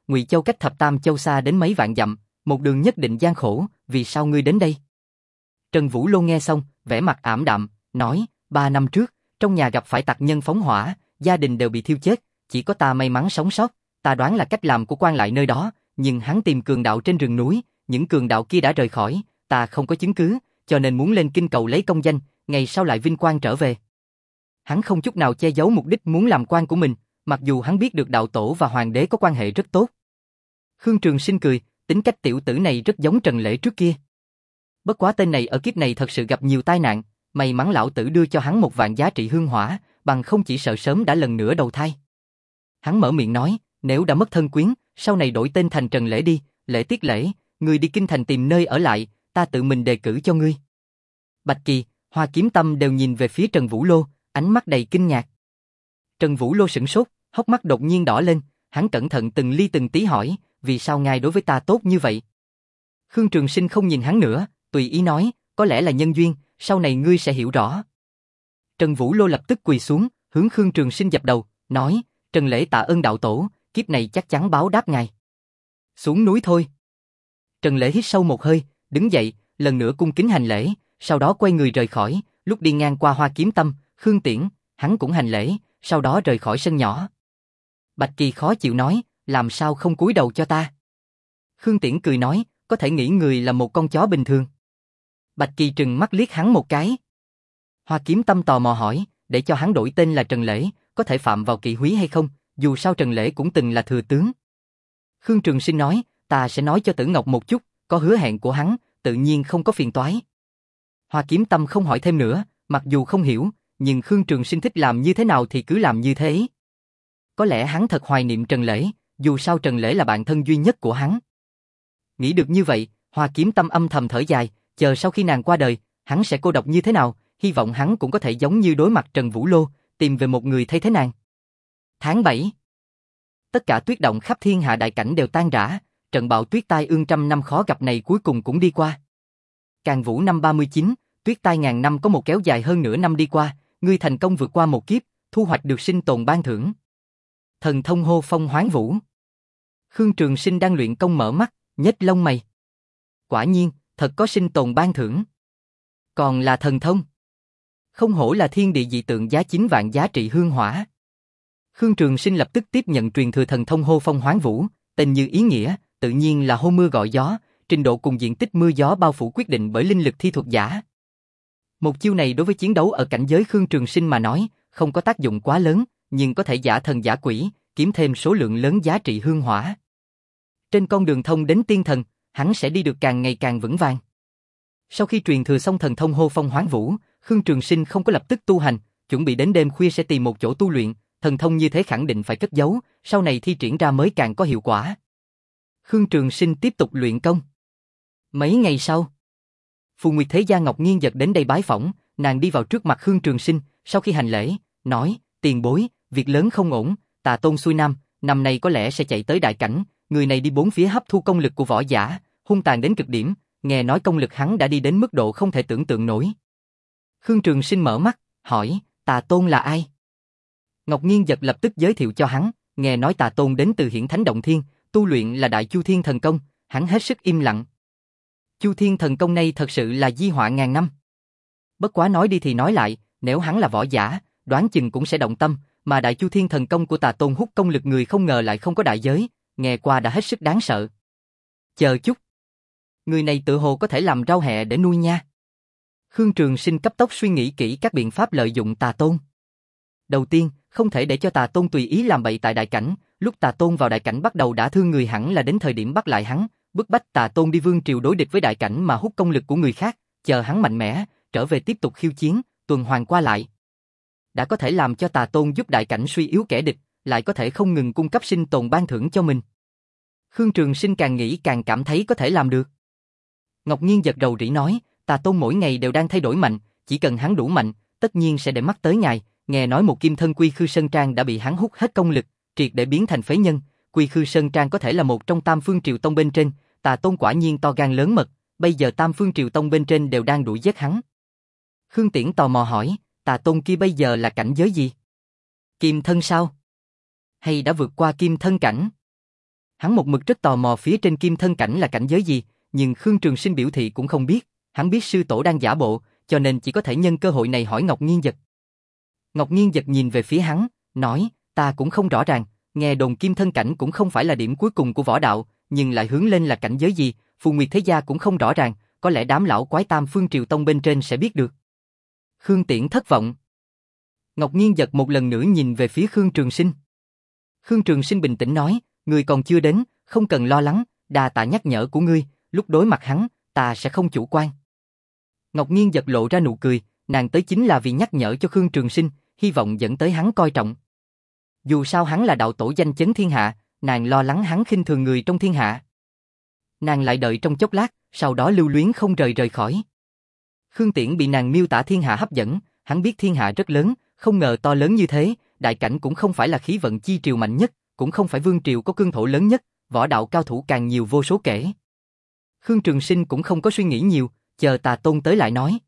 Ngụy Châu cách Thập Tam Châu xa đến mấy vạn dặm, một đường nhất định gian khổ, vì sao ngươi đến đây? Trần Vũ Lô nghe xong, vẻ mặt ảm đạm, nói, ba năm trước, trong nhà gặp phải tặc nhân phóng hỏa, gia đình đều bị thiêu chết, chỉ có ta may mắn sống sót, ta đoán là cách làm của quan lại nơi đó, nhưng hắn tìm cường đạo trên rừng núi, những cường đạo kia đã rời khỏi, ta không có chứng cứ, cho nên muốn lên kinh cầu lấy công danh, ngày sau lại vinh quang trở về. Hắn không chút nào che giấu mục đích muốn làm quan của mình, mặc dù hắn biết được đạo tổ và hoàng đế có quan hệ rất tốt. Khương Trường Sinh cười, tính cách tiểu tử này rất giống Trần Lễ trước kia. Bất quá tên này ở kiếp này thật sự gặp nhiều tai nạn, may mắn lão tử đưa cho hắn một vạn giá trị hương hỏa, bằng không chỉ sợ sớm đã lần nữa đầu thai. Hắn mở miệng nói, nếu đã mất thân quyến, sau này đổi tên thành Trần Lễ đi, Lễ Tiết Lễ, ngươi đi kinh thành tìm nơi ở lại, ta tự mình đề cử cho ngươi. Bạch Kỳ, Hoa Kiếm Tâm đều nhìn về phía Trần Vũ Lô, ánh mắt đầy kinh ngạc. Trần Vũ Lô sửng sốt, hốc mắt đột nhiên đỏ lên, hắn cẩn thận từng ly từng tí hỏi, vì sao ngài đối với ta tốt như vậy? Khương Trường Sinh không nhìn hắn nữa, tùy ý nói, có lẽ là nhân duyên, sau này ngươi sẽ hiểu rõ. Trần Vũ Lô lập tức quỳ xuống, hướng Khương Trường Sinh dập đầu, nói, Trần Lễ tạ ơn đạo tổ, kiếp này chắc chắn báo đáp ngài. Xuống núi thôi. Trần Lễ hít sâu một hơi, đứng dậy, lần nữa cung kính hành lễ, sau đó quay người rời khỏi, lúc đi ngang qua Hoa Kiếm Tâm, Khương Tiễn, hắn cũng hành lễ, sau đó rời khỏi sân nhỏ. Bạch Kỳ khó chịu nói, làm sao không cúi đầu cho ta? Khương Tiễn cười nói, có thể nghĩ người là một con chó bình thường. Bạch Kỳ trừng mắt liếc hắn một cái. Hoa Kiếm Tâm tò mò hỏi, để cho hắn đổi tên là Trần Lễ, có thể phạm vào kỵ húy hay không, dù sao Trần Lễ cũng từng là thừa tướng. Khương Trường Sinh nói, ta sẽ nói cho Tử Ngọc một chút, có hứa hẹn của hắn, tự nhiên không có phiền toái. Hoa Kiếm Tâm không hỏi thêm nữa, mặc dù không hiểu, nhưng Khương Trường Sinh thích làm như thế nào thì cứ làm như thế. Có lẽ hắn thật hoài niệm Trần Lễ, dù sao Trần Lễ là bạn thân duy nhất của hắn. Nghĩ được như vậy, Hoa Kiếm Tâm âm thầm thở dài, chờ sau khi nàng qua đời, hắn sẽ cô độc như thế nào, hy vọng hắn cũng có thể giống như đối mặt Trần Vũ Lô, tìm về một người thay thế nàng. Tháng bảy. Tất cả tuyết động khắp thiên hạ đại cảnh đều tan rã, trận bão tuyết tai ương trăm năm khó gặp này cuối cùng cũng đi qua. Càn Vũ năm ba mươi chín, tuyết tai ngàn năm có một kéo dài hơn nửa năm đi qua, ngươi thành công vượt qua một kiếp, thu hoạch được sinh tồn ban thưởng. Thần thông hô phong hoán vũ. Khương Trường Sinh đang luyện công mở mắt, nhếch lông mày. Quả nhiên, thật có sinh tồn ban thưởng. Còn là thần thông. Không hổ là thiên địa dị tượng giá chín vạn giá trị hương hỏa. Khương Trường Sinh lập tức tiếp nhận truyền thừa thần thông hô phong hoán vũ, tên như ý nghĩa, tự nhiên là hô mưa gọi gió, trình độ cùng diện tích mưa gió bao phủ quyết định bởi linh lực thi thuật giả. Một chiêu này đối với chiến đấu ở cảnh giới Khương Trường Sinh mà nói, không có tác dụng quá lớn, nhưng có thể giả thần giả quỷ, kiếm thêm số lượng lớn giá trị hương hỏa. Trên con đường thông đến tiên thần, hắn sẽ đi được càng ngày càng vững vàng. Sau khi truyền thừa xong thần thông hô phong hoán vũ, Khương Trường Sinh không có lập tức tu hành, chuẩn bị đến đêm khuya sẽ tìm một chỗ tu luyện, thần thông như thế khẳng định phải cất giấu, sau này thi triển ra mới càng có hiệu quả. Khương Trường Sinh tiếp tục luyện công. Mấy ngày sau, Phù Nguyệt Thế Gia Ngọc Nghiên Giật đến đây bái phỏng, nàng đi vào trước mặt Khương Trường Sinh, sau khi hành lễ, nói, tiền bối, việc lớn không ổn, Tà Tôn xuôi nam, năm nay có lẽ sẽ chạy tới đại cảnh, người này đi bốn phía hấp thu công lực của võ giả, hung tàn đến cực điểm, nghe nói công lực hắn đã đi đến mức độ không thể tưởng tượng nổi. Khương Trường Sinh mở mắt, hỏi, Tà Tôn là ai? Ngọc Nghiên Giật lập tức giới thiệu cho hắn, nghe nói Tà Tôn đến từ Hiển Thánh Động Thiên, tu luyện là Đại Chu Thiên Thần Công, hắn hết sức im lặng. Chu Thiên Thần Công này thật sự là di họa ngàn năm. Bất quá nói đi thì nói lại, nếu hắn là võ giả, đoán chừng cũng sẽ động tâm, mà Đại Chu Thiên Thần Công của Tà Tôn hút công lực người không ngờ lại không có đại giới, nghe qua đã hết sức đáng sợ. Chờ chút. Người này tự hồ có thể làm rau hẹ để nuôi nha. Khương Trường Sinh cấp tốc suy nghĩ kỹ các biện pháp lợi dụng Tà Tôn. Đầu tiên, không thể để cho Tà Tôn tùy ý làm bậy tại đại cảnh, lúc Tà Tôn vào đại cảnh bắt đầu đã thương người hẳn là đến thời điểm bắt lại hắn, bức bách Tà Tôn đi vương triều đối địch với đại cảnh mà hút công lực của người khác, chờ hắn mạnh mẽ, trở về tiếp tục khiêu chiến, tuần hoàn qua lại. Đã có thể làm cho Tà Tôn giúp đại cảnh suy yếu kẻ địch, lại có thể không ngừng cung cấp sinh tồn ban thưởng cho mình. Khương Trường Sinh càng nghĩ càng cảm thấy có thể làm được. Ngọc Nghiên Giật đầu rĩ nói, Tà Tôn mỗi ngày đều đang thay đổi mạnh, chỉ cần hắn đủ mạnh, tất nhiên sẽ để mắt tới ngài. Nghe nói một kim thân Quy Khư Sơn Trang đã bị hắn hút hết công lực, triệt để biến thành phế nhân. Quy Khư Sơn Trang có thể là một trong Tam Phương Triều Tông bên trên, Tà Tôn quả nhiên to gan lớn mật, bây giờ Tam Phương Triều Tông bên trên đều đang đuổi giết hắn. Khương Tiễn tò mò hỏi, Tà Tôn kia bây giờ là cảnh giới gì? Kim thân sao? Hay đã vượt qua kim thân cảnh? Hắn một mực rất tò mò phía trên kim thân cảnh là cảnh giới gì, nhưng Khương Trường Sinh biểu thị cũng không biết, hắn biết sư tổ đang giả bộ, cho nên chỉ có thể nhân cơ hội này hỏi Ngọc Nghiên Dật. Ngọc Nghiên Dật nhìn về phía hắn, nói, ta cũng không rõ ràng, nghe đồn kim thân cảnh cũng không phải là điểm cuối cùng của võ đạo, nhưng lại hướng lên là cảnh giới gì, Phù Nguyệt Thế Gia cũng không rõ ràng, có lẽ đám lão quái Tam Phương Triều Tông bên trên sẽ biết được. Khương Tiễn thất vọng. Ngọc Nghiên Dật một lần nữa nhìn về phía Khương Trường Sinh. Khương Trường Sinh bình tĩnh nói, người còn chưa đến, không cần lo lắng, đa tạ nhắc nhở của ngươi, lúc đối mặt hắn, ta sẽ không chủ quan. Ngọc Nghiên Dật lộ ra nụ cười, nàng tới chính là vì nhắc nhở cho Khương Trường Sinh, hy vọng dẫn tới hắn coi trọng. Dù sao hắn là đạo tổ danh chấn thiên hạ, nàng lo lắng hắn khinh thường người trong thiên hạ. Nàng lại đợi trong chốc lát, sau đó lưu luyến không rời rời khỏi. Khương Tiễn bị nàng miêu tả thiên hạ hấp dẫn, hắn biết thiên hạ rất lớn, không ngờ to lớn như thế, đại cảnh cũng không phải là khí vận chi triều mạnh nhất, cũng không phải vương triều có cương thổ lớn nhất, võ đạo cao thủ càng nhiều vô số kể. Khương Trường Sinh cũng không có suy nghĩ nhiều, chờ Tà Tôn tới lại nói.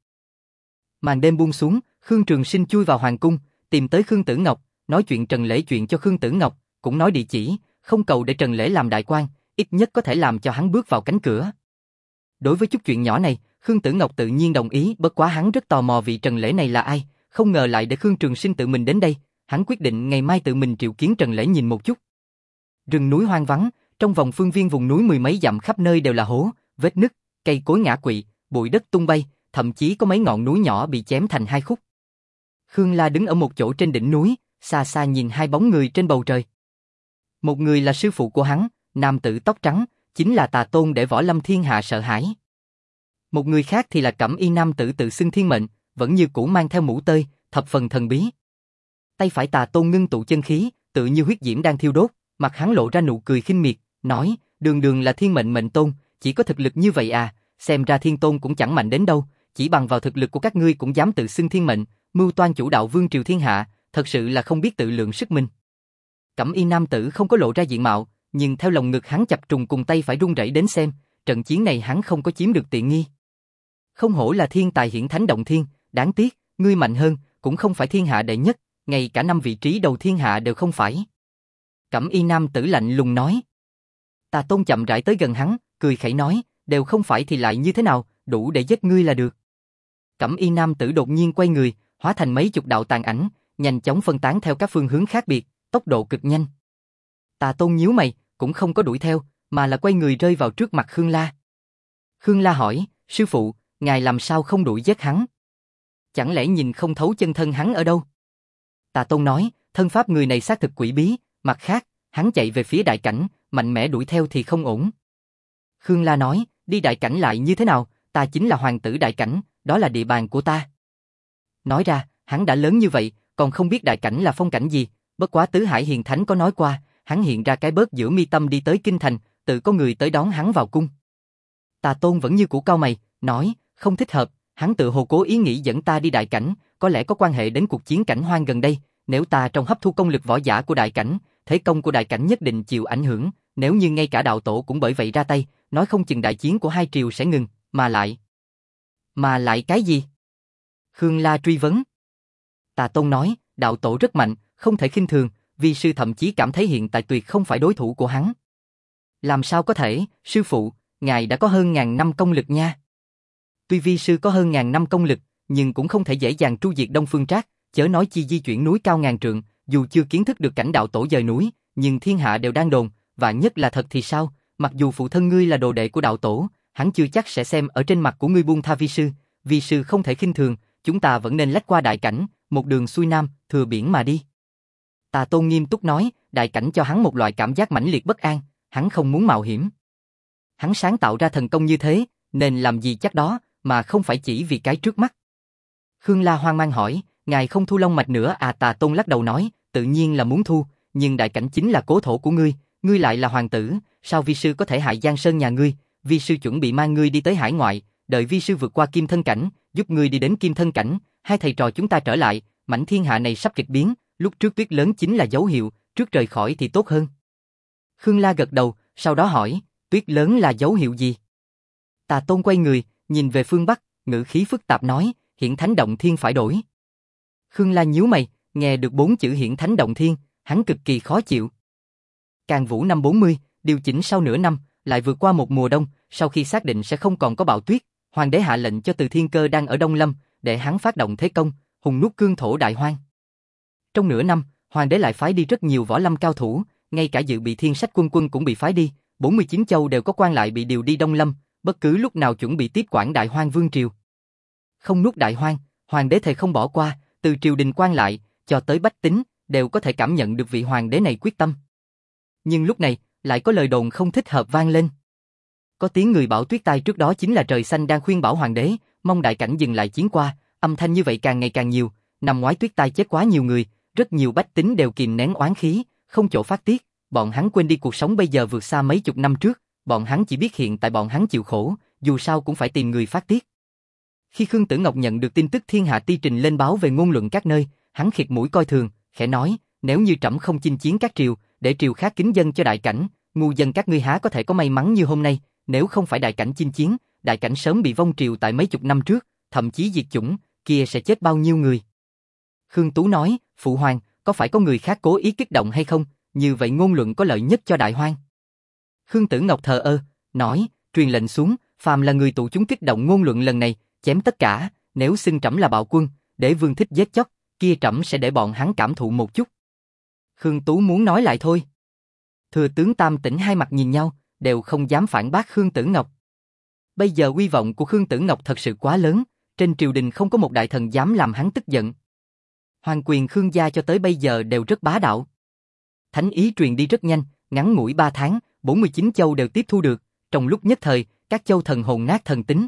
Màn đêm buông xuống, Khương Trường Sinh chui vào hoàng cung, tìm tới Khương Tử Ngọc, nói chuyện Trần Lễ chuyện cho Khương Tử Ngọc, cũng nói địa chỉ, không cầu để Trần Lễ làm đại quan, ít nhất có thể làm cho hắn bước vào cánh cửa. Đối với chút chuyện nhỏ này, Khương Tử Ngọc tự nhiên đồng ý, bất quá hắn rất tò mò vị Trần Lễ này là ai, không ngờ lại để Khương Trường Sinh tự mình đến đây, hắn quyết định ngày mai tự mình triệu kiến Trần Lễ nhìn một chút. Rừng núi hoang vắng, trong vòng phương viên vùng núi mười mấy dặm khắp nơi đều là hố, vết nứt, cây cối ngã quỵ, bụi đất tung bay, thậm chí có mấy ngọn núi nhỏ bị chém thành hai khúc. Khương La đứng ở một chỗ trên đỉnh núi, xa xa nhìn hai bóng người trên bầu trời. Một người là sư phụ của hắn, nam tử tóc trắng, chính là Tà Tôn để võ lâm thiên hạ sợ hãi. Một người khác thì là Cẩm Y nam tử tự xưng thiên mệnh, vẫn như cũ mang theo mũ tơi, thập phần thần bí. Tay phải Tà Tôn ngưng tụ chân khí, tự như huyết diễm đang thiêu đốt, mặt hắn lộ ra nụ cười khinh miệt, nói, đường đường là thiên mệnh mệnh tôn, chỉ có thực lực như vậy à, xem ra thiên tôn cũng chẳng mạnh đến đâu, chỉ bằng vào thực lực của các ngươi cũng dám tự xưng thiên mệnh, mưu toan chủ đạo vương triều thiên hạ, thật sự là không biết tự lượng sức mình. Cẩm Y nam tử không có lộ ra diện mạo, nhưng theo lồng ngực hắn chập trùng cùng tay phải run rẩy đến xem, trận chiến này hắn không có chiếm được tiện nghi. Không hổ là thiên tài hiển thánh động thiên, đáng tiếc, ngươi mạnh hơn, cũng không phải thiên hạ đệ nhất, ngay cả năm vị trí đầu thiên hạ đều không phải. Cẩm Y nam tử lạnh lùng nói. Tà Tôn chậm rãi tới gần hắn, cười khẩy nói, đều không phải thì lại như thế nào, đủ để giết ngươi là được. Cẩm Y nam tử đột nhiên quay người, hóa thành mấy chục đạo tàn ảnh, nhanh chóng phân tán theo các phương hướng khác biệt, tốc độ cực nhanh. Tà Tôn nhíu mày, cũng không có đuổi theo, mà là quay người rơi vào trước mặt Khương La. Khương La hỏi, sư phụ, ngài làm sao không đuổi giết hắn? Chẳng lẽ nhìn không thấu chân thân hắn ở đâu? Tà Tôn nói, thân pháp người này xác thực quỷ bí, mặt khác, hắn chạy về phía đại cảnh, mạnh mẽ đuổi theo thì không ổn. Khương La nói, đi đại cảnh lại như thế nào, ta chính là hoàng tử đại cảnh, đó là địa bàn của ta. Nói ra, hắn đã lớn như vậy, còn không biết đại cảnh là phong cảnh gì, bất quá Tứ Hải Hiền Thánh có nói qua, hắn hiện ra cái bớt giữa mi tâm đi tới kinh thành, tự có người tới đón hắn vào cung. Tà Tôn vẫn như cũ cau mày, nói, không thích hợp, hắn tự hồ cố ý nghĩ dẫn ta đi đại cảnh, có lẽ có quan hệ đến cuộc chiến cảnh hoang gần đây, nếu ta trong hấp thu công lực võ giả của đại cảnh, thế công của đại cảnh nhất định chịu ảnh hưởng, nếu như ngay cả đạo tổ cũng bởi vậy ra tay, nói không chừng đại chiến của hai triều sẽ ngừng, mà lại... Mà lại cái gì? Khương La truy vấn. Tà Tôn nói, đạo tổ rất mạnh, không thể khinh thường, vi sư thậm chí cảm thấy hiện tại tuyệt không phải đối thủ của hắn. Làm sao có thể, sư phụ, ngài đã có hơn ngàn năm công lực nha. Tuy vi sư có hơn ngàn năm công lực, nhưng cũng không thể dễ dàng tru diệt Đông Phương Trác, chớ nói chi di chuyển núi cao ngàn trượng, dù chưa kiến thức được cảnh đạo tổ dời núi, nhưng thiên hạ đều đang đồn, và nhất là thật thì sao, mặc dù phụ thân ngươi là đồ đệ của đạo tổ, hắn chưa chắc sẽ xem ở trên mặt của ngươi buông tha vi sư, vi sư không thể khinh thường, chúng ta vẫn nên lách qua đại cảnh, một đường xuôi nam, thừa biển mà đi. Tà Tôn nghiêm túc nói, đại cảnh cho hắn một loại cảm giác mãnh liệt bất an, hắn không muốn mạo hiểm. Hắn sáng tạo ra thần công như thế, nên làm gì chắc đó, mà không phải chỉ vì cái trước mắt. Khương La hoang mang hỏi, ngài không thu long mạch nữa à? Tà Tôn lắc đầu nói, tự nhiên là muốn thu, nhưng đại cảnh chính là cố thổ của ngươi, ngươi lại là hoàng tử, sao vi sư có thể hại Giang Sơn nhà ngươi? Vi sư chuẩn bị mang ngươi đi tới hải ngoại, đợi vi sư vượt qua kim thân cảnh, giúp ngươi đi đến kim thân cảnh, hai thầy trò chúng ta trở lại, mảnh thiên hạ này sắp kịch biến, lúc trước tuyết lớn chính là dấu hiệu, trước rời khỏi thì tốt hơn. Khương La gật đầu, sau đó hỏi, tuyết lớn là dấu hiệu gì? Tà Tôn quay người, nhìn về phương Bắc, ngữ khí phức tạp nói, hiển thánh động thiên phải đổi. Khương La nhíu mày, nghe được bốn chữ hiển thánh động thiên, hắn cực kỳ khó chịu. Càn Vũ năm bốn mươi, điều chỉnh sau nửa năm, lại vượt qua một mùa đông, sau khi xác định sẽ không còn có bão tuyết, hoàng đế hạ lệnh cho Từ Thiên Cơ đang ở Đông Lâm, để hắn phát động thế công, hùng nuốt cương thổ Đại Hoang. Trong nửa năm, hoàng đế lại phái đi rất nhiều võ lâm cao thủ, ngay cả dự bị Thiên Sách quân quân cũng bị phái đi, bốn mươi chín châu đều có quan lại bị điều đi Đông Lâm, bất cứ lúc nào chuẩn bị tiếp quản Đại Hoang vương triều. Không nuốt Đại Hoang, hoàng đế thề không bỏ qua, từ triều đình quan lại cho tới bách tính đều có thể cảm nhận được vị hoàng đế này quyết tâm. Nhưng lúc này, lại có lời đồn không thích hợp vang lên. Có tiếng người bảo tuyết tai trước đó chính là Trời Xanh đang khuyên bảo hoàng đế, mong đại cảnh dừng lại chiến qua, âm thanh như vậy càng ngày càng nhiều, năm ngoái tuyết tai chết quá nhiều người, rất nhiều bách tính đều kìm nén oán khí, không chỗ phát tiết, bọn hắn quên đi cuộc sống bây giờ vượt xa mấy chục năm trước, bọn hắn chỉ biết hiện tại bọn hắn chịu khổ, dù sao cũng phải tìm người phát tiết. Khi Khương Tử Ngọc nhận được tin tức thiên hạ ti trình lên báo về ngôn luận các nơi, hắn khịt mũi coi thường, khẽ nói, nếu như trẫm không chinh chiến các triều, để triều khác kính dân cho đại cảnh, ngu dân các ngươi há có thể có may mắn như hôm nay, nếu không phải đại cảnh chinh chiến, đại cảnh sớm bị vong triều tại mấy chục năm trước, thậm chí diệt chủng, kia sẽ chết bao nhiêu người. Khương Tú nói, phụ hoàng, có phải có người khác cố ý kích động hay không, như vậy ngôn luận có lợi nhất cho Đại Hoang. Khương Tử Ngọc thờ ơ, nói, truyền lệnh xuống, phàm là người tụ chúng kích động ngôn luận lần này, chém tất cả, nếu xưng trẫm là bạo quân, để Vương Thích giết chóc, kia trẫm sẽ để bọn hắn cảm thụ một chút. Khương Tú muốn nói lại thôi. Thừa tướng Tam Tỉnh hai mặt nhìn nhau, đều không dám phản bác Khương Tử Ngọc. Bây giờ uy vọng của Khương Tử Ngọc thật sự quá lớn, trên triều đình không có một đại thần dám làm hắn tức giận. Hoàng quyền Khương gia cho tới bây giờ đều rất bá đạo. Thánh ý truyền đi rất nhanh, ngắn ngủi ba tháng, bốn mươi chín châu đều tiếp thu được, trong lúc nhất thời, các châu thần hồn nát thần tính.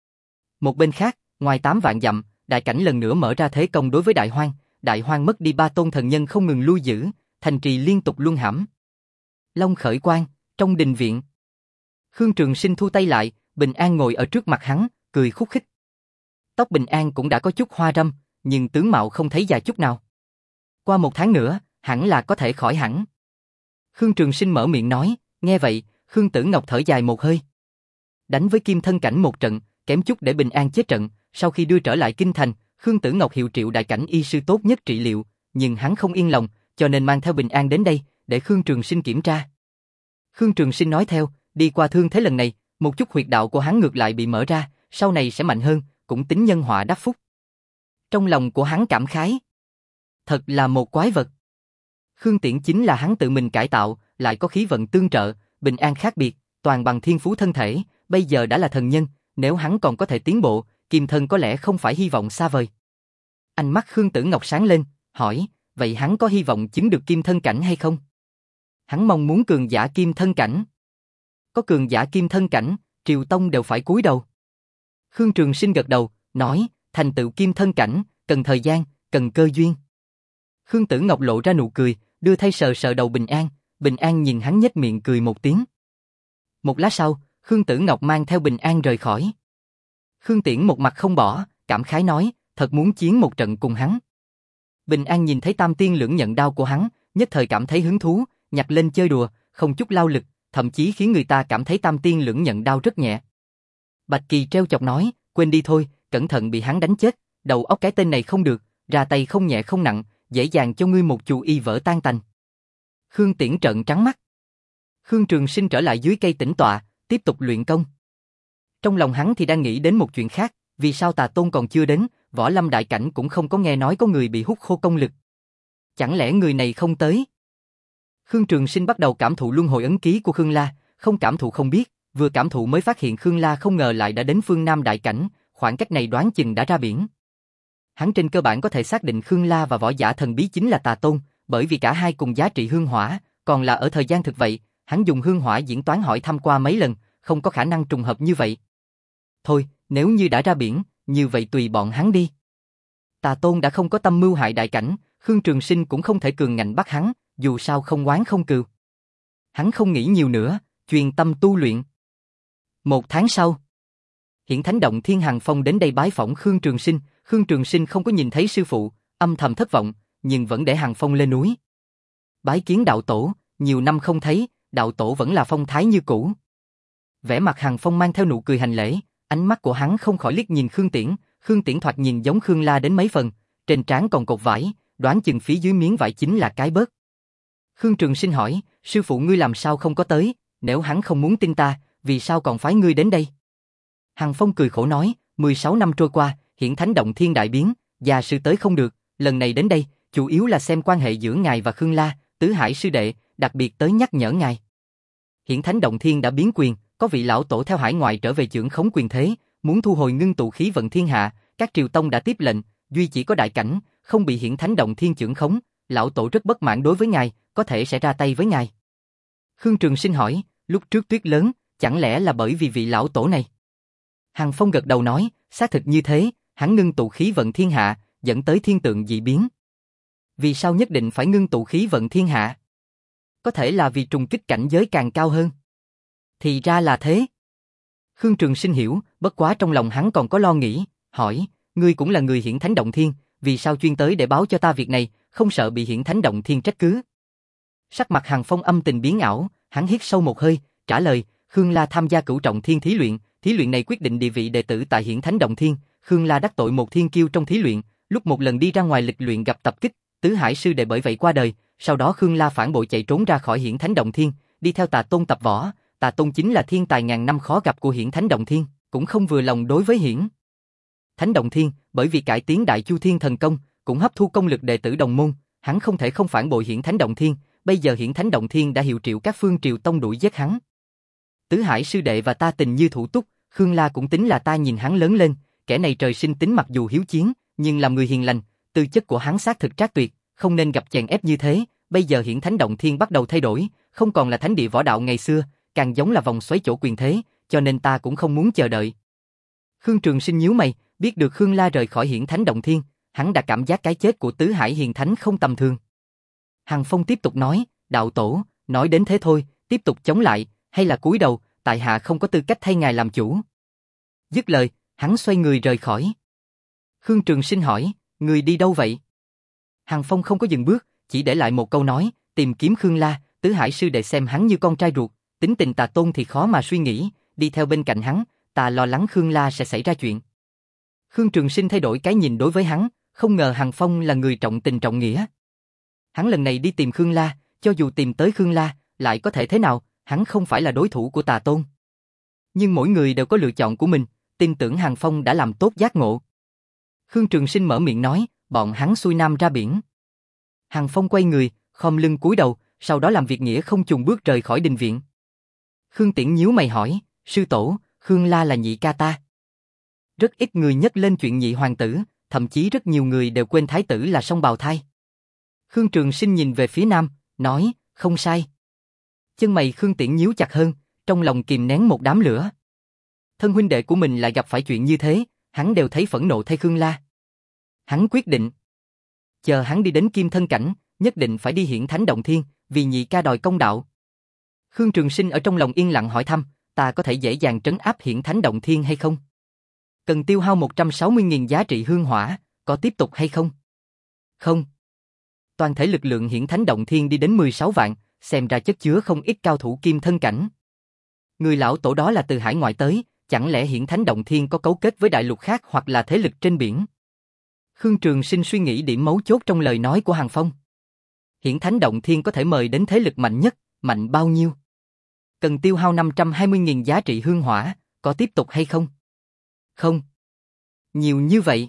Một bên khác, ngoài tám vạn dặm, đại cảnh lần nữa mở ra thế công đối với Đại Hoang, Đại Hoang mất đi ba tôn thần nhân không ngừng lui giữ, thành trì liên tục luân hãm. Long khởi quang, trong đình viện. Khương Trường Sinh thu tay lại, Bình An ngồi ở trước mặt hắn, cười khúc khích. Tóc Bình An cũng đã có chút hoa râm, nhưng tướng mạo không thấy già chút nào. Qua một tháng nữa, hẳn là có thể khỏi hẳn. Khương Trường Sinh mở miệng nói, nghe vậy, Khương Tử Ngọc thở dài một hơi. Đánh với Kim Thân Cảnh một trận, kém chút để Bình An chết trận, sau khi đưa trở lại kinh thành, Khương Tử Ngọc hiệu triệu đại cảnh y sư tốt nhất trị liệu, nhưng hắn không yên lòng, cho nên mang theo Bình An đến đây, để Khương Trường Sinh kiểm tra. Khương Trường Sinh nói theo, đi qua thương thế lần này, một chút huyệt đạo của hắn ngược lại bị mở ra, sau này sẽ mạnh hơn, cũng tính nhân họa đắc phúc. Trong lòng của hắn cảm khái. Thật là một quái vật. Khương Tiễn chính là hắn tự mình cải tạo, lại có khí vận tương trợ, Bình An khác biệt, toàn bằng thiên phú thân thể, bây giờ đã là thần nhân, nếu hắn còn có thể tiến bộ, Kim Thân có lẽ không phải hy vọng xa vời. Ánh mắt Khương Tử Ngọc sáng lên, hỏi, vậy hắn có hy vọng chứng được Kim Thân Cảnh hay không? Hắn mong muốn cường giả Kim Thân Cảnh. Có cường giả Kim Thân Cảnh, Triều Tông đều phải cúi đầu. Khương Trường Sinh gật đầu, nói, thành tựu Kim Thân Cảnh, cần thời gian, cần cơ duyên. Khương Tử Ngọc lộ ra nụ cười, đưa tay sờ sờ đầu Bình An, Bình An nhìn hắn nhếch miệng cười một tiếng. Một lát sau, Khương Tử Ngọc mang theo Bình An rời khỏi. Khương Tiễn một mặt không bỏ, cảm khái nói, thật muốn chiến một trận cùng hắn. Bình An nhìn thấy Tam Tiên Lưỡng Nhận Đao của hắn, nhất thời cảm thấy hứng thú, nhặt lên chơi đùa, không chút lao lực, thậm chí khiến người ta cảm thấy Tam Tiên Lưỡng Nhận Đao rất nhẹ. Bạch Kỳ treo chọc nói, quên đi thôi, cẩn thận bị hắn đánh chết, đầu óc cái tên này không được, ra tay không nhẹ không nặng, dễ dàng cho ngươi một chù y vỡ tan tành. Khương Tiễn trợn trắng mắt. Khương Trường Sinh trở lại dưới cây tĩnh tọa, tiếp tục luyện công. Trong lòng hắn thì đang nghĩ đến một chuyện khác, vì sao Tà Tôn còn chưa đến, Võ Lâm đại cảnh cũng không có nghe nói có người bị hút khô công lực. Chẳng lẽ người này không tới? Khương Trường Sinh bắt đầu cảm thụ luân hồi ấn ký của Khương La, không cảm thụ không biết, vừa cảm thụ mới phát hiện Khương La không ngờ lại đã đến phương Nam đại cảnh, khoảng cách này đoán chừng đã ra biển. Hắn trên cơ bản có thể xác định Khương La và võ giả thần bí chính là Tà Tôn, bởi vì cả hai cùng giá trị hương hỏa, còn là ở thời gian thực vậy, hắn dùng hương hỏa diễn toán hỏi thăm qua mấy lần, không có khả năng trùng hợp như vậy. Thôi, nếu như đã ra biển, như vậy tùy bọn hắn đi. Tà Tôn đã không có tâm mưu hại đại cảnh, Khương Trường Sinh cũng không thể cường ngạnh bắt hắn, dù sao không oán không cừu. Hắn không nghĩ nhiều nữa, chuyên tâm tu luyện. Một tháng sau, Hiển Thánh Động Thiên Hằng Phong đến đây bái phỏng Khương Trường Sinh, Khương Trường Sinh không có nhìn thấy sư phụ, âm thầm thất vọng, nhưng vẫn để Hằng Phong lên núi. Bái kiến đạo tổ, nhiều năm không thấy, đạo tổ vẫn là phong thái như cũ. Vẻ mặt Hằng Phong mang theo nụ cười hành lễ, ánh mắt của hắn không khỏi liếc nhìn Khương Tiễn, Khương Tiễn thoạt nhìn giống Khương La đến mấy phần, trên trán còn cột vải, đoán chừng phía dưới miếng vải chính là cái bớt. Khương Trường Sinh hỏi, sư phụ ngươi làm sao không có tới, nếu hắn không muốn tin ta, vì sao còn phái ngươi đến đây? Hằng Phong cười khổ nói, mười sáu năm trôi qua, Hiển Thánh Động Thiên đại biến, già sư tới không được, lần này đến đây, chủ yếu là xem quan hệ giữa ngài và Khương La, Tứ Hải sư đệ, đặc biệt tới nhắc nhở ngài. Hiển Thánh Động Thiên đã biến quyền, có vị lão tổ theo hải ngoại trở về trưởng khống quyền thế, muốn thu hồi ngưng tụ khí vận thiên hạ, các triều tông đã tiếp lệnh, duy chỉ có đại cảnh, không bị Hiển Thánh Động Thiên trưởng khống, lão tổ rất bất mãn đối với ngài, có thể sẽ ra tay với ngài. Khương Trường Sinh hỏi, lúc trước tuyết lớn, chẳng lẽ là bởi vì vị lão tổ này? Hằng Phong gật đầu nói, xác thực như thế, hắn ngưng tụ khí vận thiên hạ, dẫn tới thiên tượng dị biến. Vì sao nhất định phải ngưng tụ khí vận thiên hạ? Có thể là vì trùng kích cảnh giới càng cao hơn. Thì ra là thế. Khương Trường Sinh hiểu, bất quá trong lòng hắn còn có lo nghĩ, hỏi, ngươi cũng là người Hiển Thánh Động Thiên, vì sao chuyên tới để báo cho ta việc này, không sợ bị Hiển Thánh Động Thiên trách cứ? Sắc mặt Hằng Phong âm tình biến ảo, hắn hít sâu một hơi, trả lời, Khương La tham gia cửu trọng thiên thí luyện, thí luyện này quyết định địa vị đệ tử tại Hiển Thánh Động Thiên, Khương La đắc tội một thiên kiêu trong thí luyện, lúc một lần đi ra ngoài lịch luyện gặp tập kích, Tứ Hải sư đệ bởi vậy qua đời, sau đó Khương La phản bội chạy trốn ra khỏi Hiển Thánh Động Thiên, đi theo Tà Tôn tập võ, Tà Tôn chính là thiên tài ngàn năm khó gặp của Hiển Thánh Động Thiên, cũng không vừa lòng đối với Hiển Thánh Động Thiên, bởi vì cải tiến Đại Chu Thiên thần công, cũng hấp thu công lực đệ tử đồng môn, hắn không thể không phản bội Hiển Thánh Động Thiên, bây giờ Hiển Thánh Động Thiên đã hiệu triệu các phương triều tông đuổi giết hắn. Tứ Hải sư đệ và ta tình như thủ túc, Khương La cũng tính là ta nhìn hắn lớn lên, kẻ này trời sinh tính mặc dù hiếu chiến, nhưng làm người hiền lành, tư chất của hắn xác thực trác tuyệt, không nên gặp chèn ép như thế, bây giờ Hiển Thánh Động Thiên bắt đầu thay đổi, không còn là thánh địa võ đạo ngày xưa, càng giống là vòng xoáy chỗ quyền thế, cho nên ta cũng không muốn chờ đợi. Khương Trường Sinh nhíu mày, biết được Khương La rời khỏi Hiển Thánh Động Thiên, hắn đã cảm giác cái chết của Tứ Hải Hiền Thánh không tầm thường. Hằng Phong tiếp tục nói, đạo tổ, nói đến thế thôi, tiếp tục chống lại, hay là cúi đầu, tại hạ không có tư cách thay ngài làm chủ. Dứt lời, hắn xoay người rời khỏi. Khương Trường Sinh hỏi, người đi đâu vậy? Hằng Phong không có dừng bước, chỉ để lại một câu nói, tìm kiếm Khương La, Tứ Hải sư đệ xem hắn như con trai ruột, tính tình Tà Tôn thì khó mà suy nghĩ, đi theo bên cạnh hắn, ta lo lắng Khương La sẽ xảy ra chuyện. Khương Trường Sinh thay đổi cái nhìn đối với hắn, không ngờ Hằng Phong là người trọng tình trọng nghĩa. Hắn lần này đi tìm Khương La, cho dù tìm tới Khương La, lại có thể thế nào, hắn không phải là đối thủ của Tà Tôn. Nhưng mỗi người đều có lựa chọn của mình, tin tưởng Hằng Phong đã làm tốt giác ngộ. Khương Trường Sinh mở miệng nói, bọn hắn xuôi nam ra biển. Hằng Phong quay người, khom lưng cúi đầu, sau đó làm việc nghĩa không chùng bước rời khỏi đình viện. Khương Tiễn nhíu mày hỏi, sư tổ, Khương La là nhị ca ta. Rất ít người nhắc lên chuyện nhị hoàng tử, thậm chí rất nhiều người đều quên thái tử là song bào thai. Khương Trường Sinh nhìn về phía nam, nói, không sai. Chân mày Khương Tiễn nhíu chặt hơn, trong lòng kìm nén một đám lửa. Thân huynh đệ của mình lại gặp phải chuyện như thế, hắn đều thấy phẫn nộ thay Khương La. Hắn quyết định, chờ hắn đi đến Kim Thân Cảnh, nhất định phải đi Hiển Thánh Động Thiên, vì nhị ca đòi công đạo. Khương Trường Sinh ở trong lòng yên lặng hỏi thăm, ta có thể dễ dàng trấn áp Hiển Thánh Động Thiên hay không? Cần tiêu hao một trăm sáu mươi nghìn giá trị hương hỏa, có tiếp tục hay không? Không. Toàn thể lực lượng Hiển Thánh Động Thiên đi đến mười sáu vạn, xem ra chất chứa không ít cao thủ Kim Thân Cảnh. Người lão tổ đó là từ hải ngoại tới, chẳng lẽ Hiển Thánh Động Thiên có cấu kết với đại lục khác hoặc là thế lực trên biển? Khương Trường Sinh suy nghĩ điểm mấu chốt trong lời nói của Hằng Phong. Hiển Thánh Động Thiên có thể mời đến thế lực mạnh nhất, mạnh bao nhiêu? Cần tiêu hao năm trăm hai mươi nghìn giá trị hương hỏa, có tiếp tục hay không? Không. Nhiều như vậy.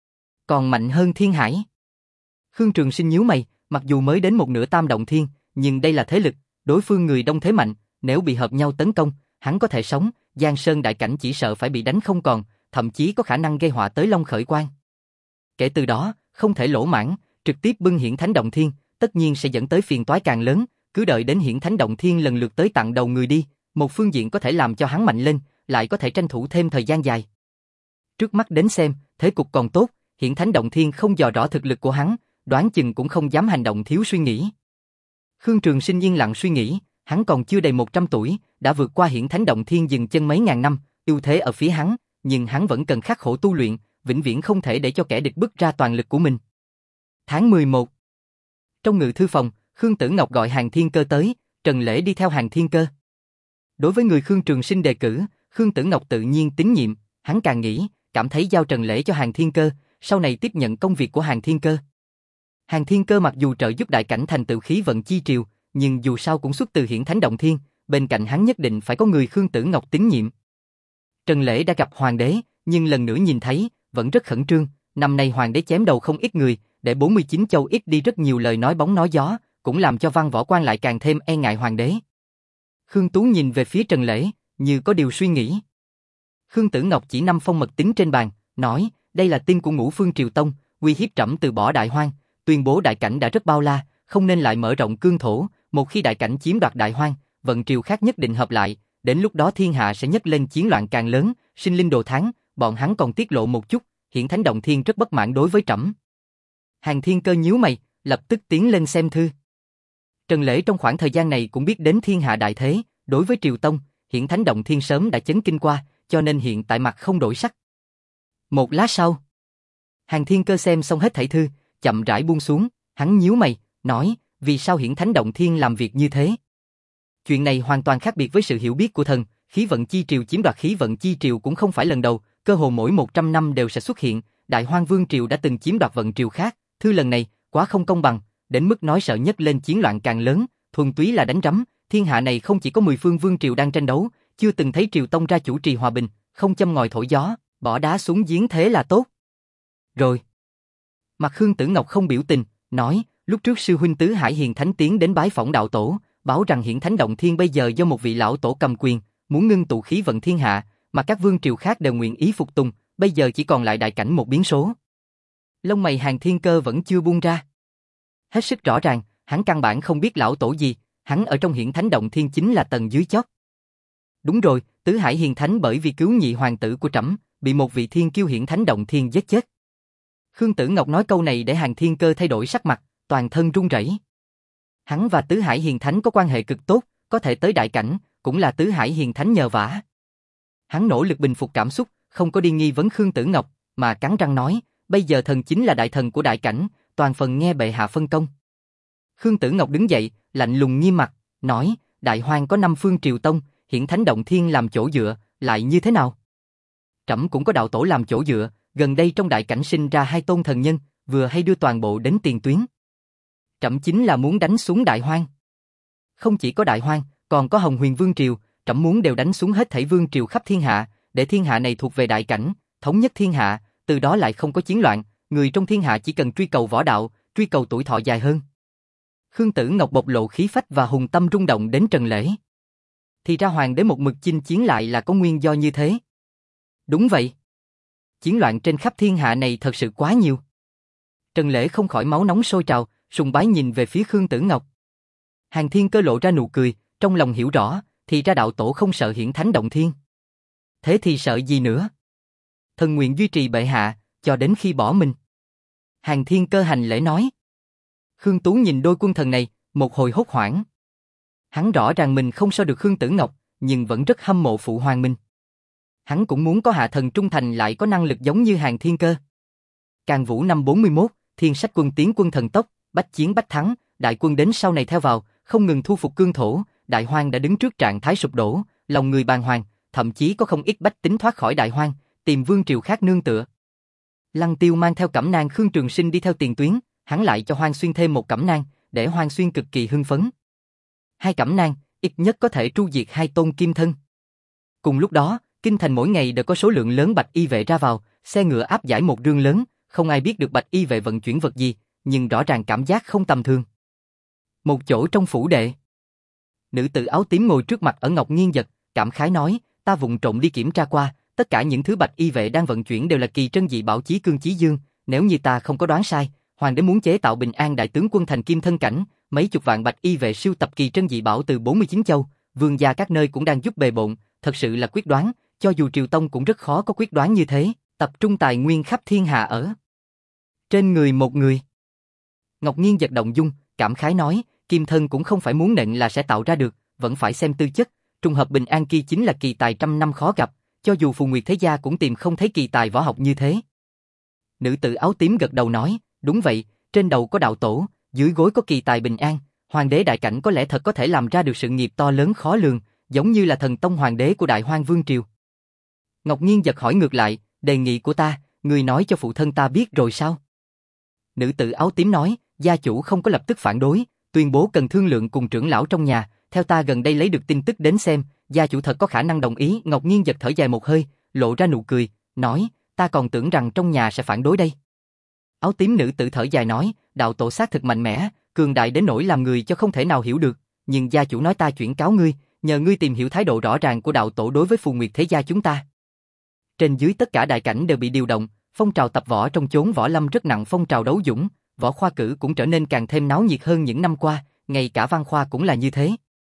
Còn mạnh hơn Thiên Hải. Khương Trường Sinh nhíu mày, mặc dù mới đến một nửa Tam Động Thiên, nhưng đây là thế lực, đối phương người đông thế mạnh, nếu bị hợp nhau tấn công, hắn có thể sống, Giang Sơn đại cảnh chỉ sợ phải bị đánh không còn, thậm chí có khả năng gây họa tới Long Khởi Quang. Kể từ đó, không thể lỗ mãng, trực tiếp bưng Hiển Thánh Động Thiên, tất nhiên sẽ dẫn tới phiền toái càng lớn, cứ đợi đến Hiển Thánh Động Thiên lần lượt tới tặng đầu người đi, một phương diện có thể làm cho hắn mạnh lên, lại có thể tranh thủ thêm thời gian dài. Trước mắt đến xem, thế cục còn tốt, Hiển Thánh Động Thiên không dò rõ thực lực của hắn, đoán chừng cũng không dám hành động thiếu suy nghĩ. Khương Trường Sinh yên lặng suy nghĩ, hắn còn chưa đầy một trăm tuổi, đã vượt qua Hiển Thánh Động Thiên dừng chân mấy ngàn năm, ưu thế ở phía hắn, nhưng hắn vẫn cần khắc khổ tu luyện, vĩnh viễn không thể để cho kẻ địch bứt ra toàn lực của mình. Tháng mười một. Trong ngự thư phòng, Khương Tử Ngọc gọi Hàn Thiên Cơ tới, Trần Lễ đi theo Hàn Thiên Cơ. Đối với người Khương Trường Sinh đề cử, Khương Tử Ngọc tự nhiên tín nhiệm, hắn càng nghĩ, cảm thấy giao Trần Lễ cho Hàn Thiên Cơ, sau này tiếp nhận công việc của Hàn Thiên Cơ. Hàn Thiên Cơ mặc dù trợ giúp đại cảnh thành tựu khí vận chi triều, nhưng dù sao cũng xuất từ Hiển Thánh Động Thiên, bên cạnh hắn nhất định phải có người Khương Tử Ngọc tín nhiệm. Trần Lễ đã gặp hoàng đế, nhưng lần nữa nhìn thấy, vẫn rất khẩn trương, năm nay hoàng đế chém đầu không ít người, để bốn mươi chín châu ít đi rất nhiều lời nói bóng nói gió, cũng làm cho văn võ quan lại càng thêm e ngại hoàng đế. Khương Tú nhìn về phía Trần Lễ, như có điều suy nghĩ. Khương Tử Ngọc chỉ năm phong mật tín trên bàn, nói, đây là tin của Ngũ Phương Triều Tông, uy hiếp trẫm từ bỏ Đại Hoang, tuyên bố đại cảnh đã rất bao la, không nên lại mở rộng cương thổ, một khi đại cảnh chiếm đoạt Đại Hoang, vận triều khác nhất định hợp lại, đến lúc đó thiên hạ sẽ nhấc lên chiến loạn càng lớn, sinh linh đồ thán, bọn hắn còn tiết lộ một chút, Hiển Thánh Động Thiên rất bất mãn đối với trẫm. Hàn Thiên Cơ nhíu mày, lập tức tiến lên xem thư. Trần Lễ trong khoảng thời gian này cũng biết đến thiên hạ đại thế, đối với Triều Tông, Hiển Thánh Động Thiên sớm đã chấn kinh qua, cho nên hiện tại mặt không đổi sắc. Một lát sau, Hàn Thiên Cơ xem xong hết thảy thư, chậm rãi buông xuống, hắn nhíu mày, nói, vì sao Hiển Thánh Động Thiên làm việc như thế? Chuyện này hoàn toàn khác biệt với sự hiểu biết của thần, khí vận chi triều chiếm đoạt khí vận chi triều cũng không phải lần đầu, cơ hồ mỗi một trăm năm đều sẽ xuất hiện, Đại Hoang Vương triều đã từng chiếm đoạt vận triều khác, thư lần này quá không công bằng, đến mức nói sợ nhất lên chiến loạn càng lớn, thuần túy là đánh rắm, thiên hạ này không chỉ có mười phương vương triều đang tranh đấu, chưa từng thấy Triều Tông ra chủ trì hòa bình, không châm ngòi thổi gió, bỏ đá xuống giếng thế là tốt. Rồi. Mặt Khương Tử Ngọc không biểu tình, nói, lúc trước sư huynh Tứ Hải Hiền Thánh tiến đến bái phỏng đạo tổ, báo rằng Hiển Thánh Động Thiên bây giờ do một vị lão tổ cầm quyền, muốn ngưng tụ khí vận thiên hạ, mà các vương triều khác đều nguyện ý phục tùng, bây giờ chỉ còn lại đại cảnh một biến số. Lông mày Hàn Thiên Cơ vẫn chưa buông ra. Hết sức rõ ràng, hắn căn bản không biết lão tổ gì, hắn ở trong Hiển Thánh Động Thiên chính là tầng dưới chót. Đúng rồi, Tứ Hải Hiền Thánh bởi vì cứu nhị hoàng tử của trẫm, bị một vị thiên kiêu Hiển Thánh Động Thiên giết chết. Khương Tử Ngọc nói câu này để Hàn Thiên Cơ thay đổi sắc mặt, toàn thân run rẩy. Hắn và Tứ Hải Hiền Thánh có quan hệ cực tốt, có thể tới đại cảnh, cũng là Tứ Hải Hiền Thánh nhờ vả. Hắn nỗ lực bình phục cảm xúc, không có đi nghi vấn Khương Tử Ngọc, mà cắn răng nói, bây giờ thần chính là đại thần của đại cảnh, toàn phần nghe bệ hạ phân công. Khương Tử Ngọc đứng dậy, lạnh lùng nghiêm mặt, nói, Đại Hoang có năm phương triều tông, Hiển Thánh Động Thiên làm chỗ dựa, lại như thế nào? Trẫm cũng có đạo tổ làm chỗ dựa, gần đây trong đại cảnh sinh ra hai tôn thần nhân, vừa hay đưa toàn bộ đến tiền tuyến. Trẫm chính là muốn đánh xuống Đại Hoang. Không chỉ có Đại Hoang, còn có Hồng Huyền Vương Triều, trẫm muốn đều đánh xuống hết thảy vương triều khắp thiên hạ, để thiên hạ này thuộc về đại cảnh, thống nhất thiên hạ, từ đó lại không có chiến loạn, người trong thiên hạ chỉ cần truy cầu võ đạo, truy cầu tuổi thọ dài hơn. Khương Tử Ngọc bộc lộ khí phách và hùng tâm rung động đến Trần Lễ. Thì ra hoàng đế một mực chinh chiến lại là có nguyên do như thế. Đúng vậy. Chiến loạn trên khắp thiên hạ này thật sự quá nhiều. Trần Lễ không khỏi máu nóng sôi trào, sùng bái nhìn về phía Khương Tử Ngọc. Hàn Thiên Cơ lộ ra nụ cười, trong lòng hiểu rõ, thì ra đạo tổ không sợ Hiển Thánh Động Thiên. Thế thì sợ gì nữa? Thần nguyện duy trì bệ hạ, cho đến khi bỏ mình. Hàn Thiên Cơ hành lễ nói. Khương Tú nhìn đôi quân thần này, một hồi hốt hoảng. Hắn rõ ràng mình không so được Khương Tử Ngọc, nhưng vẫn rất hâm mộ phụ hoàng mình. Hắn cũng muốn có hạ thần trung thành lại có năng lực giống như Hàn Thiên Cơ. Càn Vũ năm bốn mươi mốt, Thiên Sách quân tiến quân thần tốc, bách chiến bách thắng, đại quân đến sau này theo vào, không ngừng thu phục cương thổ, Đại Hoang đã đứng trước trạng thái sụp đổ, lòng người bàng hoàng, thậm chí có không ít bách tính thoát khỏi Đại Hoang, tìm vương triều khác nương tựa. Lăng Tiêu mang theo cẩm nang Khương Trường Sinh đi theo tiền tuyến, hắn lại cho Hoang Xuyên thêm một cẩm nang, để Hoang Xuyên cực kỳ hưng phấn. Hai cẩm nang, ít nhất có thể tru diệt hai tôn kim thân. Cùng lúc đó, kinh thành mỗi ngày đều có số lượng lớn bạch y vệ ra vào, xe ngựa áp giải một rương lớn, không ai biết được bạch y vệ vận chuyển vật gì, nhưng rõ ràng cảm giác không tầm thường. Một chỗ trong phủ đệ, nữ tử áo tím ngồi trước mặt ở Ngọc Nghiên Giật, cảm khái nói, ta vụng trộm đi kiểm tra qua, tất cả những thứ bạch y vệ đang vận chuyển đều là kỳ trân dị bảo chí cương chí dương, nếu như ta không có đoán sai, hoàng đế muốn chế tạo Bình An đại tướng quân thành kim thân cảnh, mấy chục vạn bạch y vệ sưu tập kỳ trân dị bảo từ bốn mươi chín châu, vương gia các nơi cũng đang giúp bề bộn, thật sự là quyết đoán, cho dù Triều Tông cũng rất khó có quyết đoán như thế, tập trung tài nguyên khắp thiên hạ ở trên người một người. Ngọc Nghiên Giật động dung, cảm khái nói, kim thân cũng không phải muốn nện là sẽ tạo ra được, vẫn phải xem tư chất, trùng hợp Bình An kia chính là kỳ tài trăm năm khó gặp, cho dù Phù Nguyệt Thế Gia cũng tìm không thấy kỳ tài võ học như thế. Nữ tử áo tím gật đầu nói, đúng vậy, trên đầu có đạo tổ, dưới gối có kỳ tài Bình An, hoàng đế đại cảnh có lẽ thật có thể làm ra được sự nghiệp to lớn khó lường, giống như là thần tông hoàng đế của Đại Hoang Vương Triều. Ngọc Nghiên Giật hỏi ngược lại, đề nghị của ta, người nói cho phụ thân ta biết rồi sao? Nữ tử áo tím nói, gia chủ không có lập tức phản đối, tuyên bố cần thương lượng cùng trưởng lão trong nhà, theo ta gần đây lấy được tin tức đến xem, gia chủ thật có khả năng đồng ý. Ngọc Nghiên giật thở dài một hơi, lộ ra nụ cười, nói, ta còn tưởng rằng trong nhà sẽ phản đối đây. Áo tím nữ tử thở dài nói, đạo tổ xác thực mạnh mẽ, cường đại đến nỗi làm người cho không thể nào hiểu được, nhưng gia chủ nói ta chuyển cáo ngươi, nhờ ngươi tìm hiểu thái độ rõ ràng của đạo tổ đối với Phù Nguyệt thế gia chúng ta. Trên dưới tất cả đại cảnh đều bị điều động, phong trào tập võ trong chốn võ lâm rất nặng phong trào đấu dũng, võ khoa cử cũng trở nên càng thêm náo nhiệt hơn những năm qua, ngay cả văn khoa cũng là như thế.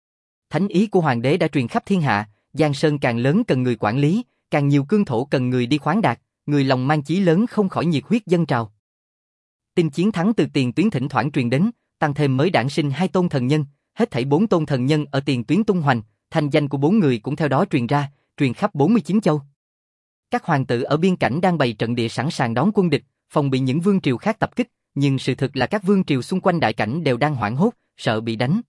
Thánh ý của hoàng đế đã truyền khắp thiên hạ, Giang Sơn càng lớn cần người quản lý, càng nhiều cương thổ cần người đi khoáng đạt, người lòng mang chí lớn không khỏi nhiệt huyết dâng trào. Tin chiến thắng từ tiền tuyến thỉnh thoảng truyền đến, tăng thêm mới đản sinh hai tôn thần nhân, hết thảy bốn tôn thần nhân ở tiền tuyến tung hoành, thành danh của bốn người cũng theo đó truyền ra, truyền khắp bốn mươi chín châu. Các hoàng tử ở biên cảnh đang bày trận địa sẵn sàng đón quân địch, phòng bị những vương triều khác tập kích, nhưng sự thực là các vương triều xung quanh đại cảnh đều đang hoảng hốt, sợ bị đánh.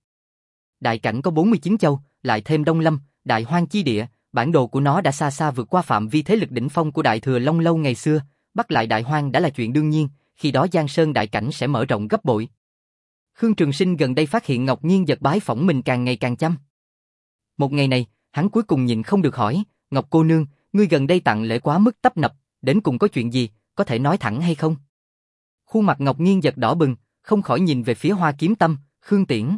Đại cảnh có bốn mươi chín châu, lại thêm Đông Lâm, Đại Hoang chi địa, bản đồ của nó đã xa xa vượt qua phạm vi thế lực đỉnh phong của Đại Thừa Long Lâu ngày xưa, bắt lại Đại Hoang đã là chuyện đương nhiên, khi đó Giang Sơn đại cảnh sẽ mở rộng gấp bội. Khương Trường Sinh gần đây phát hiện Ngọc Nghiên giật bái phỏng mình càng ngày càng chăm. Một ngày này, hắn cuối cùng nhịn không được hỏi, Ngọc cô nương, ngươi gần đây tặng lễ quá mức tấp nập, đến cùng có chuyện gì, có thể nói thẳng hay không? Khuôn mặt Ngọc Nghiên giật đỏ bừng, không khỏi nhìn về phía Hoa Kiếm Tâm, Khương Tiễn.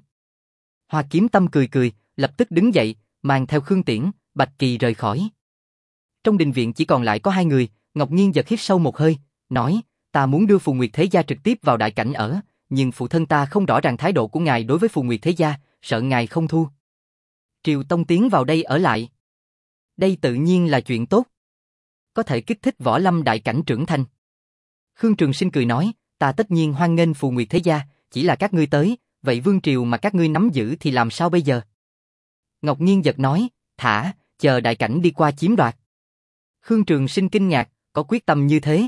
Hoa Kiếm Tâm cười cười, lập tức đứng dậy, mang theo Khương Tiễn, Bạch Kỳ rời khỏi. Trong đình viện chỉ còn lại có hai người, Ngọc Nghiên giật hít sâu một hơi, nói, ta muốn đưa Phù Nguyệt thế gia trực tiếp vào đại cảnh ở, nhưng phụ thân ta không rõ ràng thái độ của ngài đối với Phù Nguyệt thế gia, sợ ngài không thu. Triều Tông tiến vào đây ở lại. Đây tự nhiên là chuyện tốt. Có thể kích thích võ lâm đại cảnh trưởng thành. Khương Trường Sinh cười nói, ta tất nhiên hoan nghênh Phù Nguyệt thế gia, chỉ là các ngươi tới, vậy vương triều mà các ngươi nắm giữ thì làm sao bây giờ? Ngọc Nghiên giật nói, thả, chờ đại cảnh đi qua chiếm đoạt. Khương Trường Sinh kinh ngạc, có quyết tâm như thế.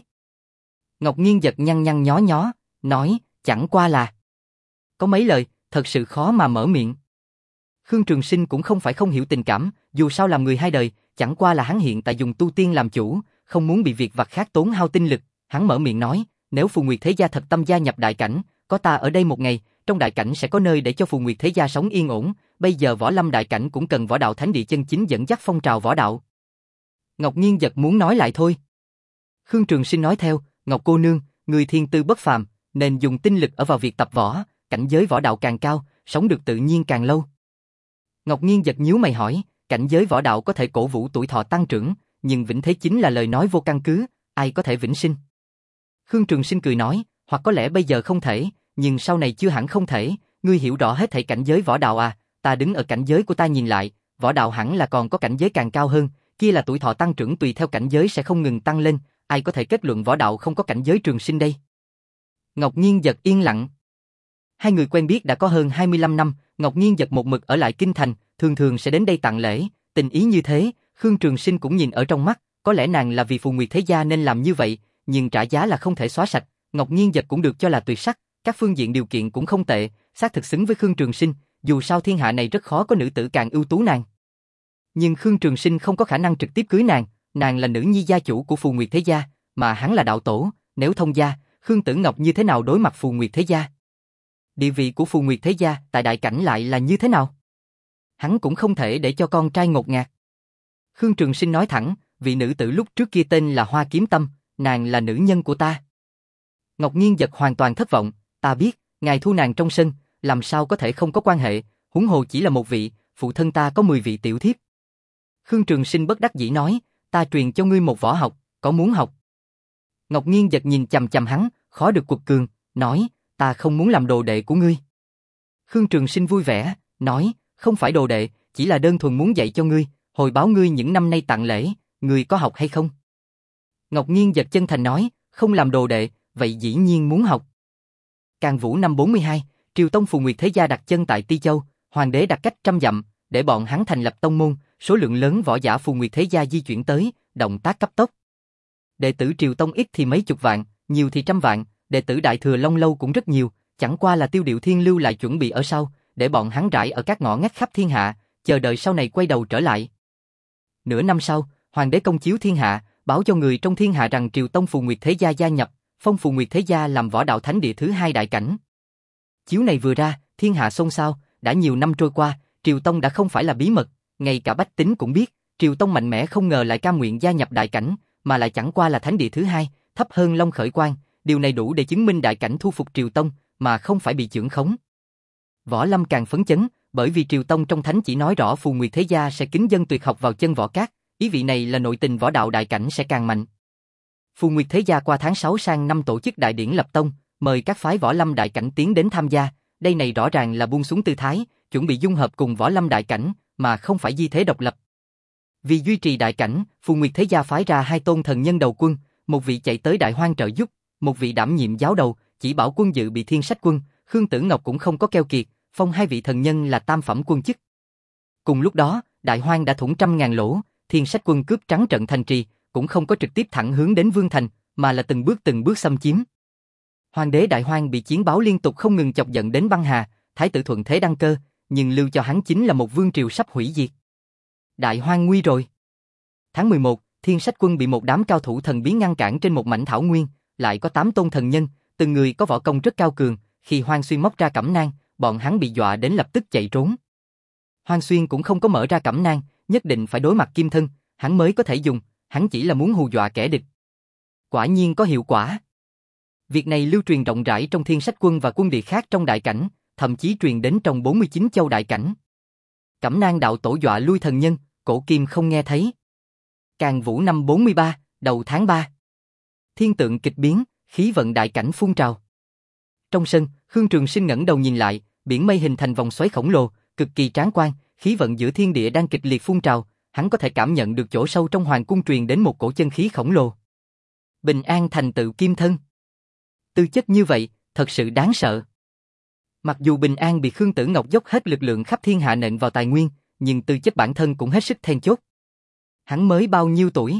Ngọc Nghiên giật nhăn nhăn nhó nhó, nói, chẳng qua là. Có mấy lời, thật sự khó mà mở miệng. Khương Trường Sinh cũng không phải không hiểu tình cảm, dù sao làm người hai đời, chẳng qua là hắn hiện tại dùng tu tiên làm chủ, không muốn bị việc vặt khác tốn hao tinh lực. Hắn mở miệng nói, nếu Phù Nguyệt thế gia thật tâm gia nhập đại cảnh, có ta ở đây một ngày, trong đại cảnh sẽ có nơi để cho Phù Nguyệt thế gia sống yên ổn. Bây giờ võ lâm đại cảnh cũng cần võ đạo thánh địa chân chính dẫn dắt phong trào võ đạo. Ngọc Nghiên giật muốn nói lại thôi. Khương Trường Sinh nói theo, Ngọc cô nương, người thiên tư bất phàm, nên dùng tinh lực ở vào việc tập võ, cảnh giới võ đạo càng cao, sống được tự nhiên càng lâu. Ngọc Nghiên giật nhíu mày hỏi, cảnh giới võ đạo có thể cổ vũ tuổi thọ tăng trưởng, nhưng vĩnh thế chính là lời nói vô căn cứ, ai có thể vĩnh sinh? Khương Trường Sinh cười nói, hoặc có lẽ bây giờ không thể, nhưng sau này chưa hẳn không thể, ngươi hiểu rõ hết thảy cảnh giới võ đạo à, ta đứng ở cảnh giới của ta nhìn lại, võ đạo hẳn là còn có cảnh giới càng cao hơn, kia là tuổi thọ tăng trưởng tùy theo cảnh giới sẽ không ngừng tăng lên, ai có thể kết luận võ đạo không có cảnh giới trường sinh đây? Ngọc Nghiên giật yên lặng. Hai người quen biết đã có hơn hai mươi lăm năm, Ngọc Nghiên giật một mực ở lại kinh thành, thường thường sẽ đến đây tặng lễ, tình ý như thế, Khương Trường Sinh cũng nhìn ở trong mắt, có lẽ nàng là vì Phù Nguyệt thế gia nên làm như vậy, nhưng trả giá là không thể xóa sạch. Ngọc Nghiên giật cũng được cho là tuyệt sắc, các phương diện điều kiện cũng không tệ, xác thực xứng với Khương Trường Sinh, dù sao thiên hạ này rất khó có nữ tử càng ưu tú nàng. Nhưng Khương Trường Sinh không có khả năng trực tiếp cưới nàng, nàng là nữ nhi gia chủ của Phù Nguyệt thế gia, mà hắn là đạo tổ, nếu thông gia, Khương Tử Ngọc như thế nào đối mặt Phù Nguyệt thế gia? Địa vị của Phù Nguyệt thế gia tại đại cảnh lại là như thế nào? Hắn cũng không thể để cho con trai ngột ngạt. Khương Trường Sinh nói thẳng, vị nữ tử lúc trước kia tên là Hoa Kiếm Tâm, nàng là nữ nhân của ta. Ngọc Nghiên giật hoàn toàn thất vọng, ta biết, ngài thu nàng trong sân, làm sao có thể không có quan hệ, huống hồ chỉ là một vị, phụ thân ta có mười vị tiểu thiếp. Khương Trường Sinh bất đắc dĩ nói, ta truyền cho ngươi một võ học, có muốn học? Ngọc Nghiên giật nhìn chằm chằm hắn, khó được quật cường, nói, ta không muốn làm đồ đệ của ngươi. Khương Trường Sinh vui vẻ, nói, không phải đồ đệ, chỉ là đơn thuần muốn dạy cho ngươi, hồi báo ngươi những năm nay tặng lễ, ngươi có học hay không? Ngọc Nghiên giật chân thành nói, không làm đồ đệ, vậy dĩ nhiên muốn học. Càn Vũ năm bốn mươi hai, Triều Tông Phù Nguyệt thế gia đặt chân tại Ti Châu, hoàng đế đặt cách trăm dặm, để bọn hắn thành lập tông môn, số lượng lớn võ giả Phù Nguyệt thế gia di chuyển tới, động tác cấp tốc. Đệ tử Triều Tông ít thì mấy chục vạn, nhiều thì trăm vạn, đệ tử Đại Thừa Long Lâu cũng rất nhiều, chẳng qua là Tiêu Điệu Thiên lưu lại chuẩn bị ở sau, để bọn hắn rải ở các ngõ ngách khắp thiên hạ, chờ đợi sau này quay đầu trở lại. Nửa năm sau, hoàng đế công chiếu thiên hạ, báo cho người trong thiên hạ rằng Triều Tông Phù Nguyệt thế gia gia nhập, phong Phù Nguyệt thế gia làm võ đạo thánh địa thứ hai đại cảnh. Chiếu này vừa ra, thiên hạ xôn xao, đã nhiều năm trôi qua, Triều Tông đã không phải là bí mật, ngay cả bách tính cũng biết, Triều Tông mạnh mẽ không ngờ lại cam nguyện gia nhập đại cảnh, mà lại chẳng qua là thánh địa thứ hai, thấp hơn Long Khởi Quang, điều này đủ để chứng minh đại cảnh thu phục Triều Tông, mà không phải bị chưởng khống. Võ Lâm càng phấn chấn, bởi vì Triều Tông trong thánh chỉ nói rõ Phù Nguyệt Thế Gia sẽ kính dân tuyệt học vào chân võ cát, ý vị này là nội tình võ đạo đại cảnh sẽ càng mạnh. Phù Nguyệt Thế Gia qua tháng sáu sang năm tổ chức đại điển lập tông, mời các phái võ lâm đại cảnh tiến đến tham gia, đây này rõ ràng là buông xuống tư thái, chuẩn bị dung hợp cùng võ lâm đại cảnh, mà không phải di thế độc lập. Vì duy trì đại cảnh, Phù Nguyệt Thế Gia phái ra hai tôn thần nhân đầu quân, một vị chạy tới Đại Hoang trợ giúp, một vị đảm nhiệm giáo đầu, chỉ bảo quân dự bị Thiên Sách Quân, Khương Tử Ngọc cũng không có keo kiệt, phong hai vị thần nhân là tam phẩm quân chức. Cùng lúc đó, Đại Hoang đã thủng trăm ngàn lỗ, Thiên Sách Quân cướp trắng trận thành trì, cũng không có trực tiếp thẳng hướng đến Vương Thành, mà là từng bước từng bước xâm chiếm. Hoàng đế Đại Hoang bị chiến báo liên tục không ngừng chọc giận đến băng hà, thái tử thuận thế đăng cơ, nhưng lưu cho hắn chính là một vương triều sắp hủy diệt. Đại Hoang nguy rồi. Tháng mười một, Thiên Sách Quân bị một đám cao thủ thần bí ngăn cản trên một mảnh thảo nguyên, lại có tám tôn thần nhân, từng người có võ công rất cao cường, khi Hoang Xuyên móc ra cẩm nang, bọn hắn bị dọa đến lập tức chạy trốn. Hoang Xuyên cũng không có mở ra cẩm nang, nhất định phải đối mặt kim thân, hắn mới có thể dùng, hắn chỉ là muốn hù dọa kẻ địch. Quả nhiên có hiệu quả. Việc này lưu truyền rộng rãi trong Thiên Sách Quân và quân địa khác trong đại cảnh, thậm chí truyền đến trong bốn mươi chín châu đại cảnh. Cẩm nang đạo tổ dọa lui thần nhân, cổ kim không nghe thấy. Càn Vũ năm bốn mươi ba, đầu tháng ba. Thiên tượng kịch biến, khí vận đại cảnh phun trào. Trong sân, Khương Trường Sinh ngẩng đầu nhìn lại, biển mây hình thành vòng xoáy khổng lồ, cực kỳ tráng quan, khí vận giữa thiên địa đang kịch liệt phun trào, hắn có thể cảm nhận được chỗ sâu trong hoàng cung truyền đến một cổ chân khí khổng lồ. Bình an thành tựu kim thân. Tư chất như vậy, thật sự đáng sợ. Mặc dù Bình An bị Khương Tử Ngọc dốc hết lực lượng khắp thiên hạ nện vào tài nguyên, nhưng tư chất bản thân cũng hết sức then chốt. Hắn mới bao nhiêu tuổi?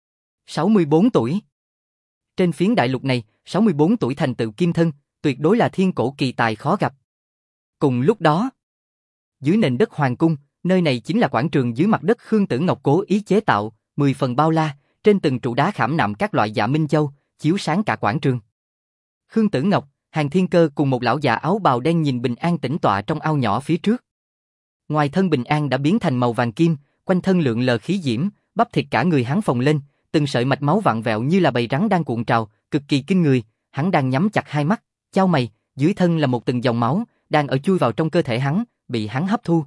sáu mươi bốn tuổi. Trên phiến đại lục này, sáu mươi bốn tuổi thành tựu kim thân, tuyệt đối là thiên cổ kỳ tài khó gặp. Cùng lúc đó, dưới nền đất hoàng cung, nơi này chính là quảng trường dưới mặt đất Khương Tử Ngọc cố ý chế tạo, mười phần bao la, trên từng trụ đá khảm nạm các loại dạ minh châu, chiếu sáng cả quảng trường. Khương Tử Ngọc, Hàn Thiên Cơ cùng một lão già áo bào đen nhìn Bình An tĩnh tọa trong ao nhỏ phía trước. Ngoài thân Bình An đã biến thành màu vàng kim, quanh thân lượn lờ khí diễm, bắp thịt cả người hắn phồng lên, từng sợi mạch máu vặn vẹo như là bầy rắn đang cuộn trào, cực kỳ kinh người. Hắn đang nhắm chặt hai mắt, chau mày, dưới thân là một từng dòng máu đang ở chui vào trong cơ thể hắn, bị hắn hấp thu.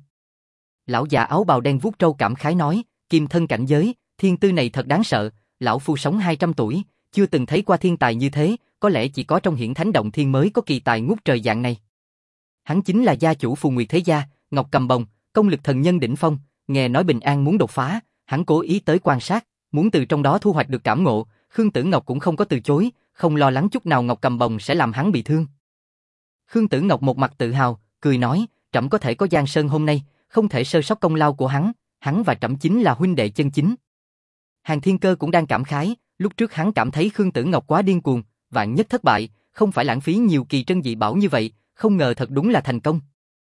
Lão già áo bào đen vuốt trâu cảm khái nói, kim thân cảnh giới, thiên tư này thật đáng sợ, lão phu sống hai trăm tuổi, chưa từng thấy qua thiên tài như thế, có lẽ chỉ có trong Hiển Thánh Động Thiên mới có kỳ tài ngút trời dạng này. Hắn chính là gia chủ Phù Nguyệt Thế Gia, Ngọc Cầm Bồng, công lực thần nhân đỉnh phong, nghe nói Bình An muốn đột phá, hắn cố ý tới quan sát, muốn từ trong đó thu hoạch được cảm ngộ, Khương Tử Ngọc cũng không có từ chối, không lo lắng chút nào Ngọc Cầm Bồng sẽ làm hắn bị thương. Khương Tử Ngọc một mặt tự hào, cười nói, trẫm có thể có Giang Sơn hôm nay, không thể sơ sót công lao của hắn, hắn và trẫm chính là huynh đệ chân chính. Hàn Thiên Cơ cũng đang cảm khái, lúc trước hắn cảm thấy Khương Tử Ngọc quá điên cuồng, vạn nhất thất bại, không phải lãng phí nhiều kỳ trân dị bảo như vậy, không ngờ thật đúng là thành công.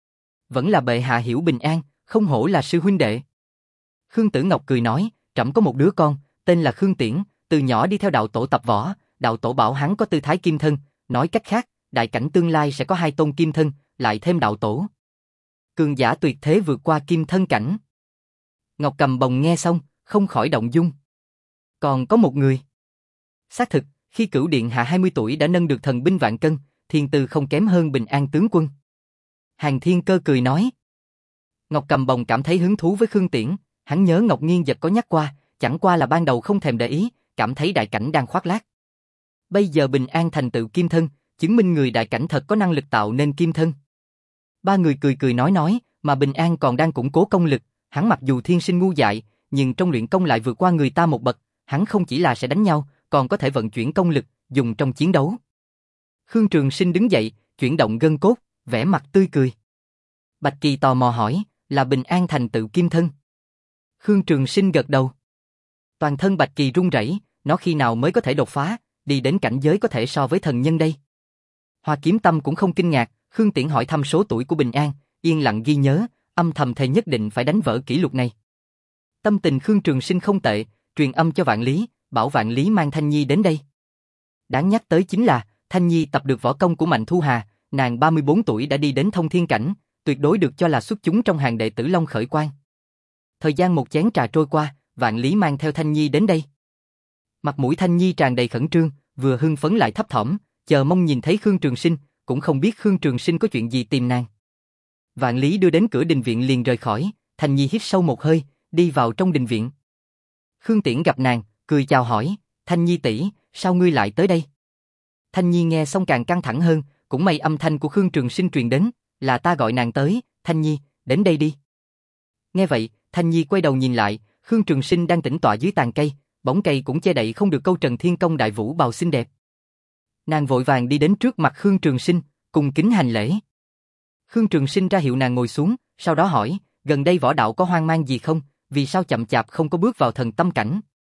Vẫn là bệ hạ hiểu Bình An, không hổ là sư huynh đệ. Khương Tử Ngọc cười nói, trẫm có một đứa con, tên là Khương Tiễn, từ nhỏ đi theo đạo tổ tập võ, đạo tổ bảo hắn có tư thái kim thân, nói cách khác, đại cảnh tương lai sẽ có hai tôn kim thân, lại thêm đạo tổ. Cường giả tuyệt thế vượt qua kim thân cảnh. Ngọc Cầm Bồng nghe xong, không khỏi động dung. Còn có một người. Xác thực, khi Cửu Điện Hạ hai mươi tuổi đã nâng được thần binh vạn cân, thiên tư không kém hơn Bình An tướng quân. Hàn Thiên Cơ cười nói. Ngọc Cầm Bồng cảm thấy hứng thú với Khương Tiễn, hắn nhớ Ngọc Nghiên Giật có nhắc qua, chẳng qua là ban đầu không thèm để ý, cảm thấy đại cảnh đang khoác lác. Bây giờ Bình An thành tựu kim thân, chứng minh người đại cảnh thật có năng lực tạo nên kim thân. Ba người cười cười nói nói, mà Bình An còn đang củng cố công lực, hắn mặc dù thiên sinh ngu dại, nhưng trong luyện công lại vượt qua người ta một bậc, hắn không chỉ là sẽ đánh nhau, còn có thể vận chuyển công lực, dùng trong chiến đấu. Khương Trường Sinh đứng dậy, chuyển động gân cốt, vẻ mặt tươi cười. Bạch Kỳ tò mò hỏi, là Bình An thành tựu kim thân? Khương Trường Sinh gật đầu. Toàn thân Bạch Kỳ run rẩy, nó khi nào mới có thể đột phá, đi đến cảnh giới có thể so với thần nhân đây? Hoa Kiếm Tâm cũng không kinh ngạc, Khương Tiễn hỏi thăm số tuổi của Bình An, yên lặng ghi nhớ, âm thầm thề nhất định phải đánh vỡ kỷ lục này. Tâm tình Khương Trường Sinh không tệ, truyền âm cho Vạn Lý, bảo Vạn Lý mang Thanh Nhi đến đây. Đáng nhắc tới chính là, Thanh Nhi tập được võ công của Mạnh Thu Hà, nàng ba mươi bốn tuổi đã đi đến thông thiên cảnh, tuyệt đối được cho là xuất chúng trong hàng đệ tử Long Khởi Quan. Thời gian một chén trà trôi qua, Vạn Lý mang theo Thanh Nhi đến đây. Mặt mũi Thanh Nhi tràn đầy khẩn trương, vừa hưng phấn lại thấp thỏm, chờ mong nhìn thấy Khương Trường Sinh, cũng không biết Khương Trường Sinh có chuyện gì tìm nàng. Vạn Lý đưa đến cửa đình viện liền rời khỏi, Thanh Nhi hít sâu một hơi, đi vào trong đình viện. Khương Tiễn gặp nàng, cười chào hỏi, Thanh Nhi tỷ, sao ngươi lại tới đây? Thanh Nhi nghe xong càng căng thẳng hơn, cũng may âm thanh của Khương Trường Sinh truyền đến, là ta gọi nàng tới, Thanh Nhi, đến đây đi. Nghe vậy, Thanh Nhi quay đầu nhìn lại, Khương Trường Sinh đang tĩnh tọa dưới tàn cây, bóng cây cũng che đậy không được câu Trần Thiên Công đại vũ bào xinh đẹp. Nàng vội vàng đi đến trước mặt Khương Trường Sinh, cùng kính hành lễ. Khương Trường Sinh ra hiệu nàng ngồi xuống, sau đó hỏi, gần đây võ đạo có hoang mang gì không, vì sao chậm chạp không có bước vào thần tâm cảnh?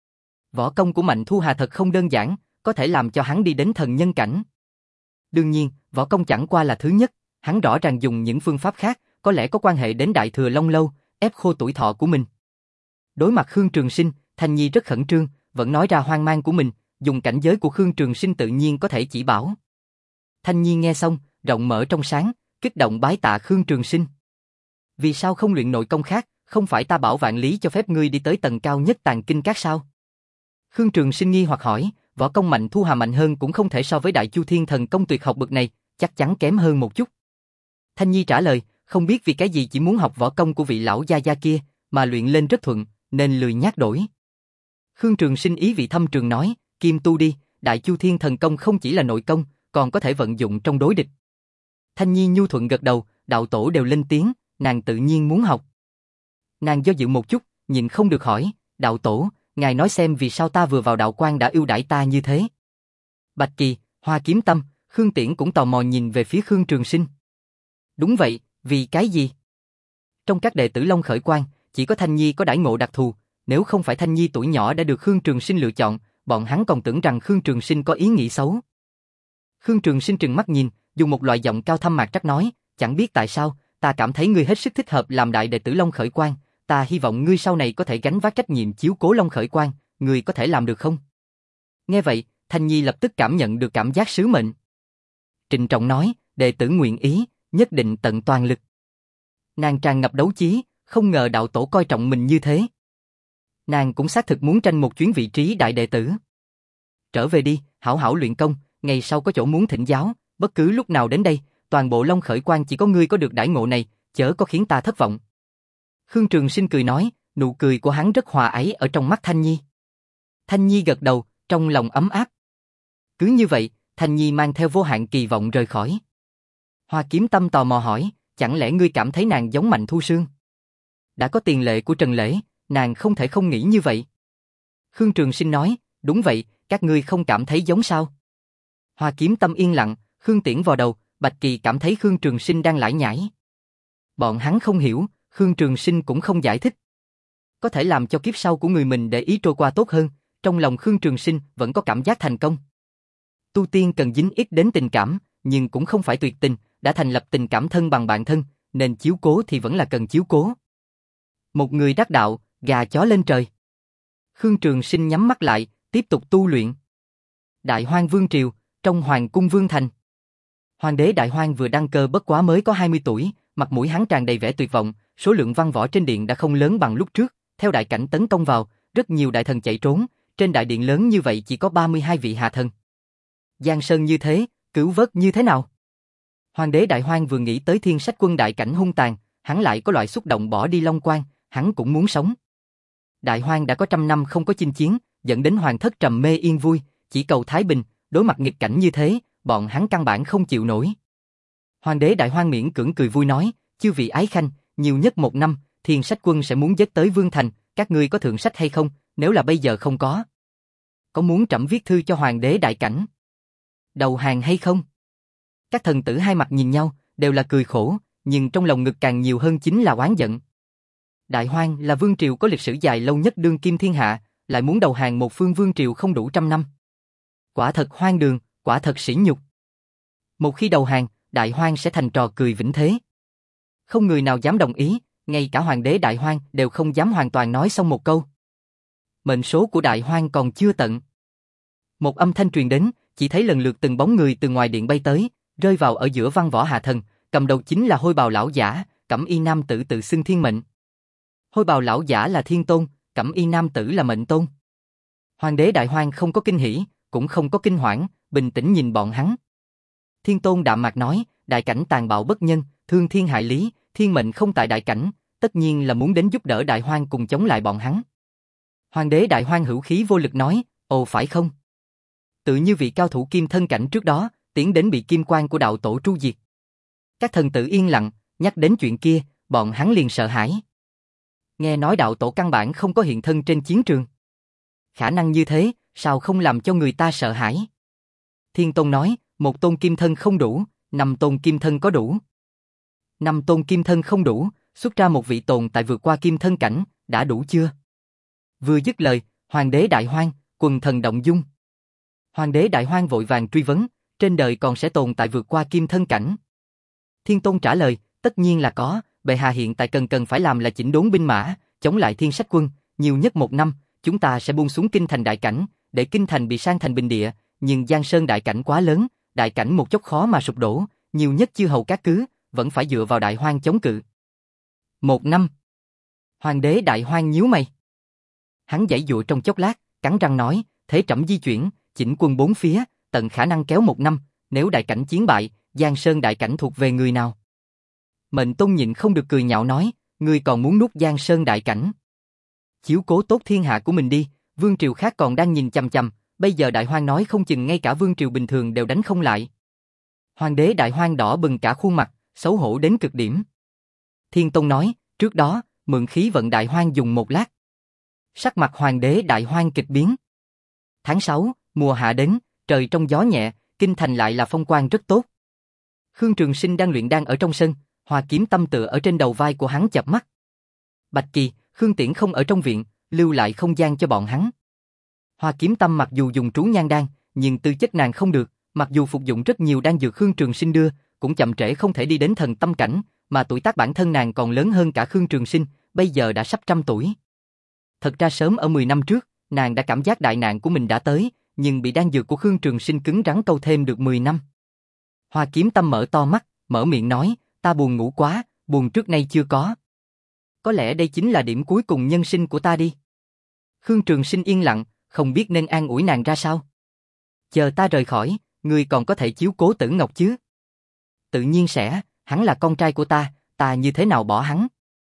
Võ công của Mạnh Thu Hà thật không đơn giản, có thể làm cho hắn đi đến thần nhân cảnh. Đương nhiên, võ công chẳng qua là thứ nhất, hắn rõ ràng dùng những phương pháp khác, có lẽ có quan hệ đến Đại Thừa Long Lâu, ép khô tuổi thọ của mình. Đối mặt Khương Trường Sinh, Thanh Nhi rất khẩn trương, vẫn nói ra hoang mang của mình, dùng cảnh giới của Khương Trường Sinh tự nhiên có thể chỉ bảo. Thanh Nhi nghe xong, rộng mở trong sáng, kích động bái tạ Khương Trường Sinh. Vì sao không luyện nội công khác, không phải ta bảo Vạn Lý cho phép ngươi đi tới tầng cao nhất Tàng Kinh Các sao? Khương Trường Sinh nghi hoặc hỏi, võ công Mạnh Thu Hà mạnh hơn cũng không thể so với Đại Chu Thiên Thần Công tuyệt học bậc này, chắc chắn kém hơn một chút. Thanh Nhi trả lời, không biết vì cái gì chỉ muốn học võ công của vị lão gia gia kia, mà luyện lên rất thuận, nên lười nhác đổi. Khương Trường Sinh ý vị thâm trường nói, kim tu đi, Đại Chu Thiên Thần Công không chỉ là nội công, còn có thể vận dụng trong đối địch. Thanh Nhi nhu thuận gật đầu, đạo tổ đều lên tiếng, nàng tự nhiên muốn học. Nàng do dự một chút, nhịn không được hỏi, đạo tổ, ngài nói xem vì sao ta vừa vào đạo quan đã ưu đãi ta như thế. Bạch Kỳ, Hoa Kiếm Tâm, Khương Tiễn cũng tò mò nhìn về phía Khương Trường Sinh. Đúng vậy, vì cái gì? Trong các đệ tử Long Khởi Quan, chỉ có Thanh Nhi có đãi ngộ đặc thù, nếu không phải Thanh Nhi tuổi nhỏ đã được Khương Trường Sinh lựa chọn, bọn hắn còn tưởng rằng Khương Trường Sinh có ý nghĩ xấu. Khương Trường Sinh trừng mắt nhìn, dùng một loại giọng cao thâm mạc trắc nói, chẳng biết tại sao, ta cảm thấy ngươi hết sức thích hợp làm đại đệ tử Long Khởi Quan, ta hy vọng ngươi sau này có thể gánh vác trách nhiệm chiếu cố Long Khởi Quan, ngươi có thể làm được không? Nghe vậy, Thanh Nhi lập tức cảm nhận được cảm giác sứ mệnh. Trịnh trọng nói, đệ tử nguyện ý, nhất định tận toàn lực. Nàng tràn ngập đấu chí, không ngờ đạo tổ coi trọng mình như thế. Nàng cũng xác thực muốn tranh một chuyến vị trí đại đệ tử. Trở về đi, hảo hảo luyện công, ngày sau có chỗ muốn thỉnh giáo, bất cứ lúc nào đến đây, toàn bộ Long Khởi Quan chỉ có ngươi có được đãi ngộ này, chớ có khiến ta thất vọng. Khương Trường Sinh cười nói, nụ cười của hắn rất hòa ái ở trong mắt Thanh Nhi. Thanh Nhi gật đầu, trong lòng ấm áp. Cứ như vậy, Thanh Nhi mang theo vô hạn kỳ vọng rời khỏi. Hoa Kiếm Tâm tò mò hỏi, chẳng lẽ ngươi cảm thấy nàng giống Mạnh Thu Sương? Đã có tiền lệ của Trần Lễ, nàng không thể không nghĩ như vậy. Khương Trường Sinh nói, đúng vậy, các ngươi không cảm thấy giống sao? Hoa Kiếm Tâm yên lặng, Khương Tiễn vào đầu, Bạch Kỳ cảm thấy Khương Trường Sinh đang lải nhải. Bọn hắn không hiểu, Khương Trường Sinh cũng không giải thích. Có thể làm cho kiếp sau của người mình để ý trôi qua tốt hơn, trong lòng Khương Trường Sinh vẫn có cảm giác thành công. Tu tiên cần dính ít đến tình cảm, nhưng cũng không phải tuyệt tình, đã thành lập tình cảm thân bằng bạn thân, nên chiếu cố thì vẫn là cần chiếu cố. Một người đắc đạo, gà chó lên trời. Khương Trường Sinh nhắm mắt lại, tiếp tục tu luyện. Đại Hoang Vương Triều, trong Hoàng cung Vương Thành. Hoàng đế Đại Hoang vừa đăng cơ bất quá mới có hai mươi tuổi, mặt mũi hắn tràn đầy vẻ tuyệt vọng, số lượng văn võ trên điện đã không lớn bằng lúc trước, theo đại cảnh tấn công vào, rất nhiều đại thần chạy trốn, trên đại điện lớn như vậy chỉ có ba mươi hai vị hạ thần. Giang sơn như thế, cứu vớt như thế nào? Hoàng đế Đại Hoang vừa nghĩ tới Thiên Sách Quân đại cảnh hung tàn, hắn lại có loại xúc động bỏ đi Long Quan, hắn cũng muốn sống. Đại Hoang đã có trăm năm không có chinh chiến, dẫn đến hoàng thất trầm mê yên vui, chỉ cầu thái bình, đối mặt nghịch cảnh như thế, bọn hắn căn bản không chịu nổi. Hoàng đế Đại Hoang miễn cưỡng cười vui nói, chư vị ái khanh, nhiều nhất một năm, Thiên Sách Quân sẽ muốn dết tới Vương Thành, các ngươi có thượng sách hay không? Nếu là bây giờ không có, có muốn trẫm viết thư cho hoàng đế đại cảnh đầu hàng hay không? Các thần tử hai mặt nhìn nhau, đều là cười khổ, nhưng trong lòng ngực càng nhiều hơn chính là oán giận. Đại Hoang là vương triều có lịch sử dài lâu nhất đương kim thiên hạ, lại muốn đầu hàng một phương vương triều không đủ trăm năm. Quả thật hoang đường, quả thật sỉ nhục. Một khi đầu hàng, Đại Hoang sẽ thành trò cười vĩnh thế. Không người nào dám đồng ý, ngay cả hoàng đế Đại Hoang đều không dám hoàn toàn nói xong một câu. Mệnh số của Đại Hoang còn chưa tận. Một âm thanh truyền đến, chỉ thấy lần lượt từng bóng người từ ngoài điện bay tới, rơi vào ở giữa văn võ hạ thần, Cầm đầu chính là Hôi Bào lão giả, Cẩm Y nam tử tự xưng thiên mệnh. Hôi Bào lão giả là thiên tôn, Cẩm Y nam tử là mệnh tôn. Hoàng đế Đại Hoang không có kinh hỉ, cũng không có kinh hoảng, bình tĩnh nhìn bọn hắn. Thiên tôn đạm mạc nói, đại cảnh tàn bạo bất nhân, thương thiên hại lý, thiên mệnh không tại đại cảnh, tất nhiên là muốn đến giúp đỡ Đại Hoang cùng chống lại bọn hắn. Hoàng đế Đại Hoang hữu khí vô lực nói, ồ phải không? Tự như vị cao thủ kim thân cảnh trước đó, tiến đến bị kim quan của đạo tổ tru diệt. Các thần tử yên lặng, nhắc đến chuyện kia, bọn hắn liền sợ hãi. Nghe nói đạo tổ căn bản không có hiện thân trên chiến trường. Khả năng như thế, sao không làm cho người ta sợ hãi? Thiên tôn nói, một tôn kim thân không đủ, năm tôn kim thân có đủ. Năm tôn kim thân không đủ, xuất ra một vị tồn tại vượt qua kim thân cảnh, đã đủ chưa? Vừa dứt lời, Hoàng đế Đại Hoang, quần thần động dung. Hoàng đế Đại Hoang vội vàng truy vấn, trên đời còn sẽ tồn tại vượt qua kim thân cảnh? Thiên tôn trả lời, tất nhiên là có, bệ hạ hiện tại cần cần phải làm là chỉnh đốn binh mã, chống lại Thiên Sách Quân, nhiều nhất một năm, chúng ta sẽ buông xuống kinh thành đại cảnh, để kinh thành bị san thành bình địa, nhưng Giang Sơn đại cảnh quá lớn, đại cảnh một chốc khó mà sụp đổ, nhiều nhất chư hầu các cứ, vẫn phải dựa vào Đại Hoang chống cự. Một năm. Hoàng đế Đại Hoang nhíu mày. Hắn giãy dụa trong chốc lát, cắn răng nói, thế trẫm di chuyển, chỉnh quân bốn phía, tận khả năng kéo một năm, nếu đại cảnh chiến bại, Giang Sơn đại cảnh thuộc về người nào? Mệnh Tôn nhịn không được cười nhạo nói, ngươi còn muốn nuốt Giang Sơn đại cảnh? Chiếu cố tốt thiên hạ của mình đi, vương triều khác còn đang nhìn chằm chằm, bây giờ Đại Hoang nói không chừng ngay cả vương triều bình thường đều đánh không lại. Hoàng đế Đại Hoang đỏ bừng cả khuôn mặt, xấu hổ đến cực điểm. Thiên Tôn nói, trước đó, mượn khí vận Đại Hoang dùng một lát. Sắc mặt Hoàng đế Đại Hoang kịch biến. Tháng sáu, mùa hạ đến, trời trong gió nhẹ, kinh thành lại là phong quang rất tốt. Khương Trường Sinh đang luyện đan ở trong sân, Hoa Kiếm Tâm tựa ở trên đầu vai của hắn chợp mắt. Bạch Kỳ, Khương Tiễn không ở trong viện, lưu lại không gian cho bọn hắn. Hoa Kiếm Tâm mặc dù dùng trú nhan đan, nhưng tư chất nàng không được, mặc dù phục dụng rất nhiều đan dược Khương Trường Sinh đưa, cũng chậm trễ không thể đi đến thần tâm cảnh, mà tuổi tác bản thân nàng còn lớn hơn cả Khương Trường Sinh, bây giờ đã sắp trăm tuổi. Thật ra sớm ở mười năm trước, nàng đã cảm giác đại nạn của mình đã tới, nhưng bị đan dược của Khương Trường Sinh cứng rắn câu thêm được mười năm. Hoa Kiếm Tâm mở to mắt, mở miệng nói, ta buồn ngủ quá, buồn trước nay chưa có. Có lẽ đây chính là điểm cuối cùng nhân sinh của ta đi. Khương Trường Sinh yên lặng, không biết nên an ủi nàng ra sao. Chờ ta rời khỏi, ngươi còn có thể chiếu cố Tử Ngọc chứ? Tự nhiên sẽ, hắn là con trai của ta, ta như thế nào bỏ hắn?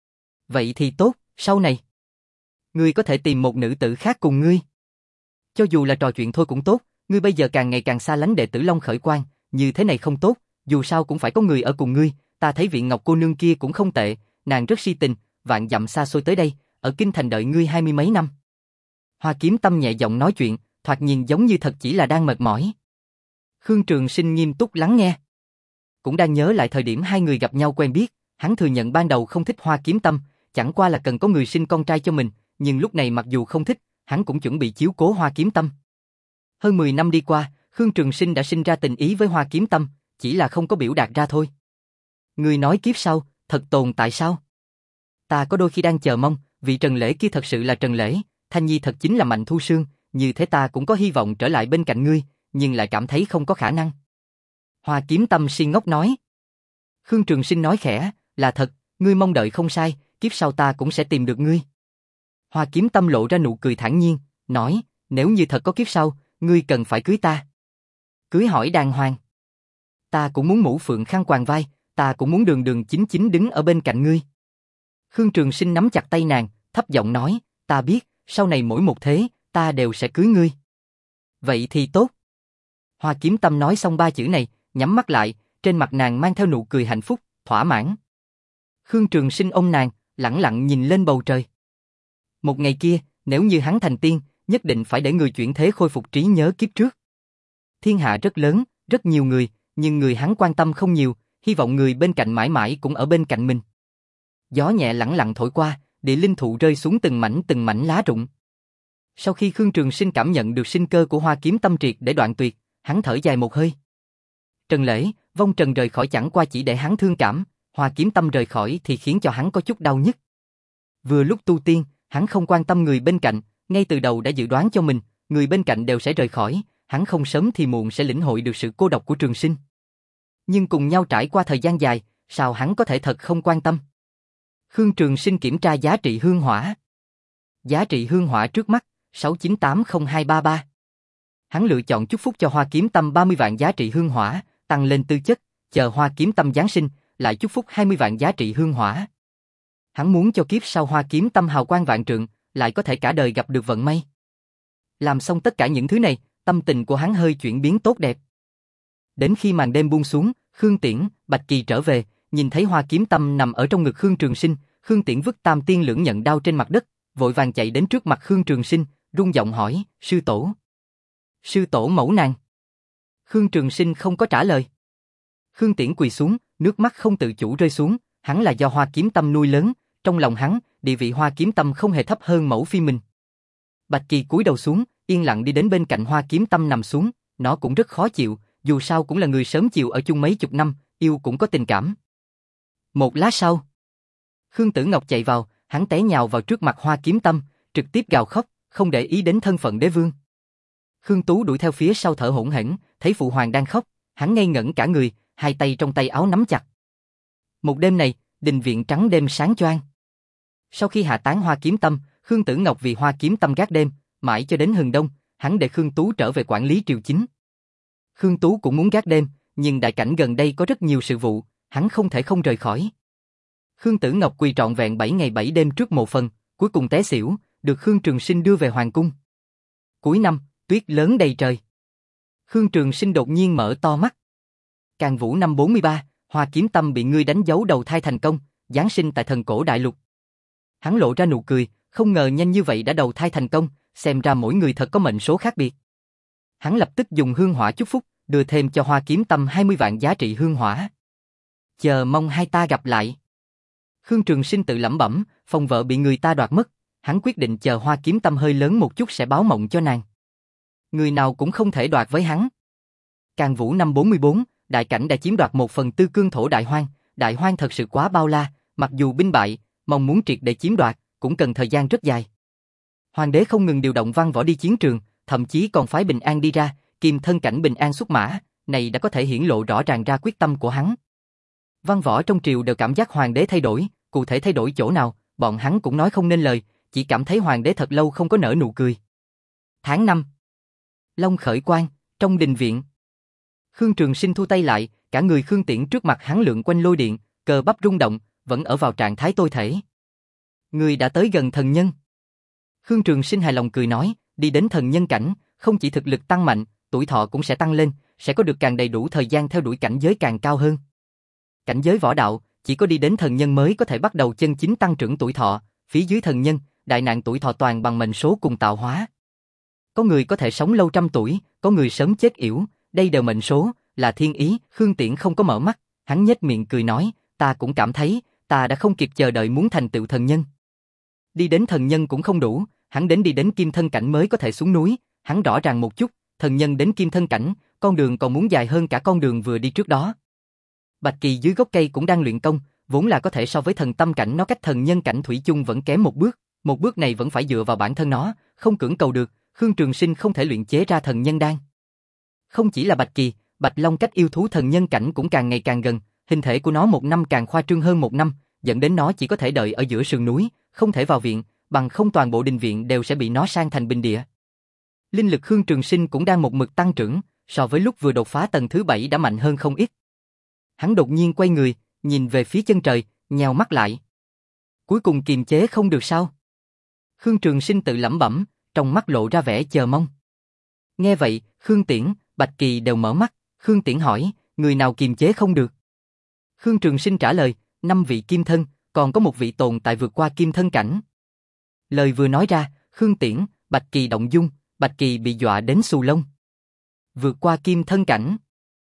Vậy thì tốt, sau này ngươi có thể tìm một nữ tử khác cùng ngươi. Cho dù là trò chuyện thôi cũng tốt, ngươi bây giờ càng ngày càng xa lánh đệ tử Long Khởi Quang, như thế này không tốt, dù sao cũng phải có người ở cùng ngươi, ta thấy Viện Ngọc cô nương kia cũng không tệ, nàng rất si tình, vạn dặm xa xôi tới đây, ở kinh thành đợi ngươi hai mươi mấy năm. Hoa Kiếm Tâm nhẹ giọng nói chuyện, thoạt nhìn giống như thật chỉ là đang mệt mỏi. Khương Trường Sinh nghiêm túc lắng nghe. Cũng đang nhớ lại thời điểm hai người gặp nhau quen biết, hắn thừa nhận ban đầu không thích Hoa Kiếm Tâm, chẳng qua là cần có người sinh con trai cho mình, nhưng lúc này mặc dù không thích, hắn cũng chuẩn bị chiếu cố Hoa Kiếm Tâm. Hơn mười năm đi qua, Khương Trường Sinh đã sinh ra tình ý với Hoa Kiếm Tâm, chỉ là không có biểu đạt ra thôi. Ngươi nói kiếp sau, thật tồn tại sao? Ta có đôi khi đang chờ mong, vị Trần Lễ kia thật sự là Trần Lễ, Thanh Nhi thật chính là Mạnh Thu Sương, như thế ta cũng có hy vọng trở lại bên cạnh ngươi, nhưng lại cảm thấy không có khả năng. Hoa Kiếm Tâm si ngốc nói. Khương Trường Sinh nói khẽ, là thật, ngươi mong đợi không sai, kiếp sau ta cũng sẽ tìm được ngươi. Hoa Kiếm Tâm lộ ra nụ cười thản nhiên, nói, nếu như thật có kiếp sau, ngươi cần phải cưới ta. Cưới hỏi đàng hoàng. Ta cũng muốn mũ phượng khăn quàng vai, ta cũng muốn đường đường chính chính đứng ở bên cạnh ngươi. Khương Trường Sinh nắm chặt tay nàng, thấp giọng nói, ta biết, sau này mỗi một thế, ta đều sẽ cưới ngươi. Vậy thì tốt. Hoa Kiếm Tâm nói xong ba chữ này, nhắm mắt lại, trên mặt nàng mang theo nụ cười hạnh phúc, thỏa mãn. Khương Trường Sinh ôm nàng, lẳng lặng nhìn lên bầu trời. Một ngày kia, nếu như hắn thành tiên, nhất định phải để người chuyển thế khôi phục trí nhớ kiếp trước. Thiên hạ rất lớn, rất nhiều người, nhưng người hắn quan tâm không nhiều, hy vọng người bên cạnh mãi mãi cũng ở bên cạnh mình. Gió nhẹ lẳng lặng thổi qua, địa linh thụ rơi xuống từng mảnh từng mảnh lá rụng. Sau khi Khương Trường Sinh cảm nhận được sinh cơ của Hoa Kiếm Tâm triệt để đoạn tuyệt, hắn thở dài một hơi. Trần Lễ, vong trần rời khỏi chẳng qua chỉ để hắn thương cảm, Hoa Kiếm Tâm rời khỏi thì khiến cho hắn có chút đau nhức. Vừa lúc tu tiên, hắn không quan tâm người bên cạnh, ngay từ đầu đã dự đoán cho mình, người bên cạnh đều sẽ rời khỏi, hắn không sớm thì muộn sẽ lĩnh hội được sự cô độc của Trường Sinh. Nhưng cùng nhau trải qua thời gian dài, sao hắn có thể thật không quan tâm? Khương Trường Sinh kiểm tra giá trị hương hỏa. Giá trị hương hỏa trước mắt, sáu chín tám không hai ba ba. Hắn lựa chọn chúc phúc cho Hoa Kiếm Tâm ba mươi vạn giá trị hương hỏa, tăng lên tư chất, chờ Hoa Kiếm Tâm giáng sinh, lại chúc phúc hai mươi vạn giá trị hương hỏa. Hắn muốn cho kiếp sau Hoa Kiếm Tâm hào quang vạn trượng, lại có thể cả đời gặp được vận may. Làm xong tất cả những thứ này, tâm tình của hắn hơi chuyển biến tốt đẹp. Đến khi màn đêm buông xuống, Khương Tiễn, Bạch Kỳ trở về, nhìn thấy Hoa Kiếm Tâm nằm ở trong ngực Khương Trường Sinh, Khương Tiễn vứt Tam Tiên Lưỡng Nhận đao trên mặt đất, vội vàng chạy đến trước mặt Khương Trường Sinh, run giọng hỏi, sư tổ. Sư tổ mẫu nàng. Khương Trường Sinh không có trả lời. Khương Tiễn quỳ xuống, nước mắt không tự chủ rơi xuống, hắn là do Hoa Kiếm Tâm nuôi lớn, trong lòng hắn, địa vị Hoa Kiếm Tâm không hề thấp hơn mẫu phi mình. Bạch Kỳ cúi đầu xuống, yên lặng đi đến bên cạnh Hoa Kiếm Tâm nằm xuống, nó cũng rất khó chịu, dù sao cũng là người sớm chiều ở chung mấy chục năm, yêu cũng có tình cảm. Một lát sau, Khương Tử Ngọc chạy vào, hắn té nhào vào trước mặt Hoa Kiếm Tâm, trực tiếp gào khóc, không để ý đến thân phận đế vương. Khương Tú đuổi theo phía sau thở hổn hển, thấy phụ hoàng đang khóc, hắn ngây ngẩn cả người, hai tay trong tay áo nắm chặt. Một đêm này, đình viện trắng đêm sáng choang. Sau khi hạ tán Hoa Kiếm Tâm, Khương Tử Ngọc vì Hoa Kiếm Tâm gác đêm, mãi cho đến hừng đông, hắn để Khương Tú trở về quản lý triều chính. Khương Tú cũng muốn gác đêm, nhưng đại cảnh gần đây có rất nhiều sự vụ, hắn không thể không rời khỏi. Khương Tử Ngọc quỳ trọn vẹn bảy ngày bảy đêm trước mộ phần, cuối cùng té xỉu, được Khương Trường Sinh đưa về hoàng cung. Cuối năm, tuyết lớn đầy trời. Khương Trường Sinh đột nhiên mở to mắt. Càn Vũ năm bốn mươi ba, Hoa Kiếm Tâm bị ngươi đánh dấu đầu thai thành công, giáng sinh tại thần cổ đại lục. Hắn lộ ra nụ cười, không ngờ nhanh như vậy đã đầu thai thành công, xem ra mỗi người thật có mệnh số khác biệt. Hắn lập tức dùng hương hỏa chúc phúc, đưa thêm cho Hoa Kiếm Tâm hai mươi vạn giá trị hương hỏa. Chờ mong hai ta gặp lại. Khương Trường Sinh tự lẩm bẩm, phòng vợ bị người ta đoạt mất, hắn quyết định chờ Hoa Kiếm Tâm hơi lớn một chút sẽ báo mộng cho nàng. Người nào cũng không thể đoạt với hắn. Càn Vũ năm bốn mươi bốn, đại cảnh đã chiếm đoạt một phần tư cương thổ đại hoang, đại hoang thật sự quá bao la, mặc dù binh bại, mong muốn triệt để chiếm đoạt, cũng cần thời gian rất dài. Hoàng đế không ngừng điều động văn võ đi chiến trường, thậm chí còn phái Bình An đi ra, Kim Thân Cảnh Bình An xuất mã, này đã có thể hiển lộ rõ ràng ra quyết tâm của hắn. Văn võ trong triều đều cảm giác hoàng đế thay đổi, cụ thể thay đổi chỗ nào, bọn hắn cũng nói không nên lời, chỉ cảm thấy hoàng đế thật lâu không có nở nụ cười. Tháng năm, Long khởi quang, trong đình viện. Khương Trường Sinh thu tay lại, cả người Khương Tiễn trước mặt hắn lượn quanh lôi điện, cơ bắp rung động, vẫn ở vào trạng thái tôi thể. Người đã tới gần thần nhân. Khương Trường Sinh hài lòng cười nói, đi đến thần nhân cảnh, không chỉ thực lực tăng mạnh, tuổi thọ cũng sẽ tăng lên, sẽ có được càng đầy đủ thời gian theo đuổi cảnh giới càng cao hơn. Cảnh giới võ đạo, chỉ có đi đến thần nhân mới có thể bắt đầu chân chính tăng trưởng tuổi thọ, phía dưới thần nhân, đại nạn tuổi thọ toàn bằng mệnh số cùng tạo hóa. Có người có thể sống lâu trăm tuổi, có người sớm chết yểu, đây đều mệnh số, là thiên ý. Khương Tiễn không có mở mắt, hắn nhếch miệng cười nói, ta cũng cảm thấy, ta đã không kịp chờ đợi muốn thành tựu thần nhân. Đi đến thần nhân cũng không đủ, hắn đến đi đến kim thân cảnh mới có thể xuống núi, hắn rõ ràng một chút, thần nhân đến kim thân cảnh, con đường còn muốn dài hơn cả con đường vừa đi trước đó. Bạch Kỳ dưới gốc cây cũng đang luyện công, vốn là có thể so với thần tâm cảnh, nó cách thần nhân cảnh thủy chung vẫn kém một bước, một bước này vẫn phải dựa vào bản thân nó, không cưỡng cầu được. Khương Trường Sinh không thể luyện chế ra thần nhân đan. Không chỉ là Bạch Kỳ, Bạch Long cách yêu thú thần nhân cảnh cũng càng ngày càng gần, hình thể của nó một năm càng khoa trương hơn một năm, dẫn đến nó chỉ có thể đợi ở giữa sườn núi, không thể vào viện, bằng không toàn bộ đình viện đều sẽ bị nó san thành bình địa. Linh lực Khương Trường Sinh cũng đang một mực tăng trưởng, so với lúc vừa đột phá tầng thứ bảy đã mạnh hơn không ít. Hắn đột nhiên quay người, nhìn về phía chân trời, nheo mắt lại. Cuối cùng kiềm chế không được sao? Khương Trường Sinh tự lẩm bẩm, trong mắt lộ ra vẻ chờ mong. Nghe vậy, Khương Tiễn, Bạch Kỳ đều mở mắt. Khương Tiễn hỏi, người nào kiềm chế không được? Khương Trường Sinh trả lời, năm vị kim thân, còn có một vị tồn tại vượt qua kim thân cảnh. Lời vừa nói ra, Khương Tiễn, Bạch Kỳ động dung, Bạch Kỳ bị dọa đến xù lông. Vượt qua kim thân cảnh?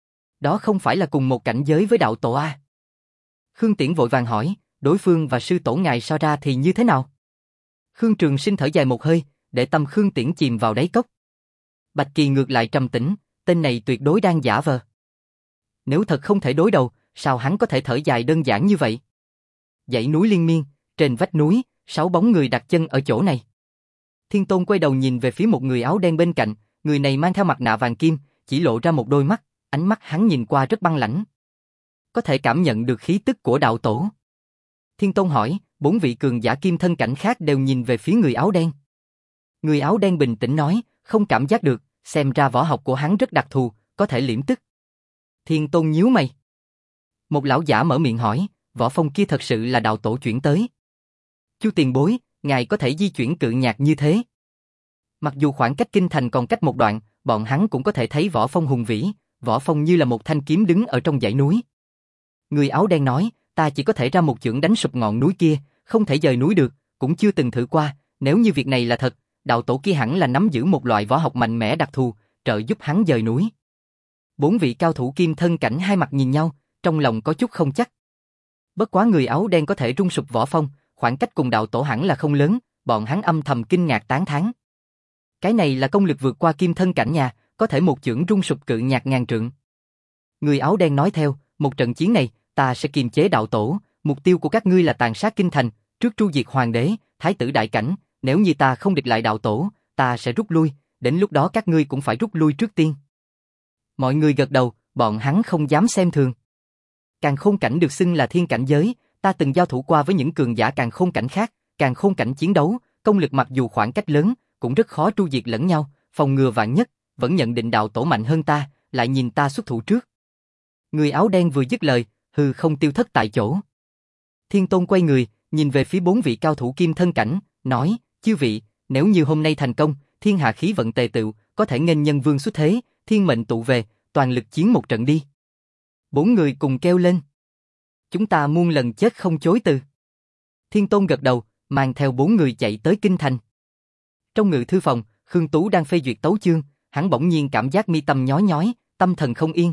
Đó không phải là cùng một cảnh giới với đạo tổ a? Khương Tiễn vội vàng hỏi, đối phương và sư tổ ngài so ra thì như thế nào? Khương Trường Sinh thở dài một hơi, để tâm Khương Tiễn chìm vào đáy cốc. Bạch Kỳ ngược lại trầm tĩnh, tên này tuyệt đối đang giả vờ. Nếu thật không thể đối đầu, sao hắn có thể thở dài đơn giản như vậy? Dãy núi liên miên, trên vách núi, sáu bóng người đặt chân ở chỗ này. Thiên Tôn quay đầu nhìn về phía một người áo đen bên cạnh, người này mang theo mặt nạ vàng kim, chỉ lộ ra một đôi mắt, ánh mắt hắn nhìn qua rất băng lãnh. có thể cảm nhận được khí tức của đạo tổ. Thiên Tôn hỏi, bốn vị cường giả kim thân cảnh khác đều nhìn về phía người áo đen. Người áo đen bình tĩnh nói, không cảm giác được, xem ra võ học của hắn rất đặc thù, có thể liễm tức. Thiên Tôn nhíu mày. Một lão giả mở miệng hỏi, võ phong kia thật sự là đạo tổ chuyển tới. Chu tiền bối, ngài có thể di chuyển cự nhạc như thế. Mặc dù khoảng cách kinh thành còn cách một đoạn, bọn hắn cũng có thể thấy võ phong hùng vĩ, võ phong như là một thanh kiếm đứng ở trong dãy núi. Người áo đen nói, ta chỉ có thể ra một chưởng đánh sụp ngọn núi kia, không thể dời núi được, cũng chưa từng thử qua, nếu như việc này là thật, đạo tổ kia hẳn là nắm giữ một loại võ học mạnh mẽ đặc thù, trợ giúp hắn dời núi. Bốn vị cao thủ kim thân cảnh hai mặt nhìn nhau, trong lòng có chút không chắc. Bất quá người áo đen có thể rung sụp võ phong, khoảng cách cùng đạo tổ hẳn là không lớn, bọn hắn âm thầm kinh ngạc tán thán. Cái này là công lực vượt qua kim thân cảnh nhà, có thể một chưởng rung sụp cự nhạc ngàn trượng. Người áo đen nói theo, một trận chiến này, ta sẽ kiềm chế đạo tổ, mục tiêu của các ngươi là tàn sát kinh thành, trước tru diệt hoàng đế, thái tử đại cảnh, nếu như ta không địch lại đạo tổ, ta sẽ rút lui, đến lúc đó các ngươi cũng phải rút lui trước tiên. Mọi người gật đầu, bọn hắn không dám xem thường. Càn khôn cảnh được xưng là thiên cảnh giới, ta từng giao thủ qua với những cường giả càn khôn cảnh khác, càn khôn cảnh chiến đấu, công lực mặc dù khoảng cách lớn, cũng rất khó tru diệt lẫn nhau, phòng ngừa vạn nhất, vẫn nhận định đạo tổ mạnh hơn ta, lại nhìn ta xuất thủ trước. Người áo đen vừa dứt lời, hư không tiêu thất tại chỗ. Thiên Tôn quay người, nhìn về phía bốn vị cao thủ kim thân cảnh, nói, chư vị, nếu như hôm nay thành công, thiên hạ khí vận tề tựu, có thể nghênh nhân vương xuất thế, thiên mệnh tụ về, toàn lực chiến một trận đi. Bốn người cùng kêu lên. Chúng ta muôn lần chết không chối từ. Thiên Tôn gật đầu, mang theo bốn người chạy tới kinh thành. Trong ngự thư phòng, Khương Tú đang phê duyệt tấu chương, hắn bỗng nhiên cảm giác mi tâm nhói nhói, tâm thần không yên.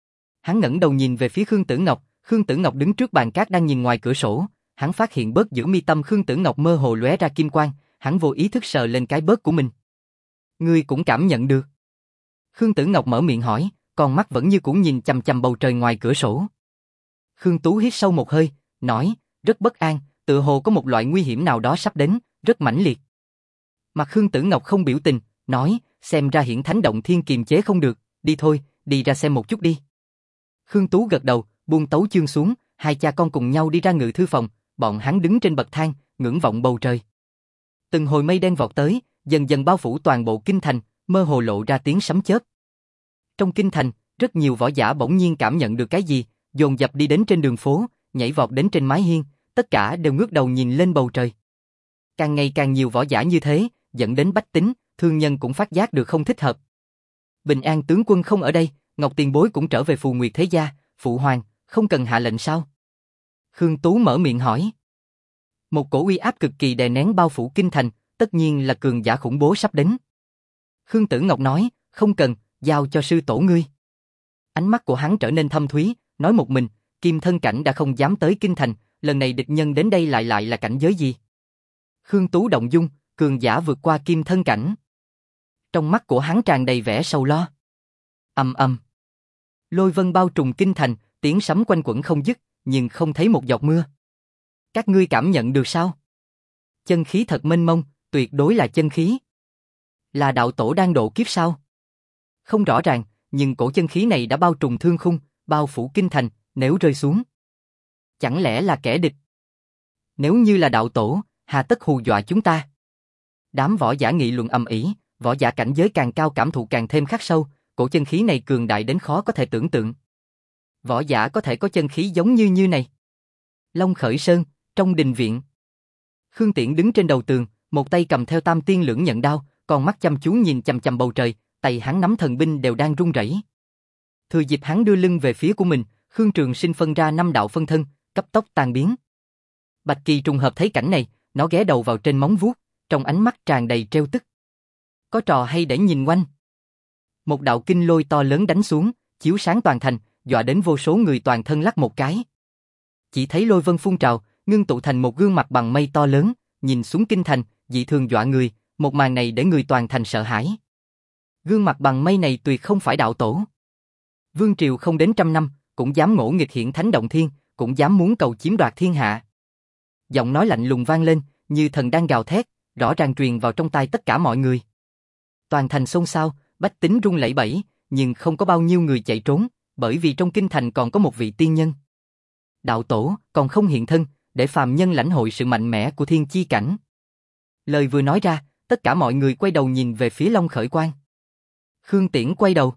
Hắn ngẩng đầu nhìn về phía Khương Tử Ngọc, Khương Tử Ngọc đứng trước bàn cát đang nhìn ngoài cửa sổ, hắn phát hiện bớt giữa mi tâm Khương Tử Ngọc mơ hồ lóe ra kim quang, hắn vô ý thức sờ lên cái bớt của mình. Ngươi cũng cảm nhận được. Khương Tử Ngọc mở miệng hỏi, con mắt vẫn như cũ nhìn chằm chằm bầu trời ngoài cửa sổ. Khương Tú hít sâu một hơi, nói, rất bất an, tựa hồ có một loại nguy hiểm nào đó sắp đến, rất mãnh liệt. Mặt Khương Tử Ngọc không biểu tình, nói, xem ra hiển thánh động thiên kiềm chế không được, đi thôi, đi ra xem một chút đi. Khương Tú gật đầu, buông tấu chương xuống, hai cha con cùng nhau đi ra ngự thư phòng, bọn hắn đứng trên bậc thang, ngưỡng vọng bầu trời. Từng hồi mây đen vọt tới, dần dần bao phủ toàn bộ kinh thành, mơ hồ lộ ra tiếng sấm chớp. Trong kinh thành, rất nhiều võ giả bỗng nhiên cảm nhận được cái gì, dồn dập đi đến trên đường phố, nhảy vọt đến trên mái hiên, tất cả đều ngước đầu nhìn lên bầu trời. Càng ngày càng nhiều võ giả như thế, dẫn đến bách tính, thương nhân cũng phát giác được không thích hợp. Bình An tướng quân không ở đây, Ngọc Tiền Bối cũng trở về Phù Nguyệt Thế Gia, phụ hoàng, không cần hạ lệnh sao? Khương Tú mở miệng hỏi. Một cổ uy áp cực kỳ đè nén bao phủ kinh thành, tất nhiên là cường giả khủng bố sắp đến. Khương Tử Ngọc nói, không cần, giao cho sư tổ ngươi. Ánh mắt của hắn trở nên thâm thúy, nói một mình, kim thân cảnh đã không dám tới kinh thành, lần này địch nhân đến đây lại lại là cảnh giới gì? Khương Tú động dung, cường giả vượt qua kim thân cảnh. Trong mắt của hắn tràn đầy vẻ sầu lo. Ầm ầm. Lôi vân bao trùm kinh thành, tiếng sấm quanh quẩn không dứt, nhưng không thấy một giọt mưa. Các ngươi cảm nhận được sao? Chân khí thật mênh mông, tuyệt đối là chân khí. Là đạo tổ đang độ kiếp sao? Không rõ ràng, nhưng cổ chân khí này đã bao trùm thương khung, bao phủ kinh thành, nếu rơi xuống. Chẳng lẽ là kẻ địch? Nếu như là đạo tổ, hà tất hù dọa chúng ta? Đám võ giả nghị luận ầm ĩ, võ giả cảnh giới càng cao cảm thụ càng thêm khắc sâu, cổ chân khí này cường đại đến khó có thể tưởng tượng. Võ giả có thể có chân khí giống như như này. Long Khởi Sơn, trong đình viện. Khương Tiễn đứng trên đầu tường, một tay cầm theo tam tiên lưỡng nhận đao, còn mắt chăm chú nhìn chằm chằm bầu trời, tay hắn nắm thần binh đều đang run rẩy. Thừa dịp hắn đưa lưng về phía của mình, Khương Trường Sinh phân ra năm đạo phân thân, cấp tốc tan biến. Bạch Kỳ trùng hợp thấy cảnh này, nó ghé đầu vào trên móng vuốt, trong ánh mắt tràn đầy trêu tức. Có trò hay để nhìn quanh. Một đạo kinh lôi to lớn đánh xuống, chiếu sáng toàn thành, dọa đến vô số người toàn thân lắc một cái. Chỉ thấy lôi vân phun trào, ngưng tụ thành một gương mặt bằng mây to lớn, nhìn xuống kinh thành, dị thường dọa người, một màn này để người toàn thành sợ hãi. Gương mặt bằng mây này tuyệt không phải đạo tổ. Vương triều không đến trăm năm, cũng dám ngỗ nghịch hiển thánh động thiên, cũng dám muốn cầu chiếm đoạt thiên hạ. Giọng nói lạnh lùng vang lên, như thần đang gào thét, rõ ràng truyền vào trong tai tất cả mọi người. Toàn thành xôn xao, bách tính run lẩy bẩy, nhưng không có bao nhiêu người chạy trốn, bởi vì trong kinh thành còn có một vị tiên nhân. Đạo tổ còn không hiện thân, để phàm nhân lãnh hội sự mạnh mẽ của thiên chi cảnh. Lời vừa nói ra, tất cả mọi người quay đầu nhìn về phía Long Khởi Quang. Khương Tiễn quay đầu.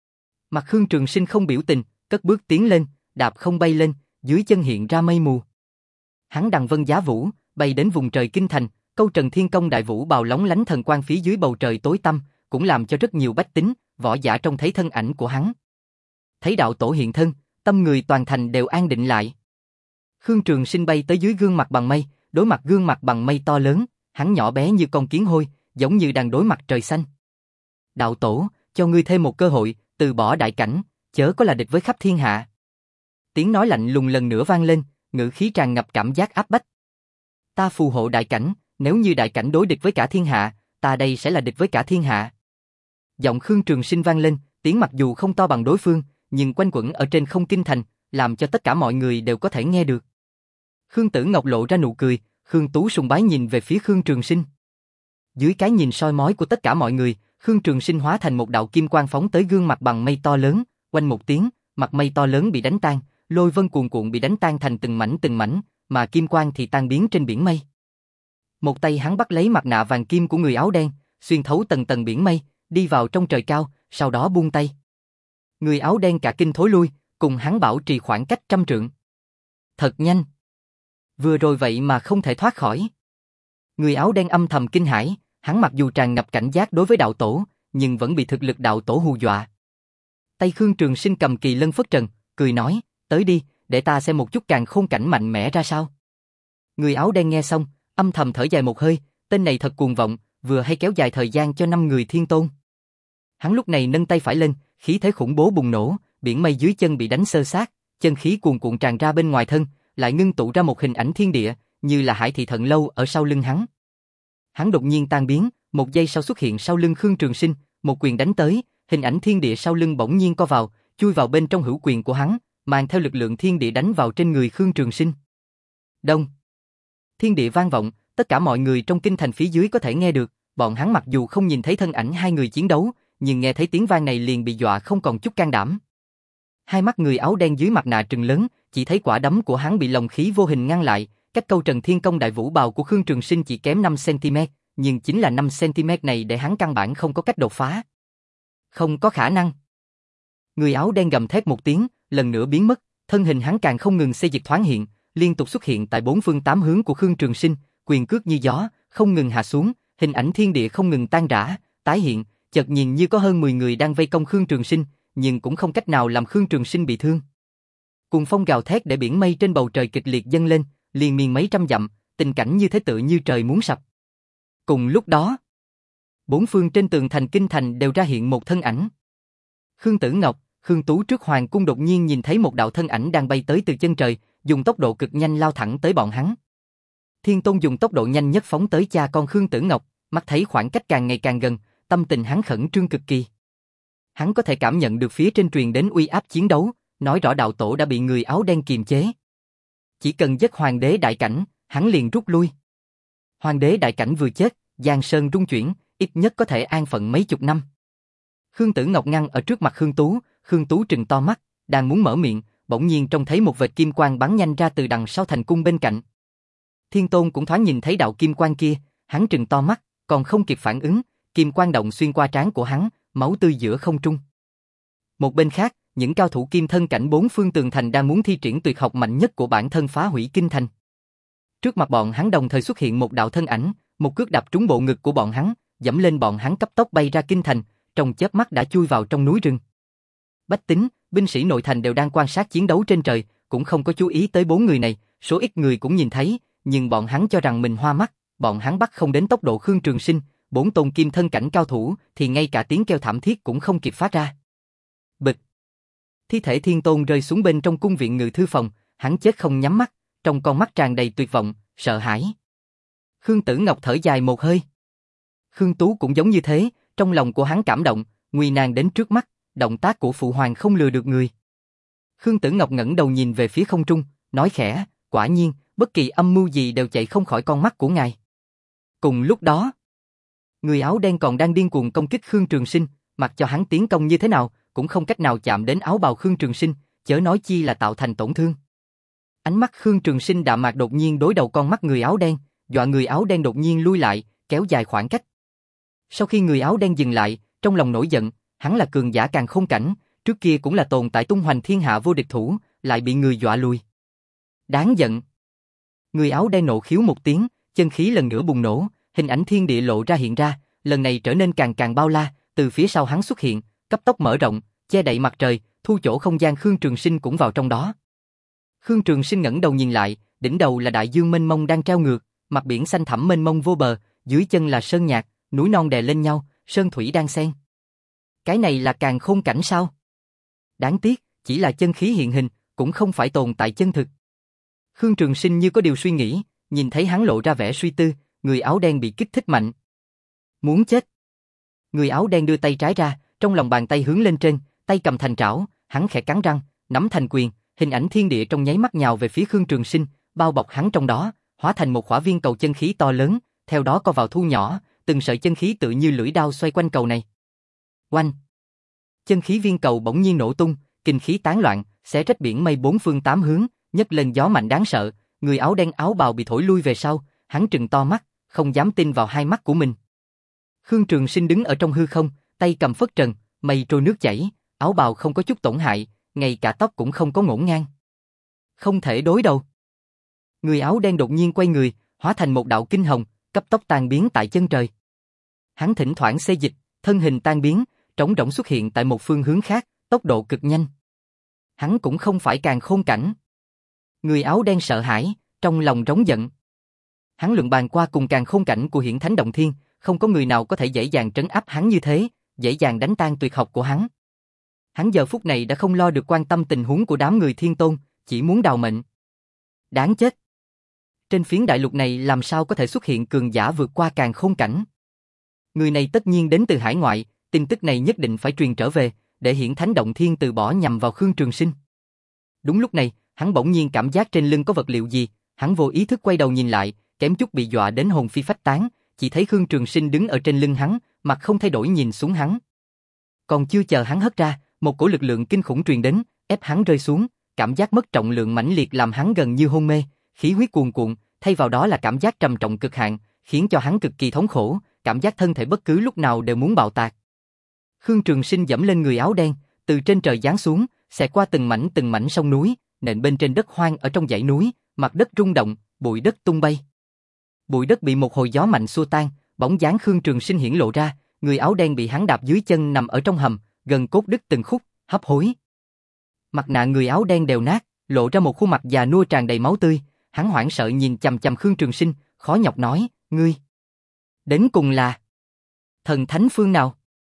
Mặt Khương Trường Sinh không biểu tình, cất bước tiến lên, đạp không bay lên, dưới chân hiện ra mây mù. Hắn đằng vân giá vũ, bay đến vùng trời kinh thành, câu trần thiên công đại vũ bào lóng lánh thần quang phía dưới bầu trời tối tăm, cũng làm cho rất nhiều bách tính, võ giả trông thấy thân ảnh của hắn. Thấy đạo tổ hiện thân, tâm người toàn thành đều an định lại. Khương Trường Sinh bay tới dưới gương mặt bằng mây, đối mặt gương mặt bằng mây to lớn, hắn nhỏ bé như con kiến hôi, giống như đang đối mặt trời xanh. Đạo tổ, cho ngươi thêm một cơ hội, từ bỏ đại cảnh, chớ có là địch với khắp thiên hạ. Tiếng nói lạnh lùng lần nữa vang lên, ngữ khí tràn ngập cảm giác áp bách. Ta phù hộ đại cảnh, nếu như đại cảnh đối địch với cả thiên hạ, ta đây sẽ là địch với cả thiên hạ. Giọng Khương Trường Sinh vang lên, tiếng mặc dù không to bằng đối phương, nhưng quanh quẩn ở trên không kinh thành, làm cho tất cả mọi người đều có thể nghe được. Khương Tử Ngọc lộ ra nụ cười, Khương Tú sùng bái nhìn về phía Khương Trường Sinh. Dưới cái nhìn soi mói của tất cả mọi người, Khương Trường Sinh hóa thành một đạo kim quang phóng tới gương mặt bằng mây to lớn, quanh một tiếng, mặt mây to lớn bị đánh tan, lôi vân cuồn cuộn bị đánh tan thành từng mảnh từng mảnh, mà kim quang thì tan biến trên biển mây. Một tay hắn bắt lấy mặt nạ vàng kim của người áo đen, xuyên thấu tầng tầng biển mây, đi vào trong trời cao, sau đó buông tay. Người áo đen cả kinh thối lui, cùng hắn bảo trì khoảng cách trăm trượng. Thật nhanh. Vừa rồi vậy mà không thể thoát khỏi. Người áo đen âm thầm kinh hãi, hắn mặc dù tràn ngập cảnh giác đối với đạo tổ, nhưng vẫn bị thực lực đạo tổ hù dọa. Tay Khương Trường Sinh cầm kỳ lân phất trần, cười nói, tới đi, để ta xem một chút càng khôn cảnh mạnh mẽ ra sao. Người áo đen nghe xong, âm thầm thở dài một hơi, tên này thật cuồng vọng, vừa hay kéo dài thời gian cho năm người thiên tôn. Hắn lúc này nâng tay phải lên, khí thế khủng bố bùng nổ, biển mây dưới chân bị đánh xơ xác, chân khí cuồn cuộn tràn ra bên ngoài thân, lại ngưng tụ ra một hình ảnh thiên địa, như là Hải Thị Thần Lâu ở sau lưng hắn. Hắn đột nhiên tan biến, một giây sau xuất hiện sau lưng Khương Trường Sinh, một quyền đánh tới, hình ảnh thiên địa sau lưng bỗng nhiên co vào, chui vào bên trong hữu quyền của hắn, mang theo lực lượng thiên địa đánh vào trên người Khương Trường Sinh. Đông. Thiên địa vang vọng, tất cả mọi người trong kinh thành phía dưới có thể nghe được, bọn hắn mặc dù không nhìn thấy thân ảnh hai người chiến đấu, nhưng nghe thấy tiếng vang này liền bị dọa không còn chút can đảm. Hai mắt người áo đen dưới mặt nạ trừng lớn, chỉ thấy quả đấm của hắn bị lồng khí vô hình ngăn lại, cách câu trần thiên công đại vũ bào của Khương Trường Sinh chỉ kém năm xăng-ti-mét, nhưng chính là năm xăng-ti-mét này để hắn căn bản không có cách đột phá. Không có khả năng. Người áo đen gầm thét một tiếng, lần nữa biến mất, thân hình hắn càng không ngừng xê dịch thoáng hiện, liên tục xuất hiện tại bốn phương tám hướng của Khương Trường Sinh, quyền cước như gió, không ngừng hạ xuống, hình ảnh thiên địa không ngừng tan rã, tái hiện, chợt nhìn như có hơn mười người đang vây công Khương Trường Sinh, nhưng cũng không cách nào làm Khương Trường Sinh bị thương. Cuồng phong gào thét để biển mây trên bầu trời kịch liệt dâng lên, liên miên mấy trăm dặm, tình cảnh như thế tự như trời muốn sập. Cùng lúc đó, bốn phương trên tường thành kinh thành đều ra hiện một thân ảnh. Khương Tử Ngọc, Khương Tú trước hoàng cung đột nhiên nhìn thấy một đạo thân ảnh đang bay tới từ chân trời, dùng tốc độ cực nhanh lao thẳng tới bọn hắn. Thiên Tôn dùng tốc độ nhanh nhất phóng tới cha con Khương Tử Ngọc, mắt thấy khoảng cách càng ngày càng gần, tâm tình hắn khẩn trương cực kỳ. Hắn có thể cảm nhận được phía trên truyền đến uy áp chiến đấu, nói rõ đạo tổ đã bị người áo đen kiềm chế. Chỉ cần giết hoàng đế đại cảnh, hắn liền rút lui. Hoàng đế đại cảnh vừa chết, Giang Sơn rung chuyển, ít nhất có thể an phận mấy chục năm. Khương Tử Ngọc ngăn ở trước mặt Khương Tú, Khương Tú trừng to mắt, đang muốn mở miệng, bỗng nhiên trông thấy một vệt kim quang bắn nhanh ra từ đằng sau thành cung bên cạnh. Thiên Tôn cũng thoáng nhìn thấy đạo kim quang kia, hắn trừng to mắt, còn không kịp phản ứng, kim quang động xuyên qua trán của hắn, máu tươi giữa không trung. Một bên khác, những cao thủ kim thân cảnh bốn phương tường thành đang muốn thi triển tuyệt học mạnh nhất của bản thân phá hủy kinh thành. Trước mặt bọn hắn đồng thời xuất hiện một đạo thân ảnh, một cước đạp trúng bộ ngực của bọn hắn, dẫm lên bọn hắn cấp tốc bay ra kinh thành, trong chớp mắt đã chui vào trong núi rừng. Bách tính, binh sĩ nội thành đều đang quan sát chiến đấu trên trời, cũng không có chú ý tới bốn người này, số ít người cũng nhìn thấy, nhưng bọn hắn cho rằng mình hoa mắt, bọn hắn bắt không đến tốc độ Khương Trường Sinh, bốn tôn kim thân cảnh cao thủ thì ngay cả tiếng kêu thảm thiết cũng không kịp phát ra. Bịch. Thi thể Thiên Tôn rơi xuống bên trong cung viện ngự thư phòng, hắn chết không nhắm mắt, trong con mắt tràn đầy tuyệt vọng, sợ hãi. Khương Tử Ngọc thở dài một hơi. Khương Tú cũng giống như thế, trong lòng của hắn cảm động, nguy nan đến trước mắt, động tác của phụ hoàng không lừa được người. Khương Tử Ngọc ngẩng đầu nhìn về phía không trung, nói khẽ, quả nhiên, bất kỳ âm mưu gì đều chạy không khỏi con mắt của ngài. Cùng lúc đó, người áo đen còn đang điên cuồng công kích Khương Trường Sinh, mặc cho hắn tiến công như thế nào, cũng không cách nào chạm đến áo bào Khương Trường Sinh, chớ nói chi là tạo thành tổn thương. Ánh mắt Khương Trường Sinh đạm mạc đột nhiên đối đầu con mắt người áo đen, dọa người áo đen đột nhiên lui lại, kéo dài khoảng cách. Sau khi người áo đen dừng lại, trong lòng nổi giận, hắn là cường giả càn khôn cảnh, trước kia cũng là tồn tại tung hoành thiên hạ vô địch thủ, lại bị người dọa lui. Đáng giận. Người áo đen nộ khiếu một tiếng, chân khí lần nữa bùng nổ, hình ảnh thiên địa lộ ra hiện ra, lần này trở nên càng càng bao la, từ phía sau hắn xuất hiện, cấp tốc mở rộng, che đậy mặt trời, thu chỗ không gian Khương Trường Sinh cũng vào trong đó. Khương Trường Sinh ngẩng đầu nhìn lại, đỉnh đầu là đại dương mênh mông đang treo ngược, mặt biển xanh thẳm mênh mông vô bờ, dưới chân là sơn nhạc, núi non đè lên nhau, sơn thủy đang xen. Cái này là càn khôn cảnh sao? Đáng tiếc, chỉ là chân khí hiện hình, cũng không phải tồn tại chân thực. Khương Trường Sinh như có điều suy nghĩ, nhìn thấy hắn lộ ra vẻ suy tư, người áo đen bị kích thích mạnh. Muốn chết. Người áo đen đưa tay trái ra, trong lòng bàn tay hướng lên trên, tay cầm thành trảo, hắn khẽ cắn răng, nắm thành quyền, hình ảnh thiên địa trong nháy mắt nhào về phía Khương Trường Sinh, bao bọc hắn trong đó, hóa thành một khỏa viên cầu chân khí to lớn, theo đó co vào thu nhỏ, từng sợi chân khí tự như lưỡi đao xoay quanh cầu này. Oanh! Chân khí viên cầu bỗng nhiên nổ tung, kinh khí tán loạn, xé rách biển mây bốn phương tám hướng, nhấc lên gió mạnh đáng sợ, người áo đen áo bào bị thổi lui về sau, hắn trừng to mắt, không dám tin vào hai mắt của mình. Khương Trường Sinh đứng ở trong hư không, tay cầm phất trần, mây trôi nước chảy, áo bào không có chút tổn hại, ngay cả tóc cũng không có ngổn ngang. Không thể đối đầu. Người áo đen đột nhiên quay người, hóa thành một đạo kinh hồng, cấp tốc tan biến tại chân trời. Hắn thỉnh thoảng xê dịch, thân hình tan biến, trống rỗng xuất hiện tại một phương hướng khác, tốc độ cực nhanh. Hắn cũng không phải càn khôn cảnh. Người áo đen sợ hãi, trong lòng rống giận. Hắn luận bàn qua cùng càn khôn cảnh của Hiển Thánh Động Thiên, không có người nào có thể dễ dàng trấn áp hắn như thế, dễ dàng đánh tan tuyệt học của hắn. Hắn giờ phút này đã không lo được quan tâm tình huống của đám người Thiên Tôn, chỉ muốn đào mệnh. Đáng chết. Trên phiến đại lục này làm sao có thể xuất hiện cường giả vượt qua càn khôn cảnh? Người này tất nhiên đến từ hải ngoại, tin tức này nhất định phải truyền trở về, để Hiển Thánh Động Thiên từ bỏ nhằm vào Khương Trường Sinh. Đúng lúc này, hắn bỗng nhiên cảm giác trên lưng có vật liệu gì, hắn vô ý thức quay đầu nhìn lại, kém chút bị dọa đến hồn phi phách tán, chỉ thấy Khương Trường Sinh đứng ở trên lưng hắn, mặt không thay đổi nhìn xuống hắn. Còn chưa chờ hắn hất ra, một cổ lực lượng kinh khủng truyền đến, ép hắn rơi xuống, cảm giác mất trọng lượng mãnh liệt làm hắn gần như hôn mê, khí huyết cuồn cuộn, thay vào đó là cảm giác trầm trọng cực hạn, khiến cho hắn cực kỳ thống khổ, cảm giác thân thể bất cứ lúc nào đều muốn bạo tạc. Khương Trường Sinh giẫm lên người áo đen, từ trên trời giáng xuống, xẹt qua từng mảnh từng mảnh sông núi, nện bên trên đất hoang ở trong dãy núi, mặt đất rung động, bụi đất tung bay. Bụi đất bị một hồi gió mạnh xua tan, bóng dáng Khương Trường Sinh hiển lộ ra, người áo đen bị hắn đạp dưới chân nằm ở trong hầm, gần cốt đứt từng khúc, hấp hối. Mặt nạ người áo đen đều nát, lộ ra một khuôn mặt già nua tràn đầy máu tươi, hắn hoảng sợ nhìn chằm chằm Khương Trường Sinh, khó nhọc nói, ngươi đến cùng là thần thánh phương nào?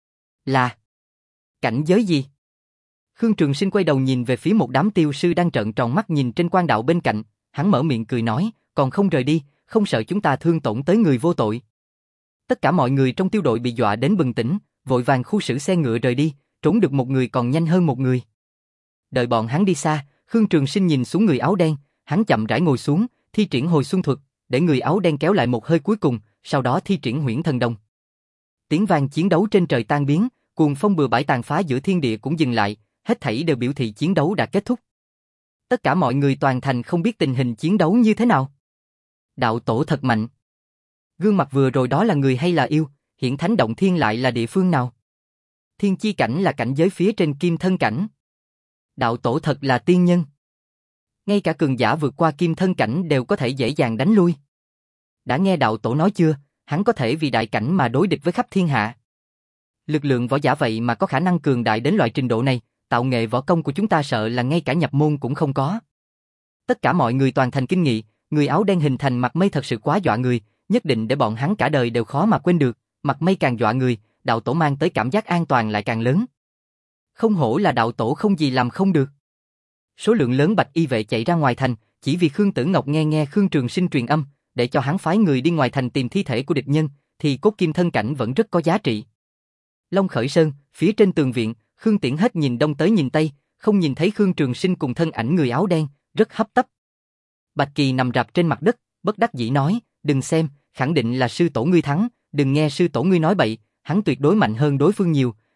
Là cảnh giới gì? Khương Trường Sinh quay đầu nhìn về phía một đám tiêu sư đang trợn tròn mắt nhìn trên quan đạo bên cạnh, hắn mở miệng cười nói, còn không rời đi, không sợ chúng ta thương tổn tới người vô tội. Tất cả mọi người trong tiêu đội bị dọa đến bừng tỉnh, vội vàng khu xử xe ngựa rời đi, trốn được một người còn nhanh hơn một người. Đợi bọn hắn đi xa, Khương Trường Sinh nhìn xuống người áo đen, hắn chậm rãi ngồi xuống, thi triển hồi xuân thuật, để người áo đen kéo lại một hơi cuối cùng, sau đó thi triển huyễn thần đồng. Tiếng vang chiến đấu trên trời tan biến, cuồng phong bừa bãi tàn phá giữa thiên địa cũng dừng lại, hết thảy đều biểu thị chiến đấu đã kết thúc. Tất cả mọi người toàn thành không biết tình hình chiến đấu như thế nào. Đạo tổ thật mạnh. Gương mặt vừa rồi đó là người hay là yêu, Hiển Thánh Động Thiên lại là địa phương nào? Thiên chi cảnh là cảnh giới phía trên kim thân cảnh. Đạo tổ thật là tiên nhân. Ngay cả cường giả vượt qua kim thân cảnh đều có thể dễ dàng đánh lui. Đã nghe đạo tổ nói chưa, hắn có thể vì đại cảnh mà đối địch với khắp thiên hạ. Lực lượng võ giả vậy mà có khả năng cường đại đến loại trình độ này, tạo nghệ võ công của chúng ta sợ là ngay cả nhập môn cũng không có. Tất cả mọi người toàn thành kinh nghị, người áo đen hình thành mặt mây thật sự quá dọa người, nhất định để bọn hắn cả đời đều khó mà quên được, mặt mây càng dọa người, đạo tổ mang tới cảm giác an toàn lại càng lớn. Không hổ là đạo tổ không gì làm không được. Số lượng lớn bạch y vệ chạy ra ngoài thành, chỉ vì Khương Tử Ngọc nghe nghe Khương Trường Sinh truyền âm, để cho hắn phái người đi ngoài thành tìm thi thể của địch nhân, thì cốt kim thân cảnh vẫn rất có giá trị. Long Khởi Sơn, phía trên tường viện, Khương Tiễn hết nhìn đông tới nhìn tây, không nhìn thấy Khương Trường Sinh cùng thân ảnh người áo đen, rất hấp tấp. Bạch Kỳ nằm rạp trên mặt đất, bất đắc dĩ nói, đừng xem, khẳng định là sư tổ ngươi thắng, đừng nghe sư tổ ngươi nói bậy, hắn tuyệt đối mạnh hơn đối phương nhiều,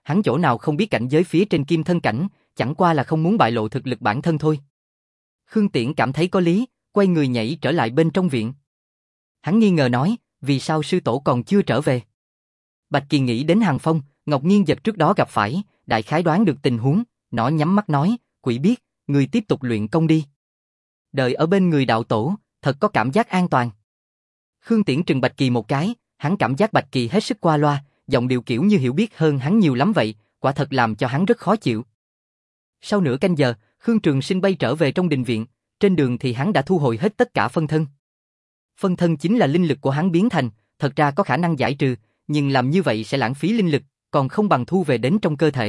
hắn chỗ nào không biết cảnh giới phía trên kim thân cảnh, chẳng qua là không muốn bại lộ thực lực bản thân thôi. Khương Tiễn cảm thấy có lý, quay người nhảy trở lại bên trong viện. Hắn nghi ngờ nói, vì sao sư tổ còn chưa trở về? Bạch Kỳ nghĩ đến Hàn Phong, Ngọc Nghiên Giật trước đó gặp phải, đại khái đoán được tình huống, nó nhắm mắt nói, quỷ biết, người tiếp tục luyện công đi. Đợi ở bên người đạo tổ, thật có cảm giác an toàn. Khương Tiễn trừng Bạch Kỳ một cái, hắn cảm giác Bạch Kỳ hết sức qua loa, giọng điệu kiểu như hiểu biết hơn hắn nhiều lắm vậy, quả thật làm cho hắn rất khó chịu. Sau nửa canh giờ, Khương Trường Sinh bay trở về trong đình viện, trên đường thì hắn đã thu hồi hết tất cả phân thân. Phân thân chính là linh lực của hắn biến thành, thật ra có khả năng giải trừ, nhưng làm như vậy sẽ lãng phí linh lực, còn không bằng thu về đến trong cơ thể.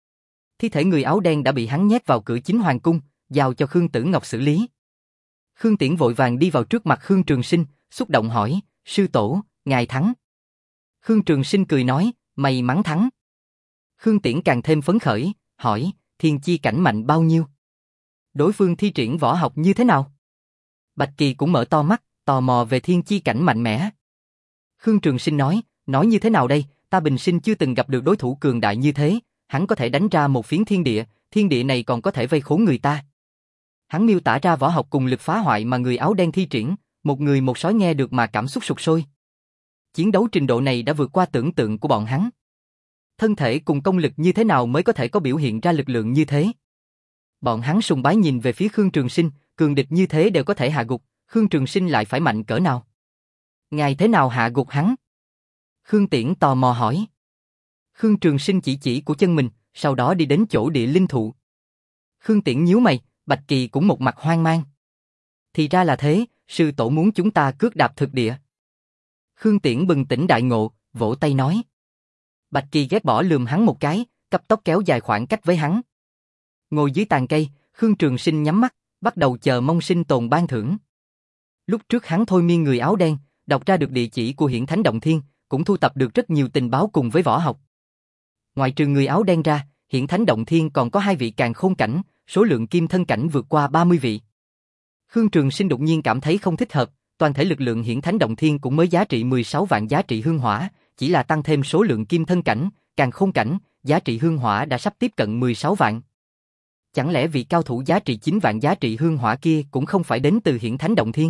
Thi thể người áo đen đã bị hắn nhét vào cửa chính hoàng cung, giao cho Khương Tử Ngọc xử lý. Khương Tiễn vội vàng đi vào trước mặt Khương Trường Sinh, xúc động hỏi, sư tổ, ngài thắng. Khương Trường Sinh cười nói, may mắn thắng. Khương Tiễn càng thêm phấn khởi, hỏi, thiên chi cảnh mạnh bao nhiêu? Đối phương thi triển võ học như thế nào? Bạch Kỳ cũng mở to mắt, tò mò về thiên chi cảnh mạnh mẽ. Khương Trường Sinh nói, nói như thế nào đây, ta bình sinh chưa từng gặp được đối thủ cường đại như thế, hắn có thể đánh ra một phiến thiên địa, thiên địa này còn có thể vây khốn người ta. Hắn miêu tả ra võ học cùng lực phá hoại mà người áo đen thi triển, một người một sói nghe được mà cảm xúc sục sôi. Chiến đấu trình độ này đã vượt qua tưởng tượng của bọn hắn. Thân thể cùng công lực như thế nào mới có thể có biểu hiện ra lực lượng như thế? Bọn hắn sùng bái nhìn về phía Khương Trường Sinh, cường địch như thế đều có thể hạ gục, Khương Trường Sinh lại phải mạnh cỡ nào? Ngài thế nào hạ gục hắn? Khương Tiễn tò mò hỏi. Khương Trường Sinh chỉ chỉ của chân mình, sau đó đi đến chỗ địa linh thụ. Khương Tiễn nhíu mày, Bạch Kỳ cũng một mặt hoang mang. Thì ra là thế, sư tổ muốn chúng ta cước đạp thực địa. Khương Tiễn bừng tỉnh đại ngộ, vỗ tay nói. Bạch Kỳ ghét bỏ lườm hắn một cái, cấp tốc kéo dài khoảng cách với hắn. Ngồi dưới tàn cây, Khương Trường Sinh nhắm mắt, bắt đầu chờ mong sinh tồn ban thưởng. Lúc trước hắn thôi miên người áo đen, đọc ra được địa chỉ của Hiển Thánh Động Thiên, cũng thu tập được rất nhiều tình báo cùng với võ học. Ngoài trừ người áo đen ra, Hiển Thánh Động Thiên còn có hai vị càn khôn cảnh, số lượng kim thân cảnh vượt qua ba mươi vị. Khương Trường Sinh đột nhiên cảm thấy không thích hợp, toàn thể lực lượng Hiển Thánh Động Thiên cũng mới giá trị mười sáu vạn giá trị hương hỏa, chỉ là tăng thêm số lượng kim thân cảnh, càn khôn cảnh, giá trị hương hỏa đã sắp tiếp cận mười sáu vạn. Chẳng lẽ vị cao thủ giá trị chín vạn giá trị hương hỏa kia cũng không phải đến từ Hiển Thánh Động Thiên?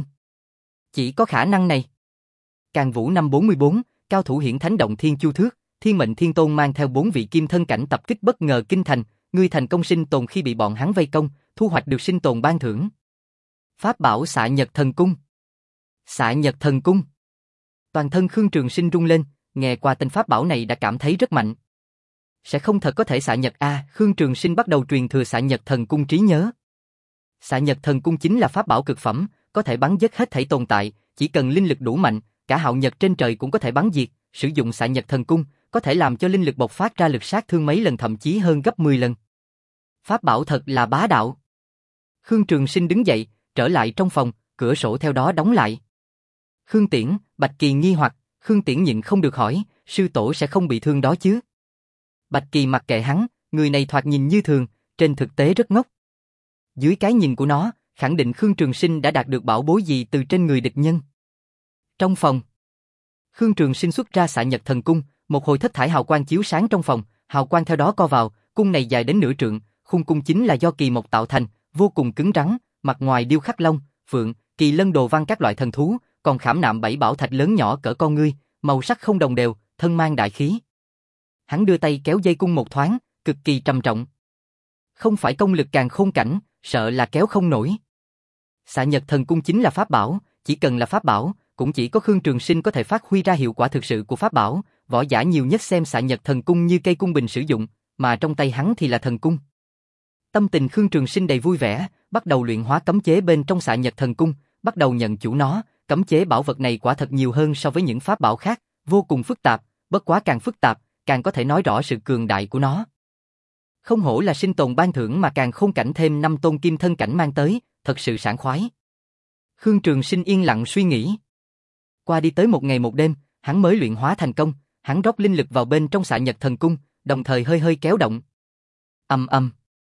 Chỉ có khả năng này. Càn Vũ năm bốn mươi bốn, cao thủ Hiển Thánh Động Thiên Chu Thước, Thiên Mệnh Thiên Tôn mang theo bốn vị kim thân cảnh tập kích bất ngờ kinh thành, ngươi thành công sinh tồn khi bị bọn hắn vây công, thu hoạch được sinh tồn ban thưởng. Pháp bảo Xạ Nhật Thần Cung. Xạ Nhật Thần Cung. Toàn thân Khương Trường Sinh rung lên, nghe qua tên pháp bảo này đã cảm thấy rất mạnh. Sẽ không thật có thể xạ nhật a, à, Khương Trường Sinh bắt đầu truyền thừa Xạ Nhật Thần Cung trí nhớ. Xạ Nhật Thần Cung chính là pháp bảo cực phẩm, có thể bắn giết hết thảy tồn tại, chỉ cần linh lực đủ mạnh, cả hạo nhật trên trời cũng có thể bắn diệt, sử dụng Xạ Nhật Thần Cung có thể làm cho linh lực bộc phát ra lực sát thương mấy lần thậm chí hơn gấp mười lần. Pháp bảo thật là bá đạo. Khương Trường Sinh đứng dậy, trở lại trong phòng, cửa sổ theo đó đóng lại. Khương Tiễn, Bạch Kỳ nghi hoặc, Khương Tiễn nhịn không được hỏi, sư tổ sẽ không bị thương đó chứ? Bạch Kỳ mặc kệ hắn, người này thoạt nhìn như thường, trên thực tế rất ngốc. Dưới cái nhìn của nó, khẳng định Khương Trường Sinh đã đạt được bảo bối gì từ trên người địch nhân. Trong phòng, Khương Trường Sinh xuất ra Xạ Nhật Thần Cung, một hồi thất thải hào quang chiếu sáng trong phòng, hào quang theo đó co vào, cung này dài đến nửa trượng, khung cung chính là do kỳ mộc tạo thành, vô cùng cứng rắn, mặt ngoài điêu khắc long, phượng, kỳ lân đồ văn các loại thần thú, còn khảm nạm bảy bảo thạch lớn nhỏ cỡ con ngươi, màu sắc không đồng đều, thân mang đại khí. Hắn đưa tay kéo dây cung một thoáng, cực kỳ trầm trọng. Không phải công lực càng khôn cảnh, sợ là kéo không nổi. Xạ Nhật Thần Cung chính là pháp bảo, chỉ cần là pháp bảo, cũng chỉ có Khương Trường Sinh có thể phát huy ra hiệu quả thực sự của pháp bảo, võ giả nhiều nhất xem Xạ Nhật Thần Cung như cây cung bình sử dụng, mà trong tay hắn thì là thần cung. Tâm tình Khương Trường Sinh đầy vui vẻ, bắt đầu luyện hóa cấm chế bên trong Xạ Nhật Thần Cung, bắt đầu nhận chủ nó, cấm chế bảo vật này quả thật nhiều hơn so với những pháp bảo khác, vô cùng phức tạp, bất quá càng phức tạp, càng có thể nói rõ sự cường đại của nó. Không hổ là sinh tồn ban thưởng mà càng khôn cảnh thêm năm tôn kim thân cảnh mang tới, thật sự sảng khoái. Khương Trường Sinh yên lặng suy nghĩ. Qua đi tới một ngày một đêm, hắn mới luyện hóa thành công, hắn rót linh lực vào bên trong Xạ Nhật Thần Cung, đồng thời hơi hơi kéo động. Ầm ầm.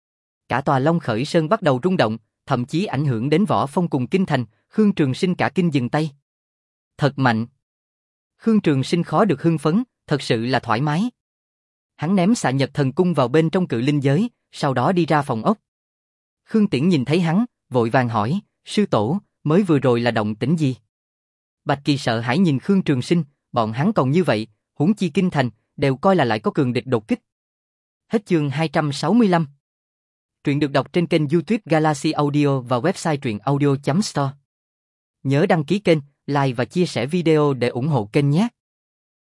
Cả tòa Long Khởi Sơn bắt đầu rung động, thậm chí ảnh hưởng đến Võ Phong cùng kinh thành, Khương Trường Sinh cả kinh dừng tay. Thật mạnh. Khương Trường Sinh khó được hưng phấn, thật sự là thoải mái. Hắn ném xạ nhật thần cung vào bên trong cự linh giới, sau đó đi ra phòng ốc. Khương Tiễn nhìn thấy hắn, vội vàng hỏi, sư tổ, mới vừa rồi là động tĩnh gì? Bạch Kỳ sợ hãi nhìn Khương Trường Sinh, bọn hắn còn như vậy, huống chi kinh thành, đều coi là lại có cường địch đột kích. Hết chương hai trăm sáu mươi lăm. Truyện được đọc trên kênh YouTube Galaxy Audio và website truyện audio chấm store. Nhớ đăng ký kênh, like và chia sẻ video để ủng hộ kênh nhé.